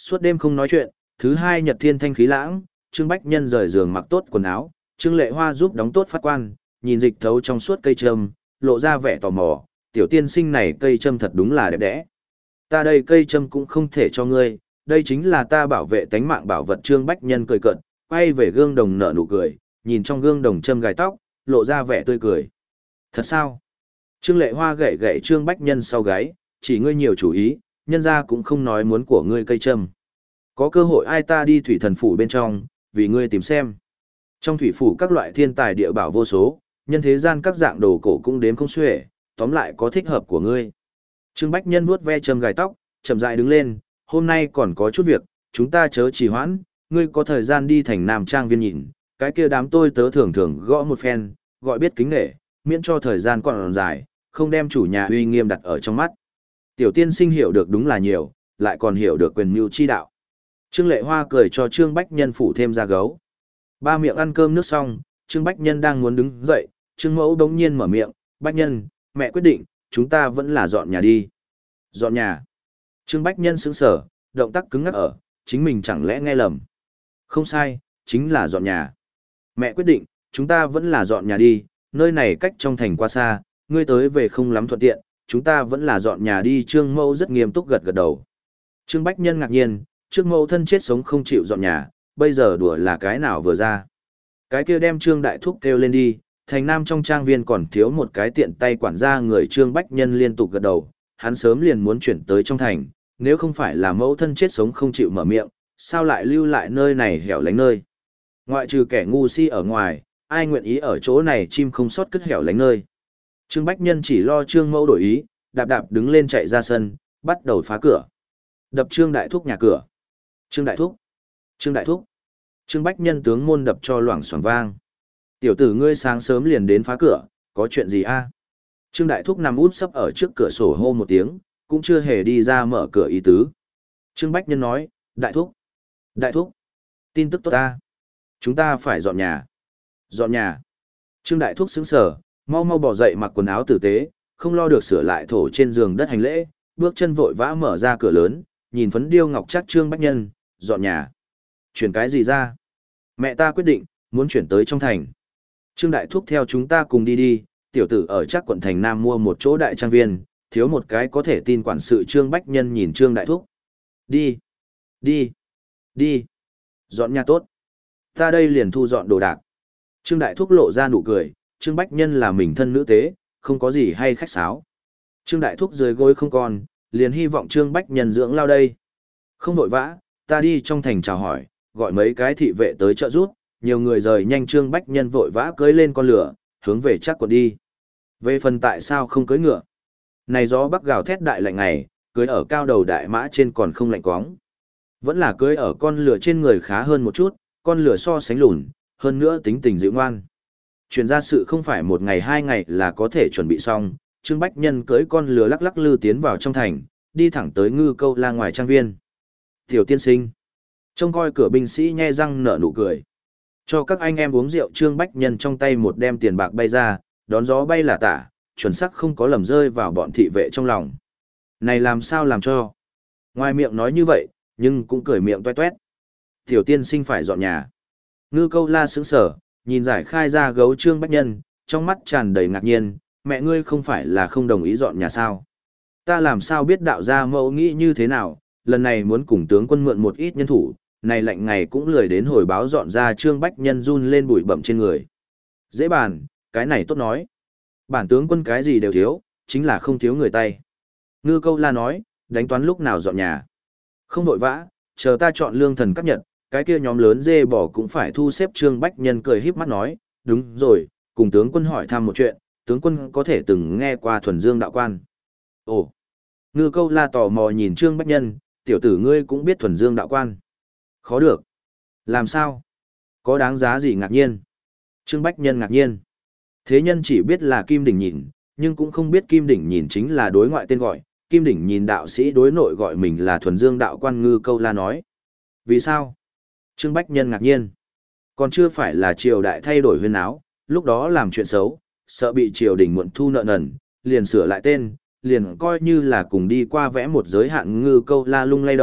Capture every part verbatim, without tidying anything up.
Suốt đêm không nói chuyện, thứ hai nhật thiên thanh khí lãng, Trương Bách Nhân rời giường mặc tốt quần áo, Trương Lệ Hoa giúp đóng tốt phát quan, nhìn dịch thấu trong suốt cây trâm, lộ ra vẻ tò mò, tiểu tiên sinh này cây trâm thật đúng là đẹp đẽ. Ta đây cây trâm cũng không thể cho ngươi, đây chính là ta bảo vệ tánh mạng bảo vật. Trương Bách Nhân cười cợt, quay về gương đồng nở nụ cười, nhìn trong gương đồng châm gài tóc, lộ ra vẻ tươi cười. Thật sao? Trương Lệ Hoa gậy gậy Trương Bách Nhân sau gáy, chỉ ngươi nhiều chủ ý, nhân ra cũng không nói muốn của ngươi cây trâm. Có cơ hội ai ta đi thủy thần phủ bên trong, vì ngươi tìm xem. Trong thủy phủ các loại thiên tài địa bảo vô số, nhân thế gian các dạng đồ cổ cũng đếm không xuể, tóm lại có thích hợp của ngươi. Trương Bách Nhân vuốt ve châm gài tóc, chậm rãi đứng lên, hôm nay còn có chút việc, chúng ta chớ trì hoãn, ngươi có thời gian đi thành Nam Trang viên nhìn, cái kia đám tôi tớ thường thường gõ một phen, gọi biết kính nể, miễn cho thời gian còn dài, không đem chủ nhà uy nghiêm đặt ở trong mắt. Tiểu tiên sinh hiểu được đúng là nhiều, lại còn hiểu được quyền mưu chi đạo. Trương Lệ Hoa cười cho Trương Bách Nhân phủ thêm ra gấu. Ba miệng ăn cơm nước xong, Trương Bách Nhân đang muốn đứng dậy, Trương Mẫu đống nhiên mở miệng, Bách Nhân, mẹ quyết định, chúng ta vẫn là dọn nhà đi. Dọn nhà. Trương Bách Nhân sững sờ, động tác cứng ngắc ở, chính mình chẳng lẽ nghe lầm. Không sai, chính là dọn nhà. Mẹ quyết định, chúng ta vẫn là dọn nhà đi, nơi này cách trong thành quá xa, ngươi tới về không lắm thuận tiện, chúng ta vẫn là dọn nhà đi. Trương Mẫu rất nghiêm túc gật gật đầu. Trương Bách Nhân ngạc nhiên, trước mẫu thân chết sống không chịu dọn nhà, bây giờ đùa là cái nào vừa ra. Cái kia đem Trương Đại Thúc kêu lên đi, thành Nam trong trang viên còn thiếu một cái tiện tay quản gia người. Trương Bách Nhân liên tục gật đầu, hắn sớm liền muốn chuyển tới trong thành, nếu không phải là mẫu thân chết sống không chịu mở miệng, sao lại lưu lại nơi này hẻo lánh nơi. Ngoại trừ kẻ ngu si ở ngoài, ai nguyện ý ở chỗ này chim không sót cất hẻo lánh nơi. Trương Bách Nhân chỉ lo Trương Mẫu đổi ý, đạp đạp đứng lên chạy ra sân, bắt đầu phá cửa. Đập Trương Đại Thúc nhà cửa. Trương Đại Thúc. Trương Đại Thúc. Trương Bách Nhân tướng môn đập cho loảng xoảng vang. Tiểu tử ngươi sáng sớm liền đến phá cửa, có chuyện gì a? Trương Đại Thúc nằm út sấp ở trước cửa sổ hô một tiếng, cũng chưa hề đi ra mở cửa ý tứ. Trương Bách Nhân nói, Đại Thúc. Đại Thúc. Tin tức tốt ta. Chúng ta phải dọn nhà. Dọn nhà. Trương Đại Thúc sững sờ, mau mau bỏ dậy mặc quần áo tử tế, không lo được sửa lại thổ trên giường đất hành lễ, bước chân vội vã mở ra cửa lớn, nhìn phấn điêu ngọc chắc Trương Bách Nhân, dọn nhà. Chuyển cái gì ra? Mẹ ta quyết định, muốn chuyển tới trong thành. Trương Đại Thúc theo chúng ta cùng đi đi, tiểu tử ở chắc quận thành Nam mua một chỗ đại trang viên, thiếu một cái có thể tin quản sự. Trương Bách Nhân nhìn Trương Đại Thúc. Đi, đi, đi, dọn nhà tốt. Ta đây liền thu dọn đồ đạc. Trương Đại Thúc lộ ra nụ cười, Trương Bách Nhân là mình thân nữ tế, không có gì hay khách sáo. Trương Đại Thúc dưới gối không còn, liền hy vọng Trương Bách Nhân dưỡng lao đây. Không vội vã, ta đi trong thành chào hỏi, gọi mấy cái thị vệ tới trợ giúp, nhiều người rời nhanh. Trương Bách Nhân vội vã cưỡi lên con lửa, hướng về chắc quận đi. Về phần tại sao không cưỡi ngựa? Này gió bắc gào thét đại lạnh ngày, cưỡi ở cao đầu đại mã trên còn không lạnh quóng. Vẫn là cưỡi ở con lửa trên người khá hơn một chút, con lửa so sánh lùn, hơn nữa tính tình dịu ngoan. Chuyện ra sự không phải một ngày hai ngày là có thể chuẩn bị xong. Trương Bách Nhân cưỡi con lừa lắc lắc lư tiến vào trong thành, đi thẳng tới Ngư Câu La ngoài trang viên. Tiểu tiên sinh. Trông coi cửa binh sĩ nhe răng nở nụ cười. Cho các anh em uống rượu. Trương Bách Nhân trong tay một đem tiền bạc bay ra, đón gió bay là tả, chuẩn xác không có lầm rơi vào bọn thị vệ trong lòng. Này làm sao làm cho? Ngoài miệng nói như vậy, nhưng cũng cười miệng toét toét. Tiểu tiên sinh phải dọn nhà. Ngư Câu La sững sờ, nhìn giải khai ra gấu Trương Bách Nhân, trong mắt tràn đầy ngạc nhiên, mẹ ngươi không phải là không đồng ý dọn nhà sao? Ta làm sao biết đạo gia mẫu nghĩ như thế nào, lần này muốn cùng tướng quân mượn một ít nhân thủ, này lạnh ngày cũng lười đến hồi báo dọn ra. Trương Bách Nhân run lên bụi bẩm trên người. Dễ bàn, cái này tốt nói. Bản tướng quân cái gì đều thiếu, chính là không thiếu người tay. Ngư Câu La nói, đánh toán lúc nào dọn nhà. Không vội vã, chờ ta chọn lương thần cấp nhật, cái kia nhóm lớn dê bò cũng phải thu xếp. Trương Bách Nhân cười híp mắt nói, đúng rồi, cùng tướng quân hỏi thăm một chuyện, tướng quân có thể từng nghe qua Thuần Dương đạo quan. Ồ, Ngư Câu La tò mò nhìn Trương Bách Nhân, tiểu tử ngươi cũng biết Thuần Dương đạo quan. Khó được. Làm sao? Có đáng giá gì ngạc nhiên? Trương Bách Nhân ngạc nhiên. Thế nhân chỉ biết là Kim Đỉnh Nhìn, nhưng cũng không biết Kim Đỉnh Nhìn chính là đối ngoại tên gọi, Kim Đỉnh Nhìn đạo sĩ đối nội gọi mình là Thuần Dương đạo quan. Ngư Câu La nói. Vì sao? Trương Bách Nhân ngạc nhiên. Còn chưa phải là triều đại thay đổi huyên áo, lúc đó làm chuyện xấu, sợ bị triều đình muộn thu nợ nần, liền sửa lại tên, liền coi như là cùng đi qua vẽ một giới hạn. Ngư Câu La lung lay đầu,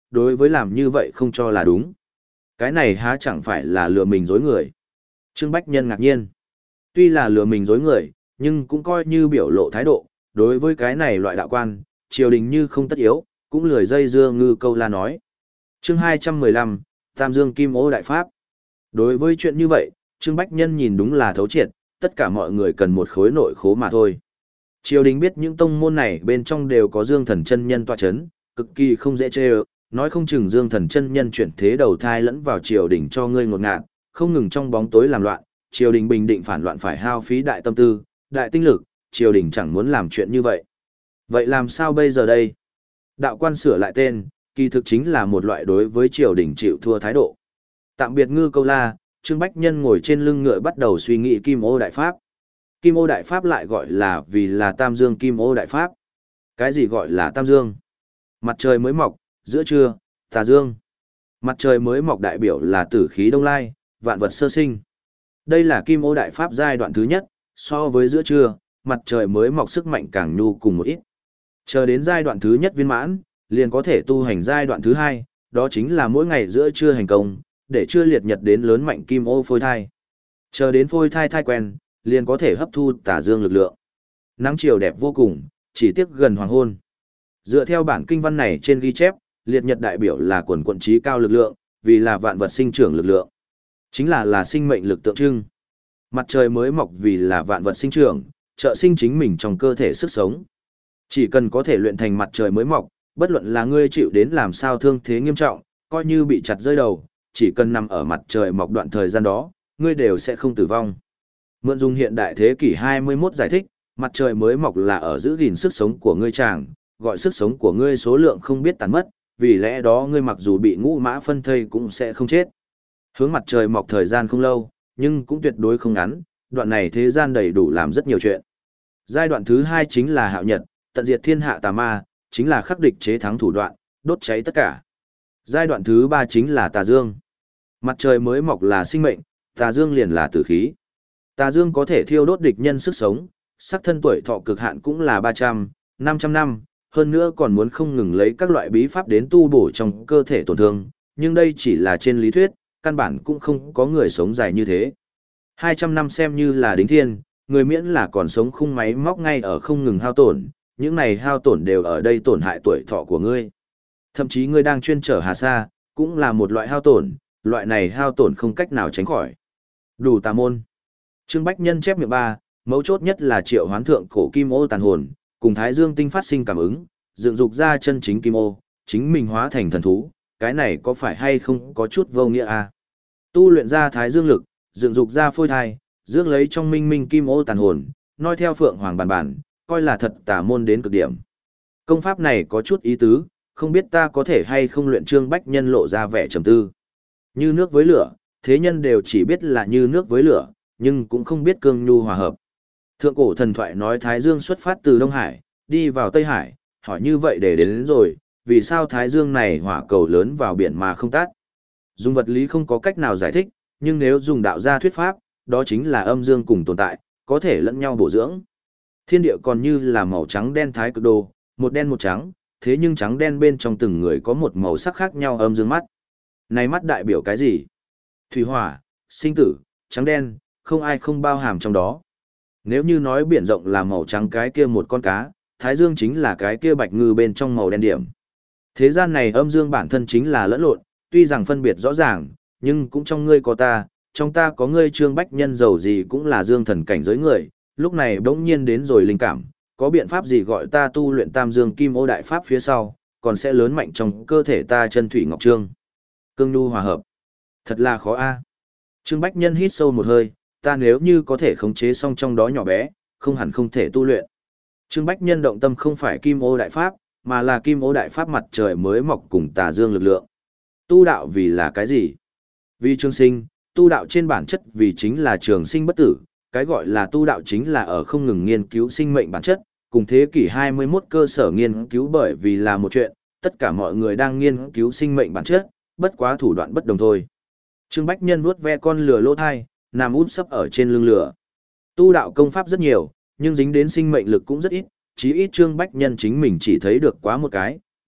đối với làm như vậy không cho là đúng. Cái này há chẳng phải là lừa mình dối người. Trương Bách Nhân ngạc nhiên. Tuy là lừa mình dối người, nhưng cũng coi như biểu lộ thái độ, đối với cái này loại đạo quan, triều đình như không tất yếu, cũng lười dây dưa ngư câu la nói. Chương hai trăm mười lăm, Tam Dương Kim Ô Đại Pháp. Đối với chuyện như vậy, Trương Bách Nhân nhìn đúng là thấu triệt, tất cả mọi người cần một khối nội khố mà thôi. Triều đình biết những tông môn này bên trong đều có Dương Thần chân nhân tọa chấn, cực kỳ không dễ chê ơ, nói không chừng Dương Thần chân nhân chuyển thế đầu thai lẫn vào triều đình cho ngươi ngột ngạt, không ngừng trong bóng tối làm loạn, triều đình bình định phản loạn phải hao phí đại tâm tư, đại tinh lực, triều đình chẳng muốn làm chuyện như vậy. Vậy làm sao bây giờ đây? Đạo quan sửa lại tên, kỳ thực chính là một loại đối với triều đình chịu thua thái độ. Tạm biệt ngư câu la, Trương Bách Nhân ngồi trên lưng ngựa bắt đầu suy nghĩ Kim Ô Đại Pháp. Kim Ô Đại Pháp lại gọi là vì là Tam Dương Kim Ô Đại Pháp. Cái gì gọi là Tam Dương? Mặt trời mới mọc, giữa trưa, tà dương. Mặt trời mới mọc đại biểu là tử khí đông lai, vạn vật sơ sinh. Đây là Kim Ô Đại Pháp giai đoạn thứ nhất, so với giữa trưa, mặt trời mới mọc sức mạnh càng nhu cùng một ít. Chờ đến giai đoạn thứ nhất viên mãn, liền có thể tu hành giai đoạn thứ hai, đó chính là mỗi ngày giữa trưa hành công, để chưa liệt nhật đến lớn mạnh kim ô phôi thai. Chờ đến phôi thai thai quen, liền có thể hấp thu tà dương lực lượng. Nắng chiều đẹp vô cùng, chỉ tiếc gần hoàng hôn. Dựa theo bản kinh văn này trên ghi chép, liệt nhật đại biểu là quần quận trí cao lực lượng, vì là vạn vật sinh trưởng lực lượng. Chính là là sinh mệnh lực tượng trưng. Mặt trời mới mọc vì là vạn vật sinh trưởng, trợ sinh chính mình trong cơ thể sức sống. Chỉ cần có thể luyện thành mặt trời mới mọc, bất luận là ngươi chịu đến làm sao thương thế nghiêm trọng, coi như bị chặt rơi đầu, chỉ cần nằm ở mặt trời mọc đoạn thời gian đó, ngươi đều sẽ không tử vong. Mượn dùng hiện đại thế kỷ hai mươi mốt giải thích, mặt trời mới mọc là ở giữ gìn sức sống của ngươi chàng, gọi sức sống của ngươi số lượng không biết tàn mất, vì lẽ đó ngươi mặc dù bị ngũ mã phân thây cũng sẽ không chết. Hướng mặt trời mọc thời gian không lâu, nhưng cũng tuyệt đối không ngắn, đoạn này thế gian đầy đủ làm rất nhiều chuyện. Giai đoạn thứ hai chính là hạo nhật, tận diệt thiên hạ tà ma, chính là khắc địch chế thắng thủ đoạn, đốt cháy tất cả. Giai đoạn thứ ba chính là tà dương. Mặt trời mới mọc là sinh mệnh, tà dương liền là tử khí. Tà dương có thể thiêu đốt địch nhân sức sống, sắc thân tuổi thọ cực hạn cũng là ba trăm, năm trăm năm, hơn nữa còn muốn không ngừng lấy các loại bí pháp đến tu bổ trong cơ thể tổn thương, nhưng đây chỉ là trên lý thuyết, căn bản cũng không có người sống dài như thế. hai trăm năm xem như là đính thiên, người miễn là còn sống khung máy móc ngay ở không ngừng hao tổn, những này hao tổn đều ở đây tổn hại tuổi thọ của ngươi. Thậm chí ngươi đang chuyên trở hà sa, cũng là một loại hao tổn, loại này hao tổn không cách nào tránh khỏi. Đủ tà môn. Trương Bách Nhân chép miệng ba, mấu chốt nhất là triệu hoán thượng cổ kim ô tàn hồn, cùng Thái Dương tinh phát sinh cảm ứng, dựng dục ra chân chính kim ô, chính mình hóa thành thần thú, cái này có phải hay không có chút vô nghĩa à? Tu luyện ra Thái Dương lực, dựng dục ra phôi thai, rước lấy trong minh minh kim ô tàn hồn, noi theo phượng hoàng bản bản, coi là thật tà môn đến cực điểm. Công pháp này có chút ý tứ, không biết ta có thể hay không luyện. Trương Bách Nhân lộ ra vẻ trầm tư. Như nước với lửa, thế nhân đều chỉ biết là như nước với lửa, nhưng cũng không biết cương nhu hòa hợp. Thượng cổ thần thoại nói Thái Dương xuất phát từ Đông Hải, đi vào Tây Hải, hỏi như vậy để đến, đến rồi, vì sao Thái Dương này hỏa cầu lớn vào biển mà không tắt? Dùng vật lý không có cách nào giải thích, nhưng nếu dùng đạo gia thuyết pháp, đó chính là âm dương cùng tồn tại, có thể lẫn nhau bổ dưỡng. Thiên địa còn như là màu trắng đen thái cực đồ, một đen một trắng, thế nhưng trắng đen bên trong từng người có một màu sắc khác nhau âm dương mắt. Này mắt đại biểu cái gì? Thủy hỏa, sinh tử, trắng đen, không ai không bao hàm trong đó. Nếu như nói biển rộng là màu trắng cái kia một con cá, thái dương chính là cái kia bạch ngư bên trong màu đen điểm. Thế gian này âm dương bản thân chính là lẫn lộn, tuy rằng phân biệt rõ ràng, nhưng cũng trong ngươi có ta, trong ta có ngươi. Trương Bách Nhân giàu gì cũng là dương thần cảnh giới người, lúc này bỗng nhiên đến rồi linh cảm, có biện pháp gì gọi ta tu luyện Tam Dương Kim Ô Đại Pháp phía sau, còn sẽ lớn mạnh trong cơ thể ta chân thủy ngọc trương. Cương nhu hòa hợp. Thật là khó a. Trương Bách Nhân hít sâu một hơi, ta nếu như có thể khống chế xong trong đó nhỏ bé, không hẳn không thể tu luyện. Trương Bách Nhân động tâm không phải Kim Ô Đại Pháp, mà là Kim Ô Đại Pháp mặt trời mới mọc cùng tà dương lực lượng. Tu đạo vì là cái gì? Vì trường sinh, tu đạo trên bản chất vì chính là trường sinh bất tử, cái gọi là tu đạo chính là ở không ngừng nghiên cứu sinh mệnh bản chất, cùng thế kỷ hai mươi mốt cơ sở nghiên cứu bởi vì là một chuyện, tất cả mọi người đang nghiên cứu sinh mệnh bản chất, bất quá thủ đoạn bất đồng thôi. Trương Bách Nhân vuốt ve con lừa lỗ thai, nằm úp sấp ở trên lưng lửa. Tu đạo công pháp rất nhiều, nhưng dính đến sinh mệnh lực cũng rất ít, chí ít Trương Bách Nhân chính mình chỉ thấy được quá một cái,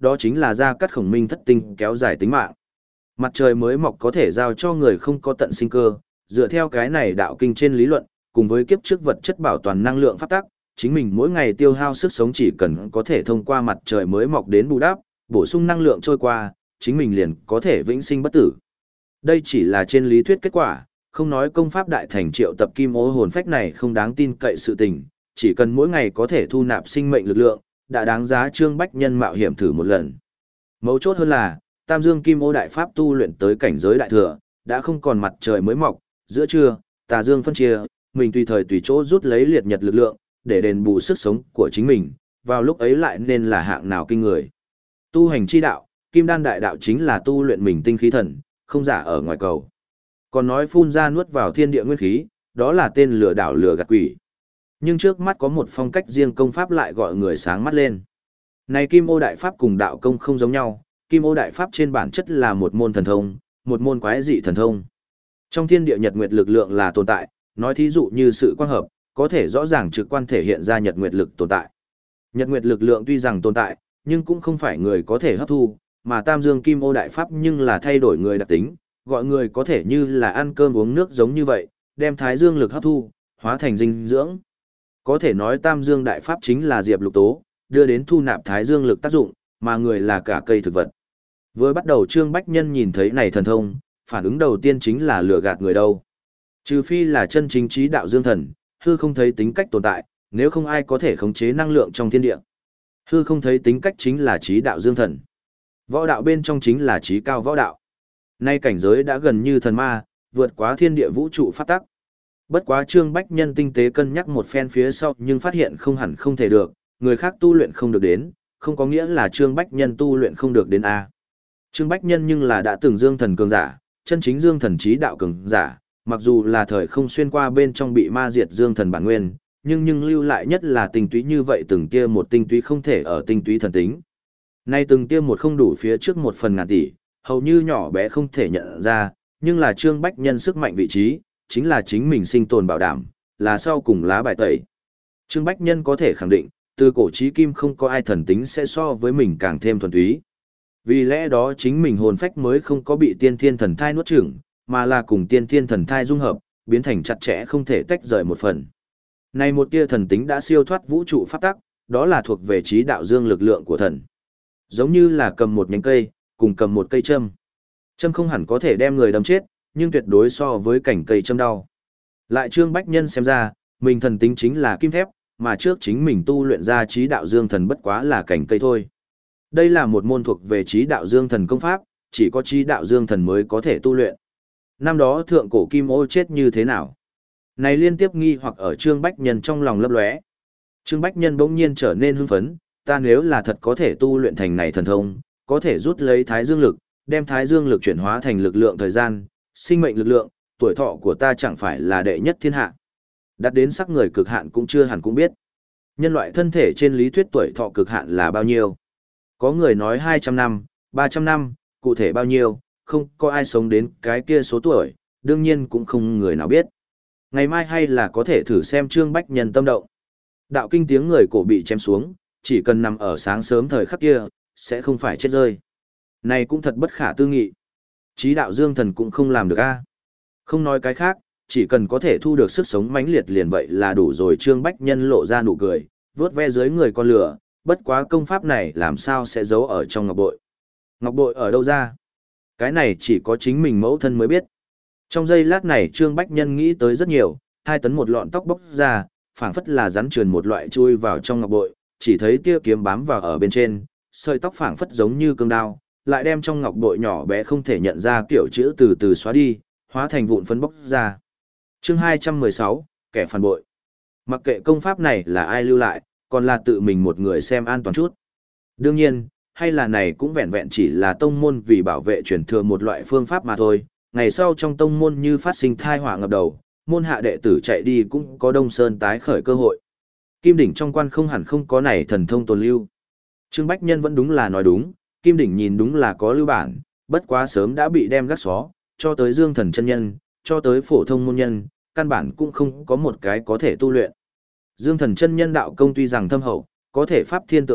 đó chính là Gia Cát Khổng Minh thất tinh kéo dài tính mạng. Mặt trời mới mọc có thể giao cho người không có tận sinh cơ, dựa theo cái này đạo kinh trên lý luận, cùng với kiếp trước vật chất bảo toàn năng lượng pháp tắc, chính mình mỗi ngày tiêu hao sức sống chỉ cần có thể thông qua mặt trời mới mọc đến bù đắp, bổ sung năng lượng trôi qua, chính mình liền có thể vĩnh sinh bất tử. Đây chỉ là trên lý thuyết kết quả, không nói công pháp đại thành triệu tập kim ô hồn phách này không đáng tin cậy sự tình, chỉ cần mỗi ngày có thể thu nạp sinh mệnh lực lượng, đã đáng giá Trương Bách Nhân mạo hiểm thử một lần. Mấu chốt hơn là, Tam Dương Kim Ô Đại Pháp tu luyện tới cảnh giới đại thừa, đã không còn mặt trời mới mọc, giữa trưa, tà dương phân chia, mình tùy thời tùy chỗ rút lấy liệt nhật lực lượng, để đền bù sức sống của chính mình, vào lúc ấy lại nên là hạng nào kinh người. Tu hành chi đạo, Kim Đan đại đạo chính là tu luyện mình tinh khí thần, không giả ở ngoài cầu. Còn nói phun ra nuốt vào thiên địa nguyên khí, đó là tên lừa đảo lừa gạt quỷ. Nhưng trước mắt có một phong cách riêng công pháp lại gọi người sáng mắt lên. Này Kim Ô Đại Pháp cùng đạo công không giống nhau, Kim Ô Đại Pháp trên bản chất là một môn thần thông, một môn quái dị thần thông. Trong thiên địa nhật nguyệt lực lượng là tồn tại, nói thí dụ như sự quang hợp, có thể rõ ràng trực quan thể hiện ra nhật nguyệt lực tồn tại. Nhật nguyệt lực lượng tuy rằng tồn tại, nhưng cũng không phải người có thể hấp thu, mà Tam Dương Kim Ô Đại Pháp nhưng là thay đổi người đặc tính, gọi người có thể như là ăn cơm uống nước giống như vậy, đem thái dương lực hấp thu, hóa thành dinh dưỡng. Có thể nói Tam Dương Đại Pháp chính là diệp lục tố, đưa đến thu nạp thái dương lực tác dụng, mà người là cả cây thực vật. Vừa bắt đầu Trương Bách Nhân nhìn thấy này thần thông, phản ứng đầu tiên chính là lừa gạt người đâu. Trừ phi là chân chính trí đạo dương thần, hư không thấy tính cách tồn tại, nếu không ai có thể khống chế năng lượng trong thiên địa. Hư không thấy tính cách chính là trí đạo dương thần. Võ đạo bên trong chính là trí cao võ đạo. Nay cảnh giới đã gần như thần ma, vượt quá thiên địa vũ trụ pháp tắc. Bất quá Trương Bách Nhân tinh tế cân nhắc một phen phía sau nhưng phát hiện không hẳn không thể được, người khác tu luyện không được đến, không có nghĩa là Trương Bách Nhân tu luyện không được đến A. Trương Bách Nhân nhưng là đã từng dương thần cường giả, chân chính dương thần trí đạo cường giả, mặc dù là thời không xuyên qua bên trong bị ma diệt dương thần bản nguyên, nhưng nhưng lưu lại nhất là tinh túy như vậy từng tia một tinh túy không thể ở tinh túy thần tính. Nay từng tia một không đủ phía trước một phần ngàn tỷ, hầu như nhỏ bé không thể nhận ra, nhưng là Trương Bách Nhân sức mạnh vị trí, chính là chính mình sinh tồn bảo đảm, là sau cùng lá bài tẩy. Trương Bách Nhân có thể khẳng định, từ cổ chí kim không có ai thần tính sẽ so với mình càng thêm thuần túy. Vì lẽ đó chính mình hồn phách mới không có bị tiên thiên thần thai nuốt chửng, mà là cùng tiên thiên thần thai dung hợp, biến thành chặt chẽ không thể tách rời một phần. Này một tia thần tính đã siêu thoát vũ trụ pháp tắc, đó là thuộc về trí đạo dương lực lượng của thần. Giống như là cầm một nhánh cây, cùng cầm một cây châm. Châm không hẳn có thể đem người đâm chết, nhưng tuyệt đối so với cảnh cây châm đau. Lại Trương Bách Nhân xem ra, mình thần tính chính là kim thép, mà trước chính mình tu luyện ra trí đạo dương thần bất quá là cảnh cây thôi. Đây là một môn thuộc về trí đạo dương thần công pháp, chỉ có trí đạo dương thần mới có thể tu luyện. Năm đó thượng cổ kim ô chết như thế nào? Này liên tiếp nghi hoặc ở Trương Bách Nhân trong lòng lấp lóe. Trương Bách Nhân bỗng nhiên trở nên hưng phấn, ta nếu là thật có thể tu luyện thành này thần thông, có thể rút lấy thái dương lực, đem thái dương lực chuyển hóa thành lực lượng thời gian, sinh mệnh lực lượng, tuổi thọ của ta chẳng phải là đệ nhất thiên hạ. Đạt đến sắc người cực hạn cũng chưa hẳn cũng biết. Nhân loại thân thể trên lý thuyết tuổi thọ cực hạn là bao nhiêu? Có người nói hai trăm năm, ba trăm năm, cụ thể bao nhiêu, không có ai sống đến cái kia số tuổi, đương nhiên cũng không người nào biết. Ngày mai hay là có thể thử xem Trương Bách Nhân tâm động. Đạo kinh tiếng người cổ bị chém xuống, chỉ cần nằm ở sáng sớm thời khắc kia, sẽ không phải chết rơi. Này cũng thật bất khả tư nghị. Chí đạo dương thần cũng không làm được a. Không nói cái khác, chỉ cần có thể thu được sức sống mãnh liệt liền vậy là đủ rồi. Trương Bách Nhân lộ ra nụ cười, vớt ve dưới người con lửa, bất quá công pháp này làm sao sẽ giấu ở trong ngọc bội. Ngọc bội ở đâu ra? Cái này chỉ có chính mình mẫu thân mới biết. Trong giây lát này Trương Bách Nhân nghĩ tới rất nhiều, hai tấn một lọn tóc bốc ra, phảng phất là rắn trườn một loại chui vào trong ngọc bội, chỉ thấy tia kiếm bám vào ở bên trên, sợi tóc phảng phất giống như cương đao, lại đem trong ngọc bội nhỏ bé không thể nhận ra kiểu chữ từ từ xóa đi, hóa thành vụn phấn bốc ra. Chương hai trăm mười sáu, kẻ phản bội. Mặc kệ công pháp này là ai lưu lại, còn là tự mình một người xem an toàn chút. Đương nhiên, hay là này cũng vẹn vẹn chỉ là tông môn vì bảo vệ truyền thừa một loại phương pháp mà thôi. Ngày sau trong tông môn như phát sinh thai họa ngập đầu, môn hạ đệ tử chạy đi cũng có Đông Sơn tái khởi cơ hội. Kim đỉnh trong quan không hẳn không có này thần thông tồn lưu. Trương Bách Nhân vẫn đúng là nói đúng, Kim đỉnh nhìn đúng là có lưu bản, bất quá sớm đã bị đem gác xó, cho tới Dương Thần chân nhân, cho tới phổ thông môn nhân, căn bản cũng không có một cái có thể tu luyện. Dương Thần chân nhân đạo công tuy rằng thâm hậu, có thể pháp thiên tượng địa,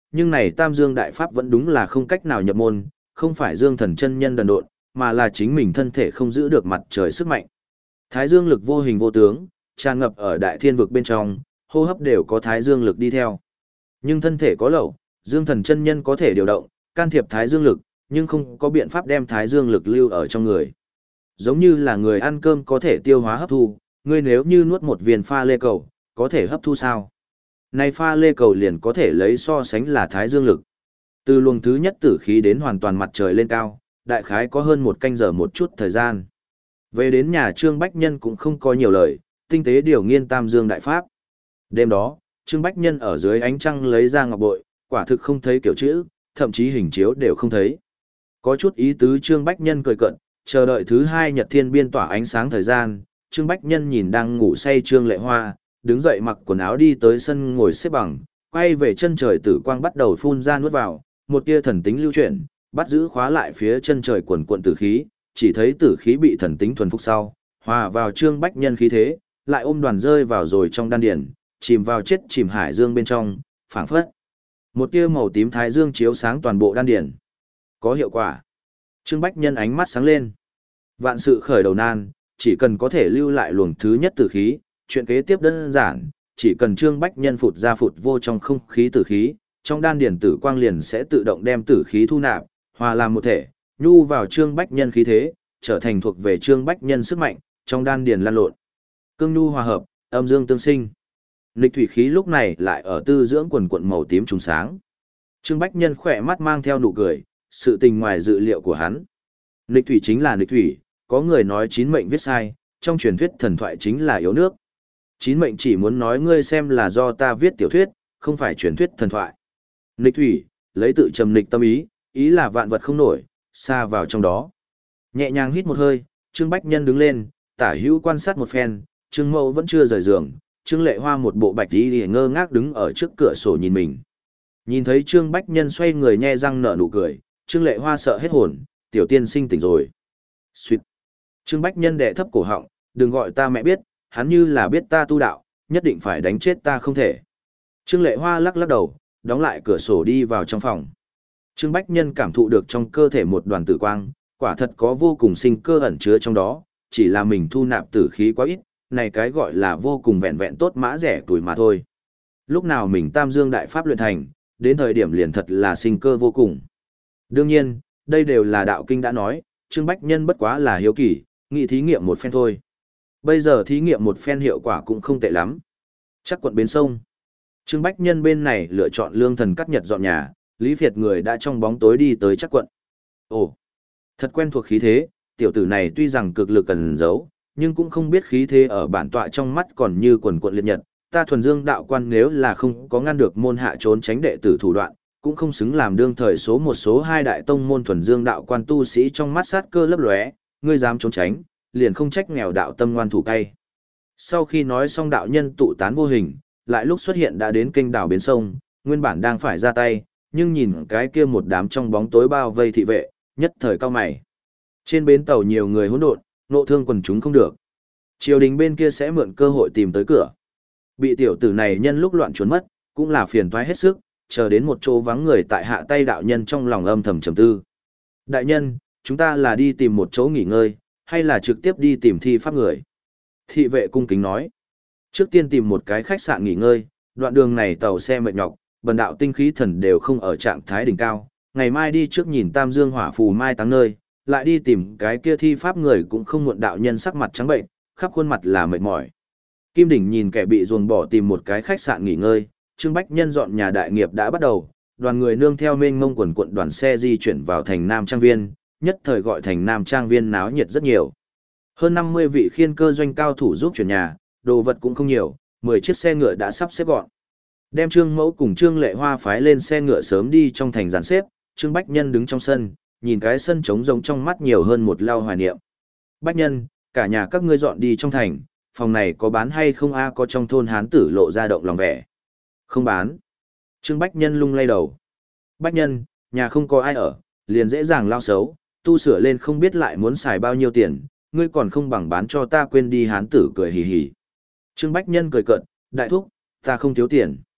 nhưng này Tam Dương Đại Pháp vẫn đúng là không cách nào nhập môn, không phải Dương Thần chân nhân đần độn, mà là chính mình thân thể không giữ được mặt trời sức mạnh. Thái Dương lực vô hình vô tướng, tràn ngập ở đại thiên vực bên trong, hô hấp đều có Thái Dương lực đi theo. Nhưng thân thể có lậu, Dương Thần chân nhân có thể điều động, can thiệp Thái Dương lực, nhưng không có biện pháp đem Thái Dương lực lưu ở trong người. Giống như là người ăn cơm có thể tiêu hóa hấp thu, ngươi nếu như nuốt một viên pha lê cầu, có thể hấp thu sao? Này pha lê cầu liền có thể lấy so sánh là Thái Dương lực. Từ luồng thứ nhất tử khí đến hoàn toàn mặt trời lên cao, đại khái có hơn một canh giờ một chút thời gian. Về đến nhà Trương Bách Nhân cũng không có nhiều lời, tinh tế điều nghiên Tam Dương Đại Pháp. Đêm đó, Trương Bách Nhân ở dưới ánh trăng lấy ra ngọc bội, quả thực không thấy kiểu chữ, thậm chí hình chiếu đều không thấy. Có chút ý tứ Trương Bách Nhân cười cận, chờ đợi thứ hai nhật thiên biên tỏa ánh sáng thời gian, Trương Bách Nhân nhìn đang ngủ say Trương Lệ Hoa, đứng dậy mặc quần áo đi tới sân ngồi xếp bằng, quay về chân trời tử quang bắt đầu phun ra nuốt vào, một tia thần tính lưu chuyển, bắt giữ khóa lại phía chân trời quần quận tử khí, chỉ thấy tử khí bị thần tính thuần phục sau, hòa vào Trương Bách Nhân khí thế, lại ôm đoàn rơi vào rồi trong đan điển, chìm vào chết chìm hải dương bên trong, phảng phất. Một tia màu tím thái dương chiếu sáng toàn bộ đan điển. Có hiệu quả. Trương Bách Nhân ánh mắt sáng lên. Vạn sự khởi đầu nan, chỉ cần có thể lưu lại luồng thứ nhất tử khí, chuyện kế tiếp đơn giản, chỉ cần Trương Bách Nhân phụt ra phụt vô trong không khí tử khí, trong đan điển tử quang liền sẽ tự động đem tử khí thu nạp, hòa làm một thể, nhu vào Trương Bách Nhân khí thế, trở thành thuộc về Trương Bách Nhân sức mạnh, trong đan điển lan lộn. Cương nhu hòa hợp, âm dương tương sinh. Nghịch thủy khí lúc này lại ở tư dưỡng quần quận màu tím trùng sáng. Trương Bách Nhân khỏe mắt mang theo nụ cười, sự tình ngoài dự liệu của hắn. Nghịch thủy chính là nghịch thủy, có người nói chín mệnh viết sai, trong truyền thuyết thần thoại chính là yếu nước. Chín mệnh chỉ muốn nói ngươi xem là do ta viết tiểu thuyết, không phải truyền thuyết thần thoại. Nghịch thủy, lấy tự trầm nghịch tâm ý, ý là vạn vật không nổi, xa vào trong đó. Nhẹ nhàng hít một hơi, Trương Bách Nhân đứng lên, tả hữu quan sát một phen, Trương Mẫu vẫn chưa rời giường, Trương Lệ Hoa một bộ bạch y ngơ ngác đứng ở trước cửa sổ nhìn mình. Nhìn thấy Trương Bách Nhân xoay người nhe răng nở nụ cười, Trương Lệ Hoa sợ hết hồn, tiểu tiên sinh tỉnh rồi. Xuyệt. Trương Bách Nhân đệ thấp cổ họng, đừng gọi ta mẹ biết, hắn như là biết ta tu đạo, nhất định phải đánh chết ta không thể. Trương Lệ Hoa lắc lắc đầu, đóng lại cửa sổ đi vào trong phòng. Trương Bách Nhân cảm thụ được trong cơ thể một đoàn tử quang, quả thật có vô cùng sinh cơ ẩn chứa trong đó, chỉ là mình thu nạp tử khí quá ít, này cái gọi là vô cùng vẹn vẹn tốt mã rẻ tuổi mà thôi. Lúc nào mình Tam Dương Đại Pháp luyện thành, đến thời điểm liền thật là sinh cơ vô cùng. Đương nhiên, đây đều là đạo kinh đã nói, Trương Bách Nhân bất quá là hiếu kỳ, nghĩ thí nghiệm một phen thôi. Bây giờ thí nghiệm một phen hiệu quả cũng không tệ lắm. Chắc quận bến sông. Trương Bách Nhân bên này lựa chọn lương thần cắt nhật dọn nhà, Lý Việt người đã trong bóng tối đi tới chắc quận. Ồ, thật quen thuộc khí thế, tiểu tử này tuy rằng cực lực cần giấu, nhưng cũng không biết khí thế ở bản tọa trong mắt còn như quần quận liệt nhật. Ta thuần dương đạo quan nếu là không có ngăn được môn hạ trốn tránh đệ tử thủ đoạn, cũng không xứng làm đương thời số một số hai đại tông môn thuần dương đạo quan tu sĩ trong mắt sát cơ lấp lóe, ngươi dám trốn tránh, liền không trách nghèo đạo tâm ngoan thủ cay. Sau khi nói xong đạo nhân tụ tán vô hình, lại lúc xuất hiện đã đến kênh đảo bến sông, nguyên bản đang phải ra tay, nhưng nhìn cái kia một đám trong bóng tối bao vây thị vệ, nhất thời cao mày. Trên bến tàu nhiều người hỗn độn, nộ thương quần chúng không được. Triều đình bên kia sẽ mượn cơ hội tìm tới cửa. Bị tiểu tử này nhân lúc loạn trốn mất, cũng là phiền toái hết sức, chờ đến một chỗ vắng người tại hạ tay đạo nhân trong lòng âm thầm trầm tư. Đại nhân, chúng ta là đi tìm một chỗ nghỉ ngơi, hay là trực tiếp đi tìm thi pháp người? Thị vệ cung kính nói. Trước tiên tìm một cái khách sạn nghỉ ngơi, đoạn đường này tàu xe mệt nhọc, bần đạo tinh khí thần đều không ở trạng thái đỉnh cao. Ngày mai đi trước nhìn Tam Dương Hỏa Phù mai táng nơi, lại đi tìm cái kia thi pháp người cũng không muộn. Đạo nhân sắc mặt trắng bệnh, khắp khuôn mặt là mệt mỏi. Kim Đỉnh nhìn kẻ bị ruồng bỏ tìm một cái khách sạn nghỉ ngơi, Trương Bách Nhân dọn nhà đại nghiệp đã bắt đầu, đoàn người nương theo mênh mông quần quận đoàn xe di chuyển vào thành Nam Trang Viên, nhất thời gọi thành Nam Trang Viên náo nhiệt rất nhiều. Hơn năm mươi vị khiên cơ doanh cao thủ giúp chuyển nhà, đồ vật cũng không nhiều, mười chiếc xe ngựa đã sắp xếp gọn. Đem Trương Mẫu cùng Trương Lệ Hoa phái lên xe ngựa sớm đi trong thành dàn xếp, Trương Bách Nhân đứng trong sân, nhìn cái sân trống rỗng trong mắt nhiều hơn một lao hoài niệm. Bách Nhân, cả nhà các ngươi dọn đi trong thành, phòng này có bán hay không a? Có trong thôn hán tử lộ ra động lòng vẻ. Không bán. Trương Bách Nhân lung lay đầu. Bách Nhân, nhà không có ai ở, liền dễ dàng lao xấu, tu sửa lên không biết lại muốn xài bao nhiêu tiền, ngươi còn không bằng bán cho ta quên đi. Hán tử cười hì hì. Trương Bách Nhân cười cợt, đại thúc, ta không thiếu tiền.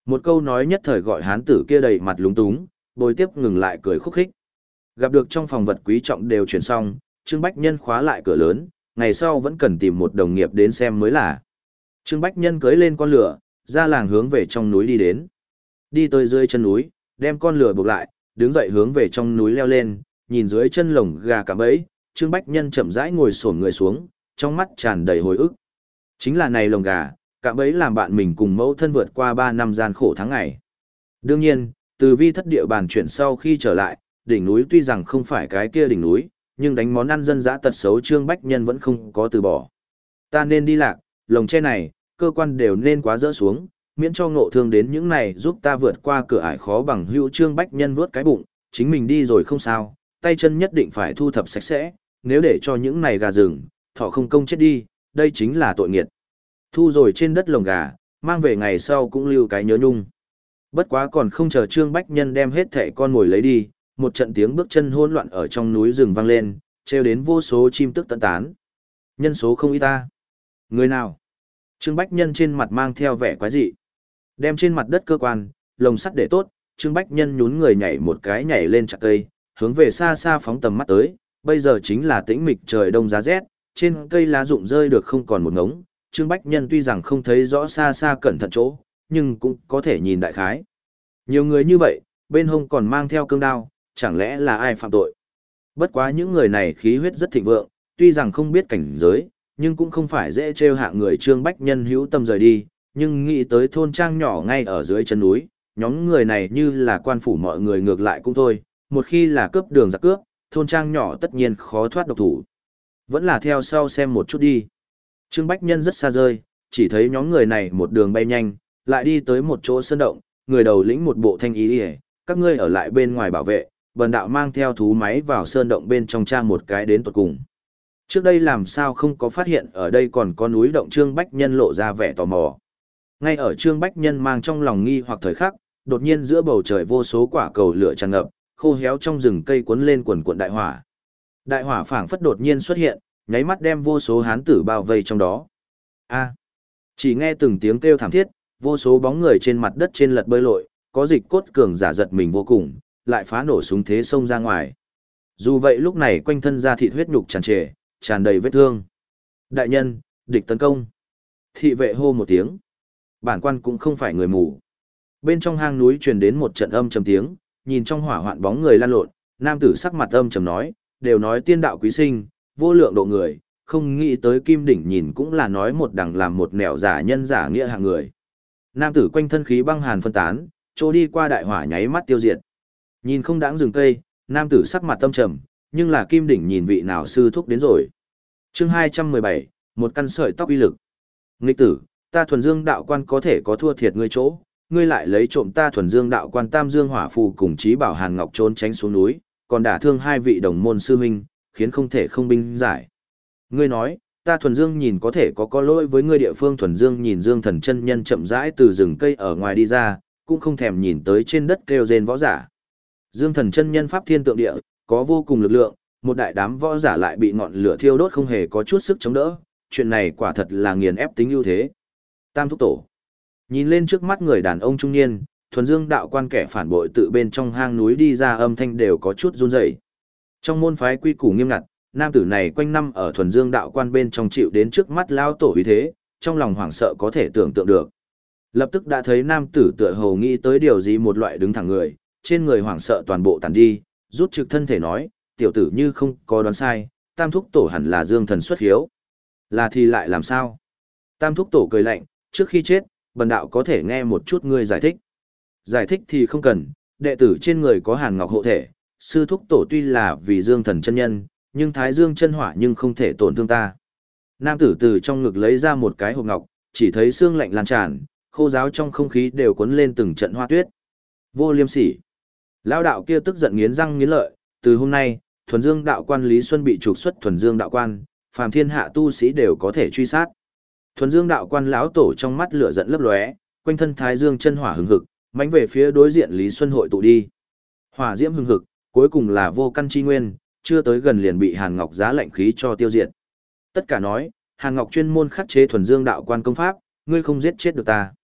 Một câu nói nhất thời gọi hán tử kia đầy mặt lúng túng, bồi tiếp ngừng lại cười khúc khích. Gặp được trong phòng vật quý trọng đều chuyển xong, Trương Bách Nhân khóa lại cửa lớn, ngày sau vẫn cần tìm một đồng nghiệp đến xem mới là. Trương Bách Nhân cưỡi lên con lửa, ra làng hướng về trong núi đi đến. Đi tới dưới chân núi, đem con lửa buộc lại, đứng dậy hướng về trong núi leo lên, nhìn dưới chân lồng gà cạm bẫy, Trương Bách Nhân chậm rãi ngồi xổm người xuống, trong mắt tràn đầy hồi ức. Chính là này lồng gà, cạm bẫy làm bạn mình cùng mẫu thân vượt qua ba năm gian khổ tháng ngày. Đương nhiên, từ vi thất địa bàn chuyển sau khi trở lại, đỉnh núi tuy rằng không phải cái kia đỉnh núi, nhưng đánh món ăn dân dã tật xấu Trương Bách Nhân vẫn không có từ bỏ. Ta nên đi lạc, lồng tre này, cơ quan đều nên quá dỡ xuống, miễn cho ngộ thương đến những này giúp ta vượt qua cửa ải khó bằng hữu. Trương Bách Nhân vuốt cái bụng, chính mình đi rồi không sao, tay chân nhất định phải thu thập sạch sẽ, nếu để cho những này gà rừng, thọ không công chết đi, đây chính là tội nghiệt. Thu rồi trên đất lồng gà, mang về ngày sau cũng lưu cái nhớ nhung. Bất quá còn không chờ Trương Bách Nhân đem hết thẻ con ngồi lấy đi, một trận tiếng bước chân hỗn loạn ở trong núi rừng vang lên, trêu đến vô số chim tức tận tán. Nhân số không ít ta. Người nào? Trương Bách Nhân trên mặt mang theo vẻ quái dị. Đem trên mặt đất cơ quan, lồng sắt để tốt, Trương Bách Nhân nhún người nhảy một cái nhảy lên chặt cây, hướng về xa xa phóng tầm mắt tới, bây giờ chính là tĩnh mịch trời đông giá rét, trên cây lá rụng rơi được không còn một ngống. Trương Bách Nhân tuy rằng không thấy rõ xa xa cẩn thận chỗ, nhưng cũng có thể nhìn đại khái. Nhiều người như vậy, bên hông còn mang theo cương đao, chẳng lẽ là ai phạm tội? Bất quá những người này khí huyết rất thịnh vượng, tuy rằng không biết cảnh giới, nhưng cũng không phải dễ trêu hạ người. Trương Bách Nhân hữu tâm rời đi, nhưng nghĩ tới thôn trang nhỏ ngay ở dưới chân núi, nhóm người này như là quan phủ mọi người ngược lại cũng thôi, một khi là cướp đường giặc cướp, thôn trang nhỏ tất nhiên khó thoát độc thủ. Vẫn là theo sau xem một chút đi. Trương Bách Nhân rất xa rơi, chỉ thấy nhóm người này một đường bay nhanh, lại đi tới một chỗ sơn động, người đầu lĩnh một bộ thanh ý đi, các ngươi ở lại bên ngoài bảo vệ, bần đạo mang theo thú máy vào sơn động bên trong tra một cái đến tuột cùng. Trước đây làm sao không có phát hiện ở đây còn có núi động. Trương Bách Nhân lộ ra vẻ tò mò. Ngay ở Trương Bách Nhân mang trong lòng nghi hoặc thời khắc, đột nhiên giữa bầu trời vô số quả cầu lửa tràn ngập, khô héo trong rừng cây cuốn lên quần cuộn đại hỏa. Đại hỏa phảng phất đột nhiên xuất hiện, nháy mắt đem vô số hán tử bao vây trong đó. A! Chỉ nghe từng tiếng kêu thảm thiết, vô số bóng người trên mặt đất trên lật bơi lội, có dịch cốt cường giả giật mình vô cùng, lại phá nổ súng thế xông ra ngoài. Dù vậy lúc này quanh thân da thịt huyết nhục tràn trề, tràn đầy vết thương. Đại nhân, địch tấn công. Thị vệ hô một tiếng. Bản quan cũng không phải người mù. Bên trong hang núi truyền đến một trận âm trầm tiếng, nhìn trong hỏa hoạn bóng người lan lộn, nam tử sắc mặt âm trầm nói, đều nói tiên đạo quý sinh, vô lượng độ người, không nghĩ tới Kim Đỉnh nhìn cũng là nói một đằng làm một nẻo giả nhân giả nghĩa hạng người. Nam tử quanh thân khí băng hàn phân tán, trôi đi qua đại hỏa nháy mắt tiêu diệt. Nhìn không đáng dừng cây, nam tử sắc mặt tâm trầm, nhưng là Kim Đỉnh nhìn vị nào sư thúc đến rồi. Chương hai trăm mười bảy, một căn sợi tóc uy lực. Nghịch tử, ta thuần dương đạo quan có thể có thua thiệt ngươi chỗ, ngươi lại lấy trộm ta thuần dương đạo quan tam dương hỏa phù cùng chí bảo Hàn Ngọc trốn tránh xuống núi, còn đả thương hai vị đồng môn sư huynh, khiến không thể không binh giải. Ngươi nói, ta thuần dương nhìn có thể có có lỗi với ngươi. Địa phương thuần dương nhìn Dương Thần chân nhân chậm rãi từ rừng cây ở ngoài đi ra, cũng không thèm nhìn tới trên đất kêu rên võ giả. Dương Thần chân nhân pháp thiên tượng địa, có vô cùng lực lượng, một đại đám võ giả lại bị ngọn lửa thiêu đốt không hề có chút sức chống đỡ, chuyện này quả thật là nghiền ép tính ưu thế. Tam thúc tổ. Nhìn lên trước mắt người đàn ông trung niên, thuần dương đạo quan kẻ phản bội tự bên trong hang núi đi ra, âm thanh đều có chút run rẩy. Trong môn phái quy củ nghiêm ngặt, nam tử này quanh năm ở thuần dương đạo quan bên trong chịu đến trước mắt lao tổ uy thế, trong lòng hoảng sợ có thể tưởng tượng được. Lập tức đã thấy nam tử tựa hồ nghĩ tới điều gì, một loại đứng thẳng người, trên người hoảng sợ toàn bộ tàn đi, rút trực thân thể nói, tiểu tử như không có đoán sai, tam thúc tổ hẳn là Dương Thần xuất hiếu. Là thì lại làm sao? Tam thúc tổ cười lạnh, trước khi chết, bần đạo có thể nghe một chút ngươi giải thích. Giải thích thì không cần, đệ tử trên người có Hàn Ngọc hộ thể, sư thúc tổ tuy là vì Dương Thần chân nhân, nhưng Thái Dương chân hỏa nhưng không thể tổn thương ta. Nam tử từ trong ngực lấy ra một cái hộp ngọc, chỉ thấy xương lạnh lan tràn, khô ráo trong không khí đều cuốn lên từng trận hoa tuyết. Vô liêm sỉ. Lão đạo kia tức giận nghiến răng nghiến lợi, từ hôm nay, thuần dương đạo quan Lý Xuân bị trục xuất thuần dương đạo quan, phàm thiên hạ tu sĩ đều có thể truy sát. Thuần dương đạo quan lão tổ trong mắt lửa giận lấp lóe, quanh thân Thái Dương chân hỏa hừng hực, mãnh về phía đối diện Lý Xuân hội tụ đi. Hỏa diễm hừng hực, cuối cùng là vô căn chi nguyên, chưa tới gần liền bị Hàn Ngọc giá lạnh khí cho tiêu diệt. Tất cả nói, Hàn Ngọc chuyên môn khắc chế thuần dương đạo quan công pháp, ngươi không giết chết được ta.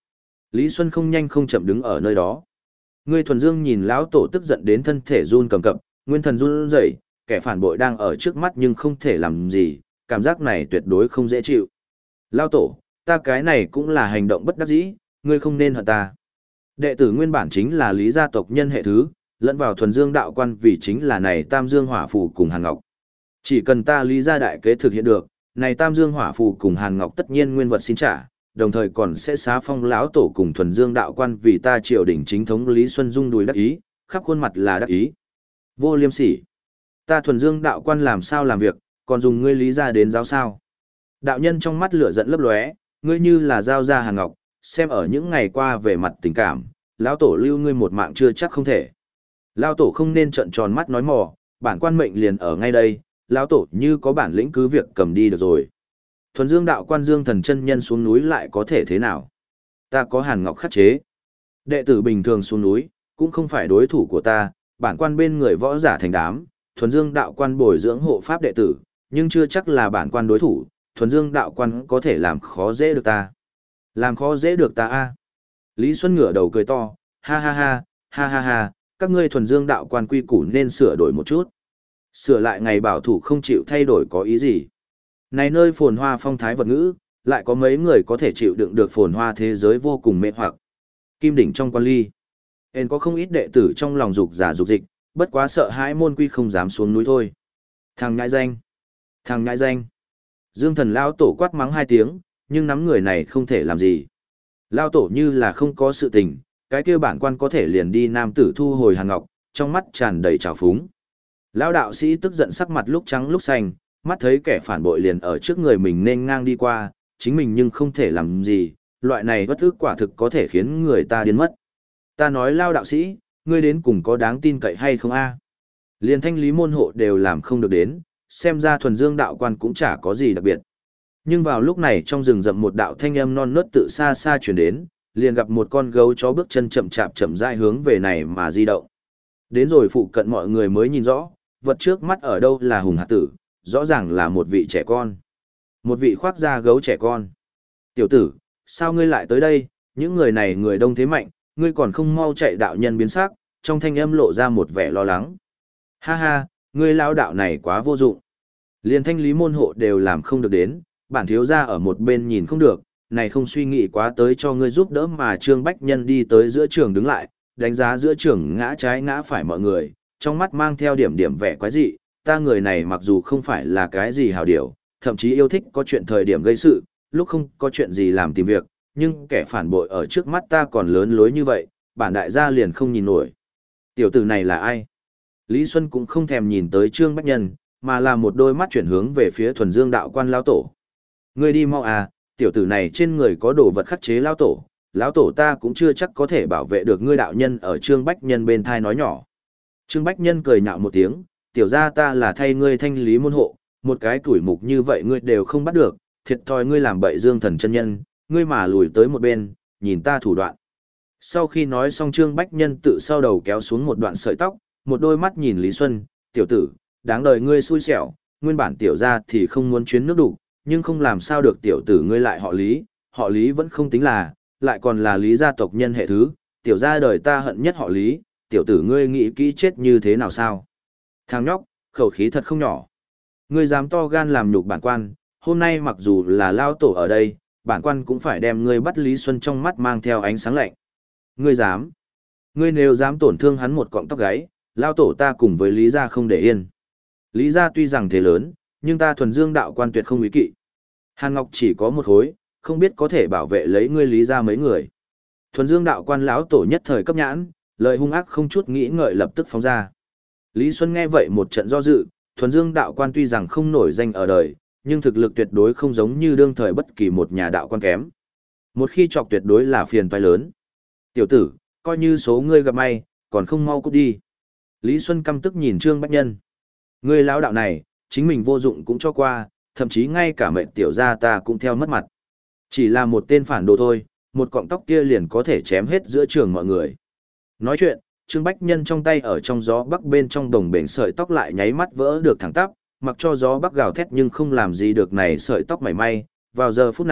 Lý Xuân không nhanh không chậm đứng ở nơi đó. Ngươi thuần dương nhìn lão tổ tức giận đến thân thể run cầm cập, nguyên thần run rẩy, kẻ phản bội đang ở trước mắt nhưng không thể làm gì, cảm giác này tuyệt đối không dễ chịu. Lão tổ, ta cái này cũng là hành động bất đắc dĩ, ngươi không nên hận ta. Đệ tử nguyên bản chính là Lý gia tộc nhân hệ thứ, lẫn vào thuần dương đạo quan vì chính là này Tam Dương Hỏa Phù cùng Hàn Ngọc. Chỉ cần ta Lý gia đại kế thực hiện được, này Tam Dương Hỏa Phù cùng Hàn Ngọc tất nhiên nguyên vật xin trả, đồng thời còn sẽ xá phong lão tổ cùng thuần dương đạo quan vì ta triều đình chính thống Lý Xuân Dung đùi đắc ý, khắp khuôn mặt là đắc ý. Vô liêm sỉ. Ta thuần dương đạo quan làm sao làm việc, còn dùng ngươi Lý gia đến giáo sao? Đạo nhân trong mắt lửa giận lấp lóe, ngươi như là giao ra Hàn Ngọc, xem ở những ngày qua về mặt tình cảm, lão tổ lưu ngươi một mạng chưa chắc không thể. Lão tổ không nên trợn tròn mắt nói mò, bản quan mệnh liền ở ngay đây, lão tổ như có bản lĩnh cứ việc cầm đi được rồi. Thuần dương đạo quan Dương Thần chân nhân xuống núi lại có thể thế nào? Ta có Hàn Ngọc khắc chế. Đệ tử bình thường xuống núi, cũng không phải đối thủ của ta, bản quan bên người võ giả thành đám, thuần dương đạo quan bồi dưỡng hộ pháp đệ tử, nhưng chưa chắc là bản quan đối thủ, thuần dương đạo quan có thể làm khó dễ được ta. Làm khó dễ được ta a? Lý Xuân ngửa đầu cười to, ha ha ha, ha ha ha, các ngươi thuần dương đạo quan quy củ nên sửa đổi một chút. Sửa lại ngày bảo thủ không chịu thay đổi có ý gì? Này nơi phồn hoa phong thái vật ngữ, lại có mấy người có thể chịu đựng được phồn hoa thế giới vô cùng mê hoặc. Kim đỉnh trong quan ly. Hên có không ít đệ tử trong lòng dục giả dục dịch, bất quá sợ hãi môn quy không dám xuống núi thôi. Thằng nhãi danh. Thằng nhãi danh. Dương Thần lao tổ quát mắng hai tiếng, nhưng nắm người này không thể làm gì. Lao tổ như là không có sự tình, cái kia bản quan có thể liền đi nam tử thu hồi Hàn Ngọc, trong mắt tràn đầy trào phúng. Lão đạo sĩ tức giận sắc mặt lúc trắng lúc xanh, mắt thấy kẻ phản bội liền ở trước người mình nên ngang đi qua, chính mình nhưng không thể làm gì, loại này bất ức quả thực có thể khiến người ta điên mất. Ta nói Lao đạo sĩ, ngươi đến cùng có đáng tin cậy hay không a? Liền thanh lý môn hộ đều làm không được đến, xem ra thuần dương đạo quan cũng chả có gì đặc biệt. Nhưng vào lúc này trong rừng rậm một đạo thanh âm non nớt tự xa xa chuyển đến, liền gặp một con gấu chó bước chân chậm chạp chậm rãi hướng về này mà di động. Đến rồi phụ cận mọi người mới nhìn rõ, vật trước mắt ở đâu là Hùng Hạt Tử, rõ ràng là một vị trẻ con. Một vị khoác da gấu trẻ con. Tiểu tử, sao ngươi lại tới đây, những người này người đông thế mạnh, ngươi còn không mau chạy. Đạo nhân biến sắc, trong thanh âm lộ ra một vẻ lo lắng. Ha ha, ngươi lão đạo này quá vô dụng. Liên thanh lý môn hộ đều làm không được đến, bản thiếu gia ở một bên nhìn không được, này không suy nghĩ quá tới cho ngươi giúp đỡ mà Trương Bách Nhân đi tới giữa trường đứng lại, đánh giá giữa trường ngã trái ngã phải mọi người, trong mắt mang theo điểm điểm vẻ quái dị, ta người này mặc dù không phải là cái gì hào điểu, thậm chí yêu thích có chuyện thời điểm gây sự, lúc không có chuyện gì làm tìm việc, nhưng kẻ phản bội ở trước mắt ta còn lớn lối như vậy, bản đại gia liền không nhìn nổi. Tiểu tử này là ai? Lý Xuân cũng không thèm nhìn tới Trương Bách Nhân, mà là một đôi mắt chuyển hướng về phía thuần dương đạo quan lão tổ. Ngươi đi mau à, tiểu tử này trên người có đồ vật khắc chế lão tổ, lão tổ ta cũng chưa chắc có thể bảo vệ được ngươi. Đạo nhân ở Trương Bách Nhân bên thai nói nhỏ. Trương Bách Nhân cười nhạo một tiếng, tiểu gia ta là thay ngươi thanh lý môn hộ, một cái tuổi mục như vậy ngươi đều không bắt được, thiệt thòi ngươi làm bậy Dương Thần chân nhân, ngươi mà lùi tới một bên, nhìn ta thủ đoạn. Sau khi nói xong Trương Bách Nhân tự sau đầu kéo xuống một đoạn sợi tóc, một đôi mắt nhìn Lý Xuân, tiểu tử, đáng đời ngươi xui xẻo, nguyên bản tiểu gia thì không muốn chuyến nước đủ, nhưng không làm sao được tiểu tử ngươi lại họ Lý, họ Lý vẫn không tính là, lại còn là Lý gia tộc nhân hệ thứ, tiểu gia đời ta hận nhất họ Lý, tiểu tử ngươi nghĩ kỹ chết như thế nào sao? Thằng nhóc, khẩu khí thật không nhỏ. Ngươi dám to gan làm nhục bản quan, hôm nay mặc dù là lao tổ ở đây, bản quan cũng phải đem ngươi bắt. Lý Xuân trong mắt mang theo ánh sáng lạnh. Ngươi dám? Ngươi nếu dám tổn thương hắn một cọng tóc gáy, lao tổ ta cùng với Lý gia không để yên. Lý gia tuy rằng thế lớn, nhưng ta thuần dương đạo quan tuyệt không ý kỵ. Hàn Ngọc chỉ có một khối, không biết có thể bảo vệ lấy ngươi Lý gia mấy người. Thuần dương đạo quan lão tổ nhất thời cấp nhãn, lời hung ác không chút nghĩ ngợi lập tức phóng ra. Lý Xuân nghe vậy một trận do dự, thuần dương đạo quan tuy rằng không nổi danh ở đời, nhưng thực lực tuyệt đối không giống như đương thời bất kỳ một nhà đạo quan kém. Một khi chọc tuyệt đối là phiền toái lớn. Tiểu tử, coi như số ngươi gặp may, còn không mau cút đi. Lý Xuân căm tức nhìn Trương Bách Nhân. Ngươi lão đạo này, chính mình vô dụng cũng cho qua, thậm chí ngay cả mệnh tiểu gia ta cũng theo mất mặt. Chỉ là một tên phản đồ thôi, một cọng tóc kia liền có thể chém hết giữa trường mọi người. Nói chuyện, Trương Bách Nhân trong tay ở trong gió bắc bên trong đồng bền sợi tóc lại nháy mắt vỡ được thẳng tắp, mặc cho gió bắc gào thét nhưng không làm gì được này sợi tóc mảy may. Vào giờ phút này,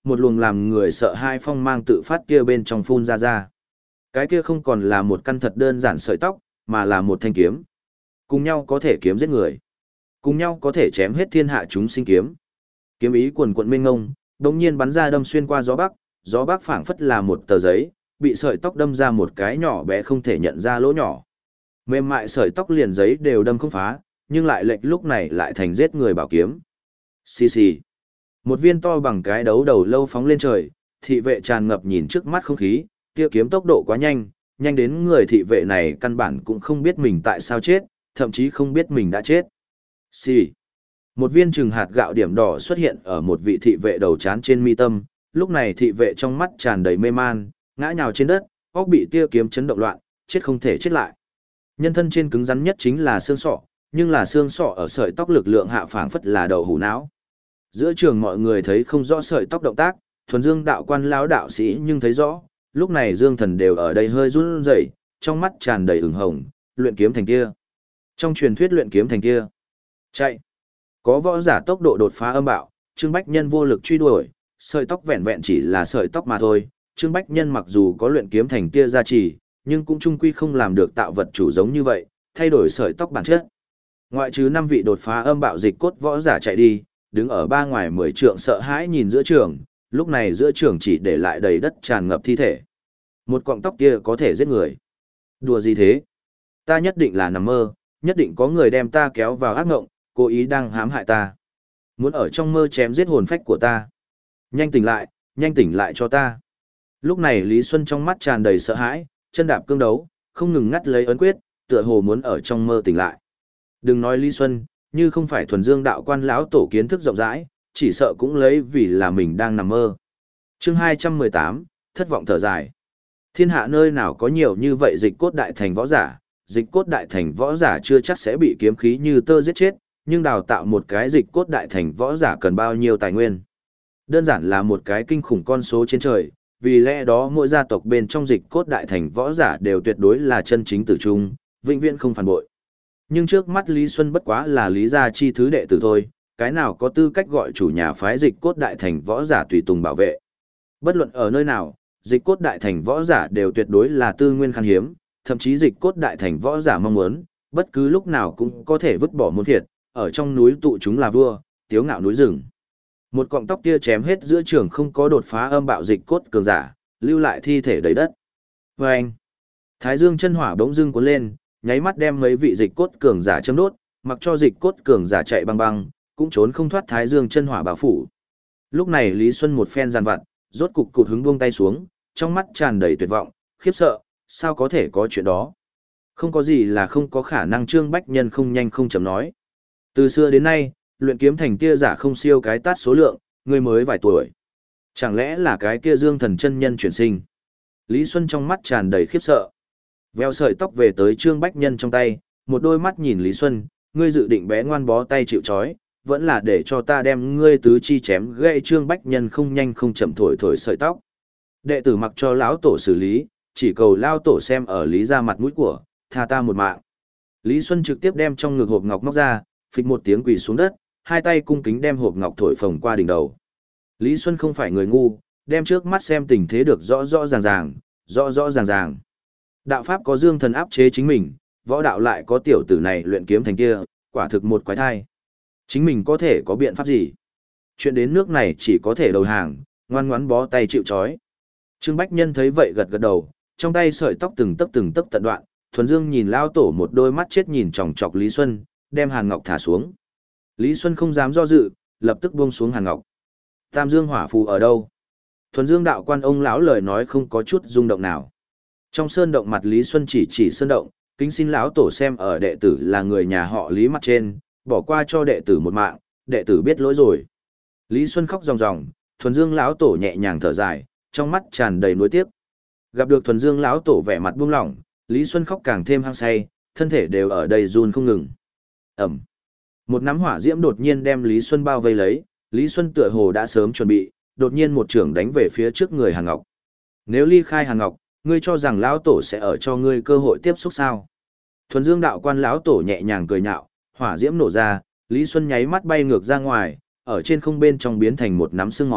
một luồng làm người sợ hai phong mang tự phát kia bên trong phun ra ra. Cái kia không còn là một căn thật đơn giản sợi tóc, mà là một thanh kiếm. Cùng nhau có thể kiếm giết người. Cùng nhau có thể chém hết thiên hạ chúng sinh kiếm. Kiếm ý quần quận mênh ngông, đột nhiên bắn ra đâm xuyên qua gió bắc, gió bắc phảng phất là một tờ giấy, bị sợi tóc đâm ra một cái nhỏ bé không thể nhận ra lỗ nhỏ. Mềm mại sợi tóc liền giấy đều đâm không phá, nhưng lại lệch lúc này lại thành giết người bảo kiếm. Xì xì. Một viên to bằng cái đấu đầu lâu phóng lên trời, thị vệ tràn ngập nhìn trước mắt không khí, kia kiếm tốc độ quá nhanh, nhanh đến người thị vệ này căn bản cũng không biết mình tại sao chết, thậm chí không biết mình đã chết. Xì. Một viên trừng hạt gạo điểm đỏ xuất hiện ở một vị thị vệ đầu trán trên mi tâm, lúc này thị vệ trong mắt tràn đầy mê man, ngã nhào trên đất, óc bị tia kiếm chấn động loạn, chết không thể chết lại. Nhân thân trên cứng rắn nhất chính là xương sọ, nhưng là xương sọ ở sợi tóc lực lượng hạ phảng phất là đầu hủ não. Giữa trường mọi người thấy không rõ sợi tóc động tác, thuần dương đạo quan lão đạo sĩ nhưng thấy rõ, lúc này Dương Thần đều ở đây hơi run rẩy, trong mắt tràn đầy ửng hồng, luyện kiếm thành kia. Trong truyền thuyết luyện kiếm thành kia. Chạy. Có võ giả tốc độ đột phá âm bạo, Trương Bách Nhân vô lực truy đuổi, sợi tóc vẹn vẹn chỉ là sợi tóc mà thôi. Trương Bách Nhân mặc dù có luyện kiếm thành kia gia trì, nhưng cũng chung quy không làm được tạo vật chủ giống như vậy, thay đổi sợi tóc bản chất. Ngoại trừ năm vị đột phá âm bạo dịch cốt võ giả chạy đi, đứng ở ba ngoài mười trượng sợ hãi nhìn giữa trường, lúc này giữa trường chỉ để lại đầy đất tràn ngập thi thể. Một cọng tóc kia có thể giết người. Đùa gì thế? Ta nhất định là nằm mơ, nhất định có người đem ta kéo vào ác ngộng, cố ý đang hãm hại ta. Muốn ở trong mơ chém giết hồn phách của ta. Nhanh tỉnh lại, nhanh tỉnh lại cho ta. Lúc này Lý Xuân trong mắt tràn đầy sợ hãi, chân đạp cương đấu, không ngừng ngắt lấy ấn quyết, tựa hồ muốn ở trong mơ tỉnh lại. Đừng nói Lý Xuân, như không phải thuần dương đạo quan lão tổ kiến thức rộng rãi, chỉ sợ cũng lấy vì là mình đang nằm mơ. Chương hai trăm mười tám, thất vọng thở dài. Thiên hạ nơi nào có nhiều như vậy dịch cốt đại thành võ giả, dịch cốt đại thành võ giả chưa chắc sẽ bị kiếm khí như tơ giết chết, nhưng đào tạo một cái dịch cốt đại thành võ giả cần bao nhiêu tài nguyên. Đơn giản là một cái kinh khủng con số trên trời, vì lẽ đó mỗi gia tộc bên trong dịch cốt đại thành võ giả đều tuyệt đối là chân chính tử trung, vĩnh viễn không phản bội. Nhưng trước mắt Lý Xuân bất quá là Lý gia chi thứ đệ tử thôi, cái nào có tư cách gọi chủ nhà phái dịch cốt đại thành võ giả tùy tùng bảo vệ. Bất luận ở nơi nào, dịch cốt đại thành võ giả đều tuyệt đối là tư nguyên khan hiếm, thậm chí dịch cốt đại thành võ giả mong muốn, bất cứ lúc nào cũng có thể vứt bỏ môn thiệt, ở trong núi tụ chúng là vua, tiếu ngạo núi rừng. Một cọng tóc kia chém hết giữa trường không có đột phá âm bạo dịch cốt cường giả, lưu lại thi thể đầy đất. Và anh, Thái Dương chân hỏa bỗng dưng cuốn lên, nháy mắt đem mấy vị dịch cốt cường giả châm đốt, mặc cho dịch cốt cường giả chạy băng băng, cũng trốn không thoát Thái Dương chân hỏa bao phủ. Lúc này Lý Xuân một phen giàn vặt, rốt cục cụt hứng buông tay xuống, trong mắt tràn đầy tuyệt vọng, khiếp sợ, sao có thể có chuyện đó? Không có gì là không có khả năng. Trương Bách Nhân không nhanh không chậm nói. Từ xưa đến nay, luyện kiếm thành tia giả không siêu cái tát số lượng, người mới vài tuổi. Chẳng lẽ là cái kia Dương Thần chân nhân chuyển sinh? Lý Xuân trong mắt tràn đầy khiếp sợ. Veo sợi tóc về tới Trương Bách Nhân trong tay, một đôi mắt nhìn Lý Xuân, ngươi dự định bé ngoan bó tay chịu trói, vẫn là để cho ta đem ngươi tứ chi chém gãy. Trương Bách Nhân không nhanh không chậm thổi thổi sợi tóc. Đệ tử mặc cho lão tổ xử lý, chỉ cầu lao tổ xem ở Lý ra mặt mũi của, tha ta một mạng. Lý Xuân trực tiếp đem trong ngực hộp ngọc móc ra, phịch một tiếng quỳ xuống đất, hai tay cung kính đem hộp ngọc thổi phồng qua đỉnh đầu. Lý Xuân không phải người ngu, đem trước mắt xem tình thế được rõ rõ ràng ràng, rõ rõ ràng ràng. Đạo pháp có Dương Thần áp chế chính mình, võ đạo lại có tiểu tử này luyện kiếm thành kia, quả thực một quái thai. Chính mình có thể có biện pháp gì? Chuyện đến nước này chỉ có thể đầu hàng, ngoan ngoãn bó tay chịu trói. Trương Bách Nhân thấy vậy gật gật đầu, trong tay sợi tóc từng tấc từng tấc tận đoạn, thuần dương nhìn lao tổ một đôi mắt chết nhìn chòng chọc Lý Xuân, đem hàn ngọc thả xuống. Lý Xuân không dám do dự, lập tức buông xuống hàn ngọc. Tam dương hỏa phù ở đâu? Thuần dương đạo quan ông lão lời nói không có chút rung động nào. Trong sơn động mặt Lý Xuân chỉ chỉ sơn động, kính xin lão tổ xem ở đệ tử là người nhà họ Lý mặt trên, bỏ qua cho đệ tử một mạng, đệ tử biết lỗi rồi. Lý Xuân khóc ròng ròng, thuần dương lão tổ nhẹ nhàng thở dài, trong mắt tràn đầy nuối tiếc. Gặp được thuần dương lão tổ vẻ mặt buông lỏng, Lý Xuân khóc càng thêm hăng say, thân thể đều ở đây run không ngừng. Ẩm. Một nắm hỏa diễm đột nhiên đem Lý Xuân bao vây lấy, Lý Xuân tựa hồ đã sớm chuẩn bị, đột nhiên một chưởng đánh về phía trước người Hàn Ngọc. Nếu ly khai Hàn Ngọc, ngươi cho rằng lão tổ sẽ ở cho ngươi cơ hội tiếp xúc sao? Thuần Dương đạo quan lão tổ nhẹ nhàng cười nhạo, hỏa diễm nổ ra, Lý Xuân nháy mắt bay ngược ra ngoài, ở trên không bên trong biến thành một nắm xương máu,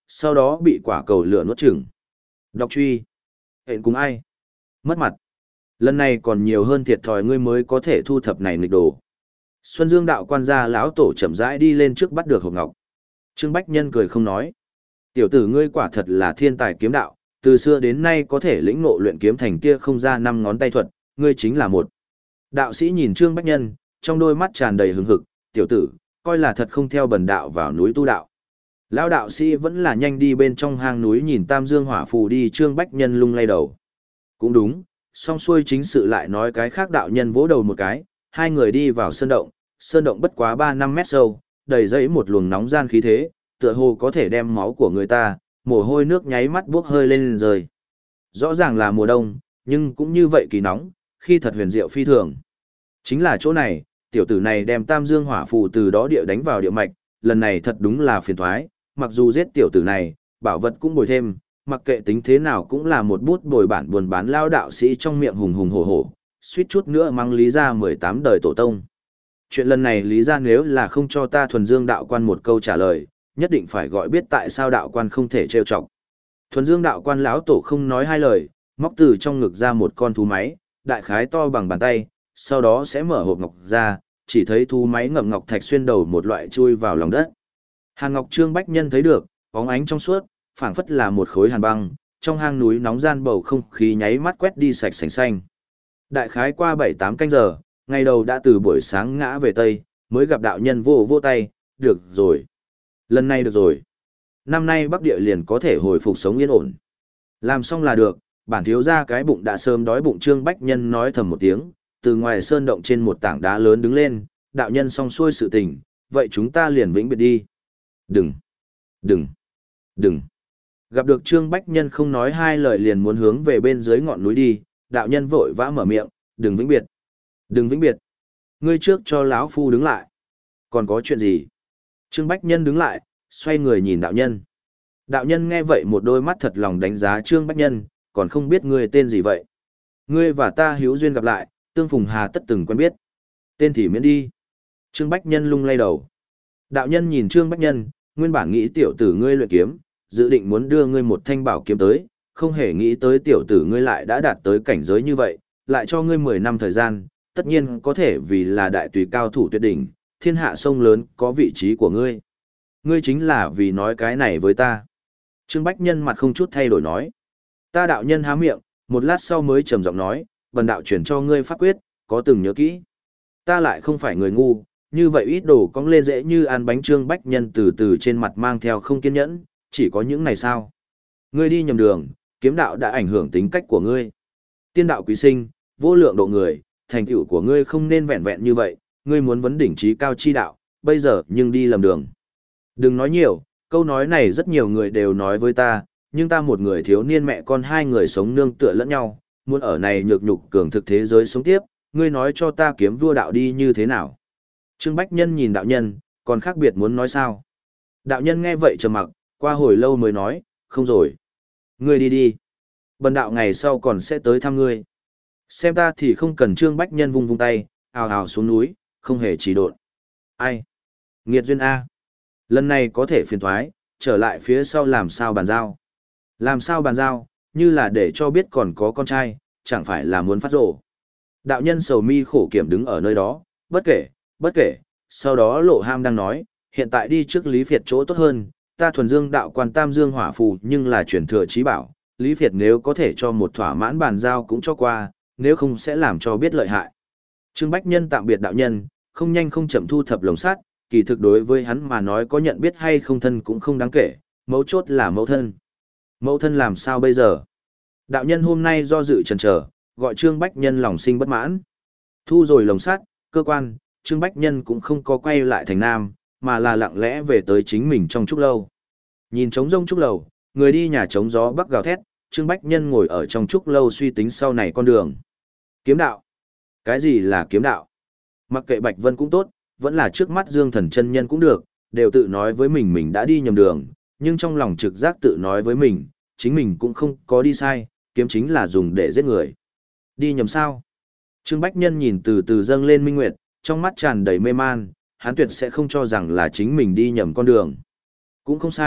sau đó bị quả cầu lửa nuốt chửng. Đọc truy. Hẹn cùng ai? Mất mặt. Lần này còn nhiều hơn thiệt thòi ngươi mới có thể thu thập này nghịch đồ. Xuân Dương đạo quan gia lão tổ chậm rãi đi lên trước bắt được hộp ngọc. Trương Bách Nhân cười không nói. Tiểu tử ngươi quả thật là thiên tài kiếm đạo, từ xưa đến nay có thể lĩnh ngộ luyện kiếm thành kia không ra năm ngón tay thuật, ngươi chính là một. Đạo sĩ nhìn Trương Bách Nhân, trong đôi mắt tràn đầy hứng hực, tiểu tử, coi là thật không theo bần đạo vào núi tu đạo. Lão đạo sĩ vẫn là nhanh đi bên trong hang núi nhìn Tam Dương Hỏa Phù đi. Trương Bách Nhân lung lay đầu. Cũng đúng, song xuôi chính sự lại nói cái khác. Đạo nhân vỗ đầu một cái, hai người đi vào sơn động, sơn động bất quá ba năm mét sâu, đầy dẫy một luồng nóng gian khí thế, tựa hồ có thể đem máu của người ta, mồ hôi nước nháy mắt buốc hơi lên rơi. Rõ ràng là mùa đông, nhưng cũng như vậy kỳ nóng, khi thật huyền diệu phi thường. Chính là chỗ này, tiểu tử này đem Tam Dương Hỏa Phù từ đó địa đánh vào địa mạch, lần này thật đúng là phiền toái, mặc dù giết tiểu tử này, bảo vật cũng bồi thêm, mặc kệ tính thế nào cũng là một bút bồi bản buồn bán. Lao đạo sĩ trong miệng hùng hùng hổ hổ, suýt chút nữa mang Lý gia mười tám đời tổ tông. Chuyện lần này Lý gia nếu là không cho ta Thuần Dương đạo quan một câu trả lời, nhất định phải gọi biết tại sao đạo quan không thể trêu chọc. Thuần Dương đạo quan lão tổ không nói hai lời, móc từ trong ngực ra một con thú máy, đại khái to bằng bàn tay, sau đó sẽ mở hộp ngọc ra, chỉ thấy thú máy ngậm ngọc thạch xuyên đầu một loại chui vào lòng đất. Hàn Ngọc Trương Bách Nhân thấy được, bóng ánh trong suốt, phảng phất là một khối hàn băng, trong hang núi nóng gian bầu không khí nháy mắt quét đi sạch sành xanh. Đại khái qua bảy tám canh giờ, ngày đầu đã từ buổi sáng ngã về tây, mới gặp đạo nhân vô vô tay, được rồi. Lần này được rồi. Năm nay Bắc Địa liền có thể hồi phục sống yên ổn. Làm xong là được, bản thiếu ra cái bụng đã sớm đói bụng. Trương Bách Nhân nói thầm một tiếng, từ ngoài sơn động trên một tảng đá lớn đứng lên, đạo nhân xong xuôi sự tình, vậy chúng ta liền vĩnh biệt đi. Đừng, đừng, đừng. Gặp được Trương Bách Nhân không nói hai lời liền muốn hướng về bên dưới ngọn núi đi, đạo nhân vội vã mở miệng, đừng vĩnh biệt, đừng vĩnh biệt. Ngươi trước cho lão phu đứng lại. Còn có chuyện gì? Trương Bách Nhân đứng lại, xoay người nhìn đạo nhân. Đạo nhân nghe vậy một đôi mắt thật lòng đánh giá Trương Bách Nhân, còn không biết ngươi tên gì vậy. Ngươi và ta hữu duyên gặp lại, tương phùng hà tất từng quen biết. Tên thì miễn đi. Trương Bách Nhân lung lay đầu. Đạo nhân nhìn Trương Bách Nhân, nguyên bản nghĩ tiểu tử ngươi luyện kiếm, dự định muốn đưa ngươi một thanh bảo kiếm tới, không hề nghĩ tới tiểu tử ngươi lại đã đạt tới cảnh giới như vậy, lại cho ngươi mười năm thời gian, tất nhiên có thể vì là đại tùy cao thủ tuyệt đỉnh, thiên hạ sông lớn có vị trí của ngươi. Ngươi chính là vì nói cái này với ta. Trương Bách Nhân mặt không chút thay đổi nói. Ta đạo nhân há miệng, một lát sau mới trầm giọng nói, bần đạo chuyển cho ngươi pháp quyết, có từng nhớ kỹ. Ta lại không phải người ngu, như vậy ít đồ cong lên dễ như ăn bánh. Trương Bách Nhân từ từ trên mặt mang theo không kiên nhẫn, chỉ có những này sao? Ngươi đi nhầm đường, kiếm đạo đã ảnh hưởng tính cách của ngươi. Tiên đạo quý sinh, vô lượng độ người, thành tựu của ngươi không nên vẹn vẹn như vậy, ngươi muốn vấn đỉnh trí cao chi đạo, bây giờ nhưng đi lầm đường. Đừng nói nhiều, câu nói này rất nhiều người đều nói với ta, nhưng ta một người thiếu niên mẹ con hai người sống nương tựa lẫn nhau, muốn ở này nhược nhục cường thực thế giới sống tiếp, ngươi nói cho ta kiếm vua đạo đi như thế nào? Trương Bách Nhân nhìn đạo nhân, còn khác biệt muốn nói sao? Đạo nhân nghe vậy trầm mặc, qua hồi lâu mới nói, không rồi. Ngươi đi đi. Bần đạo ngày sau còn sẽ tới thăm ngươi. Xem ta thì không cần. Trương Bách Nhân vung vung tay, ào ào xuống núi, không hề trì độn. Ai? Nghiệt duyên A. Lần này có thể phiền thoái, trở lại phía sau làm sao bàn giao. Làm sao bàn giao, như là để cho biết còn có con trai, chẳng phải là muốn phát rổ. Đạo nhân sầu mi khổ kiểm đứng ở nơi đó, bất kể, bất kể, sau đó lộ ham đang nói, hiện tại đi trước Lý Việt chỗ tốt hơn, ta Thuần Dương đạo quan Tam Dương Hỏa Phù nhưng là truyền thừa trí bảo, Lý Việt nếu có thể cho một thỏa mãn bàn giao cũng cho qua, nếu không sẽ làm cho biết lợi hại. Trương Bách Nhân tạm biệt đạo nhân, không nhanh không chậm thu thập lồng sắt, kỳ thực đối với hắn mà nói có nhận biết hay không thân cũng không đáng kể, mấu chốt là mẫu thân. Mẫu thân làm sao bây giờ? Đạo nhân hôm nay do dự chần chờ, gọi Trương Bách Nhân lòng sinh bất mãn. Thu rồi lồng sắt, cơ quan, Trương Bách Nhân cũng không có quay lại thành Nam, mà là lặng lẽ về tới chính mình trong trúc lâu. Nhìn trống rông trúc lầu, người đi nhà trống gió bắc gào thét, Trương Bách Nhân ngồi ở trong trúc lâu suy tính sau này con đường. Kiếm đạo. Cái gì là kiếm đạo? Mặc kệ Bạch Vân cũng tốt, vẫn là trước mắt Dương Thần chân nhân cũng được, đều tự nói với mình mình đã đi nhầm đường, nhưng trong lòng trực giác tự nói với mình, chính mình cũng không có đi sai, kiếm chính là dùng để giết người. Đi nhầm sao? Trương Bách Nhân nhìn từ từ dâng lên minh nguyệt, trong mắt tràn đầy mê man, hắn tuyệt sẽ không cho rằng là chính mình đi nhầm con đường. Cũng không sai,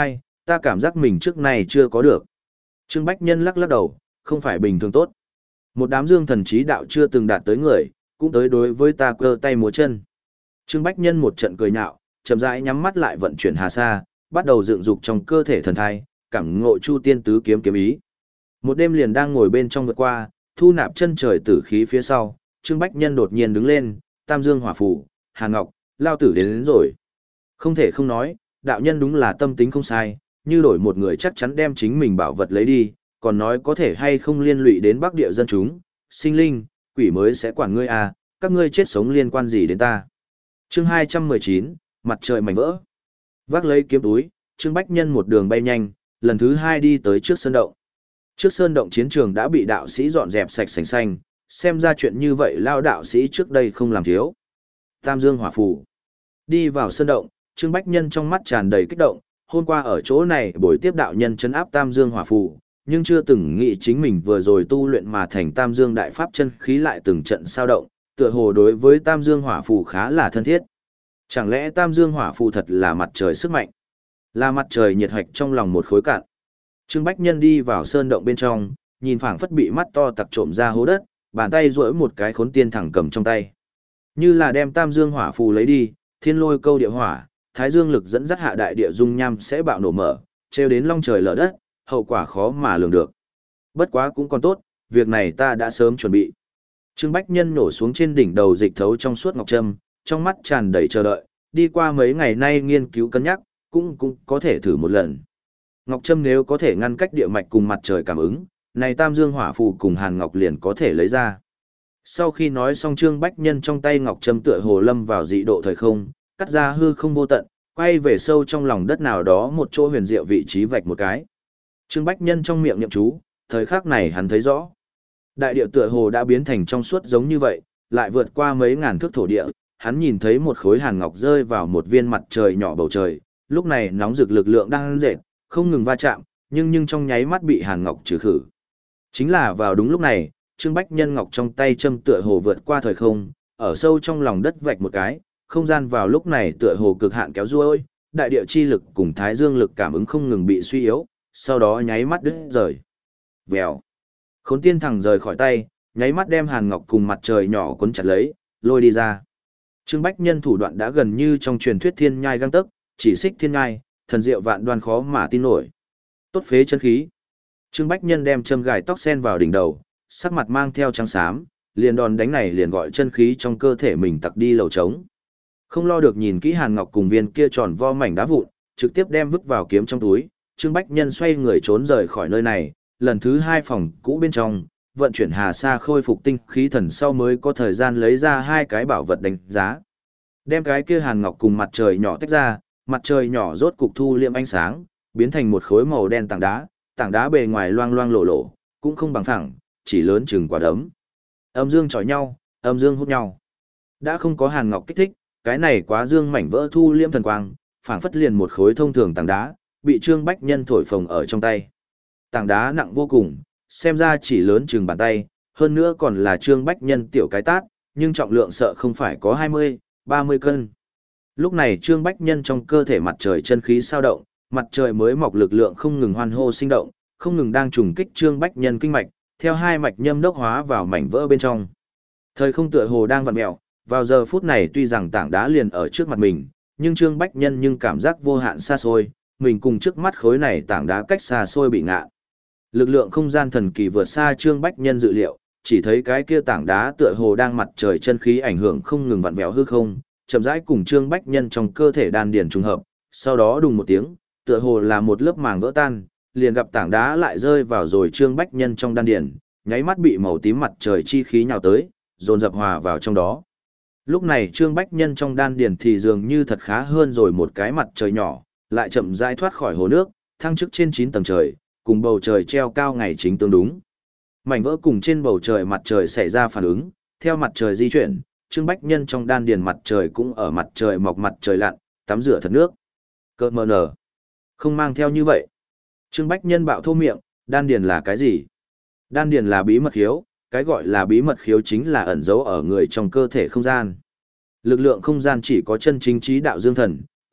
ta cảm giác mình trước nay chưa có được. Trương Bách Nhân lắc lắc đầu, không phải bình thường tốt. Một đám dương thần trí đạo chưa từng đạt tới người, cũng tới đối với ta cơ tay múa chân. Trương Bách Nhân một trận cười nhạo, chậm rãi nhắm mắt lại vận chuyển hà sa, bắt đầu dựng dục trong cơ thể thần thai, cảm ngộ chu tiên tứ kiếm kiếm ý. Một đêm liền đang ngồi bên trong vượt qua, thu nạp chân trời tử khí phía sau, Trương Bách Nhân đột nhiên đứng lên, Tam Dương Hỏa Phù, Hàn Ngọc, lao tử đến, đến rồi. Không thể không nói, đạo nhân đúng là tâm tính không sai, như đổi một người chắc chắn đem chính mình bảo vật lấy đi, còn nói có thể hay không liên lụy đến Bắc Địa dân chúng, sinh linh, quỷ mới sẽ quản ngươi à, các ngươi chết sống liên quan gì đến ta. Chương hai trăm mười chín, mặt trời mảnh vỡ. Vác lấy kiếm túi, Trương Bách Nhân một đường bay nhanh, lần thứ hai đi tới trước sơn động. Trước sơn động chiến trường đã bị đạo sĩ dọn dẹp sạch sành xanh, xem ra chuyện như vậy lao đạo sĩ trước đây không làm thiếu. Tam Dương Hỏa Phù. Đi vào sơn động, Trương Bách Nhân trong mắt tràn đầy kích động, hôm qua ở chỗ này buổi tiếp đạo nhân trấn áp Tam Dương Hỏa Phù, nhưng chưa từng nghĩ chính mình vừa rồi tu luyện mà thành Tam Dương Đại Pháp chân khí lại từng trận sao động, tựa hồ đối với Tam Dương Hỏa Phù khá là thân thiết. Chẳng lẽ Tam Dương Hỏa Phù thật là mặt trời sức mạnh? Là mặt trời nhiệt hạch trong lòng một khối cạn. Trương Bách Nhân đi vào sơn động bên trong, nhìn phảng phất bị mắt to tặc trộm ra hố đất, bàn tay duỗi một cái khốn tiên thẳng cầm trong tay. Như là đem Tam Dương Hỏa Phù lấy đi, thiên lôi câu địa hỏa, thái dương lực dẫn dắt hạ đại địa dung nham sẽ bạo nổ mở, trêu đến long trời lở đất, hậu quả khó mà lường được. Bất quá cũng còn tốt, việc này ta đã sớm chuẩn bị. Trương Bách Nhân nổ xuống trên đỉnh đầu dịch thấu trong suốt ngọc trâm, trong mắt tràn đầy chờ đợi, đi qua mấy ngày nay nghiên cứu cân nhắc, cũng cũng có thể thử một lần. Ngọc trâm nếu có thể ngăn cách địa mạch cùng mặt trời cảm ứng, này Tam Dương Hỏa Phù cùng Hàn Ngọc liền có thể lấy ra. Sau khi nói xong, Trương Bách Nhân trong tay ngọc trâm tựa hồ lâm vào dị độ thời không, cắt ra hư không vô tận, quay về sâu trong lòng đất nào đó một chỗ huyền diệu vị trí vạch một cái. Trương Bách Nhân trong miệng niệm chú, thời khắc này hắn thấy rõ. Đại địa tựa hồ đã biến thành trong suốt giống như vậy, lại vượt qua mấy ngàn thước thổ địa, hắn nhìn thấy một khối hàn ngọc rơi vào một viên mặt trời nhỏ bầu trời, lúc này nóng rực lực lượng đang dệt, không ngừng va chạm, nhưng nhưng trong nháy mắt bị hàn ngọc trừ khử. Chính là vào đúng lúc này, Trương Bách Nhân ngọc trong tay châm tựa hồ vượt qua thời không, ở sâu trong lòng đất vạch một cái, không gian vào lúc này tựa hồ cực hạn kéo ruôi, đại địa chi lực cùng thái dương lực cảm ứng không ngừng bị suy yếu, sau đó nháy mắt đứt rời. Vèo. Khốn tiên thẳng rời khỏi tay, nháy mắt đem hàn ngọc cùng mặt trời nhỏ cuốn chặt lấy, lôi đi ra. Trương Bách Nhân thủ đoạn đã gần như trong truyền thuyết thiên nhai găng tấc, chỉ xích thiên nhai, thần diệu vạn đoan khó mà tin nổi. Tốt phế chân khí. Trương Bách Nhân đem châm gài tóc sen vào đỉnh đầu, sắc mặt mang theo trắng xám, liền đòn đánh này liền gọi chân khí trong cơ thể mình tặc đi lầu trống. Không lo được nhìn kỹ hàn ngọc cùng viên kia tròn vo mảnh đá vụn, trực tiếp đem vứt vào kiếm trong túi, Trương Bách Nhân xoay người trốn rời khỏi nơi này, lần thứ hai phòng cũ bên trong, vận chuyển hà sa khôi phục tinh khí thần sau mới có thời gian lấy ra hai cái bảo vật đánh giá. Đem cái kia hàn ngọc cùng mặt trời nhỏ tách ra, mặt trời nhỏ rốt cục thu liệm ánh sáng, biến thành một khối màu đen tảng đá, tảng đá bề ngoài loang loang lổ lổ, cũng không bằng phẳng, chỉ lớn chừng quả đấm. Âm dương chọi nhau, âm dương hút nhau. Đã không có hàn ngọc kích thích, cái này quá dương mảnh vỡ thu liễm thần quang, phảng phất liền một khối thông thường tảng đá, bị Trương Bách Nhân thổi phồng ở trong tay. Tảng đá nặng vô cùng, xem ra chỉ lớn chừng bàn tay, hơn nữa còn là Trương Bách Nhân tiểu cái tát, nhưng trọng lượng sợ không phải có hai mươi, ba mươi cân. Lúc này Trương Bách Nhân trong cơ thể mặt trời chân khí sao động, mặt trời mới mọc lực lượng không ngừng hoan hô sinh động, không ngừng đang trùng kích Trương Bách Nhân kinh mạch, theo hai mạch nhâm đốc hóa vào mảnh vỡ bên trong. Thời không tựa hồ đang vặn mèo, vào giờ phút này tuy rằng tảng đá liền ở trước mặt mình, nhưng Trương Bách Nhân nhưng cảm giác vô hạn xa xôi, mình cùng trước mắt khối này tảng đá cách xa xôi bị ngạ. Lực lượng không gian thần kỳ vượt xa Trương Bách Nhân dự liệu, chỉ thấy cái kia tảng đá tựa hồ đang mặt trời chân khí ảnh hưởng không ngừng vặn vẹo hư không, chậm rãi cùng Trương Bách Nhân trong cơ thể đan điền trùng hợp, sau đó đùng một tiếng, tựa hồ là một lớp màng vỡ tan, liền gặp tảng đá lại rơi vào rồi Trương Bách Nhân trong đan điền, nháy mắt bị màu tím mặt trời chi khí nhào tới, dồn dập hòa vào trong đó. Lúc này Trương Bách Nhân trong đan điền thì dường như thật khá hơn rồi một cái mặt trời nhỏ, lại chậm rãi thoát khỏi hồ nước, thăng chức trên chín tầng trời, cùng bầu trời treo cao ngày chính tương đúng. Mảnh vỡ cùng trên bầu trời mặt trời xảy ra phản ứng, theo mặt trời di chuyển, Trương Bách Nhân trong đan điền mặt trời cũng ở mặt trời mọc mặt trời lặn, tắm rửa thật nước. Cơ mờ nở. Không mang theo như vậy. Trương Bách Nhân bạo thô miệng, đan điền là cái gì? Đan điền là bí mật khiếu, cái gọi là bí mật khiếu chính là ẩn giấu ở người trong cơ thể không gian. Lực lượng không gian chỉ có chân chính trí đạo dương thần,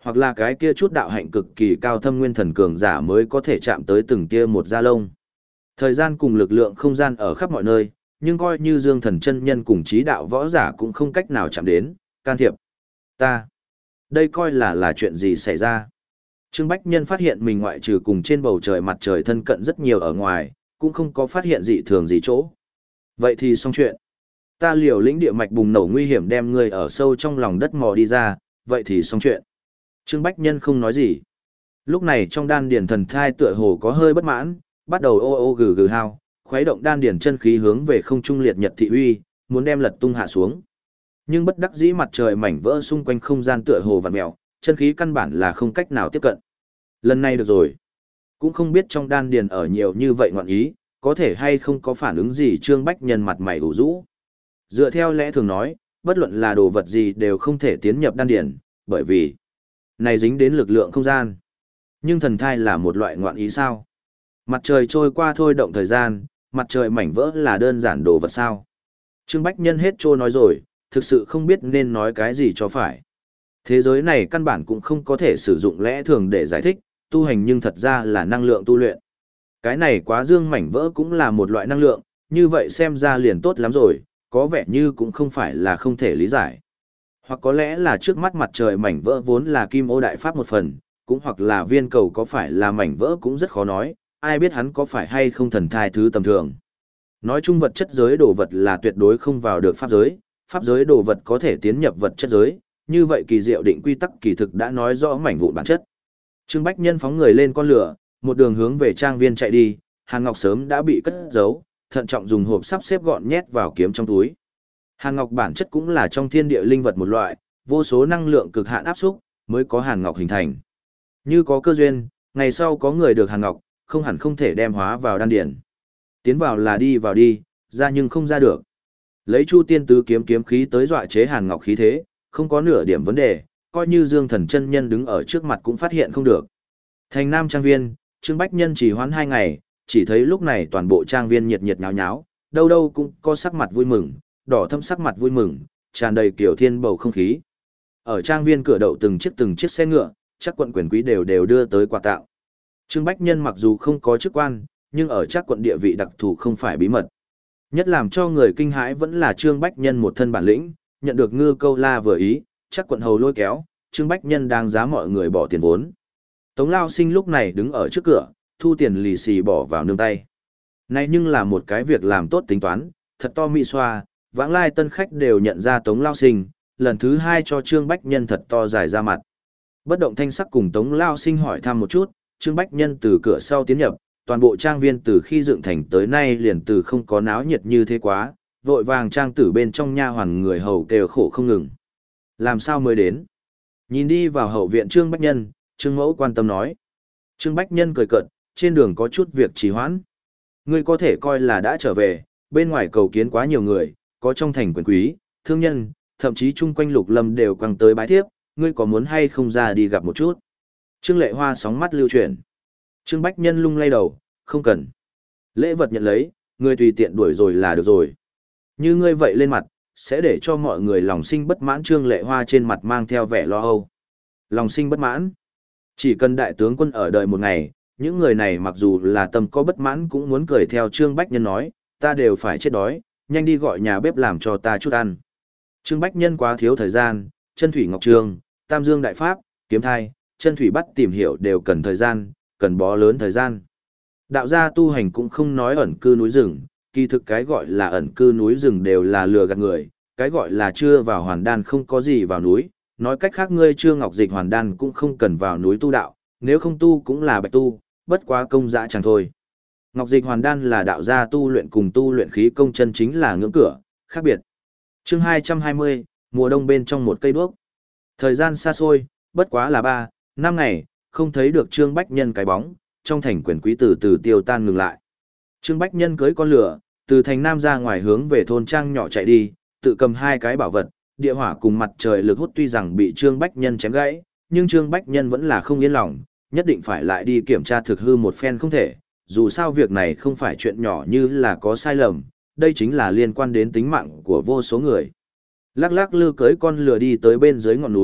Hoặc là cái kia chút đạo hạnh cực kỳ cao thâm nguyên thần cường giả mới có thể chạm tới từng kia một da lông. Thời gian cùng lực lượng không gian ở khắp mọi nơi, nhưng coi như Dương Thần chân nhân cùng trí đạo võ giả cũng không cách nào chạm đến, can thiệp. Ta, đây coi là là chuyện gì xảy ra? Trương Bách Nhân phát hiện mình ngoại trừ cùng trên bầu trời mặt trời thân cận rất nhiều ở ngoài, cũng không có phát hiện dị thường gì chỗ. Vậy thì xong chuyện. Ta liều lĩnh địa mạch bùng nổ nguy hiểm đem ngươi ở sâu trong lòng đất mò đi ra, vậy thì xong chuyện. Trương Bách Nhân không nói gì. Lúc này trong đan điền thần thai tựa hồ có hơi bất mãn, bắt đầu ô ô gừ gừ hao, khuấy động đan điền chân khí hướng về không trung liệt nhật thị uy, muốn đem lật tung hạ xuống. Nhưng bất đắc dĩ mặt trời mảnh vỡ xung quanh không gian tựa hồ vặn mèo, chân khí căn bản là không cách nào tiếp cận. Lần này được rồi. Cũng không biết trong đan điền ở nhiều như vậy ngoạn ý, có thể hay không có phản ứng gì. Trương Bách Nhân mặt mày ủ rũ. Dựa theo lẽ thường nói, bất luận là đồ vật gì đều không thể tiến nhập đan điền, bởi vì này dính đến lực lượng không gian. Nhưng thần thai là một loại ngoạn ý sao? Mặt trời trôi qua thôi động thời gian, mặt trời mảnh vỡ là đơn giản đồ vật sao? Trương Bách Nhân hết trô nói rồi, thực sự không biết nên nói cái gì cho phải. Thế giới này căn bản cũng không có thể sử dụng lẽ thường để giải thích, tu hành nhưng thật ra là năng lượng tu luyện. Cái này quá dương mảnh vỡ cũng là một loại năng lượng, như vậy xem ra liền tốt lắm rồi, có vẻ như cũng không phải là không thể lý giải. Hoặc có lẽ là trước mắt mặt trời mảnh vỡ vốn là kim ô đại pháp một phần, cũng hoặc là viên cầu có phải là mảnh vỡ cũng rất khó nói, ai biết hắn có phải hay không thần thai thứ tầm thường. Nói chung vật chất giới đồ vật là tuyệt đối không vào được pháp giới, pháp giới đồ vật có thể tiến nhập vật chất giới, như vậy kỳ diệu định quy tắc kỳ thực đã nói rõ mảnh vụn bản chất. Trương Bách Nhân phóng người lên con lửa, một đường hướng về trang viên chạy đi, Hàn Ngọc sớm đã bị cất giấu, thận trọng dùng hộp sắp xếp gọn nhét vào kiếm trong túi. Hàn Ngọc bản chất cũng là trong thiên địa linh vật một loại, vô số năng lượng cực hạn áp xúc mới có Hàn Ngọc hình thành. Như có cơ duyên, ngày sau có người được Hàn Ngọc, không hẳn không thể đem hóa vào đan điển. Tiến vào là đi vào đi, ra nhưng không ra được. Lấy Chu Tiên Tứ kiếm kiếm khí tới dọa chế Hàn Ngọc khí thế, không có nửa điểm vấn đề, coi như Dương Thần chân nhân đứng ở trước mặt cũng phát hiện không được. Thành Nam trang viên, Trương Bách Nhân chỉ hoãn hai ngày, chỉ thấy lúc này toàn bộ trang viên nhiệt nhiệt nháo nháo, đâu đâu cũng có sắc mặt vui mừng, đỏ thâm sắc mặt vui mừng, tràn đầy kiểu thiên bầu không khí. Ở trang viên cửa đậu từng chiếc từng chiếc xe ngựa, chắc quận quyền quý đều đều đưa tới quà tặng. Trương Bách Nhân mặc dù không có chức quan, nhưng ở chắc quận địa vị đặc thù không phải bí mật. Nhất làm cho người kinh hãi vẫn là Trương Bách Nhân một thân bản lĩnh, nhận được ngư câu la vừa ý, chắc quận hầu lôi kéo, Trương Bách Nhân đang giá mọi người bỏ tiền vốn. Tống Lao Sinh lúc này đứng ở trước cửa, thu tiền lì xì bỏ vào nương tay. Này nhưng là một cái việc làm tốt tính toán, thật to mỹ xoa, vãng lai tân khách đều nhận ra Tống Lao Sinh, lần thứ hai cho Trương Bách Nhân thật to dài ra mặt. Bất động thanh sắc cùng Tống Lao Sinh hỏi thăm một chút, Trương Bách Nhân từ cửa sau tiến nhập, toàn bộ trang viên từ khi dựng thành tới nay liền từ không có náo nhiệt như thế quá, vội vàng trang tử bên trong nha hoàn người hầu kêu khổ không ngừng. Làm sao mới đến? Nhìn đi vào hậu viện Trương Bách Nhân, Trương Mẫu quan tâm nói. Trương Bách Nhân cười cợt, trên đường có chút việc trì hoãn. Ngươi có thể coi là đã trở về, bên ngoài cầu kiến quá nhiều người, có trong thành quyền quý, thương nhân, thậm chí chung quanh Lục Lâm đều quăng tới bái thiếp, ngươi có muốn hay không ra đi gặp một chút? Trương Lệ Hoa sóng mắt lưu chuyển. Trương Bách Nhân lung lay đầu, không cần. Lễ vật nhận lấy, ngươi tùy tiện đuổi rồi là được rồi. Như ngươi vậy lên mặt, sẽ để cho mọi người lòng sinh bất mãn. Trương Lệ Hoa trên mặt mang theo vẻ lo âu. Lòng sinh bất mãn. Chỉ cần đại tướng quân ở đời một ngày, những người này mặc dù là tâm có bất mãn cũng muốn cười theo Trương Bách Nhân nói, ta đều phải chết đói, nhanh đi gọi nhà bếp làm cho ta chút ăn. Trương Bách Nhân quá thiếu thời gian, chân thủy ngọc trường, tam dương đại pháp, kiếm thai, chân thủy bắt tìm hiểu đều cần thời gian, cần bó lớn thời gian. Đạo gia tu hành cũng không nói ẩn cư núi rừng, kỳ thực cái gọi là ẩn cư núi rừng đều là lừa gạt người, cái gọi là chưa vào hoàn đan không có gì vào núi, nói cách khác ngươi chưa ngọc dịch hoàn đan cũng không cần vào núi tu đạo, nếu không tu cũng là bạch tu, bất quá công dã chẳng thôi. Ngọc dịch hoàn đan là đạo gia tu luyện cùng tu luyện khí công chân chính là ngưỡng cửa, khác biệt. Chương hai trăm hai mươi, mùa đông bên trong một cây đuốc. Thời gian xa xôi, bất quá là ba, năm ngày, không thấy được Trương Bách Nhân cái bóng, trong thành quyền quý từ từ tiêu tan ngừng lại. Trương Bách Nhân cưỡi con lửa, từ thành Nam ra ngoài hướng về thôn trang nhỏ chạy đi, tự cầm hai cái bảo vật, địa hỏa cùng mặt trời lực hút tuy rằng bị Trương Bách Nhân chém gãy, nhưng Trương Bách Nhân vẫn là không yên lòng, nhất định phải lại đi kiểm tra thực hư một phen không thể, dù sao việc này không phải chuyện nhỏ như là có sai lầm, đây chính là liên quan đến tính mạng của vô số người. Lắc lắc lư cưỡi con lửa đi tới bên dưới ngọn núi,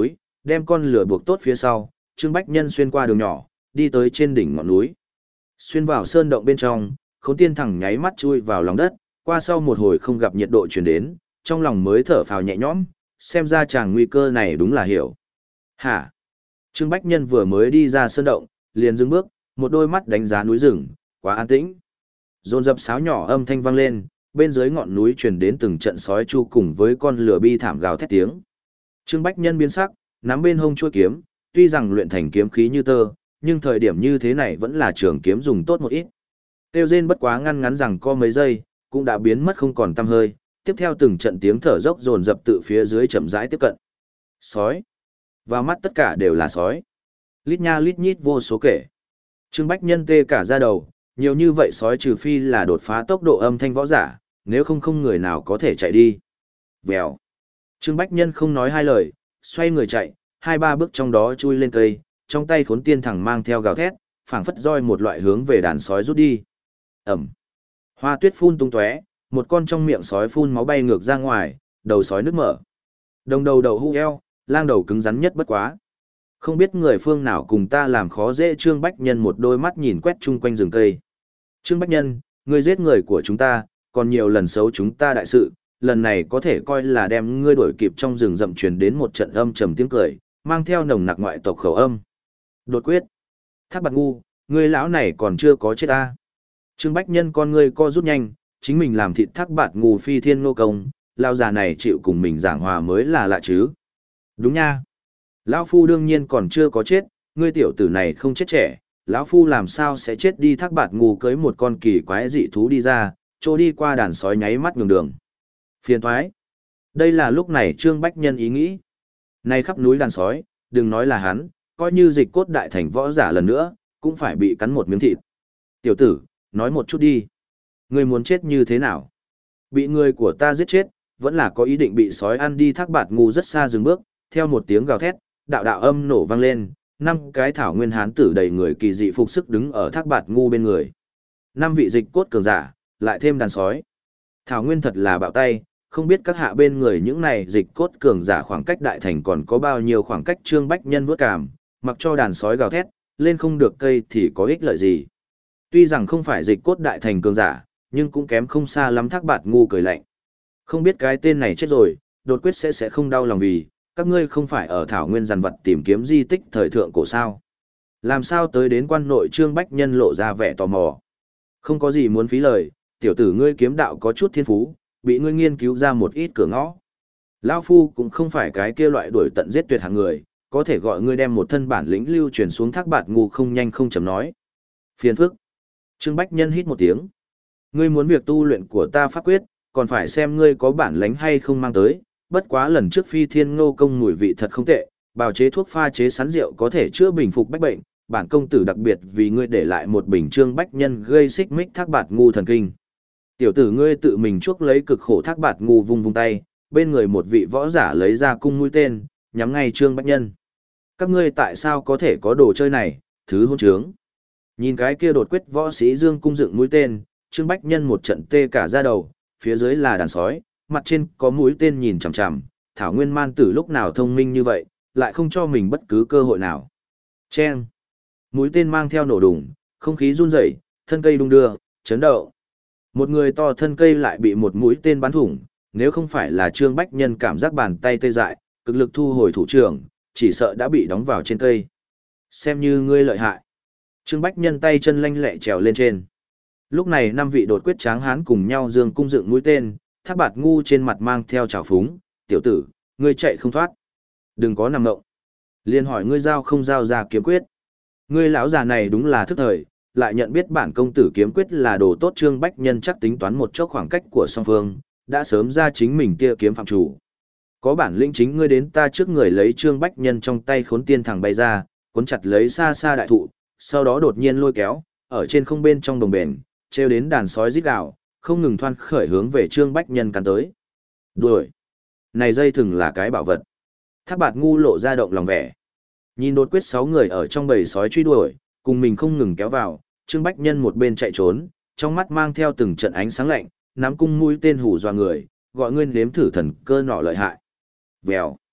đem con lửa buộc tốt phía sau, Trương Bách Nhân xuyên qua đường nhỏ, đi tới trên đỉnh ngọn núi. Xuyên vào sơn động bên trong, Khốn Tiên thẳng nháy mắt chui vào lòng đất, qua sau một hồi không gặp nhiệt độ truyền đến, trong lòng mới thở phào nhẹ nhõm, xem ra chàng nguy cơ này đúng là hiểu. Hả? Trương Bách Nhân vừa mới đi ra sơn động, liền dừng bước, một đôi mắt đánh giá núi rừng, quá an tĩnh. Dồn dập sáo nhỏ âm thanh vang lên, bên dưới ngọn núi truyền đến từng trận sói chu cùng với con lửa bi thảm gào thét tiếng. Trương Bách Nhân biến sắc, nắm bên hông chuôi kiếm, tuy rằng luyện thành kiếm khí như tơ, nhưng thời điểm như thế này vẫn là trường kiếm dùng tốt một ít. Tiêu rên bất quá ngăn ngắn rằng có mấy giây, cũng đã biến mất không còn tăm hơi, tiếp theo từng trận tiếng thở dốc dồn dập tự phía dưới chậm rãi tiếp cận. Sói. Vào mắt tất cả đều là sói. Lít nha lít nhít vô số kể. Trương Bách Nhân tê cả da đầu, nhiều như vậy sói trừ phi là đột phá tốc độ âm thanh võ giả, nếu không không người nào có thể chạy đi. Vèo. Trương Bách Nhân không nói hai lời, xoay người chạy, hai ba bước trong đó chui lên cây, trong tay Khốn Tiên thẳng mang theo gào thét, phảng phất roi một loại hướng về đàn sói rút đi. Ẩm. Hoa tuyết phun tung tóe, một con trong miệng sói phun máu bay ngược ra ngoài, đầu sói nứt mở. Đồng đầu đầu hũ eo, lang đầu cứng rắn nhất bất quá. Không biết người phương nào cùng ta làm khó dễ. Trương Bách Nhân một đôi mắt nhìn quét chung quanh rừng cây. Trương Bách Nhân, ngươi giết người của chúng ta, còn nhiều lần xấu chúng ta đại sự, lần này có thể coi là đem ngươi đuổi kịp. Trong rừng rậm truyền đến một trận âm trầm tiếng cười, mang theo nồng nặc ngoại tộc khẩu âm. Đột quyết. Thác Bạt Ngu, ngươi lão này còn chưa có chết ta. Trương Bách Nhân con ngươi co rút nhanh, chính mình làm thịt Thác Bạt Ngu phi thiên nô công, lão già này chịu cùng mình giảng hòa mới là lạ chứ. Đúng nha. Lão phu đương nhiên còn chưa có chết, ngươi tiểu tử này không chết trẻ, lão phu làm sao sẽ chết đi. Thác Bạt Ngu cưới một con kỳ quái dị thú đi ra, trô đi qua đàn sói nháy mắt nhường đường. Phiền thoái. Đây là lúc này Trương Bách Nhân ý nghĩ. Này khắp núi đàn sói, đừng nói là hắn, coi như dịch cốt đại thành võ giả lần nữa, cũng phải bị cắn một miếng thịt. Tiểu tử, nói một chút đi. Ngươi muốn chết như thế nào? Bị người của ta giết chết, vẫn là có ý định bị sói ăn đi. Thác Bạt Ngu rất xa dừng bước, theo một tiếng gào thét, đạo đạo âm nổ vang lên, năm cái thảo nguyên hán tử đầy người kỳ dị phục sức đứng ở Thác Bạt Ngu bên người. Năm vị dịch cốt cường giả, lại thêm đàn sói. Thảo nguyên thật là bạo tay, không biết các hạ bên người những này dịch cốt cường giả khoảng cách đại thành còn có bao nhiêu khoảng cách. Trương Bách Nhân vuốt cảm, mặc cho đàn sói gào thét, lên không được cây thì có ích lợi gì. Tuy rằng không phải dịch cốt đại thành cường giả, nhưng cũng kém không xa lắm. Thác Bạt Ngu cười lạnh. Không biết cái tên này chết rồi, đột quyết sẽ sẽ không đau lòng vì, các ngươi không phải ở thảo nguyên dàn vật tìm kiếm di tích thời thượng cổ sao. Làm sao tới đến quan nội? Trương Bách Nhân lộ ra vẻ tò mò. Không có gì muốn phí lời, tiểu tử ngươi kiếm đạo có chút thiên phú, bị ngươi nghiên cứu ra một ít cửa ngõ. Lão phu cũng không phải cái kia loại đuổi tận giết tuyệt hạng người, có thể gọi ngươi đem một thân bản lĩnh lưu truyền xuống. Thác Bạt Ngu không nhanh không chậm nói. Phiền phức. Trương Bách Nhân hít một tiếng. Ngươi muốn việc tu luyện của ta pháp quyết, còn phải xem ngươi có bản lĩnh hay không mang tới. Bất quá lần trước phi thiên ngô công mùi vị thật không tệ, bào chế thuốc pha chế sắn rượu có thể chữa bình phục bách bệnh, bản công tử đặc biệt vì ngươi để lại một bình. Trương Bách Nhân gây xích mích Thác Bạt Ngu thần kinh. Tiểu tử ngươi tự mình chuốc lấy cực khổ. Thác Bạt Ngu vung vung tay, bên người một vị võ giả lấy ra cung mũi tên, nhắm ngay Trương Bách Nhân. Các ngươi tại sao có thể có đồ chơi này, thứ hỗn trướng. Nhìn cái kia đột quyết võ sĩ dương cung dựng mũi tên, Trương Bách Nhân một trận tê cả da đầu, phía dưới là đàn sói, mặt trên có mũi tên nhìn chằm chằm, thảo nguyên man tử lúc nào thông minh như vậy, lại không cho mình bất cứ cơ hội nào. Chen! Mũi tên mang theo nổ đùng, không khí run rẩy, thân cây đung đưa, chấn động. Một người to thân cây lại bị một mũi tên bắn thủng, nếu không phải là Trương Bách Nhân cảm giác bàn tay tê dại, cực lực thu hồi thủ trưởng, chỉ sợ đã bị đóng vào trên cây. Xem như ngươi lợi hại. Trương Bách Nhân tay chân lanh lẹ trèo lên trên. Lúc này năm vị đột quyết tráng hán cùng nhau dương cung dựng mũi tên, Thác Bạt Ngu trên mặt mang theo trào phúng, tiểu tử, ngươi chạy không thoát. Đừng có nằm ngộng. Liên hỏi ngươi giao không giao ra kiếm quyết. Ngươi lão già này đúng là thức thời, lại nhận biết bản công tử kiếm quyết là đồ tốt. Trương Bách Nhân chắc tính toán một chốc khoảng cách của song phương, đã sớm ra chính mình tia kiếm phạm chủ. Có bản lĩnh chính ngươi đến ta trước người. Lấy Trương Bách Nhân trong tay Khốn Tiên thẳng bay ra, cuốn chặt lấy xa xa đại thụ, sau đó đột nhiên lôi kéo, ở trên không bên trong đồng bền, treo đến đàn sói rít gào, không ngừng thoăn khởi hướng về Trương Bách Nhân cắn tới. Đuổi! Này dây thừng là cái bảo vật. Thác Bạt Ngu lộ ra động lòng vẻ. Nhìn đột quyết sáu người ở trong bầy sói truy đuổi, cùng mình không ngừng kéo vào, Trương Bách Nhân một bên chạy trốn, trong mắt mang theo từng trận ánh sáng lạnh, nắm cung mũi tên hù dọa người, gọi ngươi nếm thử thần cơ nọ lợi hại. Vèo.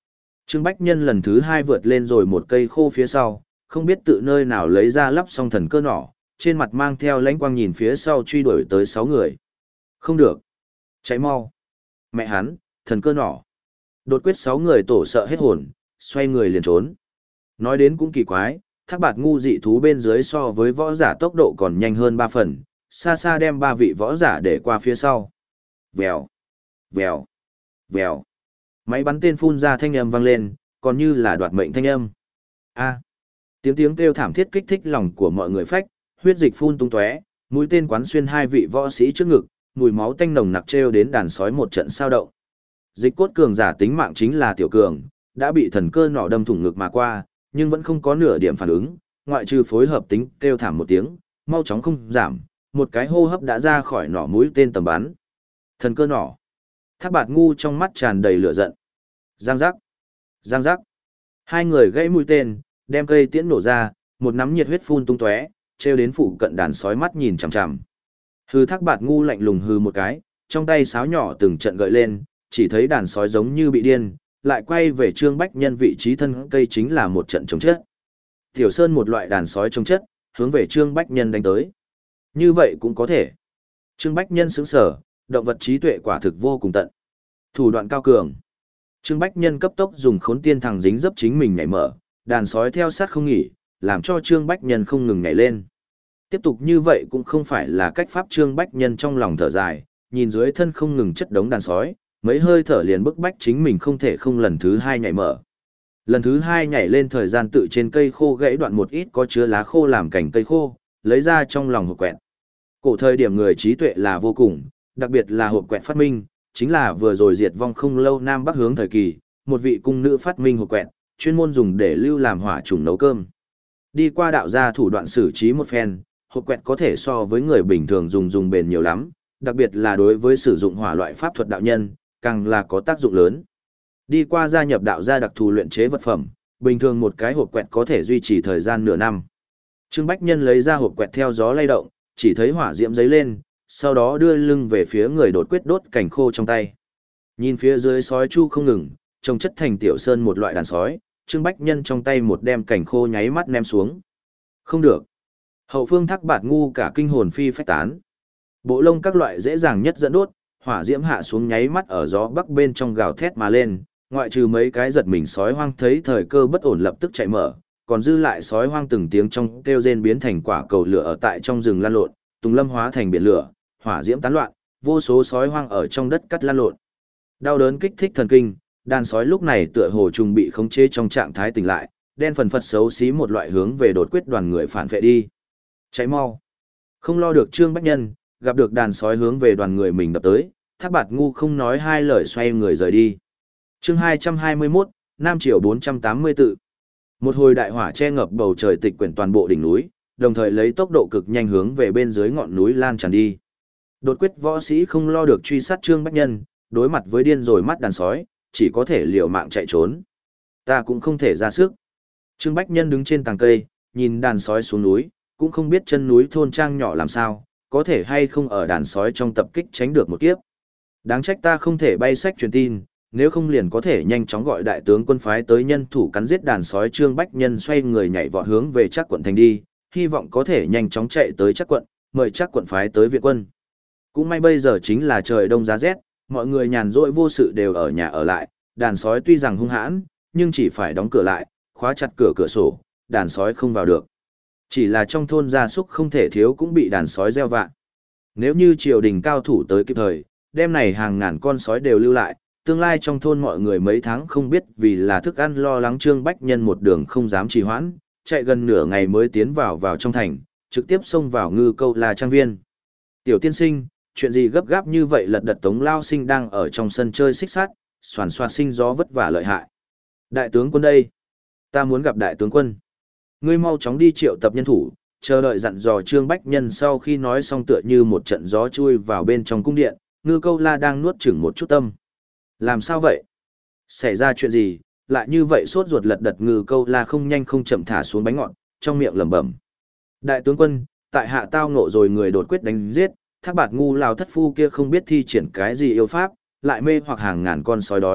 Trương Bách Nhân lần thứ hai vượt lên rồi một cây khô phía sau, không biết tự nơi nào lấy ra lắp xong thần cơ nỏ, trên mặt mang theo lãnh quang nhìn phía sau truy đuổi tới sáu người. Không được. Cháy mau. Mẹ hắn, thần cơ nỏ. Đột quyết sáu người tổ sợ hết hồn, xoay người liền trốn. Nói đến cũng kỳ quái, thác bạt ngu dị thú bên dưới so với võ giả tốc độ còn nhanh hơn ba phần, xa xa đem ba vị võ giả để qua phía sau. Vèo, vèo, vèo. Máy bắn tên phun ra thanh âm vang lên, còn như là đoạt mệnh thanh âm. A. Tiếng tiếng kêu thảm thiết kích thích lòng của mọi người phách, huyết dịch phun tung tóe, mũi tên quán xuyên hai vị võ sĩ trước ngực, mùi máu tanh nồng nặc trêu đến đàn sói một trận sao động. Dịch cốt cường giả tính mạng chính là tiểu cường, đã bị thần cơ nỏ đâm thủng ngực mà qua, nhưng vẫn không có nửa điểm phản ứng, ngoại trừ phối hợp tính kêu thảm một tiếng, mau chóng không giảm, một cái hô hấp đã ra khỏi nỏ mũi tên tầm bắn. Thần cơ nỏ. Thác bạt ngu trong mắt tràn đầy lửa giận. Giang giác. Giang giác. Hai người gãy mũi tên, đem cây tiễn nổ ra, một nắm nhiệt huyết phun tung tóe, treo đến phụ cận đàn sói mắt nhìn chằm chằm. Hư Thác bạt ngu lạnh lùng hư một cái, trong tay sáo nhỏ từng trận gợi lên, chỉ thấy đàn sói giống như bị điên, lại quay về Trương Bách Nhân vị trí thân cây chính là một trận chống chết. Tiểu Sơn một loại đàn sói chống chết, hướng về Trương Bách Nhân đánh tới. Như vậy cũng có thể. Trương Bách Nhân sững sở, động vật trí tuệ quả thực vô cùng tận. Thủ đoạn cao cường. Trương Bách Nhân cấp tốc dùng khốn tiên thẳng dính dấp chính mình nhảy mở, đàn sói theo sát không nghỉ, làm cho Trương Bách Nhân không ngừng nhảy lên. Tiếp tục như vậy cũng không phải là cách pháp. Trương Bách Nhân trong lòng thở dài, nhìn dưới thân không ngừng chất đống đàn sói, mấy hơi thở liền bức bách chính mình không thể không lần thứ hai nhảy mở. Lần thứ hai nhảy lên thời gian tự trên cây khô gãy đoạn một ít có chứa lá khô làm cành cây khô, lấy ra trong lòng hộp quẹt. Cổ thời điểm người trí tuệ là vô cùng, đặc biệt là hộp quẹt phát minh, chính là vừa rồi diệt vong không lâu Nam Bắc hướng thời kỳ, một vị cung nữ phát minh hộp quẹt, chuyên môn dùng để lưu làm hỏa trùng nấu cơm. Đi qua đạo gia thủ đoạn xử trí một phen, hộp quẹt có thể so với người bình thường dùng dùng bền nhiều lắm, đặc biệt là đối với sử dụng hỏa loại pháp thuật đạo nhân, càng là có tác dụng lớn. Đi qua gia nhập đạo gia đặc thù luyện chế vật phẩm, bình thường một cái hộp quẹt có thể duy trì thời gian nửa năm. Trương Bách Nhân lấy ra hộp quẹt theo gió lay động, chỉ thấy hỏa diễm giấy lên, sau đó đưa lưng về phía người đột quyết đốt cảnh khô trong tay. Nhìn phía dưới sói chu không ngừng, trông chất thành tiểu sơn một loại đàn sói, Trương Bách Nhân trong tay một đem cảnh khô nháy mắt ném xuống. Không được. Hậu phương Thác bạt ngu cả kinh hồn phi phách tán. Bộ lông các loại dễ dàng nhất dẫn đốt, hỏa diễm hạ xuống nháy mắt ở gió bắc bên trong gào thét mà lên, ngoại trừ mấy cái giật mình sói hoang thấy thời cơ bất ổn lập tức chạy mở, còn dư lại sói hoang từng tiếng trong kêu rên biến thành quả cầu lửa ở tại trong rừng lan lộn, tùng lâm hóa thành biển lửa, hỏa diễm tán loạn, vô số sói hoang ở trong đất cắt lan lộn. Đau đớn kích thích thần kinh, đàn sói lúc này tựa hồ trùng bị khống chế trong trạng thái tỉnh lại, đen phần phật xấu xí một loại hướng về đột quyết đoàn người phản vệ đi. Cháy mau. Không lo được Trương Bách Nhân, gặp được đàn sói hướng về đoàn người mình đập tới, Thác bạt ngu không nói hai lời xoay người rời đi. Chương hai trăm hai mươi mốt, Nam Triều bốn trăm tám mươi tự. Một hồi đại hỏa che ngập bầu trời tịch quyển toàn bộ đỉnh núi, đồng thời lấy tốc độ cực nhanh hướng về bên dưới ngọn núi lan tràn đi. Đột quyết võ sĩ không lo được truy sát Trương Bách Nhân, đối mặt với điên rồi mắt đàn sói, chỉ có thể liều mạng chạy trốn. Ta cũng không thể ra sức. Trương Bách Nhân đứng trên tàng cây, nhìn đàn sói xuống núi, cũng không biết chân núi thôn trang nhỏ làm sao, có thể hay không ở đàn sói trong tập kích tránh được một kiếp. Đáng trách ta không thể bay sách truyền tin, nếu không liền có thể nhanh chóng gọi đại tướng quân phái tới nhân thủ cắn giết đàn sói. Trương Bách Nhân xoay người nhảy vọt hướng về Trác quận thành đi, hy vọng có thể nhanh chóng chạy tới Trác quận, mời Trác quận phái tới viện quân. Cũng may bây giờ chính là trời đông giá rét, mọi người nhàn rỗi vô sự đều ở nhà ở lại, đàn sói tuy rằng hung hãn, nhưng chỉ phải đóng cửa lại, khóa chặt cửa cửa sổ, đàn sói không vào được. Chỉ là trong thôn gia súc không thể thiếu cũng bị đàn sói gieo vạ. Nếu như triều đình cao thủ tới kịp thời, đêm này hàng ngàn con sói đều lưu lại, tương lai trong thôn mọi người mấy tháng không biết vì là thức ăn lo lắng. Trương Bách Nhân một đường không dám trì hoãn, chạy gần nửa ngày mới tiến vào vào trong thành, trực tiếp xông vào Ngư Câu La trang viên. Tiểu tiên sinh, chuyện gì gấp gáp như vậy? Lật đật Tống Lao Sinh đang ở trong sân chơi xích sắt, xoàn xoạt sinh gió vất vả lợi hại. Đại tướng quân đây, ta muốn gặp đại tướng quân. Ngươi mau chóng đi triệu tập nhân thủ, chờ đợi dặn dò. Trương Bách Nhân sau khi nói xong tựa như một trận gió chui vào bên trong cung điện. Ngư Câu La đang nuốt chửng một chút tâm. Làm sao vậy? Xảy ra chuyện gì? Lại như vậy sốt ruột lật đật. Ngư Câu La không nhanh không chậm thả xuống bánh ngọt, trong miệng lẩm bẩm. Đại tướng quân, tại hạ tao ngộ rồi người đột quyết đánh giết, Thác bạt ngu Lào thất phu kia không biết thi triển cái gì yêu pháp, lại mê hoặc hàng ngàn con sói đói,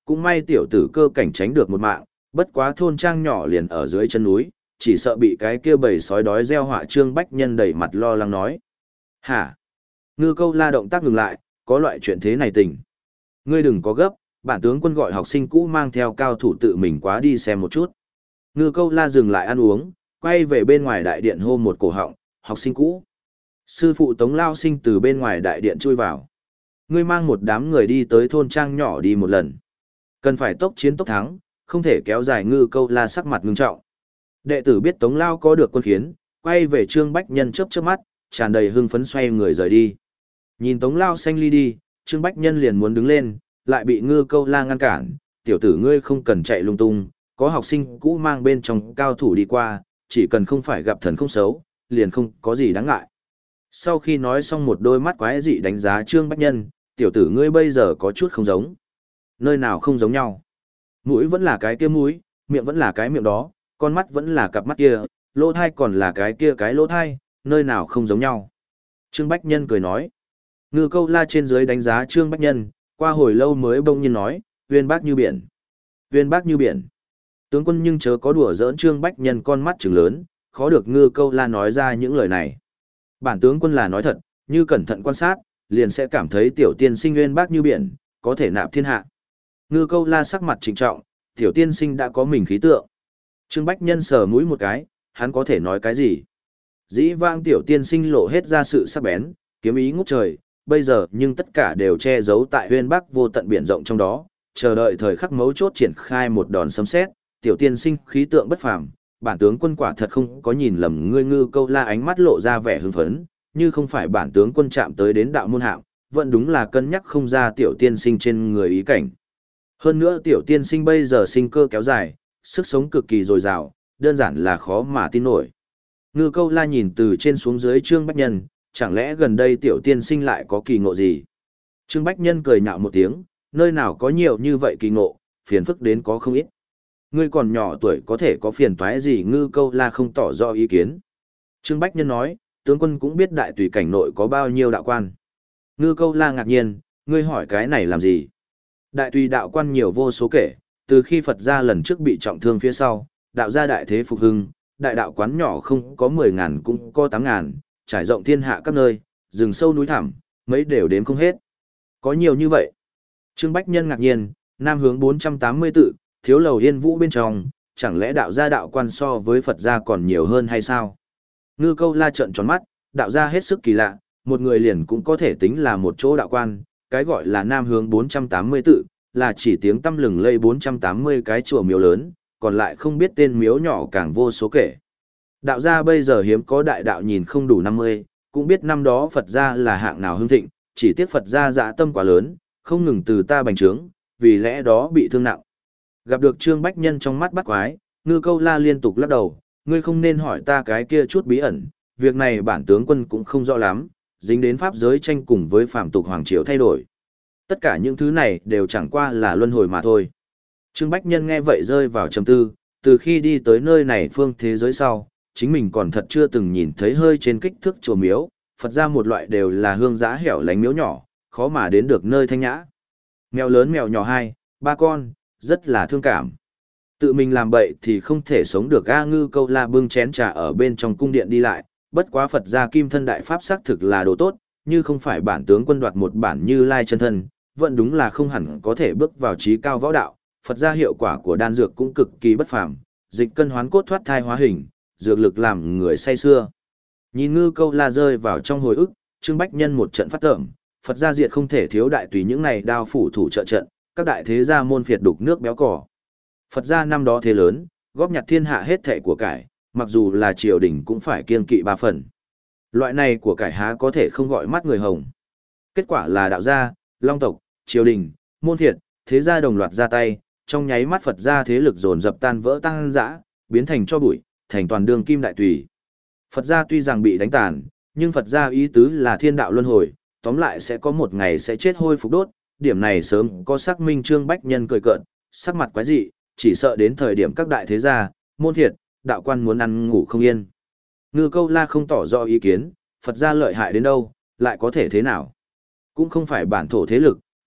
cũng may tiểu tử cơ cảnh tránh được một mạng, bất quá thôn trang nhỏ liền ở dưới chân núi, chỉ sợ bị cái kia bầy sói đói gieo họa. Trương Bách Nhân đẩy mặt lo lắng nói. Hả? Ngư Câu La động tác ngừng lại, có loại chuyện thế này tình. Ngươi đừng có gấp, bản tướng quân gọi học sinh cũ mang theo cao thủ tự mình quá đi xem một chút. Ngư Câu La dừng lại ăn uống, quay về bên ngoài đại điện hô một cổ họng, học sinh cũ. Sư phụ Tống Lao Sinh từ bên ngoài đại điện chui vào. Ngươi mang một đám người đi tới thôn trang nhỏ đi một lần. Cần phải tốc chiến tốc thắng, không thể kéo dài. Ngư Câu La sắc mặt ngưng trọng. Đệ tử biết Tống Lao có được quân khiến, quay về Trương Bách Nhân chớp chớp mắt, tràn đầy hưng phấn xoay người rời đi. Nhìn Tống Lao xanh ly đi, Trương Bách Nhân liền muốn đứng lên, lại bị Ngư Câu La ngăn cản. Tiểu tử ngươi không cần chạy lung tung, có học sinh cũ mang bên trong cao thủ đi qua, chỉ cần không phải gặp thần không xấu, liền không có gì đáng ngại. Sau khi nói xong, một đôi mắt quái dị đánh giá Trương Bách Nhân, tiểu tử ngươi bây giờ có chút không giống. Nơi nào không giống nhau? Mũi vẫn là cái kia mũi, miệng vẫn là cái miệng đó, con mắt vẫn là cặp mắt kia, lỗ thai còn là cái kia cái lỗ thai, nơi nào không giống nhau. Trương Bách Nhân cười nói. Ngư Câu La trên dưới đánh giá Trương Bách Nhân, qua hồi lâu mới bỗng nhiên nói, uyên bác như biển. Uyên bác như biển. Tướng quân nhưng chớ có đùa giỡn. Trương Bách Nhân con mắt trừng lớn, khó được Ngư Câu La nói ra những lời này. Bản tướng quân là nói thật, như cẩn thận quan sát, liền sẽ cảm thấy tiểu tiên sinh uyên bác như biển, có thể nạp thiên hạ. Ngư Câu La sắc mặt trịnh trọng, tiểu tiên sinh đã có mình khí tượng. Trương Bách Nhân sờ mũi một cái, hắn có thể nói cái gì? Dĩ vãng tiểu tiên sinh lộ hết ra sự sắc bén, kiếm ý ngút trời, bây giờ nhưng tất cả đều che giấu tại uyên bác vô tận biển rộng trong đó, chờ đợi thời khắc mấu chốt triển khai một đòn sấm sét. Tiểu tiên sinh khí tượng bất phàm, bản tướng quân quả thật không có nhìn lầm ngươi. Ngư Câu La ánh mắt lộ ra vẻ hưng phấn, như không phải bản tướng quân chạm tới đến đạo môn hạng, vẫn đúng là cân nhắc không ra tiểu tiên sinh trên người ý cảnh. Hơn nữa tiểu tiên sinh bây giờ sinh cơ kéo dài, sức sống cực kỳ dồi dào, đơn giản là khó mà tin nổi. Ngư Câu La nhìn từ trên xuống dưới Trương Bách Nhân, chẳng lẽ gần đây tiểu tiên sinh lại có kỳ ngộ gì? Trương Bách Nhân cười nhạo một tiếng, nơi nào có nhiều như vậy kỳ ngộ, phiền phức đến có không ít. Ngươi còn nhỏ tuổi có thể có phiền toái gì? Ngư Câu La không tỏ rõ ý kiến. Trương Bách Nhân nói, tướng quân cũng biết đại tùy cảnh nội có bao nhiêu đạo quan. Ngư Câu La ngạc nhiên, ngươi hỏi cái này làm gì? Đại tùy đạo quan nhiều vô số kể, từ khi Phật gia lần trước bị trọng thương phía sau, đạo gia đại thế phục hưng, đại đạo quán nhỏ không có mười ngàn cũng có tám ngàn, trải rộng thiên hạ các nơi, rừng sâu núi thẳm, mấy đều đếm không hết. Có nhiều như vậy. Trương Bách Nhân ngạc nhiên, nam hướng bốn trăm tám mươi tự, thiếu lầu yên vũ bên trong, chẳng lẽ đạo gia đạo quan so với Phật gia còn nhiều hơn hay sao? Ngư Câu La trợn tròn mắt, đạo gia hết sức kỳ lạ, một người liền cũng có thể tính là một chỗ đạo quan, cái gọi là nam hướng bốn trăm tám mươi tự, là chỉ tiếng tăm lừng lây bốn trăm tám mươi cái chùa miếu lớn, còn lại không biết tên miếu nhỏ càng vô số kể. Đạo gia bây giờ hiếm có đại đạo nhìn không đủ năm mươi, cũng biết năm đó Phật gia là hạng nào hưng thịnh, chỉ tiếc Phật gia dạ tâm quá lớn, không ngừng từ ta bành trướng, vì lẽ đó bị thương nặng. Gặp được Trương Bách Nhân trong mắt bắt quái, Ngư Câu La liên tục lắc đầu, ngươi không nên hỏi ta cái kia chút bí ẩn, việc này bản tướng quân cũng không rõ lắm, dính đến pháp giới tranh cùng với phạm tục hoàng triều thay đổi. Tất cả những thứ này đều chẳng qua là luân hồi mà thôi. Trương Bách Nhân nghe vậy rơi vào trầm tư, từ khi đi tới nơi này phương thế giới sau, chính mình còn thật chưa từng nhìn thấy hơi trên kích thước chùa miếu, Phật ra một loại đều là hương giã hẻo lánh miếu nhỏ, khó mà đến được nơi thanh nhã. Mèo lớn mèo nhỏ hai, ba con, rất là thương cảm. Tự mình làm bậy thì không thể sống được. A. Ngư Câu La bưng chén trà ở bên trong cung điện đi lại, bất quá Phật gia kim thân đại pháp xác thực là đồ tốt, như không phải bản tướng quân đoạt một bản Như Lai chân thân, vẫn đúng là không hẳn có thể bước vào trí cao võ đạo. Phật gia hiệu quả của đan dược cũng cực kỳ bất phàm, dịch cân hoán cốt thoát thai hóa hình, dược lực làm người say xưa. Nhìn Ngư Câu La rơi vào trong hồi ức, Trương Bách Nhân một trận phát tởm, Phật gia diệt không thể thiếu đại tùy những này đao phủ thủ trợ trận, các đại thế gia môn phiệt đục nước béo cỏ. Phật gia năm đó thế lớn, góp nhặt thiên hạ hết thảy của cải, mặc dù là triều đình cũng phải kiêng kỵ ba phần. Loại này của cải há có thể không gọi mắt người hồng. Kết quả là đạo gia, long tộc, triều đình, môn phiệt, thế gia đồng loạt ra tay, trong nháy mắt Phật gia thế lực dồn dập tan vỡ tăng dã, biến thành cho bụi, thành toàn đường kim đại tùy. Phật gia tuy rằng bị đánh tàn, nhưng Phật gia ý tứ là thiên đạo luân hồi, tóm lại sẽ có một ngày sẽ chết hôi phục đốt, điểm này sớm có xác minh. Trương Bách Nhân cười cợt, sắc mặt quái dị, chỉ sợ đến thời điểm các đại thế gia, môn thiệt, đạo quan muốn ăn ngủ không yên. Ngư Câu La không tỏ rõ ý kiến, Phật gia lợi hại đến đâu, lại có thể thế nào? Cũng không phải bản thổ thế lực,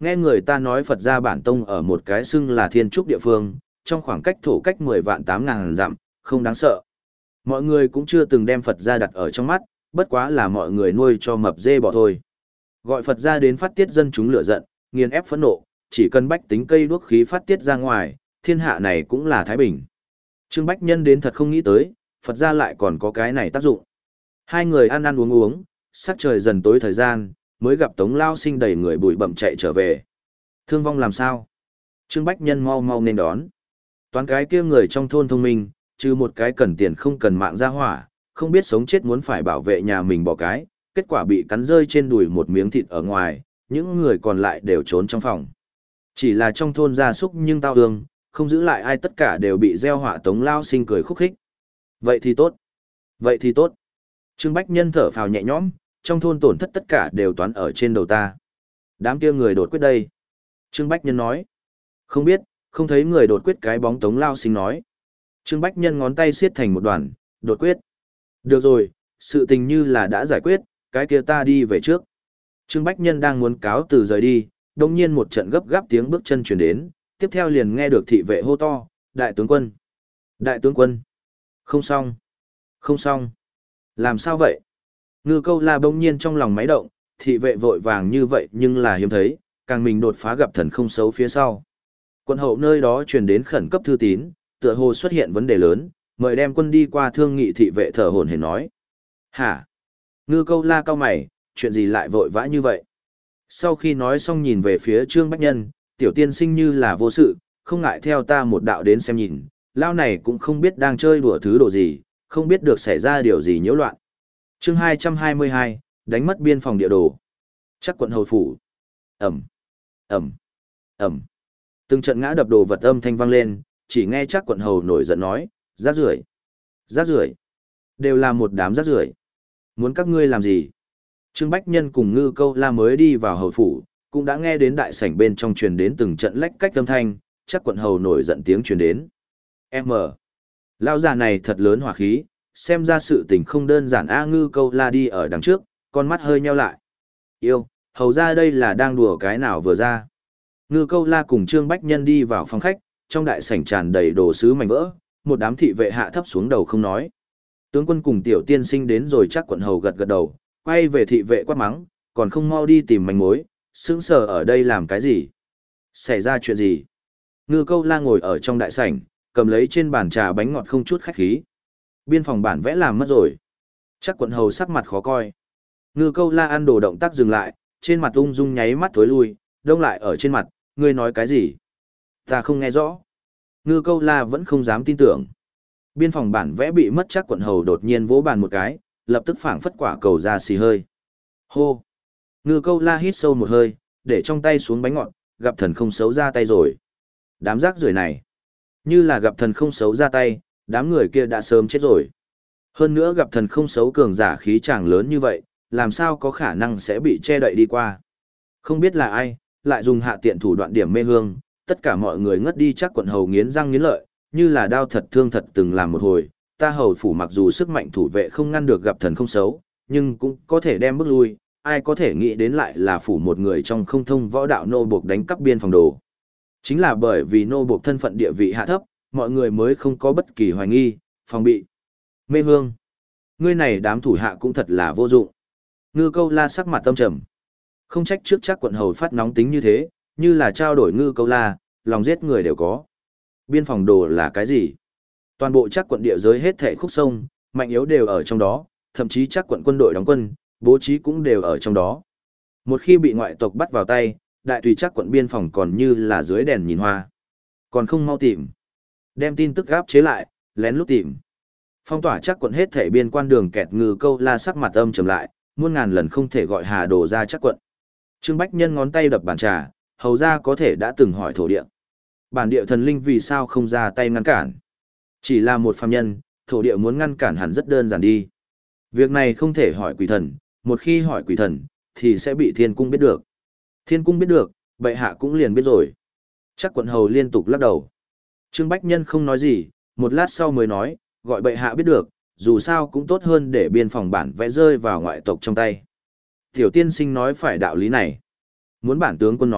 Nghe người ta nói Phật gia bản tông ở một cái xưng là thiên trúc địa phương, trong khoảng cách thổ cách mười vạn tám ngàn dặm, không đáng sợ. Mọi người cũng chưa từng đem Phật gia đặt ở trong mắt, bất quá là mọi người nuôi cho mập dê bò thôi. Gọi Phật gia đến phát tiết dân chúng lửa giận, nghiền ép phẫn nộ, chỉ cần bách tính cây đuốc khí phát tiết ra ngoài, thiên hạ này cũng là thái bình. Trương Bách Nhân đến thật không nghĩ tới, Phật gia lại còn có cái này tác dụng. Hai người ăn ăn uống uống, sắc trời dần tối thời gian, mới gặp Tống Lao Sinh đầy người bụi bặm chạy trở về. Thương vong làm sao? Trương Bách Nhân mau mau nên đón. Toán cái kia người trong thôn thông minh, trừ một cái cần tiền không cần mạng ra hỏa, không biết sống chết muốn phải bảo vệ nhà mình bỏ cái, kết quả bị cắn rơi trên đùi một miếng thịt ở ngoài, những người còn lại đều trốn trong phòng. Chỉ là trong thôn gia súc nhưng tao hương, không giữ lại ai, tất cả đều bị gieo họa. Tống Lao Sinh cười khúc khích. Vậy thì tốt. Vậy thì tốt. Trương Bách Nhân thở phào nhẹ nhõm, trong thôn tổn thất tất cả đều toán ở trên đầu ta. Đám kia người đột quyết đây. Trương Bách Nhân nói. Không biết, không thấy người đột quyết. Cái bóng Tống Lao Sinh nói. Trương Bách Nhân ngón tay siết thành một đoàn, đột quyết. Được rồi, sự tình như là đã giải quyết, cái kia ta đi về trước. Trương Bách Nhân đang muốn cáo từ rời đi, đồng nhiên một trận gấp gáp tiếng bước chân chuyển đến, tiếp theo liền nghe được thị vệ hô to, đại tướng quân. Đại tướng quân. Không xong. Không xong. Làm sao vậy? Ngư Câu La bỗng nhiên trong lòng máy động, thị vệ vội vàng như vậy nhưng là hiếm thấy, càng mình đột phá gặp thần không xấu phía sau. Quân hậu nơi đó truyền đến khẩn cấp thư tín, tựa hồ xuất hiện vấn đề lớn, mời đem quân đi qua thương nghị. Thị vệ thở hổn hển nói. Hả? Ngư Câu La cau mày, chuyện gì lại vội vã như vậy? Sau khi nói xong nhìn về phía Trương Bách Nhân, tiểu tiên sinh như là vô sự, không ngại theo ta một đạo đến xem nhìn, lao này cũng không biết đang chơi đùa thứ đồ gì, không biết được xảy ra điều gì nhiễu loạn. Chương hai trăm hai mươi hai, đánh mất biên phòng địa đồ. Chắc quận hầu phủ. Ẩm, Ẩm, Ẩm. Từng trận ngã đập đồ vật âm thanh vang lên, chỉ nghe chắc quận hầu nổi giận nói, rác rưởi, rác rưởi, đều là một đám rác rưởi. Muốn các ngươi làm gì? Trương Bách Nhân cùng Ngư Câu La mới đi vào hầu phủ, cũng đã nghe đến đại sảnh bên trong truyền đến từng trận lách cách âm thanh, chắc quận hầu nổi giận tiếng truyền đến. M. Lão già này thật lớn hỏa khí, xem ra sự tình không đơn giản. A. Ngư Câu La đi ở đằng trước, con mắt hơi nheo lại. Yêu, hầu ra đây là đang đùa cái nào vừa ra. Ngư Câu La cùng Trương Bách Nhân đi vào phòng khách, trong đại sảnh tràn đầy đồ sứ mảnh vỡ, một đám thị vệ hạ thấp xuống đầu không nói. Tướng quân cùng tiểu tiên sinh đến rồi, chắc quận hầu gật gật đầu, quay về thị vệ quát mắng, còn không mau đi tìm manh mối, sững sờ ở đây làm cái gì? Xảy ra chuyện gì? Ngư Câu La ngồi ở trong đại sảnh, cầm lấy trên bàn trà bánh ngọt không chút khách khí. Biên phòng bản vẽ làm mất rồi. Chắc quận hầu sắc mặt khó coi. Ngư Câu La ăn đồ động tác dừng lại, trên mặt ung dung nháy mắt thối lui, đông lại ở trên mặt, ngươi nói cái gì? Ta không nghe rõ. Ngư Câu La vẫn không dám tin tưởng. Biên phòng bản vẽ bị mất, chắc quận hầu đột nhiên vỗ bàn một cái, lập tức phảng phất quả cầu ra xì hơi. Hô! Ngư Câu La hít sâu một hơi, để trong tay xuống bánh ngọt, gặp thần không xấu ra tay rồi. Đám rác rưởi này, như là gặp thần không xấu ra tay, đám người kia đã sớm chết rồi. Hơn nữa gặp thần không xấu cường giả khí chàng lớn như vậy, làm sao có khả năng sẽ bị che đậy đi qua. Không biết là ai, lại dùng hạ tiện thủ đoạn điểm mê hương, tất cả mọi người ngất đi. Chắc quận hầu nghiến răng nghiến lợi, như là đao thật thương thật từng làm một hồi. Ta hầu phủ mặc dù sức mạnh thủ vệ không ngăn được gặp thần không xấu, nhưng cũng có thể đem bước lui. Ai có thể nghĩ đến lại là phủ một người trong không thông võ đạo nô buộc đánh cắp biên phòng đồ. Chính là bởi vì nô buộc thân phận địa vị hạ thấp, mọi người mới không có bất kỳ hoài nghi, phòng bị. Mê hương, ngươi này đám thủ hạ cũng thật là vô dụng. Ngư Câu La sắc mặt tâm trầm. Không trách trước chắc quận hầu phát nóng tính như thế, như là trao đổi Ngư Câu La, lòng giết người đều có. Biên phòng đồ là cái gì? Toàn bộ chắc quận địa giới hết thảy khúc sông, mạnh yếu đều ở trong đó, thậm chí chắc quận quân đội đóng quân, bố trí cũng đều ở trong đó. Một khi bị ngoại tộc bắt vào tay, đại tùy chắc quận biên phòng còn như là dưới đèn nhìn hoa. Còn không mau tìm. Đem tin tức gáp chế lại, lén lút tìm. Phong tỏa chắc quận hết thảy biên quan đường kẹt. Ngư Câu La sắc mặt âm trầm lại, muôn ngàn lần không thể gọi Hà Đồ ra chắc quận. Trương Bách Nhân ngón tay đập bàn trà, hầu ra có thể đã từng hỏi thổ địa. Bản địa thần linh vì sao không ra tay ngăn cản? Chỉ là một phàm nhân, thổ địa muốn ngăn cản hẳn rất đơn giản đi. Việc này không thể hỏi quỷ thần, một khi hỏi quỷ thần, thì sẽ bị thiên cung biết được. Thiên cung biết được, bệ hạ cũng liền biết rồi. Chắc quận hầu liên tục lắc đầu. Trương Bách Nhân không nói gì, một lát sau mới nói, gọi bệ hạ biết được, dù sao cũng tốt hơn để biên phòng bản vẽ rơi vào ngoại tộc trong tay. Tiểu tiên sinh nói phải đạo lý này. Muốn bản tướng quân nói,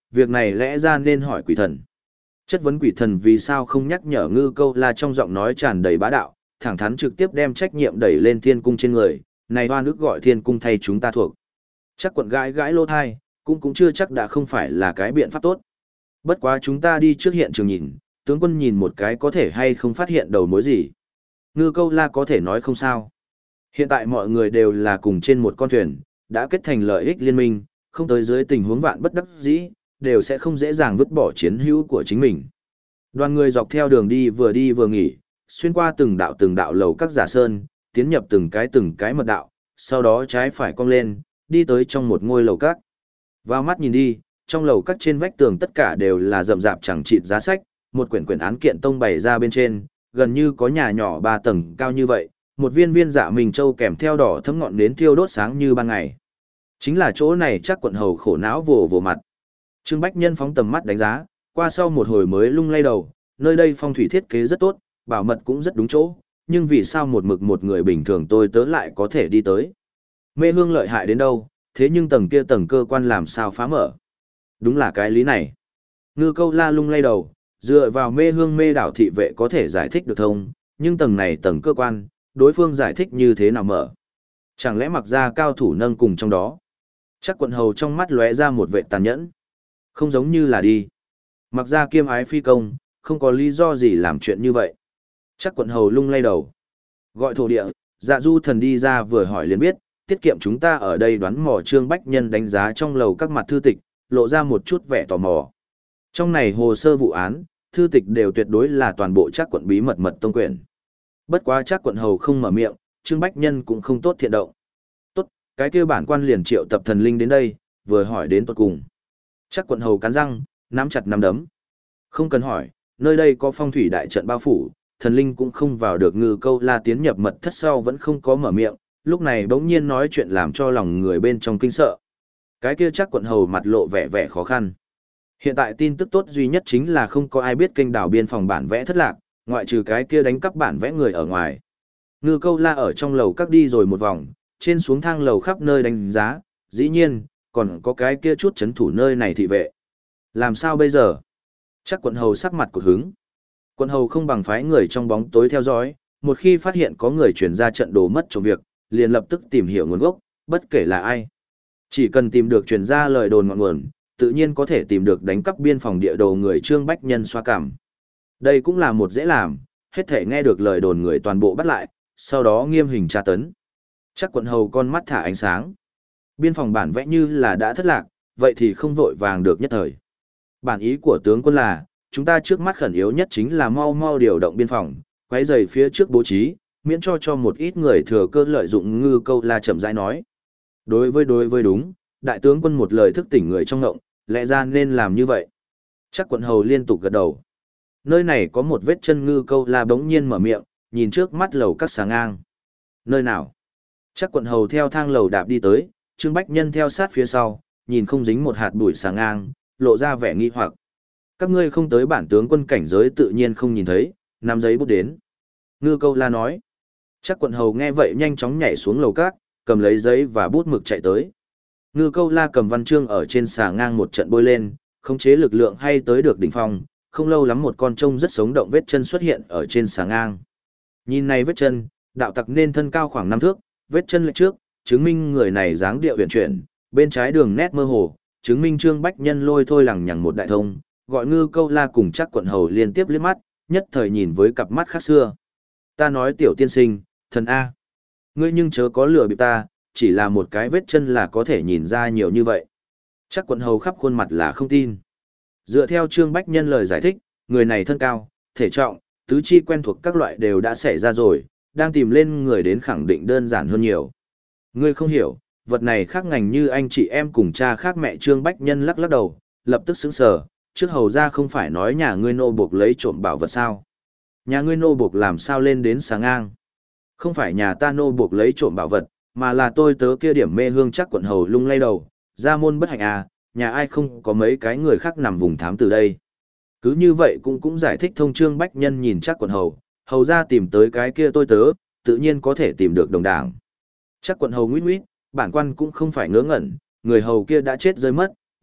việc này lẽ ra nên hỏi quỷ thần. Chất vấn quỷ thần vì sao không nhắc nhở Ngư Câu La trong giọng nói tràn đầy bá đạo, thẳng thắn trực tiếp đem trách nhiệm đẩy lên thiên cung trên người, này oan ức gọi thiên cung thay chúng ta thuộc. Chắc quận gãi gãi lô thai, cũng cũng chưa chắc đã không phải là cái biện pháp tốt. Bất quá chúng ta đi trước hiện trường nhìn, tướng quân nhìn một cái có thể hay không phát hiện đầu mối gì. Ngư Câu La có thể nói không sao. Hiện tại mọi người đều là cùng trên một con thuyền, đã kết thành lợi ích liên minh, không tới dưới tình huống vạn bất đắc dĩ, đều sẽ không dễ dàng vứt bỏ chiến hữu của chính mình. Đoàn người dọc theo đường đi vừa đi vừa nghỉ, xuyên qua từng đạo từng đạo lầu các giả sơn, tiến nhập từng cái từng cái mật đạo, sau đó trái phải cong lên, đi tới trong một ngôi lầu các. Vào mắt nhìn đi, trong lầu các trên vách tường tất cả đều là rậm rạp chẳng chịt giá sách, một quyển quyển án kiện tông bày ra bên trên, gần như có nhà nhỏ ba tầng cao như vậy, một viên viên dạ mình châu kèm theo đỏ thấm ngọn nến thiêu đốt sáng như ban ngày. Chính là chỗ này chắc quận hầu khổ não vồ vồ mặt. Trương Bách Nhân phóng tầm mắt đánh giá, qua sau một hồi mới lung lay đầu, nơi đây phong thủy thiết kế rất tốt, bảo mật cũng rất đúng chỗ, nhưng vì sao một mực một người bình thường tôi tớ lại có thể đi tới. Mê hương lợi hại đến đâu, thế nhưng tầng kia tầng cơ quan làm sao phá mở. Đúng là cái lý này. Ngư Câu La lung lay đầu, dựa vào mê hương mê đảo thị vệ có thể giải thích được thông, nhưng tầng này tầng cơ quan, đối phương giải thích như thế nào mở. Chẳng lẽ mặc ra cao thủ nâng cùng trong đó. Chắc quận hầu trong mắt lóe ra một vệ tàn nhẫn. Không giống như là đi. Mặc ra kiêm ái phi công, không có lý do gì làm chuyện như vậy. Chắc quận hầu lung lay đầu. Gọi thổ địa, dạ du thần đi ra vừa hỏi liền biết, tiết kiệm chúng ta ở đây đoán mò. Trương Bách Nhân đánh giá trong lầu các mặt thư tịch, lộ ra một chút vẻ tò mò. Trong này hồ sơ vụ án, thư tịch đều tuyệt đối là toàn bộ chắc quận bí mật mật tông quyển. Bất quá chắc quận hầu không mở miệng, Trương Bách Nhân cũng không tốt thiện động. Tốt, cái kia bản quan liền triệu tập thần linh đến đây, vừa hỏi đến tuột cùng. Chắc quận hầu cắn răng, nắm chặt nắm đấm. Không cần hỏi, nơi đây có phong thủy đại trận bao phủ, thần linh cũng không vào được. Ngư Câu La tiến nhập mật thất sau vẫn không có mở miệng, lúc này bỗng nhiên nói chuyện làm cho lòng người bên trong kinh sợ. Cái kia chắc quận hầu mặt lộ vẻ vẻ khó khăn. Hiện tại tin tức tốt duy nhất chính là không có ai biết kênh đảo biên phòng bản vẽ thất lạc, ngoại trừ cái kia đánh cắp bản vẽ người ở ngoài. Ngư Câu La ở trong lầu các đi rồi một vòng, trên xuống thang lầu khắp nơi đánh giá, dĩ nhiên, còn có cái kia chút chấn thủ nơi này thị vệ. Làm sao bây giờ? Chắc quận hầu sắc mặt cột hứng. Quận hầu không bằng phái người trong bóng tối theo dõi, một khi phát hiện có người chuyển ra trận đồ mất trộm việc, liền lập tức tìm hiểu nguồn gốc, bất kể là ai. Chỉ cần tìm được truyền ra lời đồn ngọn nguồn, tự nhiên có thể tìm được đánh cắp biên phòng địa đồ người. Trương Bách Nhân xoa cảm. Đây cũng là một dễ làm, hết thể nghe được lời đồn người toàn bộ bắt lại, sau đó nghiêm hình tra tấn. Chắc quận hầu con mắt thả ánh sáng. Biên phòng bản vẽ như là đã thất lạc, vậy thì không vội vàng được nhất thời. Bản ý của tướng quân là, chúng ta trước mắt khẩn yếu nhất chính là mau mau điều động biên phòng, quấy rầy phía trước bố trí, miễn cho cho một ít người thừa cơ lợi dụng. Ngư Câu La chậm rãi nói. Đối với đối với đúng, đại tướng quân một lời thức tỉnh người trong ngộng, lẽ ra nên làm như vậy. Chắc quận hầu liên tục gật đầu. Nơi này có một vết chân. Ngư Câu La bỗng nhiên mở miệng, nhìn trước mắt lầu các xà ngang. Nơi nào? Chắc quận hầu theo thang lầu đạp đi tới, Trương Bách Nhân theo sát phía sau, nhìn không dính một hạt bụi xà ngang, lộ ra vẻ nghi hoặc. Các ngươi không tới bản tướng quân cảnh giới tự nhiên không nhìn thấy, nắm giấy bút đến. Ngư Câu La nói. Chắc quận hầu nghe vậy nhanh chóng nhảy xuống lầu các, cầm lấy giấy và bút mực chạy tới. Ngư Câu La cầm văn chương ở trên xà ngang một trận bôi lên, khống chế lực lượng hay tới được đỉnh phong, không lâu lắm một con trông rất sống động vết chân xuất hiện ở trên xà ngang. Nhìn này vết chân, đạo tặc nên thân cao khoảng năm thước, vết chân lệch trước, chứng minh người này dáng điệu huyền chuyển, bên trái đường nét mơ hồ, chứng minh Trương Bách Nhân lôi thôi lằng nhằng một đại thông, gọi Ngư Câu La cùng chắc quận hầu liên tiếp liếc mắt, nhất thời nhìn với cặp mắt khác xưa. Ta nói tiểu tiên sinh, thần A. Ngươi nhưng chớ có lừa bịp ta, chỉ là một cái vết chân là có thể nhìn ra nhiều như vậy. Chắc quận hầu khắp khuôn mặt là không tin. Dựa theo Trương Bách Nhân lời giải thích, người này thân cao, thể trọng, tứ chi quen thuộc các loại đều đã xảy ra rồi, đang tìm lên người đến khẳng định đơn giản hơn nhiều. Ngươi không hiểu, vật này khác ngành như anh chị em cùng cha khác mẹ. Trương Bách Nhân lắc lắc đầu, lập tức sững sờ, trước hầu ra không phải nói nhà ngươi nô buộc lấy trộm bảo vật sao? Nhà ngươi nô buộc làm sao lên đến sáng ngang? Không phải nhà ta nô buộc lấy trộm bảo vật, mà là tôi tớ kia điểm mê hương. Chắc quận hầu lung lay đầu, ra môn bất hạnh à, nhà ai không có mấy cái người khác nằm vùng thám từ đây. Cứ như vậy cũng cũng giải thích thông. Trương Bách Nhân nhìn chắc quận hầu, hầu ra tìm tới cái kia tôi tớ, tự nhiên có thể tìm được đồng đảng. Chắc quận hầu nguyết nguyết, bản quan cũng không phải ngớ ngẩn, người hầu kia đã chết rơi mất,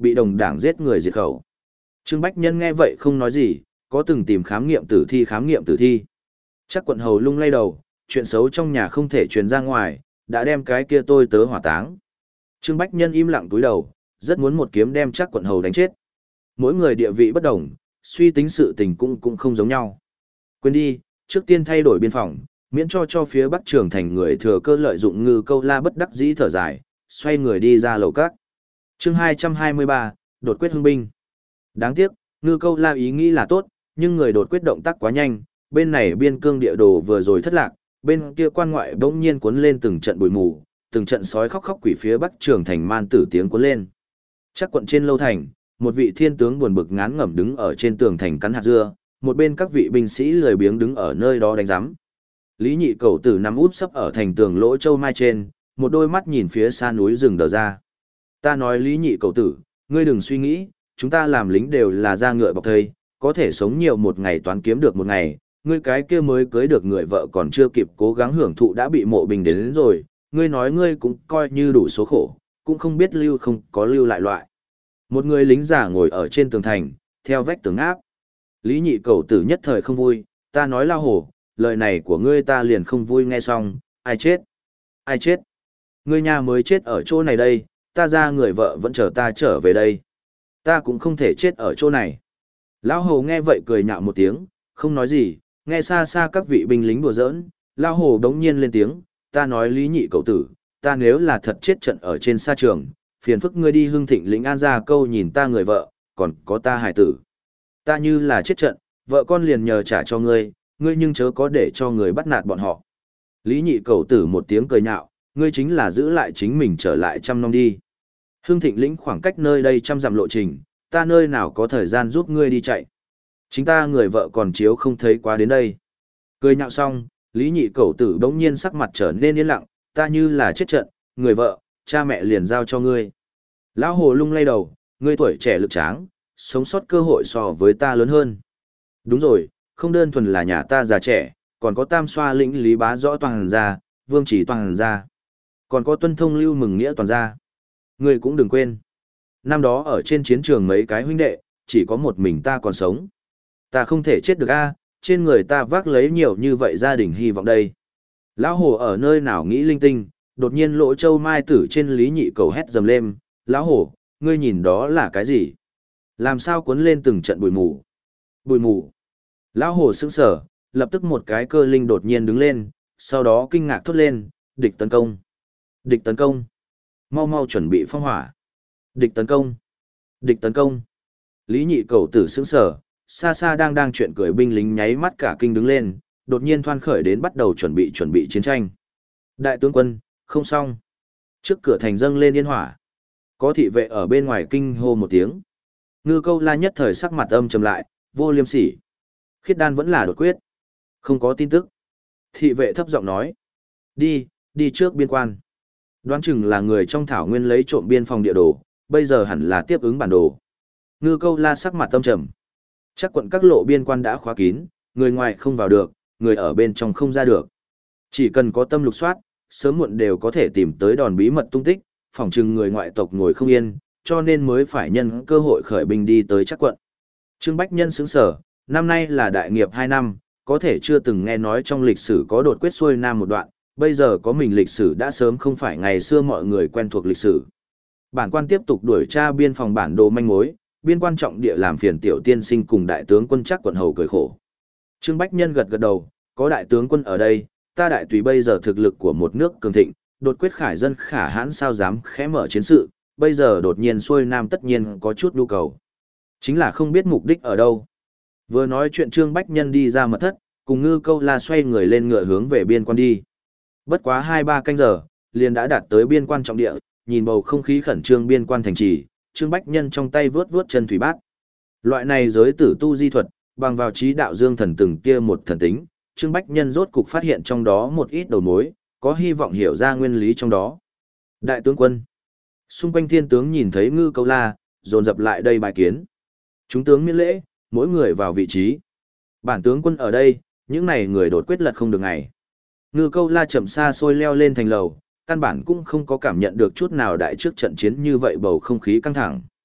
bị đồng đảng giết người diệt khẩu. Trương Bách Nhân nghe vậy không nói gì, có từng tìm khám nghiệm tử thi khám nghiệm tử thi. Chắc quận hầu lung lay đầu, chuyện xấu trong nhà không thể truyền ra ngoài, đã đem cái kia tôi tớ hỏa táng. Trương Bách Nhân im lặng túi đầu, rất muốn một kiếm đem chắc quận hầu đánh chết. Mỗi người địa vị bất đồng, suy tính sự tình cũng cũng không giống nhau. Quên đi, trước tiên thay đổi biên phòng, miễn cho cho phía Bắc Trường Thành người thừa cơ lợi dụng Ngư Câu La bất đắc dĩ thở dài, xoay người đi ra lầu các. Chương hai trăm hai mươi ba, đột quyết hưng binh. Đáng tiếc, Ngư Câu La ý nghĩ là tốt, nhưng người đột quyết động tác quá nhanh, bên này biên cương địa đồ vừa rồi thất lạc, bên kia quan ngoại bỗng nhiên cuốn lên từng trận bụi mù, từng trận sói khóc khóc quỷ phía Bắc Trường Thành man tử tiếng cuốn lên. Chắc quận trên lâu thành, một vị thiên tướng buồn bực ngán ngẩm đứng ở trên tường thành cắn hạt dưa, một bên các vị binh sĩ lười biếng đứng ở nơi đó đánh rắm. Lý Nhị Cẩu Tử nằm úp sấp ở thành tường lỗ châu mai trên, một đôi mắt nhìn phía xa núi rừng đờ ra. Ta nói Lý Nhị Cẩu Tử, ngươi đừng suy nghĩ, chúng ta làm lính đều là da ngựa bọc thây, có thể sống nhiều một ngày toán kiếm được một ngày, ngươi cái kia mới cưới được người vợ còn chưa kịp cố gắng hưởng thụ đã bị mộ bình đến, đến rồi, ngươi nói ngươi cũng coi như đủ số khổ, cũng không biết lưu không có lưu lại loại. Một người lính giả ngồi ở trên tường thành, theo vách tường áp. Lý Nhị Cẩu Tử nhất thời không vui, ta nói lao hổ, lời này của ngươi ta liền không vui nghe xong, ai chết? Ai chết? Ngươi nhà mới chết ở chỗ này đây, ta ra người vợ vẫn chờ ta trở về đây. Ta cũng không thể chết ở chỗ này. Lão Hồ nghe vậy cười nhạo một tiếng, không nói gì, nghe xa xa các vị binh lính đùa giỡn, Lão Hồ đống nhiên lên tiếng, ta nói Lý Nhị Cẩu Tử, ta nếu là thật chết trận ở trên sa trường, phiền phức ngươi đi Hưng Thịnh lĩnh An ra câu nhìn ta người vợ, còn có ta hải tử. Ta như là chết trận, vợ con liền nhờ trả cho ngươi, ngươi nhưng chớ có để cho người bắt nạt bọn họ. Lý Nhị Cẩu Tử một tiếng cười nhạo, ngươi chính là giữ lại chính mình trở lại trăm năm đi. Hưng Thịnh lĩnh khoảng cách nơi đây trăm dặm lộ trình, ta nơi nào có thời gian giúp ngươi đi chạy. Chính ta người vợ còn chiếu không thấy quá đến đây. Cười nhạo xong, Lý Nhị Cẩu Tử bỗng nhiên sắc mặt trở nên yên lặng, ta như là chết trận, người vợ, cha mẹ liền giao cho ngươi. Lão Hồ lung lay đầu, ngươi tuổi trẻ lực tráng, sống sót cơ hội so với ta lớn hơn. Đúng rồi, không đơn thuần là nhà ta già trẻ, còn có tam xoa lĩnh Lý Bá Rõ toàn gia, Vương Chỉ toàn gia, còn có Tuân Thông Lưu Mừng Nghĩa toàn gia. Ngươi cũng đừng quên. Năm đó ở trên chiến trường mấy cái huynh đệ, chỉ có một mình ta còn sống. Ta không thể chết được a, trên người ta vác lấy nhiều như vậy gia đình hy vọng đây. Lão Hồ ở nơi nào nghĩ linh tinh, đột nhiên lỗ châu mai tử trên Lý Nhị Cẩu hét dầm lên, lão Hồ, ngươi nhìn đó là cái gì? Làm sao cuốn lên từng trận bụi mù? Bụi mù. Lão Hồ sững sờ, lập tức một cái cơ linh đột nhiên đứng lên, sau đó kinh ngạc thốt lên, địch tấn công. Địch tấn công. Mau mau chuẩn bị phong hỏa. Địch tấn công. Địch tấn công. Lý Nhị Cẩu Tử sững sờ, xa xa đang đang chuyện cười binh lính nháy mắt cả kinh đứng lên, đột nhiên thoăn khởi đến bắt đầu chuẩn bị chuẩn bị chiến tranh. Đại tướng quân, không xong. Trước cửa thành dâng lên yên hỏa. Có thị vệ ở bên ngoài kinh hô một tiếng. Ngư Câu La nhất thời sắc mặt âm trầm lại, vô liêm sỉ. Khiết đan vẫn là đột quyết. Không có tin tức. Thị vệ thấp giọng nói. Đi, đi trước biên quan. Đoán chừng là người trong thảo nguyên lấy trộm biên phòng địa đồ, bây giờ hẳn là tiếp ứng bản đồ. Ngư Câu La sắc mặt âm trầm. Chắc quận các lộ biên quan đã khóa kín, người ngoài không vào được, người ở bên trong không ra được. Chỉ cần có tâm lục soát, sớm muộn đều có thể tìm tới đòn bí mật tung tích, phỏng chừng người ngoại tộc ngồi không yên, cho nên mới phải nhân cơ hội khởi binh đi tới chắc quận. Trương Bách Nhân sững sở, năm nay là đại nghiệp hai năm, có thể chưa từng nghe nói trong lịch sử có đột quyết xuôi nam một đoạn, bây giờ có mình lịch sử đã sớm không phải ngày xưa mọi người quen thuộc lịch sử. Bản quan tiếp tục đuổi tra biên phòng bản đồ manh mối, biên quan trọng địa làm phiền tiểu tiên sinh cùng đại tướng quân chắc quận hầu cười khổ. Trương Bách Nhân gật gật đầu, có đại tướng quân ở đây, ta đại tùy bây giờ thực lực của một nước cường thịnh, đột quyết khải dân khả hãn sao dám khẽ mở chiến sự, bây giờ đột nhiên xuôi nam tất nhiên có chút nhu cầu. Chính là không biết mục đích ở đâu. Vừa nói chuyện Trương Bách Nhân đi ra mật thất, cùng Ngư Câu La xoay người lên ngựa hướng về biên quan đi. Bất quá hai ba canh giờ, liền đã đạt tới biên quan trọng địa, nhìn bầu không khí khẩn trương biên quan thành trì, Trương Bách Nhân trong tay vướt vướt chân thủy bát. Loại này giới tử tu di thuật, bằng vào trí đạo dương thần từng kia một thần tính, Trương Bách Nhân rốt cục phát hiện trong đó một ít đầu mối, có hy vọng hiểu ra nguyên lý trong đó. Đại tướng quân. Xung quanh thiên tướng nhìn thấy Ngư Câu La, dồn dập lại đây bài kiến. Chúng tướng miễn lễ, mỗi người vào vị trí. Bản tướng quân ở đây, những này người đột quyết lật không được ngày. Ngư Câu La chậm xa xôi leo lên thành lầu, căn bản cũng không có cảm nhận được chút nào đại trước trận chiến như vậy bầu không khí căng thẳng.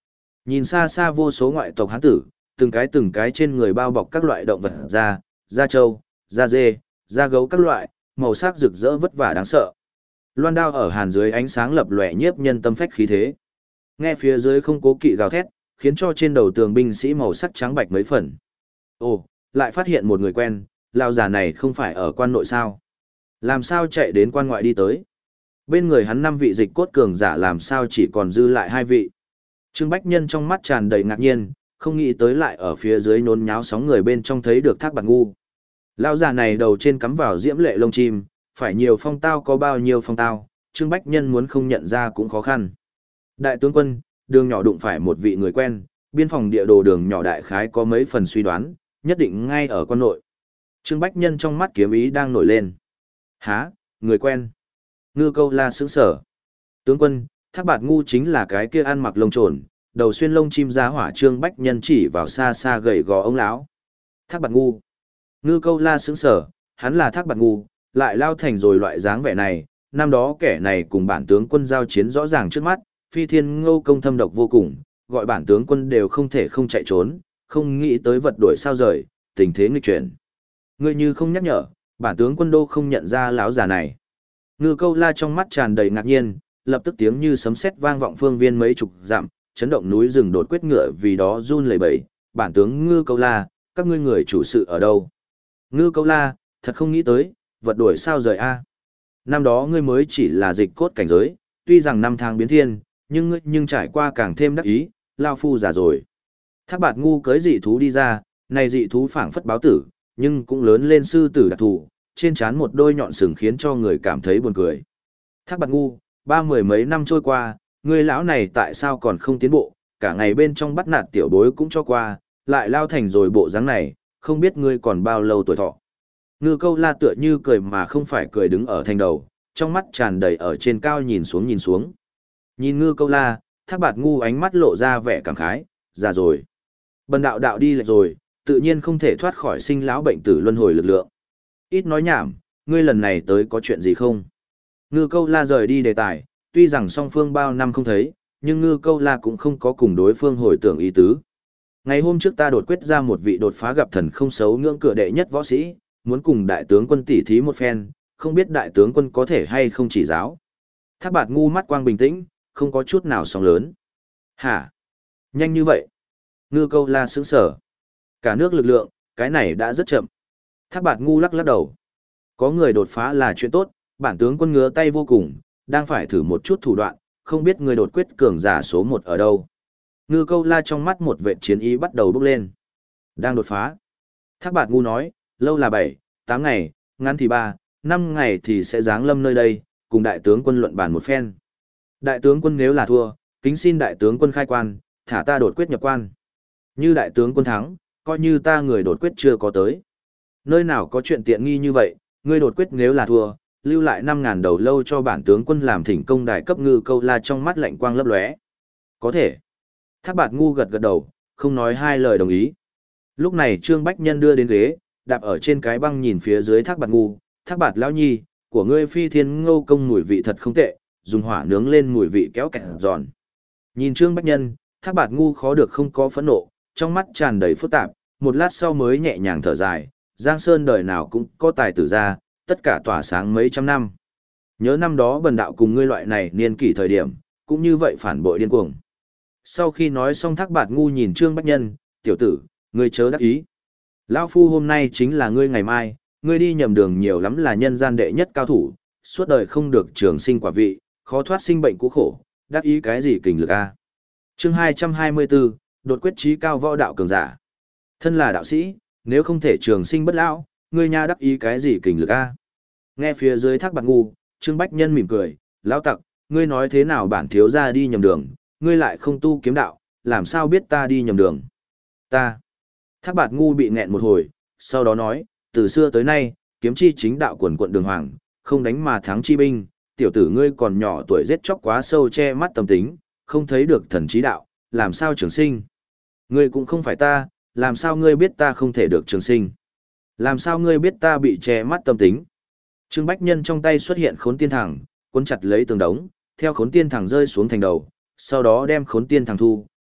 Nhìn xa xa vô số ngoại tộc hán tử, từng cái từng cái trên người bao bọc các loại động vật da, da trâu, da dê, da gấu các loại, màu sắc rực rỡ vất vả đáng sợ. Loan đao ở hàn dưới ánh sáng lập lòe nhiếp nhân tâm phách khí thế. Nghe phía dưới không cố kỵ gào thét, khiến cho trên đầu tường binh sĩ màu sắc trắng bạch mấy phần. Ồ, lại phát hiện một người quen, lão già này không phải ở quan nội sao? Làm sao chạy đến quan ngoại đi tới? Bên người hắn năm vị dịch cốt cường giả làm sao chỉ còn dư lại hai vị? Trương Bách Nhân trong mắt tràn đầy ngạc nhiên, không nghĩ tới lại ở phía dưới nôn nháo sóng người bên trong thấy được Thác Bạt Ngu. Lão già này đầu trên cắm vào diễm lệ lông chim, phải nhiều phong tao có bao nhiêu phong tao, Trương Bách Nhân muốn không nhận ra cũng khó khăn. Đại tướng quân, đường nhỏ đụng phải một vị người quen, biên phòng địa đồ đường nhỏ đại khái có mấy phần suy đoán, nhất định ngay ở quan nội. Trương Bách Nhân trong mắt kiếm ý đang nổi lên. Hả, người quen. Ngư Câu La sững sở. Tướng quân, Thác Bạt Ngu chính là cái kia ăn mặc lông trồn, đầu xuyên lông chim giá hỏa. Trương Bách Nhân chỉ vào xa xa gầy gò ông lão. Thác Bạt Ngu. Ngư Câu La sững sở, hắn là Thác Bạt Ngu, lại lao thành rồi loại dáng vẻ này. Năm đó kẻ này cùng bản tướng quân giao chiến rõ ràng trước mắt, Phi Thiên Ngô công thâm độc vô cùng, gọi bản tướng quân đều không thể không chạy trốn, không nghĩ tới vật đổi sao rời, tình thế nghịch chuyển. Ngươi như không nhắc nhở, bản tướng quân đô không nhận ra lão già này. Ngư Câu La trong mắt tràn đầy ngạc nhiên, lập tức tiếng như sấm sét vang vọng phương viên mấy chục dặm, chấn động núi rừng đột quyết ngựa vì đó run lẩy bẩy. Bản tướng Ngư Câu La, các ngươi người chủ sự ở đâu? Ngư Câu La, thật không nghĩ tới, vật đổi sao rời a? Năm đó ngươi mới chỉ là dịch cốt cảnh giới, tuy rằng năm tháng biến thiên, nhưng ngươi nhưng trải qua càng thêm đắc ý, lao phu già rồi. Thác Bạt Ngu cưới dị thú đi ra, này dị thú phảng phất báo tử, nhưng cũng lớn lên sư tử đặc thù, trên trán một đôi nhọn sừng khiến cho người cảm thấy buồn cười. Thác Bạt Ngu, ba mười mấy năm trôi qua, ngươi lão này tại sao còn không tiến bộ, cả ngày bên trong bắt nạt tiểu bối cũng cho qua, lại lao thành rồi bộ dáng này, không biết ngươi còn bao lâu tuổi thọ. Ngư Câu La tựa như cười mà không phải cười đứng ở thành đầu, trong mắt tràn đầy ở trên cao nhìn xuống nhìn xuống. Nhìn Ngư Câu La, Thác Bạt Ngu ánh mắt lộ ra vẻ cảm khái, già rồi. Bần đạo đạo đi lệch rồi, tự nhiên không thể thoát khỏi sinh lão bệnh tử luân hồi lực lượng. Ít nói nhảm, ngươi lần này tới có chuyện gì không? Ngư Câu La rời đi đề tài, tuy rằng song phương bao năm không thấy, nhưng Ngư Câu La cũng không có cùng đối phương hồi tưởng ý tứ. Ngày hôm trước ta đột quyết ra một vị đột phá gặp thần không xấu ngưỡng cửa đệ nhất võ sĩ, muốn cùng đại tướng quân tỉ thí một phen, không biết đại tướng quân có thể hay không chỉ giáo. Thác Bạt Ngu mắt quang bình tĩnh, không có chút nào sóng lớn. Hả? Nhanh như vậy? Ngư Câu La sững sở. Cả nước lực lượng, cái này đã rất chậm. Thác Bạt Ngu lắc lắc đầu. Có người đột phá là chuyện tốt, bản tướng quân ngứa tay vô cùng, đang phải thử một chút thủ đoạn, không biết người đột quyết cường giả số một ở đâu. Ngư Câu La trong mắt một vệ chiến ý bắt đầu bốc lên. Đang đột phá. Thác Bạt Ngu nói, lâu là bảy, tám ngày, ngắn thì ba, năm ngày thì sẽ giáng lâm nơi đây, cùng đại tướng quân luận bàn một phen. Đại tướng quân nếu là thua, kính xin đại tướng quân khai quan, thả ta đột quyết nhập quan. Như đại tướng quân thắng, coi như ta người đột quyết chưa có tới. Nơi nào có chuyện tiện nghi như vậy, ngươi đột quyết nếu là thua, lưu lại năm ngàn đầu lâu cho bản tướng quân làm thỉnh công đài cấp. Ngư Câu La trong mắt lạnh quang lấp lóe. Có thể. Thác Bạt Ngu gật gật đầu, không nói hai lời đồng ý. Lúc này Trương Bách Nhân đưa đến ghế, đạp ở trên cái băng nhìn phía dưới Thác Bạt Ngu. Thác Bạt lão nhi, của ngươi Phi Thiên Ngô công mùi vị thật không tệ, dùng hỏa nướng lên mùi vị kéo kẹt giòn. Nhìn Trương Bách Nhân, Thác Bạt Ngu khó được không có phẫn nộ, trong mắt tràn đầy phức tạp, một lát sau mới nhẹ nhàng thở dài, Giang Sơn đời nào cũng có tài tử ra, tất cả tỏa sáng mấy trăm năm. Nhớ năm đó bần đạo cùng ngươi loại này niên kỷ thời điểm, cũng như vậy phản bội điên cuồng. Sau khi nói xong Thác Bạt Ngu nhìn Trương Bách Nhân, tiểu tử, ngươi chớ đắc ý. Lão phu hôm nay chính là ngươi ngày mai, ngươi đi nhầm đường nhiều lắm là nhân gian đệ nhất cao thủ, suốt đời không được trường sinh quả vị, khó thoát sinh bệnh cũ khổ, đắc ý cái gì kình lực a. Chương hai trăm hai mươi bốn, đột quyết trí cao võ đạo cường giả. Thân là đạo sĩ, nếu không thể trường sinh bất lão, ngươi nha đắc ý cái gì kình lực a. Nghe phía dưới Thác Bạt Ngu, Trương Bách Nhân mỉm cười, lão tặc, ngươi nói thế nào bản thiếu gia đi nhầm đường, ngươi lại không tu kiếm đạo, làm sao biết ta đi nhầm đường. Ta. Thác Bạt Ngu bị nghẹn một hồi, sau đó nói, từ xưa tới nay, kiếm chi chính đạo quần quận đường hoàng, không đánh mà thắng chi binh, tiểu tử ngươi còn nhỏ tuổi giết chóc quá sâu che mắt tâm tính, không thấy được thần trí đạo, làm sao trường sinh. Ngươi cũng không phải ta, làm sao ngươi biết ta không thể được trường sinh. Làm sao ngươi biết ta bị che mắt tâm tính. Trương Bách Nhân trong tay xuất hiện khốn tiên thẳng, cuốn chặt lấy tường đống, theo khốn tiên thẳng rơi xuống thành đầu, sau đó đem khốn tiên thẳng thu,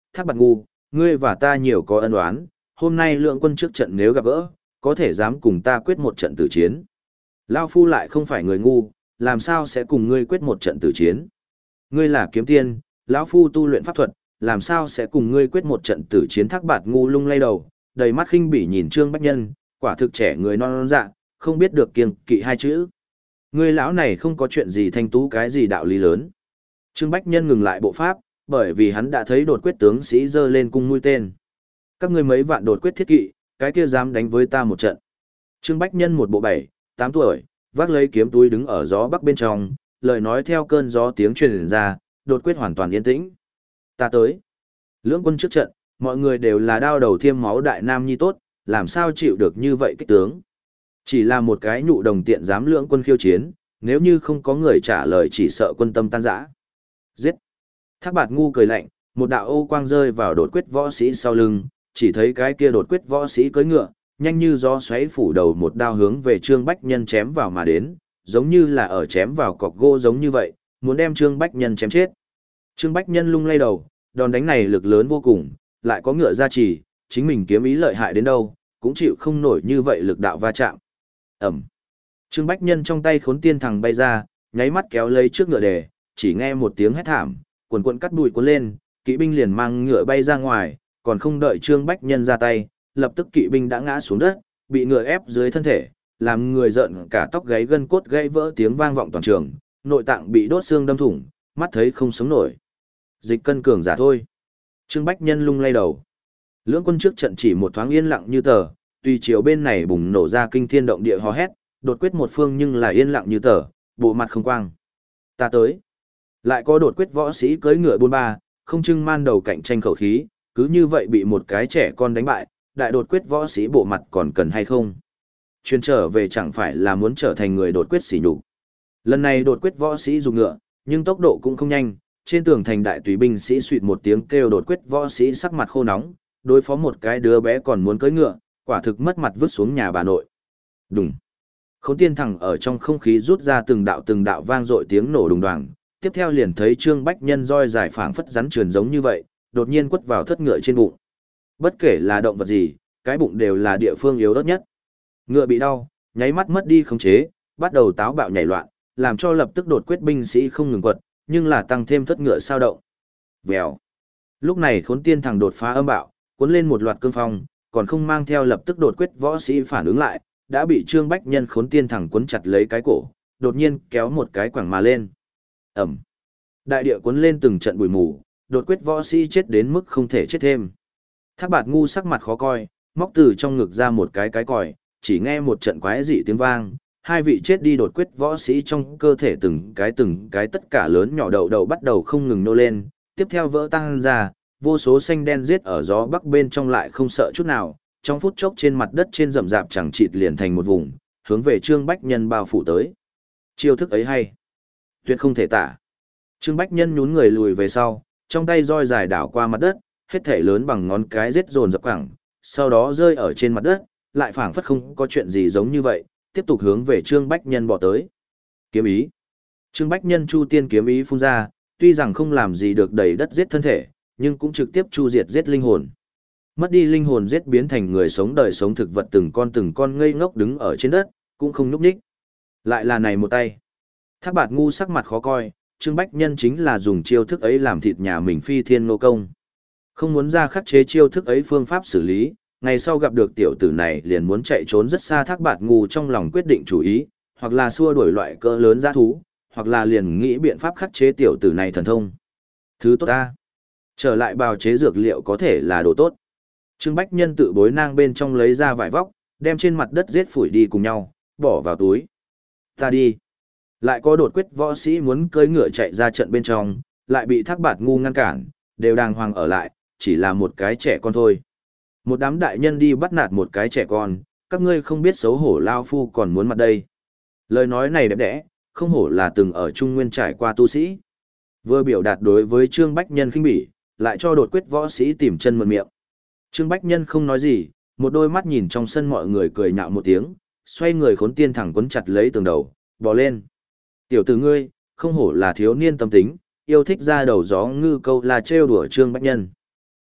Thác Bạt Ngu, ngươi và ta nhiều có ân oán, hôm nay lượng quân trước trận nếu gặp gỡ, có thể dám cùng ta quyết một trận tử chiến. Lao phu lại không phải người ngu, làm sao sẽ cùng ngươi quyết một trận tử chiến. Ngươi là kiếm tiên, lão phu tu luyện pháp thuật, làm sao sẽ cùng ngươi quyết một trận tử chiến. Thác Bạt Ngu lung lay đầu, đầy mắt khinh bỉ nhìn Trương Bách Nhân, quả thực trẻ người non non dạ, không biết được kiêng kỵ hai chữ. Ngươi lão này không có chuyện gì thanh tú cái gì đạo lý lớn. Trương Bách Nhân ngừng lại bộ pháp, bởi vì hắn đã thấy đột quyết tướng sĩ giơ lên cung mũi tên. Các ngươi mấy vạn đột quyết thiết kỵ, cái kia dám đánh với ta một trận. Trương Bách Nhân một bộ bảy, tám tuổi, vác lấy kiếm túi đứng ở gió bắc bên trong, lời nói theo cơn gió tiếng truyền ra, đột quyết hoàn toàn yên tĩnh. Ta tới. Lưỡng quân trước trận, mọi người đều là đao đầu thiêm máu đại nam nhi tốt, làm sao chịu được như vậy kích tướng. Chỉ là một cái nhụ đồng tiện dám lưỡng quân khiêu chiến, nếu như không có người trả lời chỉ sợ quân tâm tan rã. Giết. Thác Bạt Ngu cười lạnh, một đạo ô quang rơi vào đột quyết võ sĩ sau lưng, chỉ thấy cái kia đột quyết võ sĩ cưỡi ngựa, nhanh như gió xoáy phủ đầu một đao hướng về Trương Bách Nhân chém vào mà đến, giống như là ở chém vào cọc gỗ giống như vậy, muốn đem Trương Bách Nhân chém chết. Trương Bách Nhân lung lay đầu, đòn đánh này lực lớn vô cùng, lại có ngựa gia trì, chính mình kiếm ý lợi hại đến đâu, cũng chịu không nổi như vậy lực đạo va chạm. Ẩm. Trương Bách Nhân trong tay khốn tiên thằng bay ra, nháy mắt kéo lấy trước ngựa đề, chỉ nghe một tiếng hét thảm, quần quần cắt bụi cuốn lên, kỵ binh liền mang ngựa bay ra ngoài, còn không đợi Trương Bách Nhân ra tay, lập tức kỵ binh đã ngã xuống đất, bị ngựa ép dưới thân thể, làm người giận cả tóc gáy gân cốt gãy vỡ tiếng vang vọng toàn trường, nội tạng bị đốt xương đâm thủng, mắt thấy không sống nổi. Dịch cân cường giả thôi. Trương Bách Nhân lung lay đầu. Lưỡng quân trước trận chỉ một thoáng yên lặng như tờ, tùy chiều bên này bùng nổ ra kinh thiên động địa hò hét, đột quyết một phương nhưng là yên lặng như tờ, bộ mặt không quang. Ta tới. Lại có đột quyết võ sĩ cưỡi ngựa buôn ba, không trưng man đầu cạnh tranh khẩu khí, cứ như vậy bị một cái trẻ con đánh bại, đại đột quyết võ sĩ bộ mặt còn cần hay không? Chuyên trở về chẳng phải là muốn trở thành người đột quyết sỉ nhục. Lần này đột quyết võ sĩ dùng ngựa, nhưng tốc độ cũng không nhanh, trên tường thành đại tùy binh sĩ suýt một tiếng kêu đột quyết võ sĩ sắc mặt khô nóng, đối phó một cái đứa bé còn muốn cưỡi ngựa, quả thực mất mặt vứt xuống nhà bà nội. Đùng. Khốn tiên thẳng ở trong không khí rút ra từng đạo từng đạo vang dội tiếng nổ đùng đoàng, tiếp theo liền thấy Trương Bách Nhân roi dài phảng phất rắn trườn giống như vậy, đột nhiên quất vào thất ngựa trên bụng. Bất kể là động vật gì, cái bụng đều là địa phương yếu ớt nhất. Ngựa bị đau, nháy mắt mất đi khống chế, bắt đầu táo bạo nhảy loạn, làm cho lập tức đột quyết binh sĩ không ngừng quật, nhưng là tăng thêm thất ngựa sao động. Vèo. Lúc này khốn tiên thằng đột phá âm bạo, cuốn lên một loạt cương phong, còn không mang theo lập tức đột quyết võ sĩ phản ứng lại, đã bị Trương Bách Nhân khốn tiên thằng cuốn chặt lấy cái cổ, đột nhiên kéo một cái quẳng mà lên. Ẩm. Đại địa cuốn lên từng trận bụi mù, đột quyết võ sĩ chết đến mức không thể chết thêm. Thác Bạt Ngu sắc mặt khó coi, móc từ trong ngực ra một cái cái còi, chỉ nghe một trận quái dị tiếng vang, hai vị chết đi đột quyết võ sĩ trong cơ thể từng cái từng cái tất cả lớn nhỏ đầu đầu bắt đầu không ngừng nô lên, tiếp theo vỡ tăng ra, vô số xanh đen giết ở gió bắc bên trong lại không sợ chút nào, trong phút chốc trên mặt đất trên rậm rạp chẳng chịt liền thành một vùng, hướng về Trương Bách Nhân bao phủ tới. Chiêu thức ấy hay, tuyệt không thể tả. Trương Bách Nhân nhún người lùi về sau, trong tay roi dài đảo qua mặt đất, hết thể lớn bằng ngón cái giết dồn dập cẳng, sau đó rơi ở trên mặt đất, lại phảng phất không có chuyện gì giống như vậy, tiếp tục hướng về Trương Bách Nhân bỏ tới. Kiếm ý. Trương Bách Nhân chu tiên kiếm ý phun ra, tuy rằng không làm gì được đầy đất giết thân thể, nhưng cũng trực tiếp chu diệt giết linh hồn. Mất đi linh hồn giết biến thành người sống đời sống thực vật từng con từng con ngây ngốc đứng ở trên đất, cũng không nhúc nhích. Lại là này một tay. Thác Bạt Ngu sắc mặt khó coi, Trương Bách Nhân chính là dùng chiêu thức ấy làm thịt nhà mình phi thiên nô công. Không muốn ra khắc chế chiêu thức ấy phương pháp xử lý, ngày sau gặp được tiểu tử này liền muốn chạy trốn rất xa. Thác Bạt Ngu trong lòng quyết định chủ ý, hoặc là xua đuổi loại cỡ lớn dã thú, hoặc là liền nghĩ biện pháp khắc chế tiểu tử này thần thông. Thứ tốt ta. Trở lại bào chế dược liệu có thể là đồ tốt. Trương Bách Nhân tự bối nang bên trong lấy ra vải vóc, đem trên mặt đất giết phủi đi cùng nhau, bỏ vào túi. Ta đi. Lại có đột quyết võ sĩ muốn cưỡi ngựa chạy ra trận bên trong, lại bị Thác Bạt Ngu ngăn cản, đều đàng hoàng ở lại, chỉ là một cái trẻ con thôi. Một đám đại nhân đi bắt nạt một cái trẻ con, các ngươi không biết xấu hổ lao phu còn muốn mặt đây. Lời nói này đẹp đẽ, không hổ là từng ở Trung Nguyên trải qua tu sĩ. Vừa biểu đạt đối với Trương Bách Nhân khinh bỉ, lại cho đột quyết võ sĩ tìm chân mượn miệng. Trương Bách Nhân không nói gì, một đôi mắt nhìn trong sân mọi người cười nhạo một tiếng, xoay người khốn tiên thẳng quấn chặt lấy tường đầu, bò lên. Tiểu tử ngươi, không hổ là thiếu niên tâm tính, yêu thích ra đầu gió ngư câu là trêu đùa Trương Bách Nhân.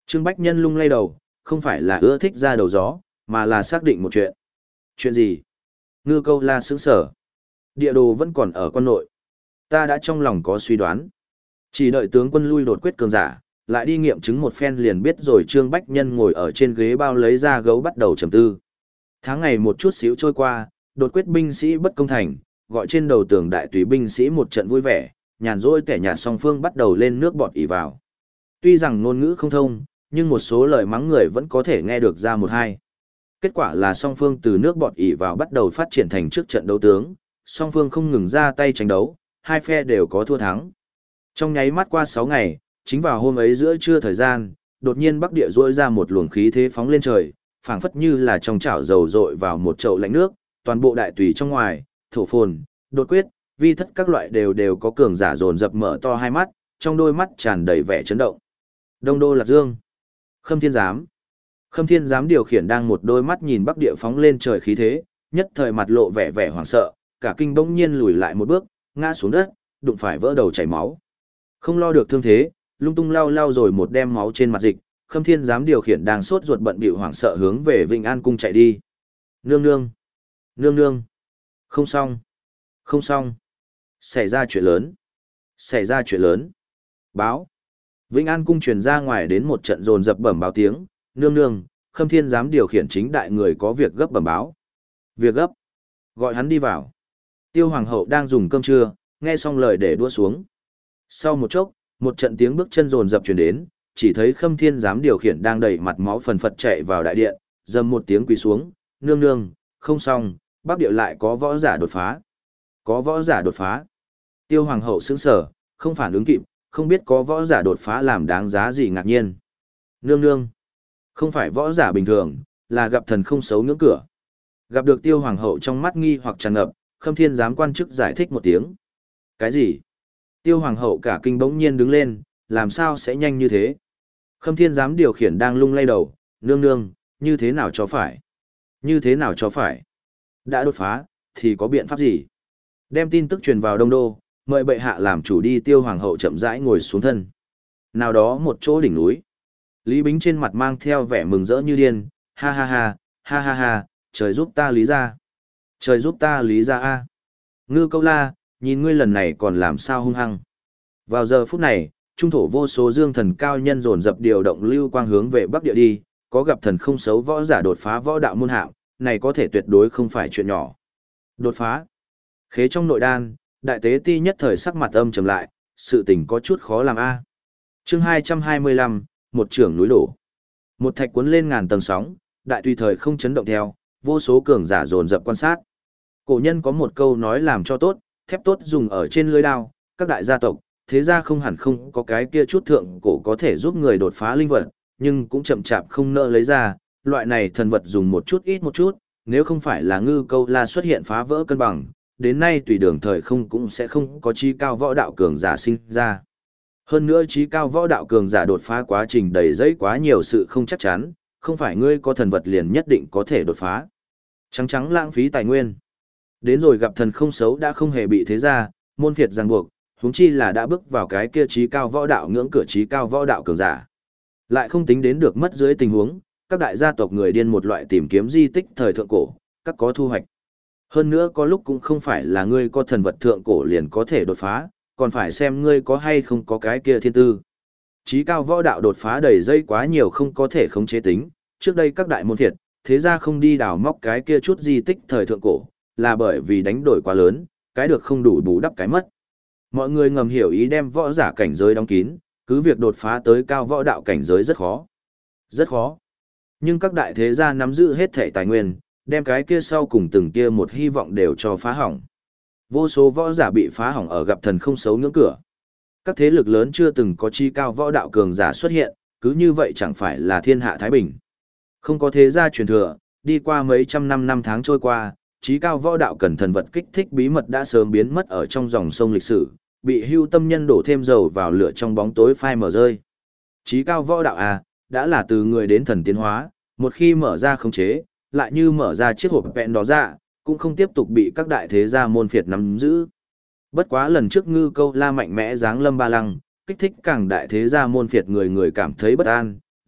Trương Bách Nhân lung lay đầu, không phải là ưa thích ra đầu gió, mà là xác định một chuyện. Chuyện gì? Ngư Câu La sững sở. Địa đồ vẫn còn ở quân nội. Ta đã trong lòng có suy đoán. Chỉ đợi tướng quân lui đột quyết cường giả, lại đi nghiệm chứng một phen liền biết rồi. Trương Bách Nhân ngồi ở trên ghế bao lấy ra gấu bắt đầu trầm tư. Tháng ngày một chút xíu trôi qua, đột quyết binh sĩ bất công thành, gọi trên đầu tường đại tùy binh sĩ một trận vui vẻ, nhàn rỗi kẻ nhạt song phương bắt đầu lên nước bọt ỉ vào. Tuy rằng ngôn ngữ không thông, nhưng một số lời mắng người vẫn có thể nghe được ra một hai. Kết quả là song phương từ nước bọt ỉ vào bắt đầu phát triển thành trước trận đấu tướng, song phương không ngừng ra tay tranh đấu, hai phe đều có thua thắng. Trong nháy mắt qua sáu ngày, chính vào hôm ấy giữa trưa thời gian, đột nhiên Bắc Địa rỗi ra một luồng khí thế phóng lên trời, phảng phất như là trong chảo dầu dội vào một chậu lạnh nước, toàn bộ đại tùy trong ngoài, thổ phồn, đột quyết, vi thất các loại đều đều có cường giả dồn dập mở to hai mắt, trong đôi mắt tràn đầy vẻ chấn động. Đông Đô Lạc Dương, Khâm Thiên Giám. Khâm Thiên Giám điều khiển đang một đôi mắt nhìn Bắc Địa phóng lên trời khí thế, nhất thời mặt lộ vẻ vẻ hoảng sợ, cả kinh bỗng nhiên lùi lại một bước, ngã xuống đất, đụng phải vỡ đầu chảy máu. Không lo được thương thế, lung tung lau lau rồi một đem máu trên mặt dịch, Khâm Thiên Giám điều khiển đang sốt ruột bận bịu hoảng sợ hướng về Vĩnh An cung chạy đi. Nương nương, nương nương, không xong, không xong, xảy ra chuyện lớn, xảy ra chuyện lớn. Báo. Vĩnh An cung truyền ra ngoài đến một trận dồn dập bẩm báo tiếng, nương nương, Khâm Thiên Giám điều khiển chính đại người có việc gấp bẩm báo. Việc gấp. Gọi hắn đi vào. Tiêu hoàng hậu đang dùng cơm trưa, nghe xong lời để đua xuống. Sau một chốc, một trận tiếng bước chân dồn dập truyền đến, chỉ thấy Khâm Thiên Giám điều khiển đang đầy mặt máu phần phật chạy vào đại điện, dầm một tiếng quỳ xuống, nương nương, không xong, Bắc Địa lại có võ giả đột phá. Có võ giả đột phá. Tiêu hoàng hậu sững sờ, không phản ứng kịp, không biết có võ giả đột phá làm đáng giá gì ngạc nhiên. Nương nương, không phải võ giả bình thường, là gặp thần không xấu ngưỡng cửa. Gặp được Tiêu hoàng hậu trong mắt nghi hoặc tràn ngập, Khâm Thiên Giám quan chức giải thích một tiếng. Cái gì? Tiêu hoàng hậu cả kinh bỗng nhiên đứng lên, làm sao sẽ nhanh như thế? Khâm Thiên Giám điều khiển đang lung lay đầu, nương nương, như thế nào cho phải? Như thế nào cho phải? Đã đột phá, thì có biện pháp gì? Đem tin tức truyền vào Đông Đô, mời bệ hạ làm chủ đi. Tiêu hoàng hậu chậm rãi ngồi xuống thân. Nào đó một chỗ đỉnh núi. Lý Bính trên mặt mang theo vẻ mừng rỡ như điên, ha ha ha, ha ha ha, trời giúp ta lý ra. Trời giúp ta lý ra a. Ngư Câu La, nhìn ngươi lần này còn làm sao hung hăng. Vào giờ phút này, trung thổ vô số dương thần cao nhân dồn dập điều động lưu quang hướng về Bắc Địa đi, có gặp thần không xấu võ giả đột phá võ đạo môn hạng, này có thể tuyệt đối không phải chuyện nhỏ. Đột phá. Khế trong nội đan, đại tế ti nhất thời sắc mặt âm trầm lại, sự tình có chút khó làm a. Chương hai trăm hai mươi lăm, một trưởng núi đổ. Một thạch cuốn lên ngàn tầng sóng, đại tùy thời không chấn động theo, vô số cường giả dồn dập quan sát. Cổ nhân có một câu nói làm cho tốt, thép tốt dùng ở trên lưới đao, các đại gia tộc, thế ra không hẳn không có cái kia chút thượng cổ có thể giúp người đột phá linh vật, nhưng cũng chậm chạp không nỡ lấy ra, loại này thần vật dùng một chút ít một chút, nếu không phải là Ngư Câu La xuất hiện phá vỡ cân bằng, đến nay tùy đường thời không cũng sẽ không có trí cao võ đạo cường giả sinh ra. Hơn nữa trí cao võ đạo cường giả đột phá quá trình đầy dẫy quá nhiều sự không chắc chắn, không phải ngươi có thần vật liền nhất định có thể đột phá. Trắng trắng lãng phí tài nguyên. Đến rồi gặp thần không xấu đã không hề bị thế ra, môn phiệt ràng buộc, huống chi là đã bước vào cái kia trí cao võ đạo ngưỡng cửa trí cao võ đạo cường giả. Lại không tính đến được mất dưới tình huống, các đại gia tộc người điên một loại tìm kiếm di tích thời thượng cổ, các có thu hoạch. Hơn nữa có lúc cũng không phải là ngươi có thần vật thượng cổ liền có thể đột phá, còn phải xem ngươi có hay không có cái kia thiên tư. Chí cao võ đạo đột phá đầy dây quá nhiều không có thể khống chế tính, trước đây các đại môn phiệt, thế ra không đi đào móc cái kia chút di tích thời thượng cổ, là bởi vì đánh đổi quá lớn, cái được không đủ bù đắp cái mất. Mọi người ngầm hiểu ý đem võ giả cảnh giới đóng kín, cứ việc đột phá tới cao võ đạo cảnh giới rất khó. Rất khó. Nhưng các đại thế gia nắm giữ hết thể tài nguyên, đem cái kia sau cùng từng kia một hy vọng đều cho phá hỏng. Vô số võ giả bị phá hỏng ở gặp thần không xấu ngưỡng cửa. Các thế lực lớn chưa từng có chi cao võ đạo cường giả xuất hiện, cứ như vậy chẳng phải là thiên hạ thái bình. Không có thế gia truyền thừa, đi qua mấy trăm năm năm tháng trôi qua, trí cao võ đạo cần thần vật kích thích bí mật đã sớm biến mất ở trong dòng sông lịch sử, bị hưu tâm nhân đổ thêm dầu vào lửa trong bóng tối phai mờ rơi. Trí cao võ đạo à, đã là từ người đến thần tiến hóa, một khi mở ra khống chế, lại như mở ra chiếc hộp vẹn đó ra, cũng không tiếp tục bị các đại thế gia môn phiệt nắm giữ. Bất quá lần trước Ngư Câu La mạnh mẽ giáng lâm ba lăng, kích thích càng đại thế gia môn phiệt người người cảm thấy bất an,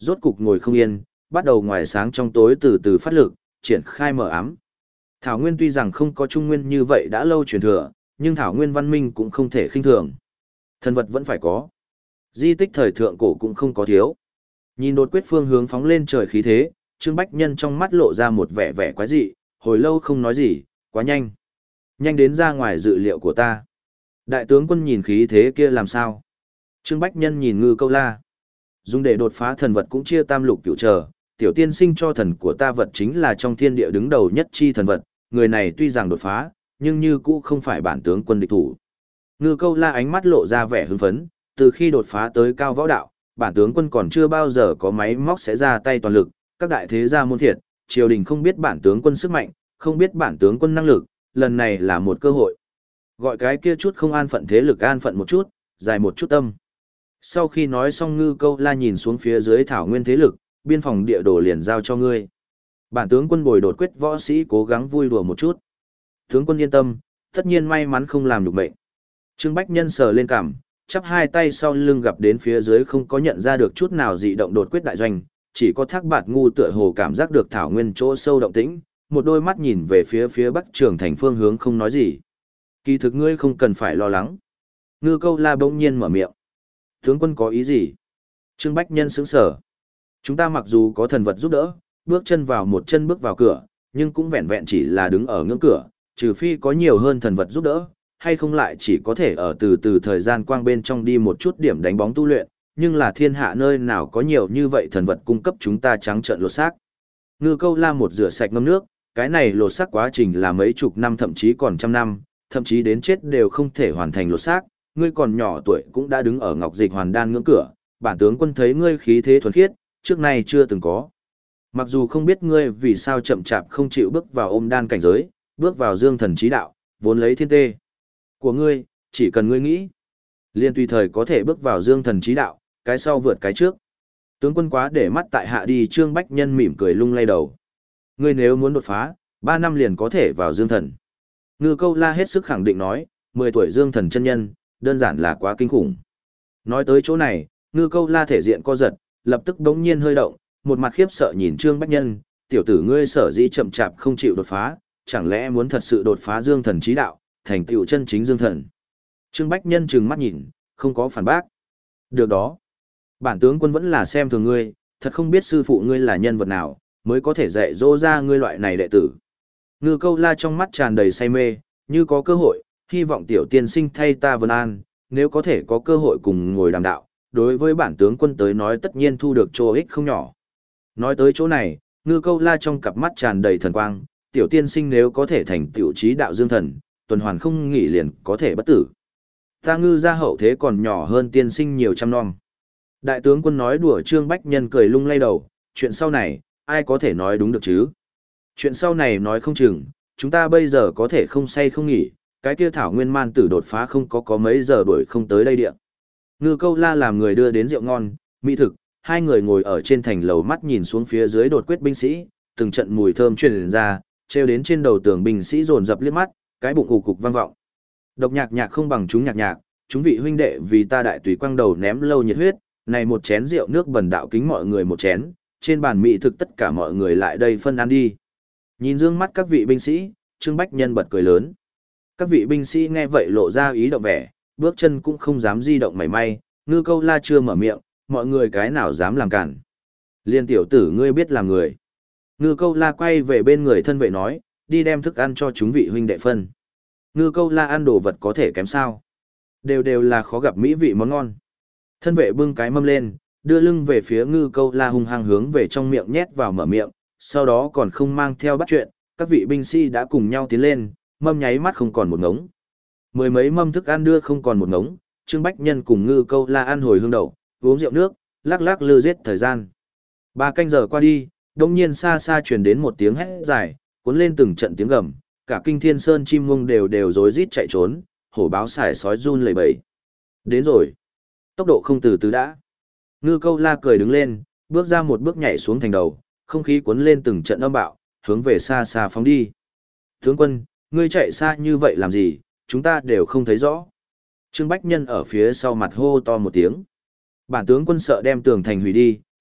rốt cục ngồi không yên, bắt đầu ngoài sáng trong tối từ từ phát lực, triển khai mở ám. Thảo Nguyên tuy rằng không có Trung Nguyên như vậy đã lâu truyền thừa, nhưng Thảo Nguyên văn minh cũng không thể khinh thường. Thần vật vẫn phải có. Di tích thời thượng cổ cũng không có thiếu. Nhìn đột quyết phương hướng phóng lên trời khí thế, Trương Bách Nhân trong mắt lộ ra một vẻ vẻ quái dị, hồi lâu không nói gì, quá nhanh. Nhanh đến ra ngoài dự liệu của ta. Đại tướng quân nhìn khí thế kia làm sao? Trương Bách Nhân nhìn Ngư Câu La. Dùng để đột phá thần vật cũng chia tam lục cửu trở, tiểu tiên sinh cho thần của ta vật chính là trong thiên địa đứng đầu nhất chi thần vật, người này tuy rằng đột phá, nhưng như cũ không phải bản tướng quân địch thủ. Ngư Câu La ánh mắt lộ ra vẻ hưng phấn, từ khi đột phá tới cao võ đạo, bản tướng quân còn chưa bao giờ có máy móc sẽ ra tay toàn lực, các đại thế gia môn thiệt, triều đình không biết bản tướng quân sức mạnh, không biết bản tướng quân năng lực, lần này là một cơ hội. Gọi cái kia chút không an phận thế lực an phận một chút, dài một chút tâm. Sau khi nói xong Ngư Câu La nhìn xuống phía dưới thảo nguyên thế lực, biên phòng địa đồ liền giao cho ngươi. Bản tướng quân bồi đột quyết võ sĩ cố gắng vui đùa một chút. Tướng quân yên tâm, tất nhiên may mắn không làm được mệnh. Trương Bách Nhân sờ lên cằm, chắp hai tay sau lưng gặp đến phía dưới không có nhận ra được chút nào dị động đột quyết đại doanh, chỉ có Thác Bạt ngu tựa hồ cảm giác được thảo nguyên chỗ sâu động tĩnh, một đôi mắt nhìn về phía phía bắc trường thành phương hướng không nói gì. Kỳ thực ngươi không cần phải lo lắng. Ngư Câu La bỗng nhiên mở miệng. Tướng quân có ý gì? Trương Bách Nhân sững sờ. Chúng ta mặc dù có thần vật giúp đỡ, bước chân vào một chân bước vào cửa, nhưng cũng vẹn vẹn chỉ là đứng ở ngưỡng cửa, trừ phi có nhiều hơn thần vật giúp đỡ, hay không lại chỉ có thể ở từ từ thời gian quang bên trong đi một chút điểm đánh bóng tu luyện, nhưng là thiên hạ nơi nào có nhiều như vậy thần vật cung cấp chúng ta trắng trợn lột xác. Ngư Câu La một rửa sạch ngâm nước, cái này lột xác quá trình là mấy chục năm thậm chí còn trăm năm, thậm chí đến chết đều không thể hoàn thành lột xác, ngươi còn nhỏ tuổi cũng đã đứng ở ngọc dịch hoàn đan ngưỡng cửa, bản tướng quân thấy ngươi khí thế thuần khiết, trước nay chưa từng có. Mặc dù không biết ngươi vì sao chậm chạp không chịu bước vào ôm đan cảnh giới, bước vào dương thần trí đạo, vốn lấy thiên tê của ngươi, chỉ cần ngươi nghĩ, liền tùy thời có thể bước vào dương thần trí đạo, cái sau vượt cái trước. Tướng quân quá để mắt tại hạ đi. Trương Bách Nhân mỉm cười lung lay đầu. Ngươi nếu muốn đột phá, ba năm liền có thể vào dương thần. Ngư Câu La hết sức khẳng định nói, mười tuổi dương thần chân nhân, đơn giản là quá kinh khủng. Nói tới chỗ này, Ngư Câu La thể diện co giật, lập tức bỗng nhiên hơi động, một mặt khiếp sợ nhìn Trương Bách Nhân, tiểu tử ngươi sở dĩ chậm chạp không chịu đột phá, chẳng lẽ muốn thật sự đột phá dương thần trí đạo, thành tựu chân chính dương thần. Trương Bách Nhân trừng mắt nhìn, không có phản bác. Được đó. Bản tướng quân vẫn là xem thường ngươi, thật không biết sư phụ ngươi là nhân vật nào, mới có thể dạy dỗ ra ngươi loại này đệ tử. Ngư Câu La trong mắt tràn đầy say mê, như có cơ hội, hy vọng tiểu tiên sinh thay ta vân an, nếu có thể có cơ hội cùng ngồi đàm đạo, đối với bản tướng quân tới nói tất nhiên thu được chỗ ích không nhỏ. Nói tới chỗ này, Ngư Câu La trong cặp mắt tràn đầy thần quang, tiểu tiên sinh nếu có thể thành tiểu trí đạo dương thần, tuần hoàn không nghỉ liền có thể bất tử. Ta Ngư gia hậu thế còn nhỏ hơn tiên sinh nhiều trăm năm. Đại tướng quân nói đùa. Trương Bách Nhân cười lung lay đầu, chuyện sau này, ai có thể nói đúng được chứ? Chuyện sau này nói không chừng, chúng ta bây giờ có thể không say không nghỉ, cái kia thảo nguyên man tử đột phá không có có mấy giờ đuổi không tới đây điện. Ngư Câu La làm người đưa đến rượu ngon, mỹ thực, hai người ngồi ở trên thành lầu mắt nhìn xuống phía dưới đột quyết binh sĩ, từng trận mùi thơm truyền ra, treo đến trên đầu tường binh sĩ dồn dập liếc mắt, cái bụng cục cục vang vọng. Độc nhạc nhạc không bằng chúng nhạc nhạc, chúng vị huynh đệ vì ta đại tùy quang đầu ném lâu nhiệt huyết, này một chén rượu nước bần đạo kính mọi người một chén, trên bàn mỹ thực tất cả mọi người lại đây phân ăn đi. Nhìn dương mắt các vị binh sĩ, Trương Bách Nhân bật cười lớn. Các vị binh sĩ nghe vậy lộ ra ý động vẻ, bước chân cũng không dám di động mảy may. Ngư Câu La chưa mở miệng, mọi người cái nào dám làm cản. Liên tiểu tử ngươi biết làm người. Ngư Câu La quay về bên người thân vệ nói, đi đem thức ăn cho chúng vị huynh đệ phân. Ngư Câu La ăn đồ vật có thể kém sao? Đều đều là khó gặp mỹ vị món ngon. Thân vệ bưng cái mâm lên, đưa lưng về phía Ngư Câu La hung hăng hướng về trong miệng nhét vào mở miệng, sau đó còn không mang theo bắt chuyện, các vị binh sĩ đã cùng nhau tiến lên, mâm nháy mắt không còn một ngống. Mười mấy mâm thức ăn đưa không còn một ngống, Trương Bách Nhân cùng Ngư Câu La ăn hồi hương đậu, uống rượu nước, lắc lắc lư giết thời gian. Ba canh giờ qua đi, đông nhiên xa xa truyền đến một tiếng hét dài, cuốn lên từng trận tiếng gầm, cả kinh thiên sơn chim mông đều đều rối rít chạy trốn, hổ báo sải sói run lẩy bẩy. Đến rồi. Tốc độ không từ từ đã. Ngư Câu La cười đứng lên, bước ra một bước nhảy xuống thành đầu, không khí cuốn lên từng trận âm bạo, hướng về xa xa phóng đi. Tướng quân, ngươi chạy xa như vậy làm gì, chúng ta đều không thấy rõ. Trương Bách Nhân ở phía sau mặt hô to một tiếng. Bản tướng quân sợ đem tường thành hủy đi,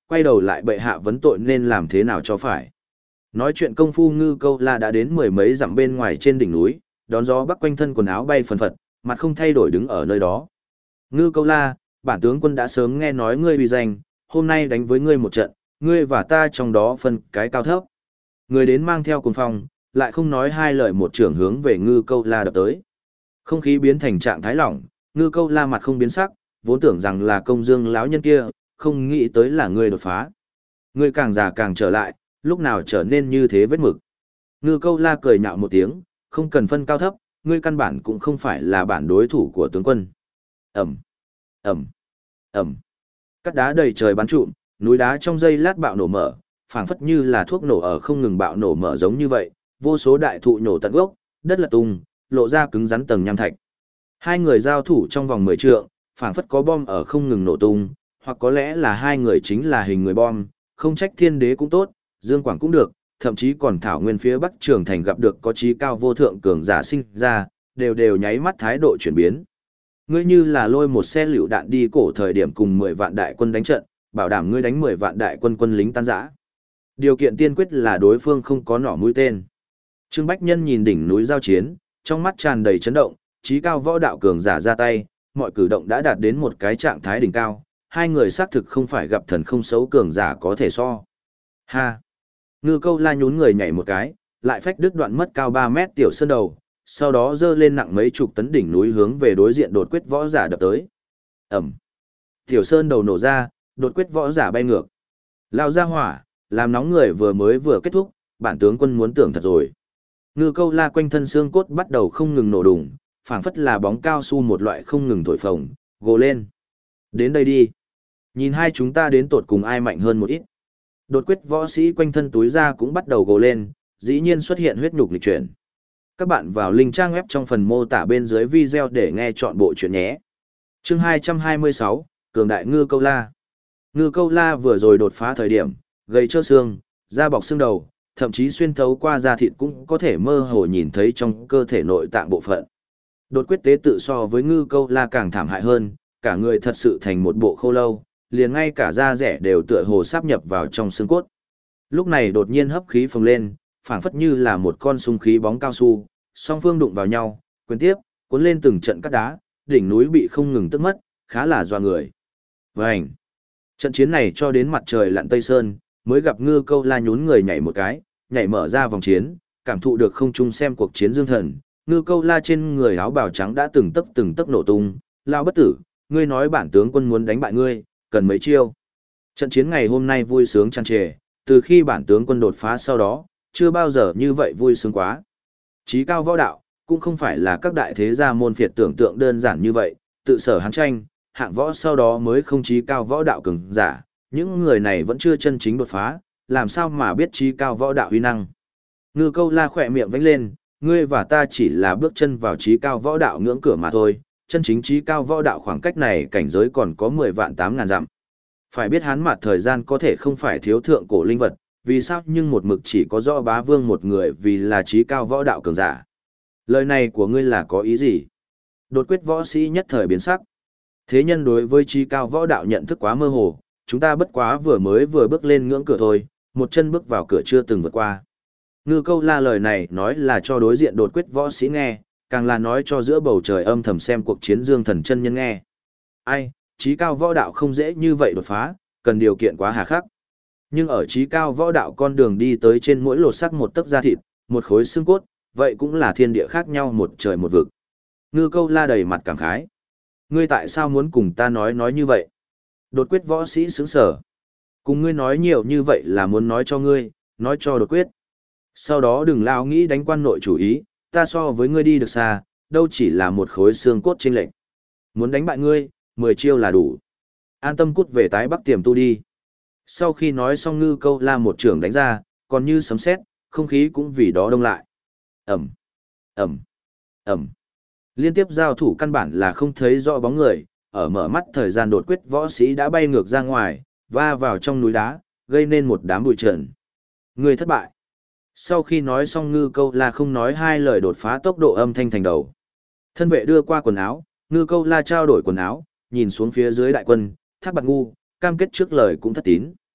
quay đầu lại bệ hạ vấn tội nên làm thế nào cho phải. Nói chuyện công phu Ngư Câu La đã đến mười mấy dặm bên ngoài trên đỉnh núi, đón gió bắc quanh thân quần áo bay phần phật, mặt không thay đổi đứng ở nơi đó. Ngư Câu La, bản tướng quân đã sớm nghe nói ngươi uy danh, hôm nay đánh với ngươi một trận, ngươi và ta trong đó phân cái cao thấp. Người đến mang theo cuồng phong, lại không nói hai lời một trưởng hướng về Ngư Câu La đập tới. Không khí biến thành trạng thái lỏng, Ngư Câu La mặt không biến sắc, vốn tưởng rằng là Công Dương lão nhân kia, không nghĩ tới là ngươi đột phá. Ngươi càng già càng trở lại, lúc nào trở nên như thế vết mực. Ngư Câu La cười nhạo một tiếng, không cần phân cao thấp, ngươi căn bản cũng không phải là bản đối thủ của tướng quân. Ẩm, Ẩm, Ẩm. Cát đá đầy trời bắn trụm, núi đá trong giây lát bạo nổ mở, phảng phất như là thuốc nổ ở không ngừng bạo nổ mở giống như vậy, vô số đại thụ nhổ tận gốc, đất lật tung, lộ ra cứng rắn tầng nham thạch. Hai người giao thủ trong vòng mười trượng, phảng phất có bom ở không ngừng nổ tung, hoặc có lẽ là hai người chính là hình người bom, không trách Thiên Đế cũng tốt, Dương Quảng cũng được, thậm chí còn Thảo Nguyên phía Bắc Trường Thành gặp được có chí cao vô thượng cường giả sinh ra, đều đều nháy mắt thái độ chuyển biến. Ngươi như là lôi một xe lựu đạn đi cổ thời điểm cùng mười vạn đại quân đánh trận, bảo đảm ngươi đánh mười vạn đại quân quân lính tan rã. Điều kiện tiên quyết là đối phương không có nỏ mũi tên. Trương Bách Nhân nhìn đỉnh núi giao chiến, trong mắt tràn đầy chấn động, chí cao võ đạo cường giả ra tay, mọi cử động đã đạt đến một cái trạng thái đỉnh cao, hai người xác thực không phải gặp thần không xấu cường giả có thể so. Ha! Ngư Câu La nhún người nhảy một cái, lại phách đứt đoạn mất cao ba mét tiểu sơn đầu, sau đó dơ lên nặng mấy chục tấn đỉnh núi hướng về đối diện đột quyết võ giả đập tới. Ẩm! Tiểu sơn đầu nổ ra, đột quyết võ giả bay ngược. Lao ra hỏa, làm nóng người vừa mới vừa kết thúc, bản tướng quân muốn tưởng thật rồi. Ngư Câu La quanh thân xương cốt bắt đầu không ngừng nổ đùng, phảng phất là bóng cao su một loại không ngừng thổi phồng, gồ lên. Đến đây đi. Nhìn hai chúng ta đến tột cùng ai mạnh hơn một ít. Đột quyết võ sĩ quanh thân túi ra cũng bắt đầu gồ lên, dĩ nhiên xuất hiện huyết nhục lịch chuyển. Các bạn vào link trang web trong phần mô tả bên dưới video để nghe chọn bộ chuyện nhé. Chương hai trăm hai mươi sáu, Cường đại Ngư Câu La. Ngư Câu La vừa rồi đột phá thời điểm, gầy trơ xương, da bọc xương đầu, thậm chí xuyên thấu qua da thịt cũng có thể mơ hồ nhìn thấy trong cơ thể nội tạng bộ phận. Đột quyết tế tự so với Ngư Câu La càng thảm hại hơn, cả người thật sự thành một bộ khô lâu, liền ngay cả da rẻ đều tựa hồ sáp nhập vào trong xương cốt. Lúc này đột nhiên hấp khí phồng lên, phảng phất như là một con súng khí bóng cao su, song phương đụng vào nhau, quyền tiếp, cuốn lên từng trận cát đá, đỉnh núi bị không ngừng tức mất, khá là doa người. Vành! Trận chiến này cho đến mặt trời lặn Tây Sơn, mới gặp Ngư Câu La nhún người nhảy một cái, nhảy mở ra vòng chiến, cảm thụ được không trung xem cuộc chiến dương thần. Ngư Câu La trên người áo bào trắng đã từng tấc từng tấc nổ tung, lao bất tử, ngươi nói bản tướng quân muốn đánh bại ngươi, cần mấy chiêu. Trận chiến ngày hôm nay vui sướng tràn trề, từ khi bản tướng quân đột phá sau đó, chưa bao giờ như vậy vui sướng quá. Chí cao võ đạo, cũng không phải là các đại thế gia môn phiệt tưởng tượng đơn giản như vậy, tự sở hán tranh, hạng võ sau đó mới không chí cao võ đạo cường giả, những người này vẫn chưa chân chính đột phá, làm sao mà biết chí cao võ đạo uy năng. Ngư Câu La khỏe miệng vẫy lên, ngươi và ta chỉ là bước chân vào chí cao võ đạo ngưỡng cửa mà thôi, chân chính chí cao võ đạo khoảng cách này cảnh giới còn có mười vạn tám ngàn dặm. Phải biết hán mặt thời gian có thể không phải thiếu thượng cổ linh vật, vì sao nhưng một mực chỉ có rõ bá vương một người vì là chí cao võ đạo cường giả. Lời này của ngươi là có ý gì? Đột quyết võ sĩ nhất thời biến sắc. Thế nhân đối với chí cao võ đạo nhận thức quá mơ hồ, chúng ta bất quá vừa mới vừa bước lên ngưỡng cửa thôi, một chân bước vào cửa chưa từng vượt qua. Ngư Câu La lời này nói là cho đối diện đột quyết võ sĩ nghe, càng là nói cho giữa bầu trời âm thầm xem cuộc chiến dương thần chân nhân nghe. Ai, chí cao võ đạo không dễ như vậy đột phá, cần điều kiện quá hà khắc. Nhưng ở chí cao võ đạo con đường đi tới trên mỗi lột sắc một tấc da thịt, một khối xương cốt, vậy cũng là thiên địa khác nhau một trời một vực. Ngư Câu La đầy mặt cảm khái. Ngươi tại sao muốn cùng ta nói nói như vậy? Đột quyết võ sĩ sững sở. Cùng ngươi nói nhiều như vậy là muốn nói cho ngươi, nói cho đột quyết. Sau đó đừng lao nghĩ đánh quan nội chủ ý, ta so với ngươi đi được xa, đâu chỉ là một khối xương cốt chênh lệch. Muốn đánh bại ngươi, mười chiêu là đủ. An tâm cút về tái bắc tiềm tu đi. Sau khi nói xong Ngư Câu La một trưởng đánh ra, còn như sấm sét, không khí cũng vì đó đông lại. Ẩm, Ẩm, Ẩm. Liên tiếp giao thủ căn bản là không thấy rõ bóng người, ở mở mắt thời gian đột quyết võ sĩ đã bay ngược ra ngoài, va vào trong núi đá, gây nên một đám bụi trần. Người thất bại. Sau khi nói xong Ngư Câu La không nói hai lời đột phá tốc độ âm thanh thành đầu. Thân vệ đưa qua quần áo, Ngư Câu La trao đổi quần áo, nhìn xuống phía dưới đại quân, Thác Bạt Ngu, cam kết trước lời cũng thất tín.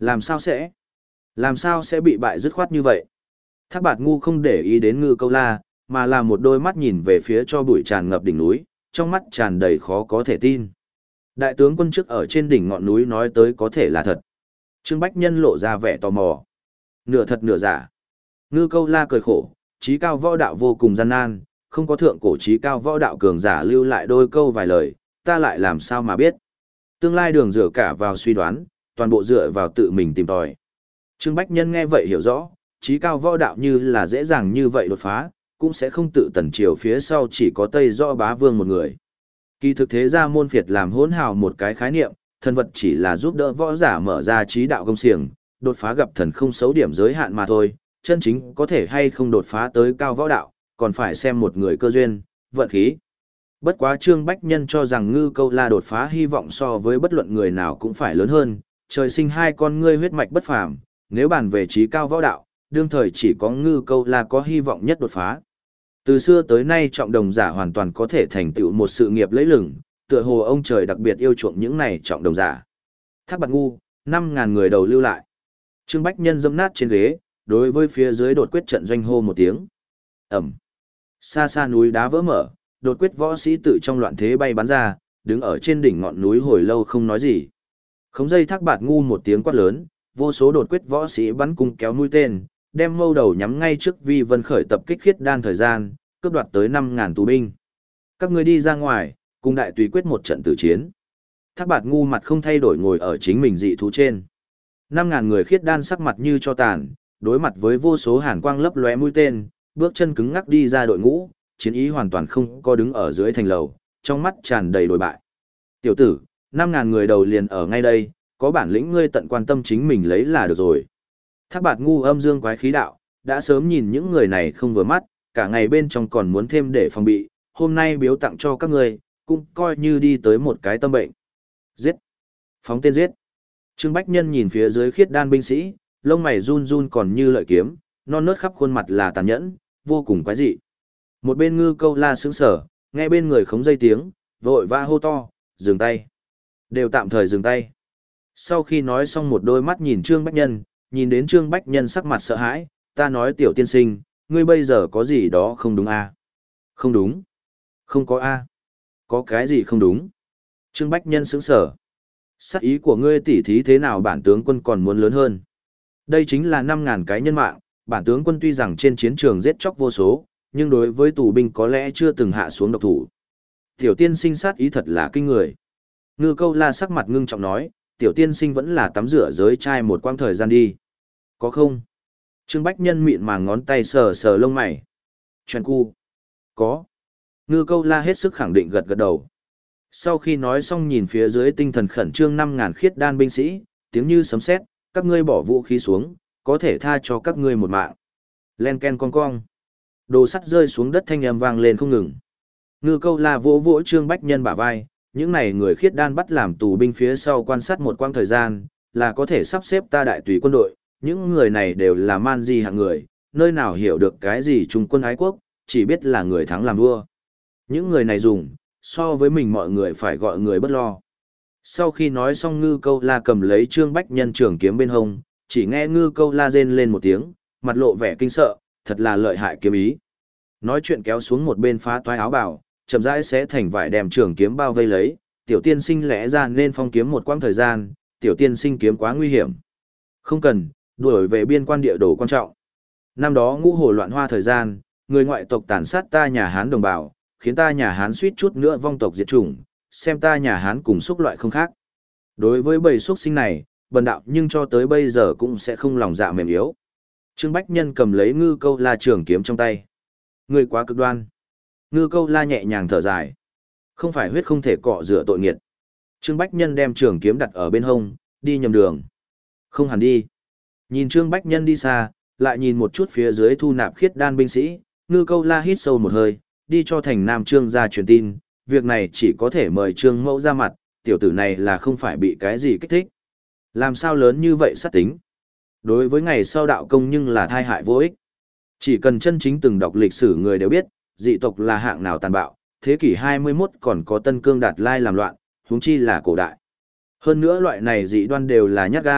Làm sao sẽ? Làm sao sẽ bị bại dứt khoát như vậy? Thác bạt ngu không để ý đến ngư câu la, mà là một đôi mắt nhìn về phía cho bụi tràn ngập đỉnh núi, trong mắt tràn đầy khó có thể tin. Đại tướng quân trước ở trên đỉnh ngọn núi nói tới có thể là thật. Trương Bách Nhân lộ ra vẻ tò mò. Nửa thật nửa giả. Ngư câu la cười khổ, trí cao võ đạo vô cùng gian nan, không có thượng cổ trí cao võ đạo cường giả lưu lại đôi câu vài lời, ta lại làm sao mà biết. Tương lai đường dựa cả vào suy đoán, toàn bộ dựa vào tự mình tìm tòi. Trương Bách Nhân nghe vậy hiểu rõ, trí cao võ đạo như là dễ dàng như vậy đột phá, cũng sẽ không tự tần triều phía sau chỉ có Tây Do bá vương một người. Kỳ thực thế ra môn phiệt làm hỗn hào một cái khái niệm, thần vật chỉ là giúp đỡ võ giả mở ra trí đạo công xiềng, đột phá gặp thần không xấu điểm giới hạn mà thôi, chân chính có thể hay không đột phá tới cao võ đạo, còn phải xem một người cơ duyên, vận khí. Bất quá Trương Bách Nhân cho rằng ngư câu la đột phá hy vọng so với bất luận người nào cũng phải lớn hơn, trời sinh hai con ngươi huyết mạch bất phàm, nếu bàn về trí cao võ đạo, đương thời chỉ có ngư câu la có hy vọng nhất đột phá. Từ xưa tới nay trọng đồng giả hoàn toàn có thể thành tựu một sự nghiệp lẫy lừng, tựa hồ ông trời đặc biệt yêu chuộng những này trọng đồng giả. Thác bạt ngu, năm ngàn người đầu lưu lại. Trương Bách Nhân dẫm nát trên ghế, đối với phía dưới đột quyết trận doanh hô một tiếng. Ẩm. Xa xa núi đá vỡ mở, đột quyết võ sĩ tự trong loạn thế bay bắn ra, đứng ở trên đỉnh ngọn núi hồi lâu không nói gì. Khống dây thác bạt ngu một tiếng quát lớn, vô số đột quyết võ sĩ bắn cung kéo mũi tên, đem mâu đầu nhắm ngay trước Vi Vân khởi tập kích khiết đan thời gian, cướp đoạt tới năm ngàn tù binh. Các ngươi đi ra ngoài, cùng đại tùy quyết một trận tử chiến. Thác bạt ngu mặt không thay đổi ngồi ở chính mình dị thú trên. Năm ngàn người khiết đan sắc mặt như cho tàn, đối mặt với vô số hàn quang lấp lóe mũi tên, bước chân cứng ngắc đi ra đội ngũ, chiến ý hoàn toàn không có đứng ở dưới thành lầu, trong mắt tràn đầy đổi bại. Tiểu tử, năm ngàn người đầu liền ở ngay đây, có bản lĩnh ngươi tận quan tâm chính mình lấy là được rồi. Thác bạt ngu âm dương quái khí đạo, đã sớm nhìn những người này không vừa mắt, cả ngày bên trong còn muốn thêm để phòng bị, hôm nay biếu tặng cho các ngươi, cũng coi như đi tới một cái tâm bệnh. Giết! Phóng tên giết! Trương Bách Nhân nhìn phía dưới khiết đan binh sĩ, lông mày run run còn như lợi kiếm, non nớt khắp khuôn mặt là tàn nhẫn, vô cùng quái dị. Một bên ngư câu la sững sở, nghe bên người khống dây tiếng, vội vã hô to, dừng tay. Đều tạm thời dừng tay. Sau khi nói xong một đôi mắt nhìn Trương Bách Nhân, nhìn đến Trương Bách Nhân sắc mặt sợ hãi, ta nói tiểu tiên sinh, ngươi bây giờ có gì đó không đúng à? Không đúng. Không có a. Có cái gì không đúng? Trương Bách Nhân sững sở. Sắc ý của ngươi tỉ thí thế nào bản tướng quân còn muốn lớn hơn? Đây chính là năm ngàn cái nhân mạng, bản tướng quân tuy rằng trên chiến trường giết chóc vô số, nhưng đối với tù binh có lẽ chưa từng hạ xuống độc thủ. Tiểu tiên sinh sát ý thật là kinh người. Ngư câu la sắc mặt ngưng trọng nói, tiểu tiên sinh vẫn là tắm rửa giới trai một quãng thời gian đi. Có không? Trương Bách Nhân mịn màng ngón tay sờ sờ lông mày. Chuyện cu. Có. Ngư câu la hết sức khẳng định gật gật đầu. Sau khi nói xong nhìn phía dưới tinh thần khẩn trương năm ngàn khiết đan binh sĩ, tiếng như sấm sét, các ngươi bỏ vũ khí xuống, có thể tha cho các ngươi một mạng. Len ken con cong. Đồ sắt rơi xuống đất thanh âm vang lên không ngừng. Ngư câu la vỗ vỗ Trương Bách Nhân bả vai, những này người khiết đan bắt làm tù binh phía sau quan sát một quãng thời gian, là có thể sắp xếp ta đại tùy quân đội, những người này đều là man di hạng người, nơi nào hiểu được cái gì trung quân ái quốc, chỉ biết là người thắng làm vua. Những người này dùng, so với mình mọi người phải gọi người bất lo. Sau khi nói xong ngư câu la cầm lấy Trương Bách Nhân trường kiếm bên hông, chỉ nghe ngư câu la rên lên một tiếng, mặt lộ vẻ kinh sợ, thật là lợi hại kiếm ý. Nói chuyện kéo xuống một bên phá toái áo bào, chậm rãi sẽ thành vải đem trường kiếm bao vây lấy, tiểu tiên sinh lẽ ra nên phong kiếm một quãng thời gian, tiểu tiên sinh kiếm quá nguy hiểm. Không cần, đuổi về biên quan địa đồ quan trọng. Năm đó ngũ hồ loạn hoa thời gian, người ngoại tộc tàn sát ta nhà Hán đồng bào, khiến ta nhà Hán suýt chút nữa vong tộc diệt chủng, xem ta nhà Hán cùng xúc loại không khác. Đối với bầy xuất sinh này, bần đạo nhưng cho tới bây giờ cũng sẽ không lòng dạ mềm yếu. Trương Bách Nhân cầm lấy ngư câu la trường kiếm trong tay. Người quá cực đoan. Ngư câu la nhẹ nhàng thở dài. Không phải huyết không thể cọ rửa tội nghiệt. Trương Bách Nhân đem trường kiếm đặt ở bên hông, đi nhầm đường. Không hẳn đi. Nhìn Trương Bách Nhân đi xa, lại nhìn một chút phía dưới thu nạp khiết đan binh sĩ, ngư câu la hít sâu một hơi, đi cho thành Nam Trương ra truyền tin, việc này chỉ có thể mời Trương Mẫu ra mặt, tiểu tử này là không phải bị cái gì kích thích. Làm sao lớn như vậy sát tính? Đối với ngày sau đạo công nhưng là thai hại vô ích. Chỉ cần chân chính từng đọc lịch sử người đều biết, dị tộc là hạng nào tàn bạo, thế kỷ hai mươi mốt còn có Tân Cương Đạt Lai làm loạn, huống chi là cổ đại. Hơn nữa loại này dị đoan đều là nhát gan,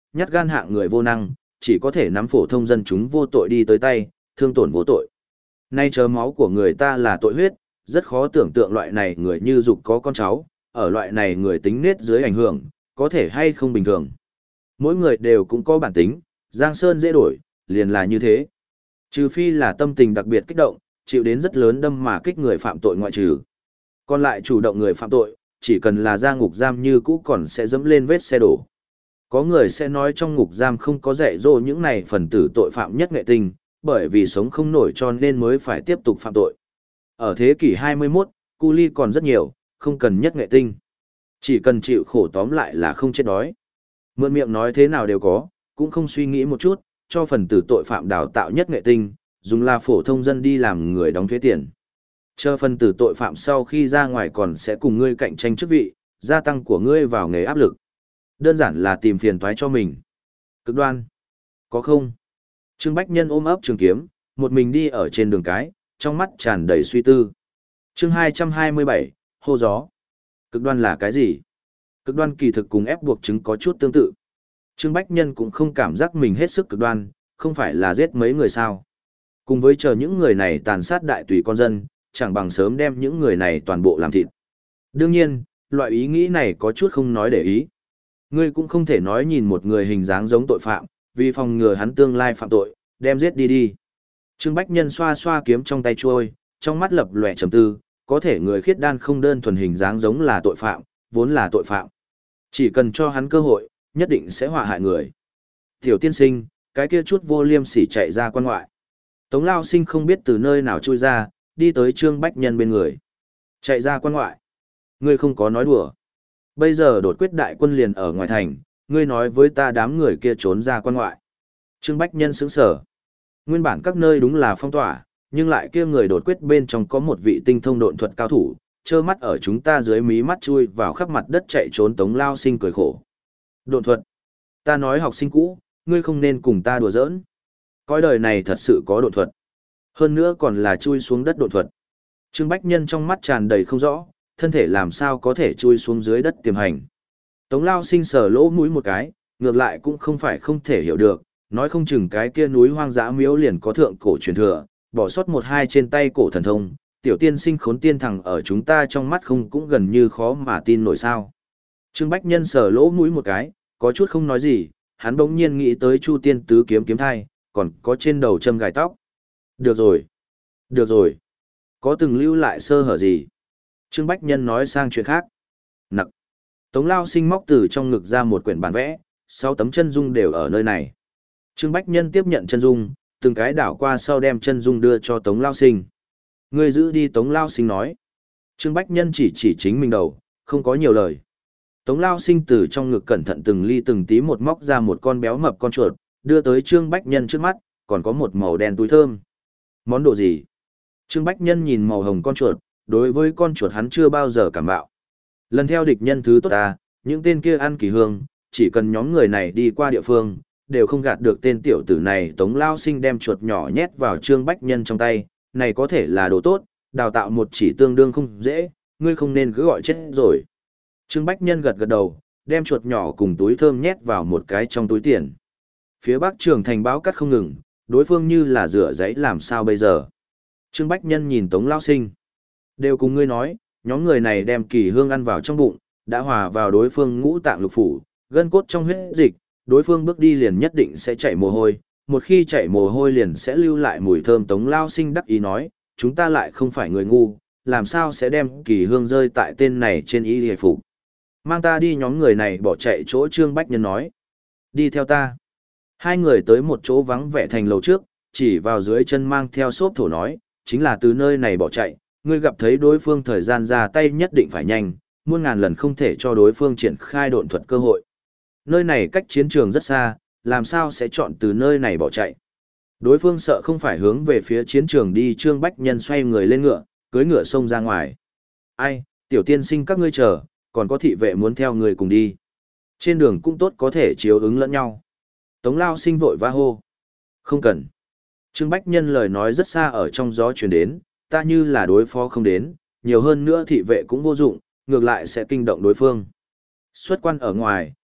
nhát gan hạng người vô năng, chỉ có thể nắm phổ thông dân chúng vô tội đi tới tay, thương tổn vô tội. Nay chớ máu của người ta là tội huyết, rất khó tưởng tượng loại này người như dục có con cháu, ở loại này người tính nết dưới ảnh hưởng, có thể hay không bình thường. Mỗi người đều cũng có bản tính, Giang Sơn dễ đổi, liền là như thế. Trừ phi là tâm tình đặc biệt kích động, chịu đến rất lớn đâm mà kích người phạm tội ngoại trừ. Còn lại chủ động người phạm tội, chỉ cần là ra ngục giam như cũ còn sẽ dẫm lên vết xe đổ. Có người sẽ nói trong ngục giam không có dạy dỗ những này phần tử tội phạm nhất nghệ tinh, bởi vì sống không nổi cho nên mới phải tiếp tục phạm tội. Ở thế kỷ hai mươi mốt, cu ly còn rất nhiều, không cần nhất nghệ tinh. Chỉ cần chịu khổ tóm lại là không chết đói. Mượn miệng nói thế nào đều có, cũng không suy nghĩ một chút, cho phần tử tội phạm đào tạo nhất nghệ tinh, dùng là phổ thông dân đi làm người đóng thuế tiền. Chờ phần tử tội phạm sau khi ra ngoài còn sẽ cùng ngươi cạnh tranh chức vị, gia tăng của ngươi vào nghề áp lực. Đơn giản là tìm phiền toái cho mình. Cực đoan. Có không? Trương Bách Nhân ôm ấp trường kiếm, một mình đi ở trên đường cái, trong mắt tràn đầy suy tư. Chương hai trăm hai mươi bảy, hô gió. Cực đoan là cái gì? Cực đoan kỳ thực cùng ép buộc chứng có chút tương tự. Trương Bách Nhân cũng không cảm giác mình hết sức cực đoan, không phải là giết mấy người sao. Cùng với chờ những người này tàn sát đại tùy con dân, chẳng bằng sớm đem những người này toàn bộ làm thịt. Đương nhiên, loại ý nghĩ này có chút không nói để ý. Ngươi cũng không thể nói nhìn một người hình dáng giống tội phạm, vì phòng ngừa hắn tương lai phạm tội, đem giết đi đi. Trương Bách Nhân xoa xoa kiếm trong tay trôi, trong mắt lập lòe trầm tư, có thể người khiết đan không đơn thuần hình dáng giống là tội phạm, vốn là tội phạm. Chỉ cần cho hắn cơ hội, nhất định sẽ họa hại người. Tiểu tiên sinh, cái kia chút vô liêm sỉ chạy ra quan ngoại. Tống Lao Sinh không biết từ nơi nào chui ra, đi tới Trương Bách Nhân bên người. Chạy ra quan ngoại. Ngươi không có nói đùa. Bây giờ đột quyết đại quân liền ở ngoài thành, ngươi nói với ta đám người kia trốn ra quan ngoại. Trương Bách Nhân sững sờ. Nguyên bản các nơi đúng là phong tỏa, nhưng lại kia người đột quyết bên trong có một vị tinh thông độn thuật cao thủ, trơ mắt ở chúng ta dưới mí mắt chui vào khắp mặt đất chạy trốn. Tống Lao Sinh cười khổ. Độn thuật. Ta nói học sinh cũ, ngươi không nên cùng ta đùa giỡn. Cõi đời này thật sự có độn thuật. Hơn nữa còn là chui xuống đất độn thuật. Trương Bách Nhân trong mắt tràn đầy không rõ, thân thể làm sao có thể chui xuống dưới đất tiềm hành. Tống Lao Sinh sờ lỗ mũi một cái, ngược lại cũng không phải không thể hiểu được, nói không chừng cái kia núi hoang dã miếu liền có thượng cổ truyền thừa, bỏ sót một hai trên tay cổ thần thông, tiểu tiên sinh khốn tiên thẳng ở chúng ta trong mắt không cũng gần như khó mà tin nổi sao. Trương Bách Nhân sờ lỗ mũi một cái, có chút không nói gì, hắn bỗng nhiên nghĩ tới Chu Tiên tứ kiếm kiếm thai, còn có trên đầu châm gài tóc. Được rồi, được rồi, có từng lưu lại sơ hở gì? Trương Bách Nhân nói sang chuyện khác. Nặc. Tống Lao Sinh móc từ trong ngực ra một quyển bản vẽ, sáu tấm chân dung đều ở nơi này. Trương Bách Nhân tiếp nhận chân dung, từng cái đảo qua sau đem chân dung đưa cho Tống Lao Sinh. Ngươi giữ đi. Tống Lao Sinh nói. Trương Bách Nhân chỉ chỉ chính mình đầu, không có nhiều lời. Tống Lao Sinh từ trong ngực cẩn thận từng ly từng tí một móc ra một con béo mập con chuột, đưa tới Trương Bách Nhân trước mắt, còn có một màu đen túi thơm. Món đồ gì? Trương Bách Nhân nhìn màu hồng con chuột, đối với con chuột hắn chưa bao giờ cảm bạo. Lần theo địch nhân thứ tốt ta, những tên kia ăn kỳ hương, chỉ cần nhóm người này đi qua địa phương, đều không gạt được tên tiểu tử này. Tống Lao Sinh đem chuột nhỏ nhét vào Trương Bách Nhân trong tay, này có thể là đồ tốt, đào tạo một chỉ tương đương không dễ, ngươi không nên cứ gọi chết rồi. Trương Bách Nhân gật gật đầu, đem chuột nhỏ cùng túi thơm nhét vào một cái trong túi tiền. Phía bắc Trường Thành báo cắt không ngừng, đối phương như là rửa giấy làm sao bây giờ. Trương Bách Nhân nhìn Tống Lao Sinh. Đều cùng ngươi nói, nhóm người này đem kỳ hương ăn vào trong bụng, đã hòa vào đối phương ngũ tạng lục phủ, gân cốt trong huyết dịch, đối phương bước đi liền nhất định sẽ chảy mồ hôi, một khi chảy mồ hôi liền sẽ lưu lại mùi thơm. Tống Lao Sinh đắc ý nói, chúng ta lại không phải người ngu, làm sao sẽ đem kỳ hương rơi tại tên này trên y hề phục. Mang ta đi. Nhóm người này bỏ chạy chỗ Trương Bách Nhân nói. Đi theo ta. Hai người tới một chỗ vắng vẻ thành lầu trước, chỉ vào dưới chân mang theo xốp thổ nói, chính là từ nơi này bỏ chạy, ngươi gặp thấy đối phương thời gian ra tay nhất định phải nhanh, muôn ngàn lần không thể cho đối phương triển khai độn thuật cơ hội. Nơi này cách chiến trường rất xa, làm sao sẽ chọn từ nơi này bỏ chạy. Đối phương sợ không phải hướng về phía chiến trường đi. Trương Bách Nhân xoay người lên ngựa, cưỡi ngựa xông ra ngoài. Ai, tiểu tiên sinh các ngươi chờ, còn có thị vệ muốn theo người cùng đi. Trên đường cũng tốt có thể chiếu ứng lẫn nhau. Tống Lao Sinh vội va hô. Không cần. Trương Bách Nhân lời nói rất xa ở trong gió truyền đến, ta như là đối phó không đến, nhiều hơn nữa thị vệ cũng vô dụng, ngược lại sẽ kinh động đối phương. Xuất quan ở ngoài,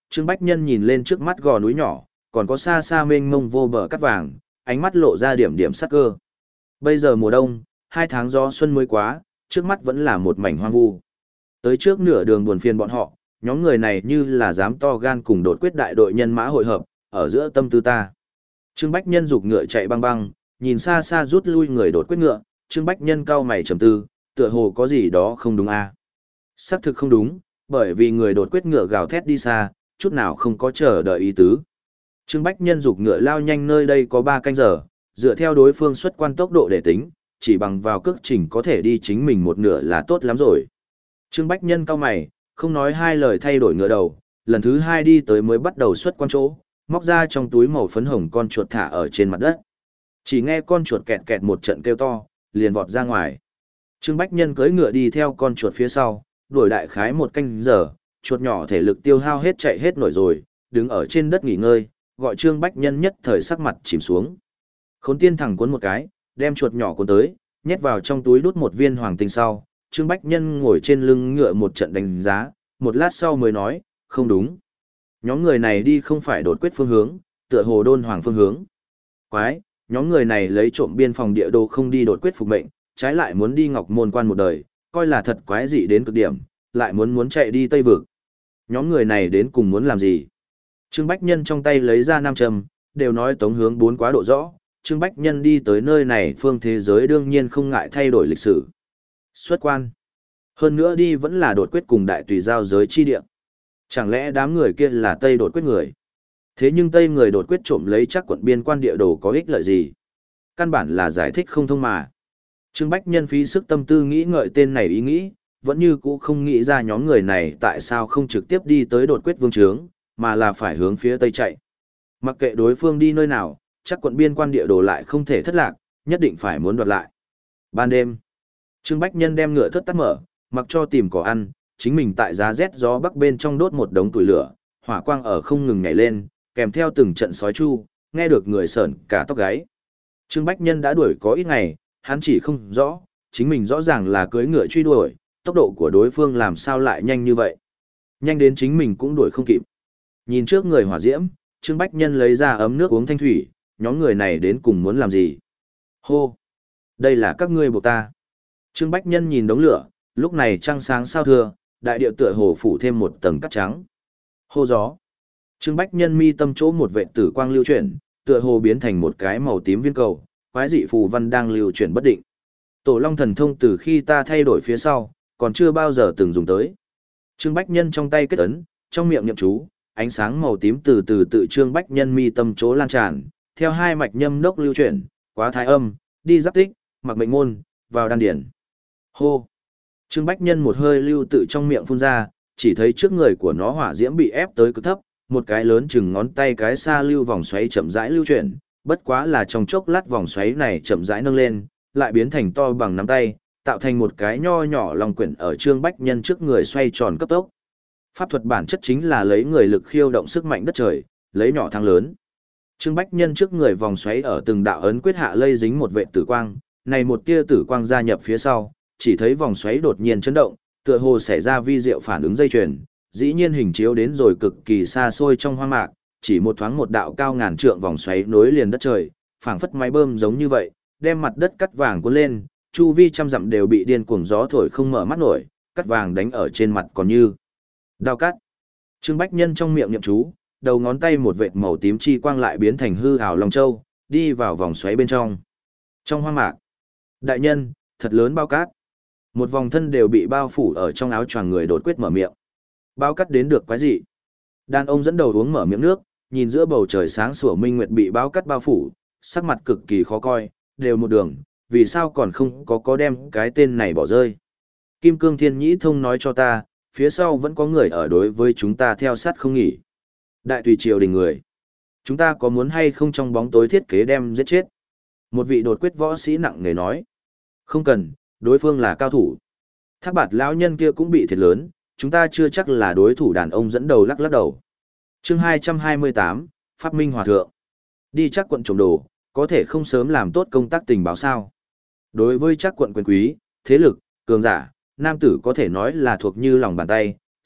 Trương Bách Nhân nhìn lên trước mắt gò núi nhỏ, còn có xa xa mênh mông vô bờ cát vàng, ánh mắt lộ ra điểm điểm sắc cơ. Bây giờ mùa đông, hai tháng gió xuân mới quá, trước mắt vẫn là một mảnh hoang vu. Tới trước nửa đường buồn phiền bọn họ, nhóm người này như là dám to gan cùng đột quyết đại đội nhân mã hội hợp, ở giữa tâm tư ta. Trương Bách Nhân giục ngựa chạy băng băng, nhìn xa xa rút lui người đột quyết ngựa, Trương Bách Nhân cau mày trầm tư, tựa hồ có gì đó không đúng a. À? Xác thực không đúng, bởi vì người đột quyết ngựa gào thét đi xa, chút nào không có chờ đợi ý tứ. Trương Bách Nhân giục ngựa lao nhanh nơi đây có ba canh giờ, dựa theo đối phương xuất quan tốc độ để tính, chỉ bằng vào cước trình có thể đi chính mình một nửa là tốt lắm rồi. Trương Bách Nhân cau mày, không nói hai lời thay đổi ngựa đầu, lần thứ hai đi tới mới bắt đầu xuất quan chỗ, móc ra trong túi màu phấn hồng con chuột thả ở trên mặt đất. Chỉ nghe con chuột kẹt kẹt một trận kêu to, liền vọt ra ngoài. Trương Bách Nhân cưỡi ngựa đi theo con chuột phía sau, đuổi đại khái một canh giờ, chuột nhỏ thể lực tiêu hao hết chạy hết nổi rồi, đứng ở trên đất nghỉ ngơi, gọi Trương Bách Nhân nhất thời sắc mặt chìm xuống. Khốn tiên thẳng cuốn một cái, đem chuột nhỏ cuốn tới, nhét vào trong túi đút một viên hoàng tinh sau, Trương Bách Nhân ngồi trên lưng ngựa một trận đánh giá, một lát sau mới nói, không đúng. Nhóm người này đi không phải đột quyết phương hướng, tựa hồ đôn hoàng phương hướng. Quái, nhóm người này lấy trộm biên phòng địa đồ không đi đột quyết phục mệnh, trái lại muốn đi Ngọc Môn quan một đời, coi là thật quái dị đến cực điểm, lại muốn muốn chạy đi Tây Vực. Nhóm người này đến cùng muốn làm gì? Trương Bách Nhân trong tay lấy ra nam châm, đều nói tống hướng bốn quá độ rõ, Trương Bách Nhân đi tới nơi này phương thế giới đương nhiên không ngại thay đổi lịch sử. Xuất quan. Hơn nữa đi vẫn là đột quyết cùng đại tùy giao giới chi địa. Chẳng lẽ đám người kia là Tây đột quyết người? Thế nhưng Tây người đột quyết trộm lấy chắc quận biên quan địa đồ có ích lợi gì? Căn bản là giải thích không thông mà. Trương Bách Nhân phí sức tâm tư nghĩ ngợi tên này ý nghĩ, vẫn như cũ không nghĩ ra nhóm người này tại sao không trực tiếp đi tới đột quyết vương trướng, mà là phải hướng phía Tây chạy. Mặc kệ đối phương đi nơi nào, chắc quận biên quan địa đồ lại không thể thất lạc, nhất định phải muốn đoạt lại. Ban đêm, Trương Bách Nhân đem ngựa thất tắt mở, mặc cho tìm cỏ ăn, chính mình tại giá rét gió bắc bên trong đốt một đống củi lửa, hỏa quang ở không ngừng nhảy lên, kèm theo từng trận sói chu, nghe được người sởn cả tóc gáy. Trương Bách Nhân đã đuổi có ít ngày, hắn chỉ không rõ, chính mình rõ ràng là cưỡi ngựa truy đuổi, tốc độ của đối phương làm sao lại nhanh như vậy. Nhanh đến chính mình cũng đuổi không kịp. Nhìn trước người hỏa diễm, Trương Bách Nhân lấy ra ấm nước uống thanh thủy, nhóm người này đến cùng muốn làm gì? Hô! Đây là các ngươi buộc ta. Trương Bách Nhân nhìn đống lửa, lúc này trăng sáng sao thưa, đại địa tựa hồ phủ thêm một tầng cát trắng. Hô gió! Trương Bách Nhân mi tâm chỗ một vệ tử quang lưu chuyển, tựa hồ biến thành một cái màu tím viên cầu, quái dị phù văn đang lưu chuyển bất định. Tổ Long thần thông từ khi ta thay đổi phía sau, còn chưa bao giờ từng dùng tới. Trương Bách Nhân trong tay kết ấn, trong miệng niệm chú, ánh sáng màu tím từ từ tự Trương Bách Nhân mi tâm chỗ lan tràn, theo hai mạch nhâm đốc lưu chuyển, quá thái âm, đi giáp tích, mặc mệnh môn, vào đan điển. Hô! Trương Bách Nhân một hơi lưu tự trong miệng phun ra, chỉ thấy trước người của nó hỏa diễm bị ép tới cực thấp, một cái lớn chừng ngón tay cái xa lưu vòng xoáy chậm rãi lưu chuyển, bất quá là trong chốc lát vòng xoáy này chậm rãi nâng lên, lại biến thành to bằng nắm tay, tạo thành một cái nho nhỏ long quyển ở Trương Bách Nhân trước người xoay tròn cấp tốc. Pháp thuật bản chất chính là lấy người lực khiêu động sức mạnh đất trời, lấy nhỏ thắng lớn. Trương Bách Nhân trước người vòng xoáy ở từng đạo ấn quyết hạ lây dính một vệ tử quang, này một tia tử quang gia nhập phía sau, chỉ thấy vòng xoáy đột nhiên chấn động, tựa hồ xảy ra vi diệu phản ứng dây chuyền, dĩ nhiên hình chiếu đến rồi cực kỳ xa xôi trong hoang mạc, chỉ một thoáng một đạo cao ngàn trượng vòng xoáy nối liền đất trời, phảng phất máy bơm giống như vậy, đem mặt đất cắt vàng cuốn lên, chu vi trăm dặm đều bị điên cuồng gió thổi không mở mắt nổi, cắt vàng đánh ở trên mặt còn như đao cắt. Trương Bách Nhân trong miệng niệm chú, đầu ngón tay một vệt màu tím chi quang lại biến thành hư ảo long châu, đi vào vòng xoáy bên trong. Trong hoang mạc, đại nhân, thật lớn bao cát. Một vòng thân đều bị bao phủ ở trong áo choàng người đột quyết mở miệng. Bao cát đến được quái gì? Đàn ông dẫn đầu uống mở miệng nước, nhìn giữa bầu trời sáng sủa minh nguyệt bị bao cát bao phủ, sắc mặt cực kỳ khó coi, đều một đường, vì sao còn không có có đem cái tên này bỏ rơi. Kim Cương Thiên Nhĩ Thông nói cho ta, phía sau vẫn có người ở đối với chúng ta theo sát không nghỉ. Đại tùy triều đình người. Chúng ta có muốn hay không trong bóng tối thiết kế đem giết chết? Một vị đột quyết võ sĩ nặng nề nói. Không cần, đối phương là cao thủ. Thác bạt lão nhân kia cũng bị thiệt lớn, chúng ta chưa chắc là đối thủ. Đàn ông dẫn đầu lắc lắc đầu. Chương hai trăm hai mươi tám, Pháp Minh Hòa Thượng. Đi chắc quận trộm đồ, có thể không sớm làm tốt công tác tình báo sao? Đối với chắc quận quyền quý, thế lực, cường giả, nam tử có thể nói là thuộc như lòng bàn tay,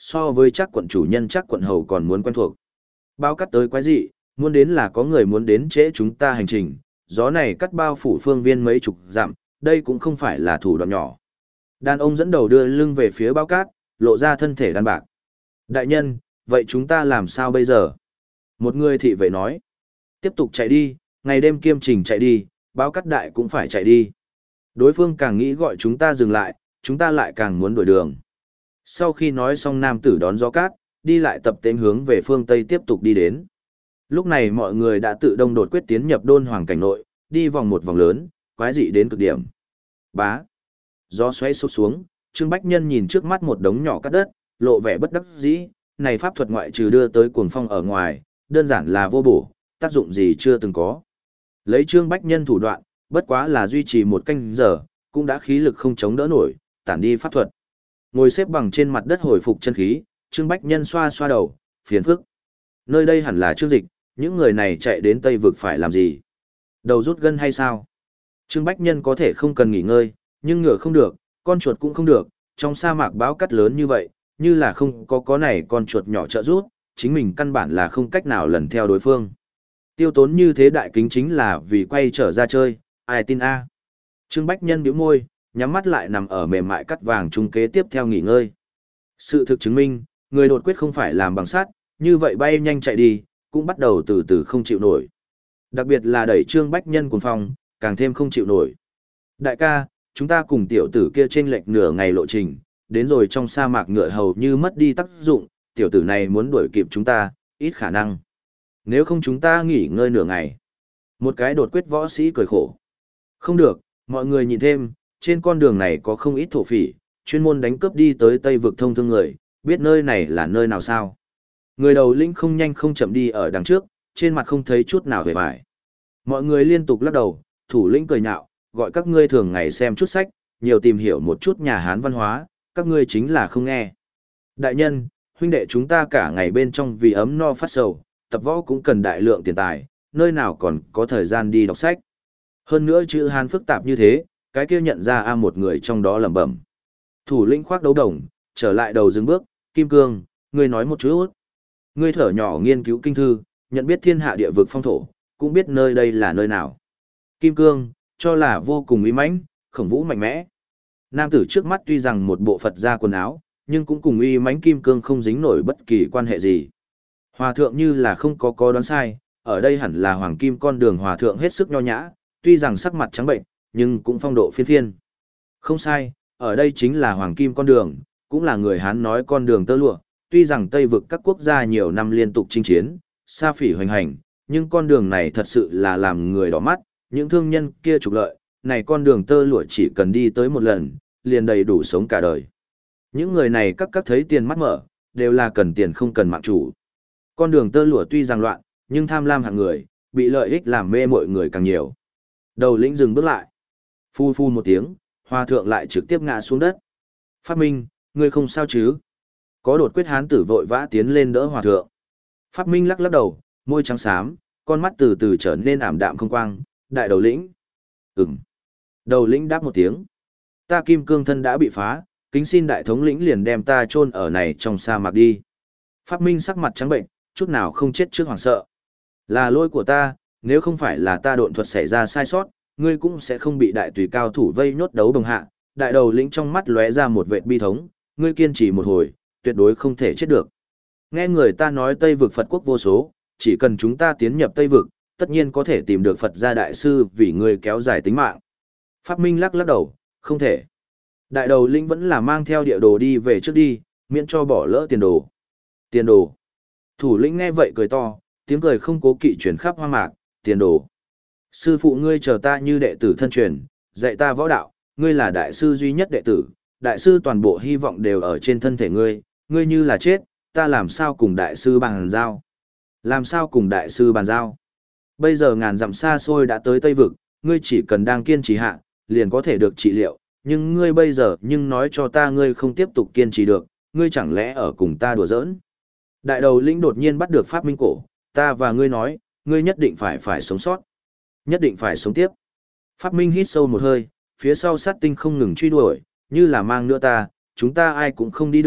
so với chắc quận chủ nhân chắc quận hầu còn muốn quen thuộc. Bao cắt tới quái dị, muốn đến là có người muốn đến trễ chúng ta hành trình, gió này cắt bao phủ phương viên mấy chục dặm, đây cũng không phải là thủ đoạn nhỏ. Đàn ông dẫn đầu đưa lưng về phía bao cát, lộ ra thân thể đàn bạc. Đại nhân, vậy chúng ta làm sao bây giờ? Một người thị vệ nói. Tiếp tục chạy đi, ngày đêm kiêm trình chạy đi, bao cát đại cũng phải chạy đi. Đối phương càng nghĩ gọi chúng ta dừng lại, chúng ta lại càng muốn đổi đường. Sau khi nói xong nam tử đón gió cát, đi lại tập tên hướng về phương Tây tiếp tục đi đến. Lúc này mọi người đã tự đông đột quyết tiến nhập đôn hoàng cảnh nội, đi vòng một vòng lớn, quái dị đến cực điểm. Bá. Gió xoáy sụp xuống, Trương Bách Nhân nhìn trước mắt một đống nhỏ cát đất, lộ vẻ bất đắc dĩ, này pháp thuật ngoại trừ đưa tới cuồng phong ở ngoài, đơn giản là vô bổ, tác dụng gì chưa từng có. Lấy Trương Bách Nhân thủ đoạn, bất quá là duy trì một canh giờ, cũng đã khí lực không chống đỡ nổi, tản đi pháp thuật. Ngồi xếp bằng trên mặt đất hồi phục chân khí, Trương Bách Nhân xoa xoa đầu, phiền phức. Nơi đây hẳn là Trương Dịch, những người này chạy đến Tây vực phải làm gì? Đầu rút gân hay sao? Trương Bách Nhân có thể không cần nghỉ ngơi, nhưng ngựa không được, con chuột cũng không được, trong sa mạc bão cắt lớn như vậy, như là không có có này con chuột nhỏ trợ rút, chính mình căn bản là không cách nào lần theo đối phương. Tiêu tốn như thế đại kính chính là vì quay trở ra chơi, ai tin a? Trương Bách Nhân bĩu môi, nhắm mắt lại nằm ở mềm mại cắt vàng trung kế tiếp theo nghỉ ngơi. Sự thực chứng minh, người đột quyết không phải làm bằng sắt, như vậy bay nhanh chạy đi, cũng bắt đầu từ từ không chịu nổi. Đặc biệt là đẩy Trương Bách Nhân cuồng phong, càng thêm không chịu nổi. Đại ca, chúng ta cùng tiểu tử kia chênh lệch nửa ngày lộ trình, đến rồi trong sa mạc ngựa hầu như mất đi tác dụng, tiểu tử này muốn đuổi kịp chúng ta, ít khả năng. Nếu không chúng ta nghỉ ngơi nửa ngày. Một cái đột quyết võ sĩ cười khổ. Không được, mọi người nhìn thêm, trên con đường này có không ít thổ phỉ, chuyên môn đánh cướp đi tới Tây vực thông thương người, biết nơi này là nơi nào sao. Người đầu lĩnh không nhanh không chậm đi ở đằng trước, trên mặt không thấy chút nào vẻ vải. Mọi người liên tục lắc đầu, thủ lĩnh cười nhạo, gọi các ngươi thường ngày xem chút sách, nhiều tìm hiểu một chút nhà Hán văn hóa, các ngươi chính là không nghe. Đại nhân, huynh đệ chúng ta cả ngày bên trong vì ấm no phát sầu, tập võ cũng cần đại lượng tiền tài, nơi nào còn có thời gian đi đọc sách. Hơn nữa chữ Hán phức tạp như thế, cái kia nhận ra a một người trong đó lẩm bẩm. Thủ lĩnh khoác đấu đồng, trở lại đầu dừng bước, Kim Cương, ngươi nói một chút. Ngươi thở nhỏ nghiên cứu kinh thư, nhận biết thiên hạ địa vực phong thổ, cũng biết nơi đây là nơi nào. Kim Cương, cho là vô cùng uy mãnh, khổng vũ mạnh mẽ. Nam tử trước mắt tuy rằng một bộ Phật gia quần áo, nhưng cũng cùng uy mãnh Kim Cương không dính nổi bất kỳ quan hệ gì. Hòa thượng như là không có có đoán sai, ở đây hẳn là hoàng kim con đường hòa thượng hết sức nho nhã, tuy rằng sắc mặt trắng bệnh, nhưng cũng phong độ phiên phiên. Không sai, ở đây chính là hoàng kim con đường, cũng là người Hán nói con đường tơ lụa, tuy rằng Tây vực các quốc gia nhiều năm liên tục chinh chiến, sa phỉ hoành hành, nhưng con đường này thật sự là làm người đỏ mắt, những thương nhân kia trục lợi, này con đường tơ lụa chỉ cần đi tới một lần, liền đầy đủ sống cả đời. Những người này các các thấy tiền mắt mở, đều là cần tiền không cần mạng chủ. Con đường tơ lụa tuy rằng loạn, nhưng tham lam hạng người, bị lợi ích làm mê mọi người càng nhiều. Đầu lĩnh dừng bước lại. Phu phu một tiếng, hòa thượng lại trực tiếp ngã xuống đất. Pháp Minh, ngươi không sao chứ? Có đột quyết hán tử vội vã tiến lên đỡ hòa thượng. Pháp Minh lắc lắc đầu, môi trắng xám, con mắt từ từ trở nên ảm đạm không quang. Đại đầu lĩnh. Ừm. Đầu lĩnh đáp một tiếng. Ta Kim Cương thân đã bị phá, kính xin đại thống lĩnh liền đem ta chôn ở này trong sa mạc đi. Pháp Minh sắc mặt trắng bệnh, chút nào không chết trước hoảng sợ. Là lỗi của ta, nếu không phải là ta độn thuật xảy ra sai sót, ngươi cũng sẽ không bị đại tùy cao thủ vây nhốt đấu đồng hạ. Đại đầu lĩnh trong mắt lóe ra một vệt bi thống, ngươi kiên trì một hồi, tuyệt đối không thể chết được. Nghe người ta nói Tây vực Phật quốc vô số, chỉ cần chúng ta tiến nhập Tây vực, tất nhiên có thể tìm được Phật gia đại sư vì ngươi kéo dài tính mạng. Pháp Minh lắc lắc đầu, không thể. Đại đầu lĩnh vẫn là mang theo địa đồ đi về trước đi, miễn cho bỏ lỡ tiền đồ. Tiền đồ. Thủ lĩnh nghe vậy cười to, tiếng cười không cố kỵ truyền khắp hoang mạc, tiền đồ. Sư phụ ngươi chờ ta như đệ tử thân truyền, dạy ta võ đạo, ngươi là đại sư duy nhất đệ tử, đại sư toàn bộ hy vọng đều ở trên thân thể ngươi, ngươi như là chết, ta làm sao cùng đại sư bàn giao? Làm sao cùng đại sư bàn giao? Bây giờ ngàn dặm xa xôi đã tới Tây Vực, ngươi chỉ cần đang kiên trì hạ, liền có thể được trị liệu, nhưng ngươi bây giờ nhưng nói cho ta ngươi không tiếp tục kiên trì được, ngươi chẳng lẽ ở cùng ta đùa giỡn? Đại đầu lĩnh đột nhiên bắt được Pháp Minh cổ, ta và ngươi nói, ngươi nhất định phải phải sống sót, nhất định phải sống tiếp. Pháp Minh hít sâu một hơi, phía sau sát tinh không ngừng truy đuổi, như là mang nữa ta, chúng ta ai cũng không đi được,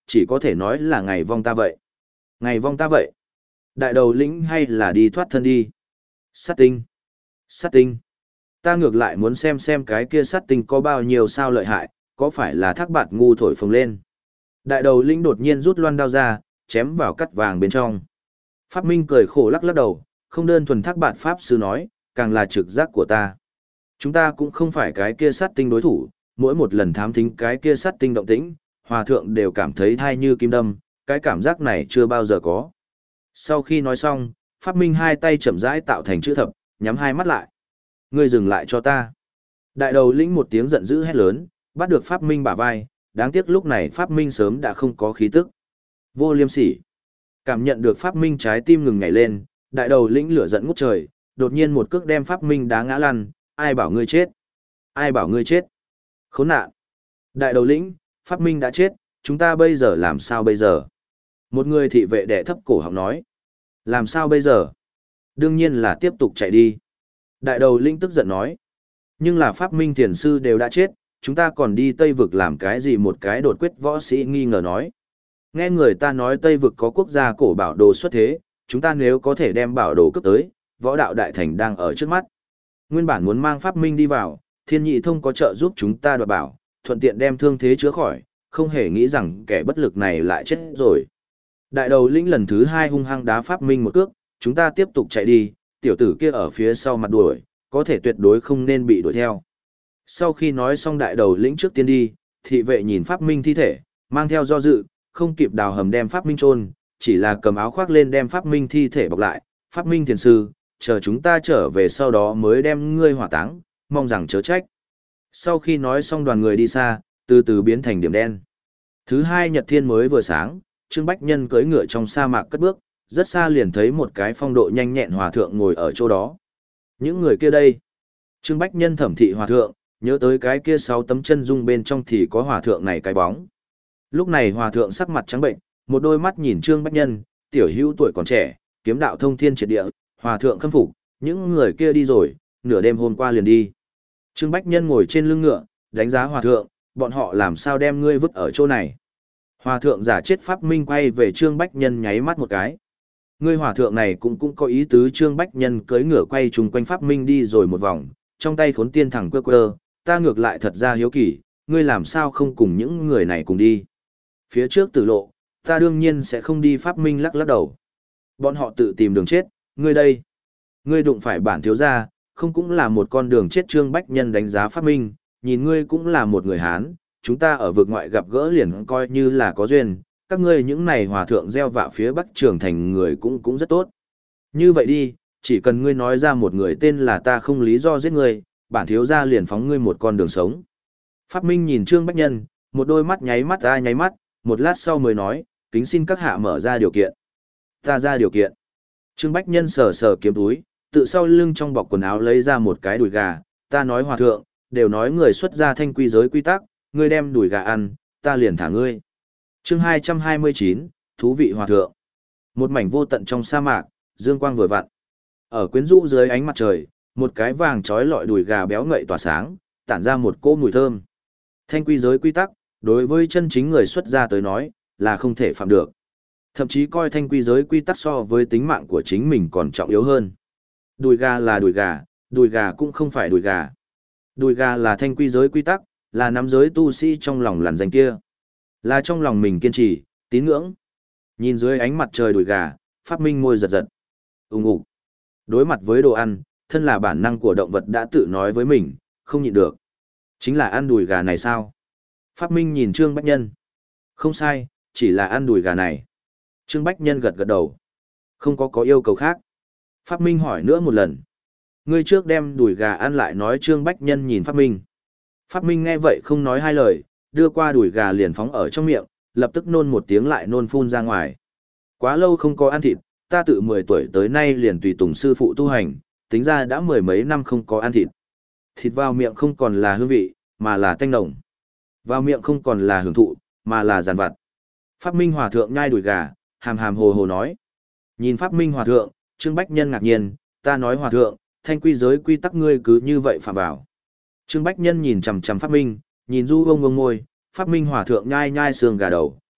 chỉ có thể nói là ngày vong ta vậy. Ngày vong ta vậy. Đại đầu lĩnh hay là đi thoát thân đi. Sát tinh. Sát tinh. Ta ngược lại muốn xem xem cái kia sát tinh có bao nhiêu sao lợi hại, có phải là thác bạt ngu thổi phồng lên. Đại đầu lĩnh đột nhiên rút loan đao ra, chém vào cắt vàng bên trong. Pháp Minh cười khổ lắc lắc đầu, không đơn thuần thác bạt Pháp sư nói, càng là trực giác của ta. Chúng ta cũng không phải cái kia sát tinh đối thủ, mỗi một lần thám thính cái kia sát tinh động tĩnh, hòa thượng đều cảm thấy thai như kim đâm, cái cảm giác này chưa bao giờ có. Sau khi nói xong, Pháp Minh hai tay chậm rãi tạo thành chữ thập, nhắm hai mắt lại. Ngươi dừng lại cho ta. Đại đầu lĩnh một tiếng giận dữ hét lớn, bắt được Pháp Minh bả vai, đáng tiếc lúc này Pháp Minh sớm đã không có khí tức. Vô liêm sỉ. Cảm nhận được Pháp Minh trái tim ngừng nhảy lên, đại đầu lĩnh lửa giận ngút trời, đột nhiên một cước đem Pháp Minh đá ngã lăn, ai bảo ngươi chết? Ai bảo ngươi chết? Khốn nạn. Đại đầu lĩnh, Pháp Minh đã chết, chúng ta bây giờ làm sao bây giờ? Một người thị vệ đẻ thấp cổ họng nói. Làm sao bây giờ? Đương nhiên là tiếp tục chạy đi. Đại đầu lĩnh tức giận nói. Nhưng là Pháp Minh thiền sư đều đã chết, chúng ta còn đi Tây Vực làm cái gì? Một cái đột quyết võ sĩ nghi ngờ nói. Nghe người ta nói Tây Vực có quốc gia cổ bảo đồ xuất thế, chúng ta nếu có thể đem bảo đồ cấp tới, võ đạo đại thành đang ở trước mắt. Nguyên bản muốn mang Pháp Minh đi vào, Thiên Nhị Thông có trợ giúp chúng ta đoạt bảo, thuận tiện đem thương thế chữa khỏi, không hề nghĩ rằng kẻ bất lực này lại chết rồi. Đại đầu lĩnh lần thứ hai hung hăng đá Pháp Minh một cước, chúng ta tiếp tục chạy đi, tiểu tử kia ở phía sau mặt đuổi, có thể tuyệt đối không nên bị đuổi theo. Sau khi nói xong đại đầu lĩnh trước tiên đi, thị vệ nhìn Pháp Minh thi thể, mang theo do dự, không kịp đào hầm đem Pháp Minh chôn, chỉ là cầm áo khoác lên đem Pháp Minh thi thể bọc lại. Pháp Minh thiền sư, chờ chúng ta trở về sau đó mới đem ngươi hỏa táng, mong rằng chớ trách. Sau khi nói xong đoàn người đi xa, từ từ biến thành điểm đen. Thứ hai nhật thiên mới vừa sáng, Trương Bách Nhân cưỡi ngựa trong sa mạc cất bước, rất xa liền thấy một cái phong độ nhanh nhẹn hòa thượng ngồi ở chỗ đó. Những người kia đây. Trương Bách Nhân thẩm thị hòa thượng, nhớ tới cái kia sáu tấm chân dung bên trong thì có hòa thượng này cái bóng. Lúc này hòa thượng sắc mặt trắng bệnh, một đôi mắt nhìn Trương Bách Nhân, tiểu hữu tuổi còn trẻ, kiếm đạo thông thiên triệt địa, hòa thượng khâm phục, những người kia đi rồi, nửa đêm hôm qua liền đi. Trương Bách Nhân ngồi trên lưng ngựa, đánh giá hòa thượng, bọn họ làm sao đem ngươi vứt ở chỗ này. Hòa thượng giả chết Pháp Minh quay về Trương Bách Nhân nháy mắt một cái. Ngươi hòa thượng này cũng cũng có ý tứ. Trương Bách Nhân cưỡi ngựa quay chung quanh Pháp Minh đi rồi một vòng, trong tay khốn tiên thẳng quơ quơ, ta ngược lại thật ra hiếu kỳ, ngươi làm sao không cùng những người này cùng đi. Phía trước tử lộ, ta đương nhiên sẽ không đi. Pháp Minh lắc lắc đầu. Bọn họ tự tìm đường chết, ngươi đây. Ngươi đụng phải bản thiếu gia, không cũng là một con đường chết. Trương Bách Nhân đánh giá Pháp Minh, nhìn ngươi cũng là một người Hán, chúng ta ở vực ngoại gặp gỡ liền coi như là có duyên, các ngươi những này hòa thượng gieo vạ phía Bắc Trường Thành người cũng cũng rất tốt. Như vậy đi, chỉ cần ngươi nói ra một người tên là ta không lý do giết ngươi, bản thiếu gia liền phóng ngươi một con đường sống. Pháp Minh nhìn Trương Bách Nhân, một đôi mắt nháy mắt ra nháy mắt, một lát sau mới nói, kính xin các hạ mở ra điều kiện. Ta ra điều kiện. Trương Bách Nhân sờ sờ kiếm túi, tự sau lưng trong bọc quần áo lấy ra một cái đùi gà, ta nói hòa thượng, đều nói người xuất gia thanh quy giới quy tắc, ngươi đem đùi gà ăn, ta liền thả ngươi. Chương hai trăm hai mươi chín, thú vị hòa thượng. Một mảnh vô tận trong sa mạc, dương quang vừa vặn. Ở quyến rũ dưới ánh mặt trời, một cái vàng trói lọi đùi gà béo ngậy tỏa sáng, tản ra một cỗ mùi thơm. Thanh quy giới quy tắc, đối với chân chính người xuất gia tới nói, là không thể phạm được. Thậm chí coi thanh quy giới quy tắc so với tính mạng của chính mình còn trọng yếu hơn. Đùi gà là đùi gà, đùi gà cũng không phải đùi gà. Đùi gà là thanh quy giới quy tắc, là nắm giới tu sĩ trong lòng làn danh kia. Là trong lòng mình kiên trì, tín ngưỡng. Nhìn dưới ánh mặt trời đùi gà, Pháp Minh môi giật giật. Ùng ục. Đối mặt với đồ ăn, thân là bản năng của động vật đã tự nói với mình, không nhịn được. Chính là ăn đùi gà này sao? Pháp Minh nhìn Trương Bách Nhân. Không sai, chỉ là ăn đùi gà này. Trương Bách Nhân gật gật đầu. Không có có yêu cầu khác. Pháp Minh hỏi nữa một lần. Ngươi trước đem đùi gà ăn lại nói. Trương Bách Nhân nhìn Pháp Minh. Pháp Minh nghe vậy không nói hai lời, đưa qua đùi gà liền phóng ở trong miệng, lập tức nôn một tiếng lại nôn phun ra ngoài. Quá lâu không có ăn thịt, ta tự mười tuổi tới nay liền tùy tùng sư phụ tu hành, tính ra đã mười mấy năm không có ăn thịt. Thịt vào miệng không còn là hương vị, mà là tanh nồng. Vào miệng không còn là hưởng thụ, mà là giàn vặt. Pháp Minh Hòa thượng nhai đùi gà, hàm hàm hồ hồ nói. Nhìn Pháp Minh Hòa thượng, Trương Bách Nhân ngạc nhiên, ta nói Hòa thượng, thanh quy giới quy tắc ngươi cứ như vậy phạm vào. Trương Bách Nhân nhìn chằm chằm Pháp Minh, nhìn du ông ông ngôi, Pháp Minh Hòa thượng nhai nhai xương gà đầu,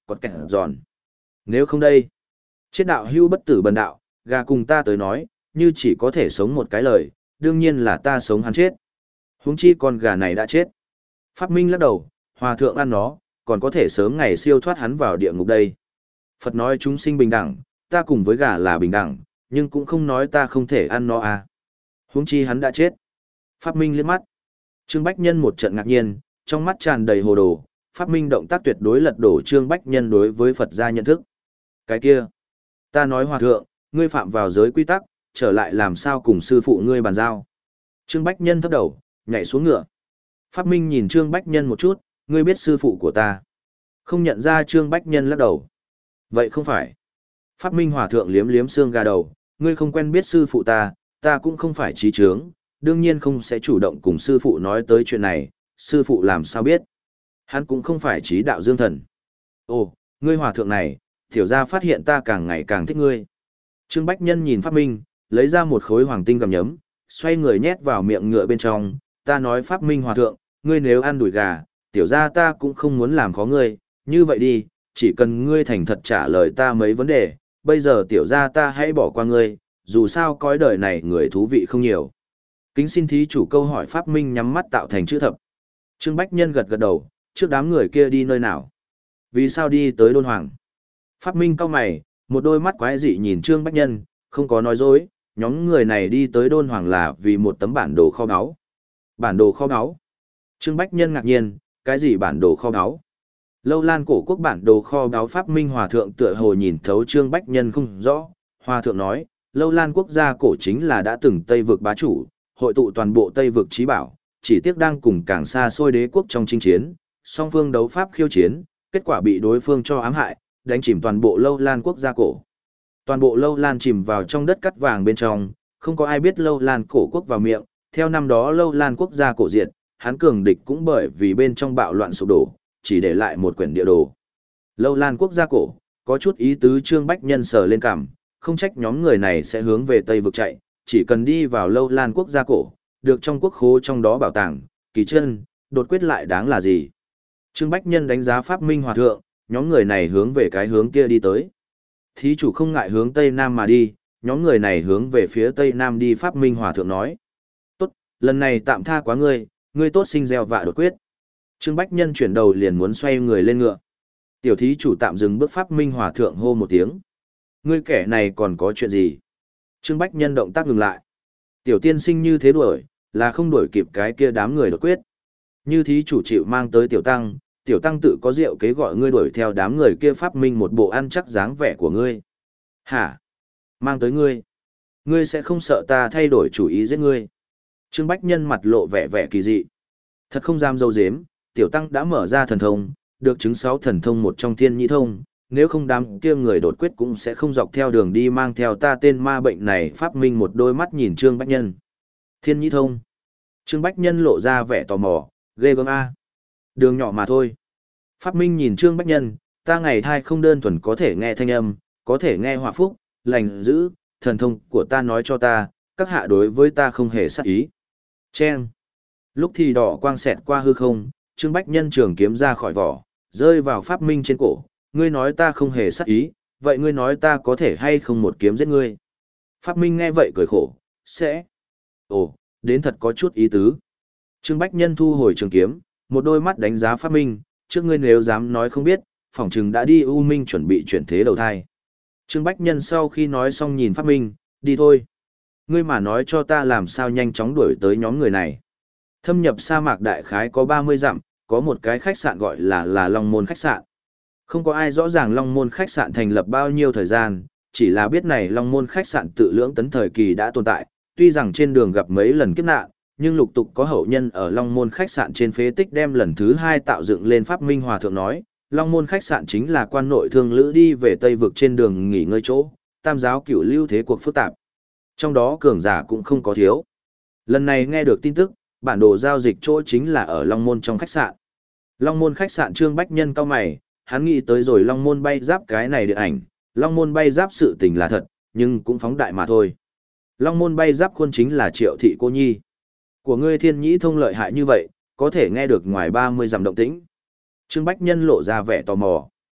còn kẹt giòn. Nếu không đây, chết đạo hưu bất tử bần đạo, gà cùng ta tới nói, như chỉ có thể sống một cái lời, đương nhiên là ta sống hắn chết. Huống chi con gà này đã chết. Pháp Minh lắc đầu, hòa thượng ăn nó, còn có thể sớm ngày siêu thoát hắn vào địa ngục đây. Phật nói chúng sinh bình đẳng, ta cùng với gà là bình đẳng, nhưng cũng không nói ta không thể ăn nó à. Huống chi hắn đã chết. Pháp Minh liếc mắt. Trương Bách Nhân một trận ngạc nhiên, trong mắt tràn đầy hồ đồ, Pháp Minh động tác tuyệt đối lật đổ Trương Bách Nhân đối với Phật gia nhận thức. Cái kia, ta nói hòa thượng, ngươi phạm vào giới quy tắc, trở lại làm sao cùng sư phụ ngươi bàn giao. Trương Bách Nhân thấp đầu, nhảy xuống ngựa. Pháp Minh nhìn Trương Bách Nhân một chút, ngươi biết sư phụ của ta. Không nhận ra Trương Bách Nhân lắc đầu. Vậy không phải. Pháp Minh hòa thượng liếm liếm xương gà đầu, ngươi không quen biết sư phụ ta, ta cũng không phải trí trướng, đương nhiên không sẽ chủ động cùng sư phụ nói tới chuyện này, sư phụ làm sao biết. Hắn cũng không phải trí đạo dương thần. Ồ, ngươi hòa thượng này, tiểu gia phát hiện ta càng ngày càng thích ngươi. Trương Bách Nhân nhìn Pháp Minh, lấy ra một khối hoàng tinh gặm nhấm, xoay người nhét vào miệng ngựa bên trong, ta nói Pháp Minh hòa thượng, ngươi nếu ăn đùi gà, tiểu gia ta cũng không muốn làm khó ngươi, như vậy đi, chỉ cần ngươi thành thật trả lời ta mấy vấn đề, bây giờ tiểu gia ta hãy bỏ qua ngươi, dù sao cõi đời này người thú vị không nhiều. Kính xin thí chủ câu hỏi Pháp Minh nhắm mắt tạo thành chữ thập. Trương Bách Nhân gật gật đầu, trước đám người kia đi nơi nào? Vì sao đi tới Đôn Hoàng? Pháp Minh cau mày, một đôi mắt quái dị nhìn Trương Bách Nhân, không có nói dối, nhóm người này đi tới Đôn Hoàng là vì một tấm bản đồ kho báu. Bản đồ kho báu? Trương Bách Nhân ngạc nhiên, cái gì bản đồ kho báu? Lâu Lan cổ quốc bản đồ kho báu. Pháp Minh hòa thượng tựa hồ nhìn thấu Trương Bách Nhân không rõ, hòa thượng nói, Lâu Lan quốc gia cổ chính là đã từng Tây vực bá chủ, hội tụ toàn bộ Tây vực trí bảo, chỉ tiếc đang cùng càng xa xôi đế quốc trong chinh chiến, song phương đấu pháp khiêu chiến, kết quả bị đối phương cho ám hại, đánh chìm toàn bộ Lâu Lan quốc gia cổ. Toàn bộ Lâu Lan chìm vào trong đất cắt vàng bên trong, không có ai biết Lâu Lan cổ quốc vào miệng, theo năm đó Lâu Lan quốc gia cổ diệt, hắn cường địch cũng bởi vì bên trong bạo loạn sụp đổ, chỉ để lại một quyển địa đồ. Lâu Lan quốc gia cổ, có chút ý tứ. Trương Bách Nhân sờ lên cằm, không trách nhóm người này sẽ hướng về Tây vực chạy, chỉ cần đi vào Lâu Lan quốc gia cổ, được trong quốc khố trong đó bảo tàng, kỳ chân, đột quyết lại đáng là gì. Trương Bách Nhân đánh giá Pháp Minh hòa thượng, nhóm người này hướng về cái hướng kia đi tới. Thí chủ không ngại hướng Tây Nam mà đi, nhóm người này hướng về phía Tây Nam đi. Pháp Minh hòa thượng nói. Tốt, lần này tạm tha quá ngươi, ngươi tốt sinh gieo vạ đột quyết. Trương Bách Nhân chuyển đầu liền muốn xoay người lên ngựa. Tiểu thí chủ tạm dừng bước. Pháp Minh hòa thượng hô một tiếng. Ngươi kẻ này còn có chuyện gì? Trương Bách Nhân động tác ngừng lại. Tiểu tiên sinh như thế đuổi, là không đuổi kịp cái kia đám người đột quyết. Như thí chủ chịu mang tới tiểu tăng, tiểu tăng tự có rượu kế gọi ngươi đuổi theo đám người kia. Pháp Minh một bộ ăn chắc dáng vẻ của ngươi. Hả? Mang tới ngươi? Ngươi sẽ không sợ ta thay đổi chủ ý giết ngươi? Trương Bách Nhân mặt lộ vẻ vẻ kỳ dị. Thật không dám dâu dếm, tiểu tăng đã mở ra thần thông, được chứng sáu thần thông một trong thiên nhị thông, nếu không đám kia người đột quyết cũng sẽ không dọc theo đường đi mang theo ta tên ma bệnh này. Pháp Minh một đôi mắt nhìn Trương Bách Nhân. Thiên nhị thông? Trương Bách Nhân lộ ra vẻ tò mò, ghê gớm a. Đường nhỏ mà thôi. Pháp Minh nhìn Trương Bách Nhân, ta ngày thai không đơn thuần có thể nghe thanh âm, có thể nghe hòa phúc, lành dữ, thần thông của ta nói cho ta, các hạ đối với ta không hề sát ý. Chen. Lúc thì đỏ quang xẹt qua hư không, Trương Bách Nhân trường kiếm ra khỏi vỏ, rơi vào Pháp Minh trên cổ. Ngươi nói ta không hề sát ý, vậy ngươi nói ta có thể hay không một kiếm giết ngươi? Pháp Minh nghe vậy cười khổ, sẽ. Ồ, đến thật có chút ý tứ. Trương Bách Nhân thu hồi trường kiếm, một đôi mắt đánh giá Pháp Minh, trước ngươi nếu dám nói không biết, phỏng chừng đã đi U Minh chuẩn bị chuyển thế đầu thai. Trương Bách Nhân sau khi nói xong nhìn Pháp Minh, đi thôi. Ngươi mà nói cho ta làm sao nhanh chóng đuổi tới nhóm người này. Thâm nhập sa mạc đại khái có ba mươi dặm, có một cái khách sạn gọi là là Long Môn khách sạn. Không có ai rõ ràng Long Môn khách sạn thành lập bao nhiêu thời gian, chỉ là biết này Long Môn khách sạn tự lưỡng tấn thời kỳ đã tồn tại, tuy rằng trên đường gặp mấy lần kiếp nạn, nhưng lục tục có hậu nhân ở Long Môn khách sạn trên phế tích đem lần thứ hai tạo dựng lên. Pháp Minh hòa thượng nói, Long Môn khách sạn chính là quan nội thương lữ đi về Tây vực trên đường nghỉ ngơi chỗ, tam giáo cửu lưu thế cuộc phức tạp. Trong đó cường giả cũng không có thiếu. Lần này nghe được tin tức, bản đồ giao dịch chỗ chính là ở Long Môn trong khách sạn. Long Môn khách sạn. Trương Bách Nhân cau mày, hắn nghĩ tới rồi Long Môn bay giáp cái này điện ảnh, Long Môn bay giáp sự tình là thật, nhưng cũng phóng đại mà thôi. Long Môn bay giáp khuôn chính là Triệu Thị cô nhi. Của ngươi thiên nhĩ thông lợi hại như vậy, có thể nghe được ngoài ba mươi dặm động tĩnh. Trương Bách Nhân lộ ra vẻ tò mò.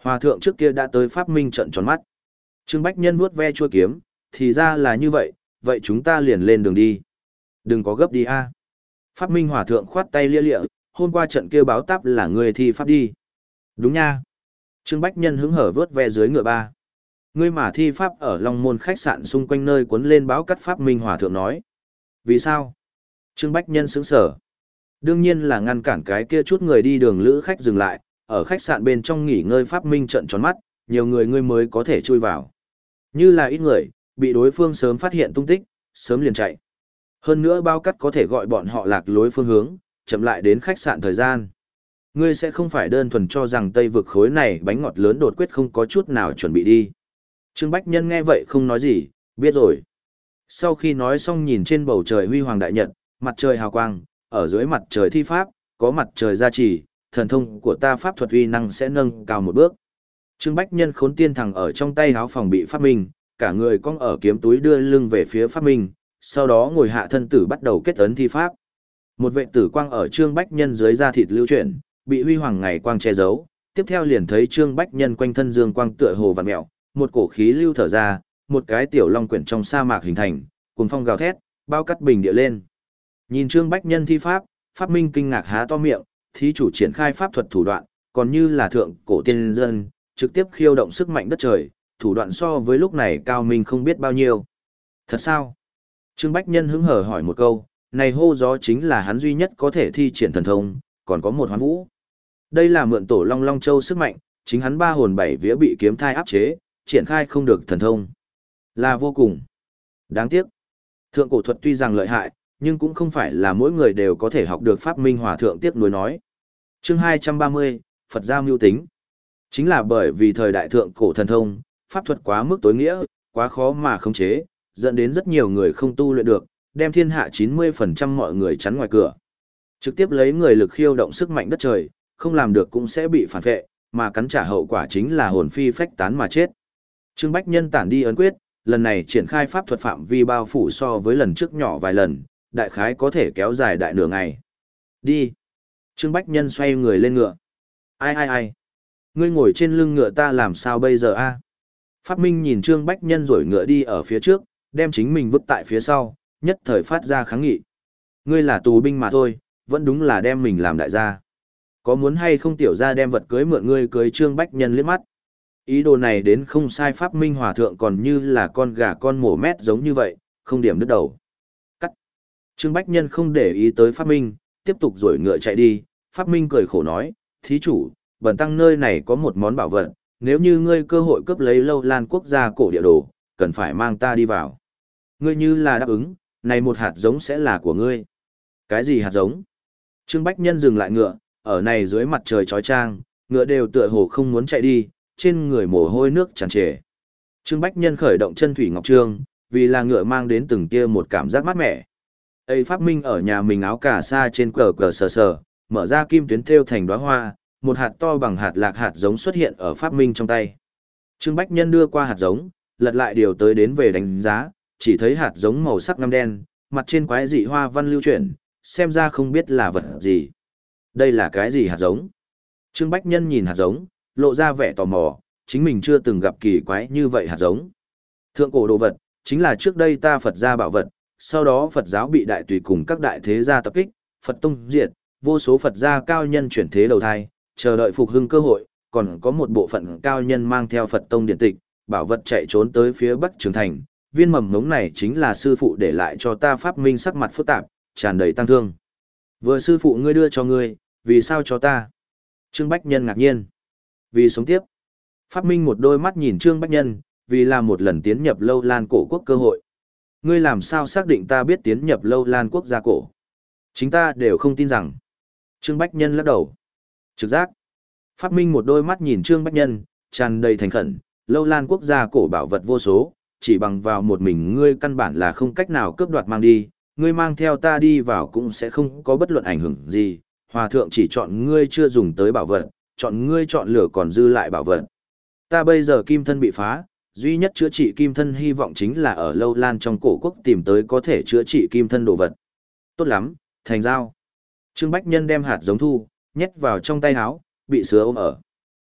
Hòa thượng trước kia đã tới Pháp Minh trận tròn mắt. Trương Bách Nhân vuốt ve chuôi kiếm, thì ra là như vậy, vậy chúng ta liền lên đường đi. Đừng có gấp đi a. Pháp Minh Hòa thượng khoát tay lia lịa, hôm qua trận kia báo táp là người thi pháp đi. Đúng nha. Trương Bách Nhân hứng hở vớt ve dưới ngựa ba. Ngươi mà thi pháp ở Long Môn khách sạn xung quanh nơi cuốn lên báo cắt Pháp Minh Hòa thượng nói. Vì sao? Trương Bách Nhân sững sở. Đương nhiên là ngăn cản cái kia chút người đi đường lữ khách dừng lại, ở khách sạn bên trong nghỉ ngơi Pháp Minh trận tròn mắt, nhiều người ngươi mới có thể chui vào. Như là ít người, bị đối phương sớm phát hiện tung tích, sớm liền chạy. Hơn nữa bao cắt có thể gọi bọn họ lạc lối phương hướng, chậm lại đến khách sạn thời gian. Ngươi sẽ không phải đơn thuần cho rằng Tây vực khối này bánh ngọt lớn đột quyết không có chút nào chuẩn bị đi. Trương Bách Nhân nghe vậy không nói gì, biết rồi. Sau khi nói xong nhìn trên bầu trời huy hoàng đại nhật, mặt trời hào quang, ở dưới mặt trời thi pháp, có mặt trời gia trì, thần thông của ta pháp thuật uy năng sẽ nâng cao một bước. Trương Bách Nhân khốn tiên thẳng ở trong tay háo phòng bị Pháp Minh, cả người cong ở kiếm túi đưa lưng về phía Pháp Minh, sau đó ngồi hạ thân tử bắt đầu kết ấn thi pháp. Một vệ tử quang ở Trương Bách Nhân dưới da thịt lưu chuyển, bị huy hoàng ngày quang che giấu, tiếp theo liền thấy Trương Bách Nhân quanh thân dương quang tựa hồ vặn mèo, một cổ khí lưu thở ra, một cái tiểu long quyển trong sa mạc hình thành, cuồng phong gào thét, bao cắt bình địa lên. Nhìn Trương Bách Nhân thi pháp, Pháp Minh kinh ngạc há to miệng, thí chủ triển khai pháp thuật thủ đoạn, còn như là thượng cổ tiên dân, trực tiếp khiêu động sức mạnh đất trời, thủ đoạn so với lúc này cao minh không biết bao nhiêu. Thật sao? Trương Bách Nhân hứng hở hỏi một câu, này hô gió chính là hắn duy nhất có thể thi triển thần thông, còn có một hoán vũ. Đây là mượn tổ Long Long Châu sức mạnh, chính hắn ba hồn bảy vía bị kiếm thai áp chế, triển khai không được thần thông. Là vô cùng. Đáng tiếc. Thượng cổ thuật tuy rằng lợi hại, nhưng cũng không phải là mỗi người đều có thể học được Pháp Minh Hòa thượng tiếc nuối nói. Chương hai trăm ba mươi, Phật gia mưu tính. Chính là bởi vì thời đại thượng cổ thần thông, pháp thuật quá mức tối nghĩa, quá khó mà khống chế, dẫn đến rất nhiều người không tu luyện được, đem thiên hạ chín mươi phần trăm mọi người chắn ngoài cửa. Trực tiếp lấy người lực khiêu động sức mạnh đất trời, không làm được cũng sẽ bị phản vệ, mà cắn trả hậu quả chính là hồn phi phách tán mà chết. Trương Bách Nhân tản đi ấn quyết, lần này triển khai pháp thuật phạm vi bao phủ so với lần trước nhỏ vài lần, đại khái có thể kéo dài đại nửa ngày. Đi. Trương Bách Nhân xoay người lên ngựa. Ai ai ai. Ngươi ngồi trên lưng ngựa ta làm sao bây giờ a? Pháp Minh nhìn Trương Bách Nhân rồi ngựa đi ở phía trước, đem chính mình vứt tại phía sau, nhất thời phát ra kháng nghị. Ngươi là tù binh mà thôi, vẫn đúng là đem mình làm đại gia. Có muốn hay không tiểu gia đem vật cưới mượn ngươi cưới Trương Bách Nhân liếc mắt. Ý đồ này đến không sai, Pháp Minh Hòa thượng còn như là con gà con mổ mét giống như vậy, không điểm đứt đầu. Cắt. Trương Bách Nhân không để ý tới Pháp Minh, tiếp tục rồi ngựa chạy đi. Pháp Minh cười khổ nói, thí chủ, bần tăng nơi này có một món bảo vật, nếu như ngươi cơ hội cướp lấy Lâu Lan quốc gia cổ địa đồ, cần phải mang ta đi vào. Ngươi như là đáp ứng, này một hạt giống sẽ là của ngươi. Cái gì hạt giống? Trương Bách Nhân dừng lại ngựa, ở này dưới mặt trời chói chang, ngựa đều tựa hồ không muốn chạy đi, trên người mồ hôi nước tràn trề. Trương Bách Nhân khởi động chân thủy ngọc trương, vì là ngựa mang đến từng tia một cảm giác mát mẻ. Ây Pháp Minh ở nhà mình áo cà sa trên cờ cờ sờ sờ, mở ra kim tuyến thêu thành đóa hoa, một hạt to bằng hạt lạc hạt giống xuất hiện ở Pháp Minh trong tay. Trương Bách Nhân đưa qua hạt giống, lật lại điều tới đến về đánh giá, chỉ thấy hạt giống màu sắc ngăm đen, mặt trên quái dị hoa văn lưu chuyển, xem ra không biết là vật gì. Đây là cái gì hạt giống? Trương Bách Nhân nhìn hạt giống, lộ ra vẻ tò mò, chính mình chưa từng gặp kỳ quái như vậy hạt giống. Thượng cổ đồ vật, chính là trước đây ta Phật gia bảo vật, sau đó Phật giáo bị đại tùy cùng các đại thế gia tập kích, Phật tông diệt, vô số Phật gia cao nhân chuyển thế đầu thai, chờ đợi phục hưng cơ hội, còn có một bộ phận cao nhân mang theo Phật tông điện tịch, bảo vật chạy trốn tới phía Bắc Trường Thành. Viên mầm ngống này chính là sư phụ để lại cho ta. Pháp Minh sắc mặt phức tạp, tràn đầy tăng thương. Vừa sư phụ ngươi đưa cho ngươi, vì sao cho ta? Trương Bách Nhân ngạc nhiên. Vì sống tiếp. Pháp Minh một đôi mắt nhìn Trương Bách Nhân, vì là một lần tiến nhập Lâu Lan cổ quốc cơ hội. Ngươi làm sao xác định ta biết tiến nhập Lâu Lan quốc gia cổ? Chính ta đều không tin rằng. Trương Bách Nhân lắc đầu. Trực giác. Pháp Minh một đôi mắt nhìn Trương Bách Nhân, tràn đầy thành khẩn. Lâu Lan quốc gia cổ bảo vật vô số, chỉ bằng vào một mình ngươi căn bản là không cách nào cướp đoạt mang đi, ngươi mang theo ta đi vào cũng sẽ không có bất luận ảnh hưởng gì. Hòa thượng chỉ chọn ngươi chưa dùng tới bảo vật, chọn ngươi chọn lựa còn dư lại bảo vật. Ta bây giờ kim thân bị phá, duy nhất chữa trị kim thân hy vọng chính là ở Lâu Lan trong cổ quốc tìm tới có thể chữa trị kim thân đồ vật. Tốt lắm, thành giao. Trương Bách Nhân đem hạt giống thu, nhét vào trong tay áo, bị sứa ôm ở.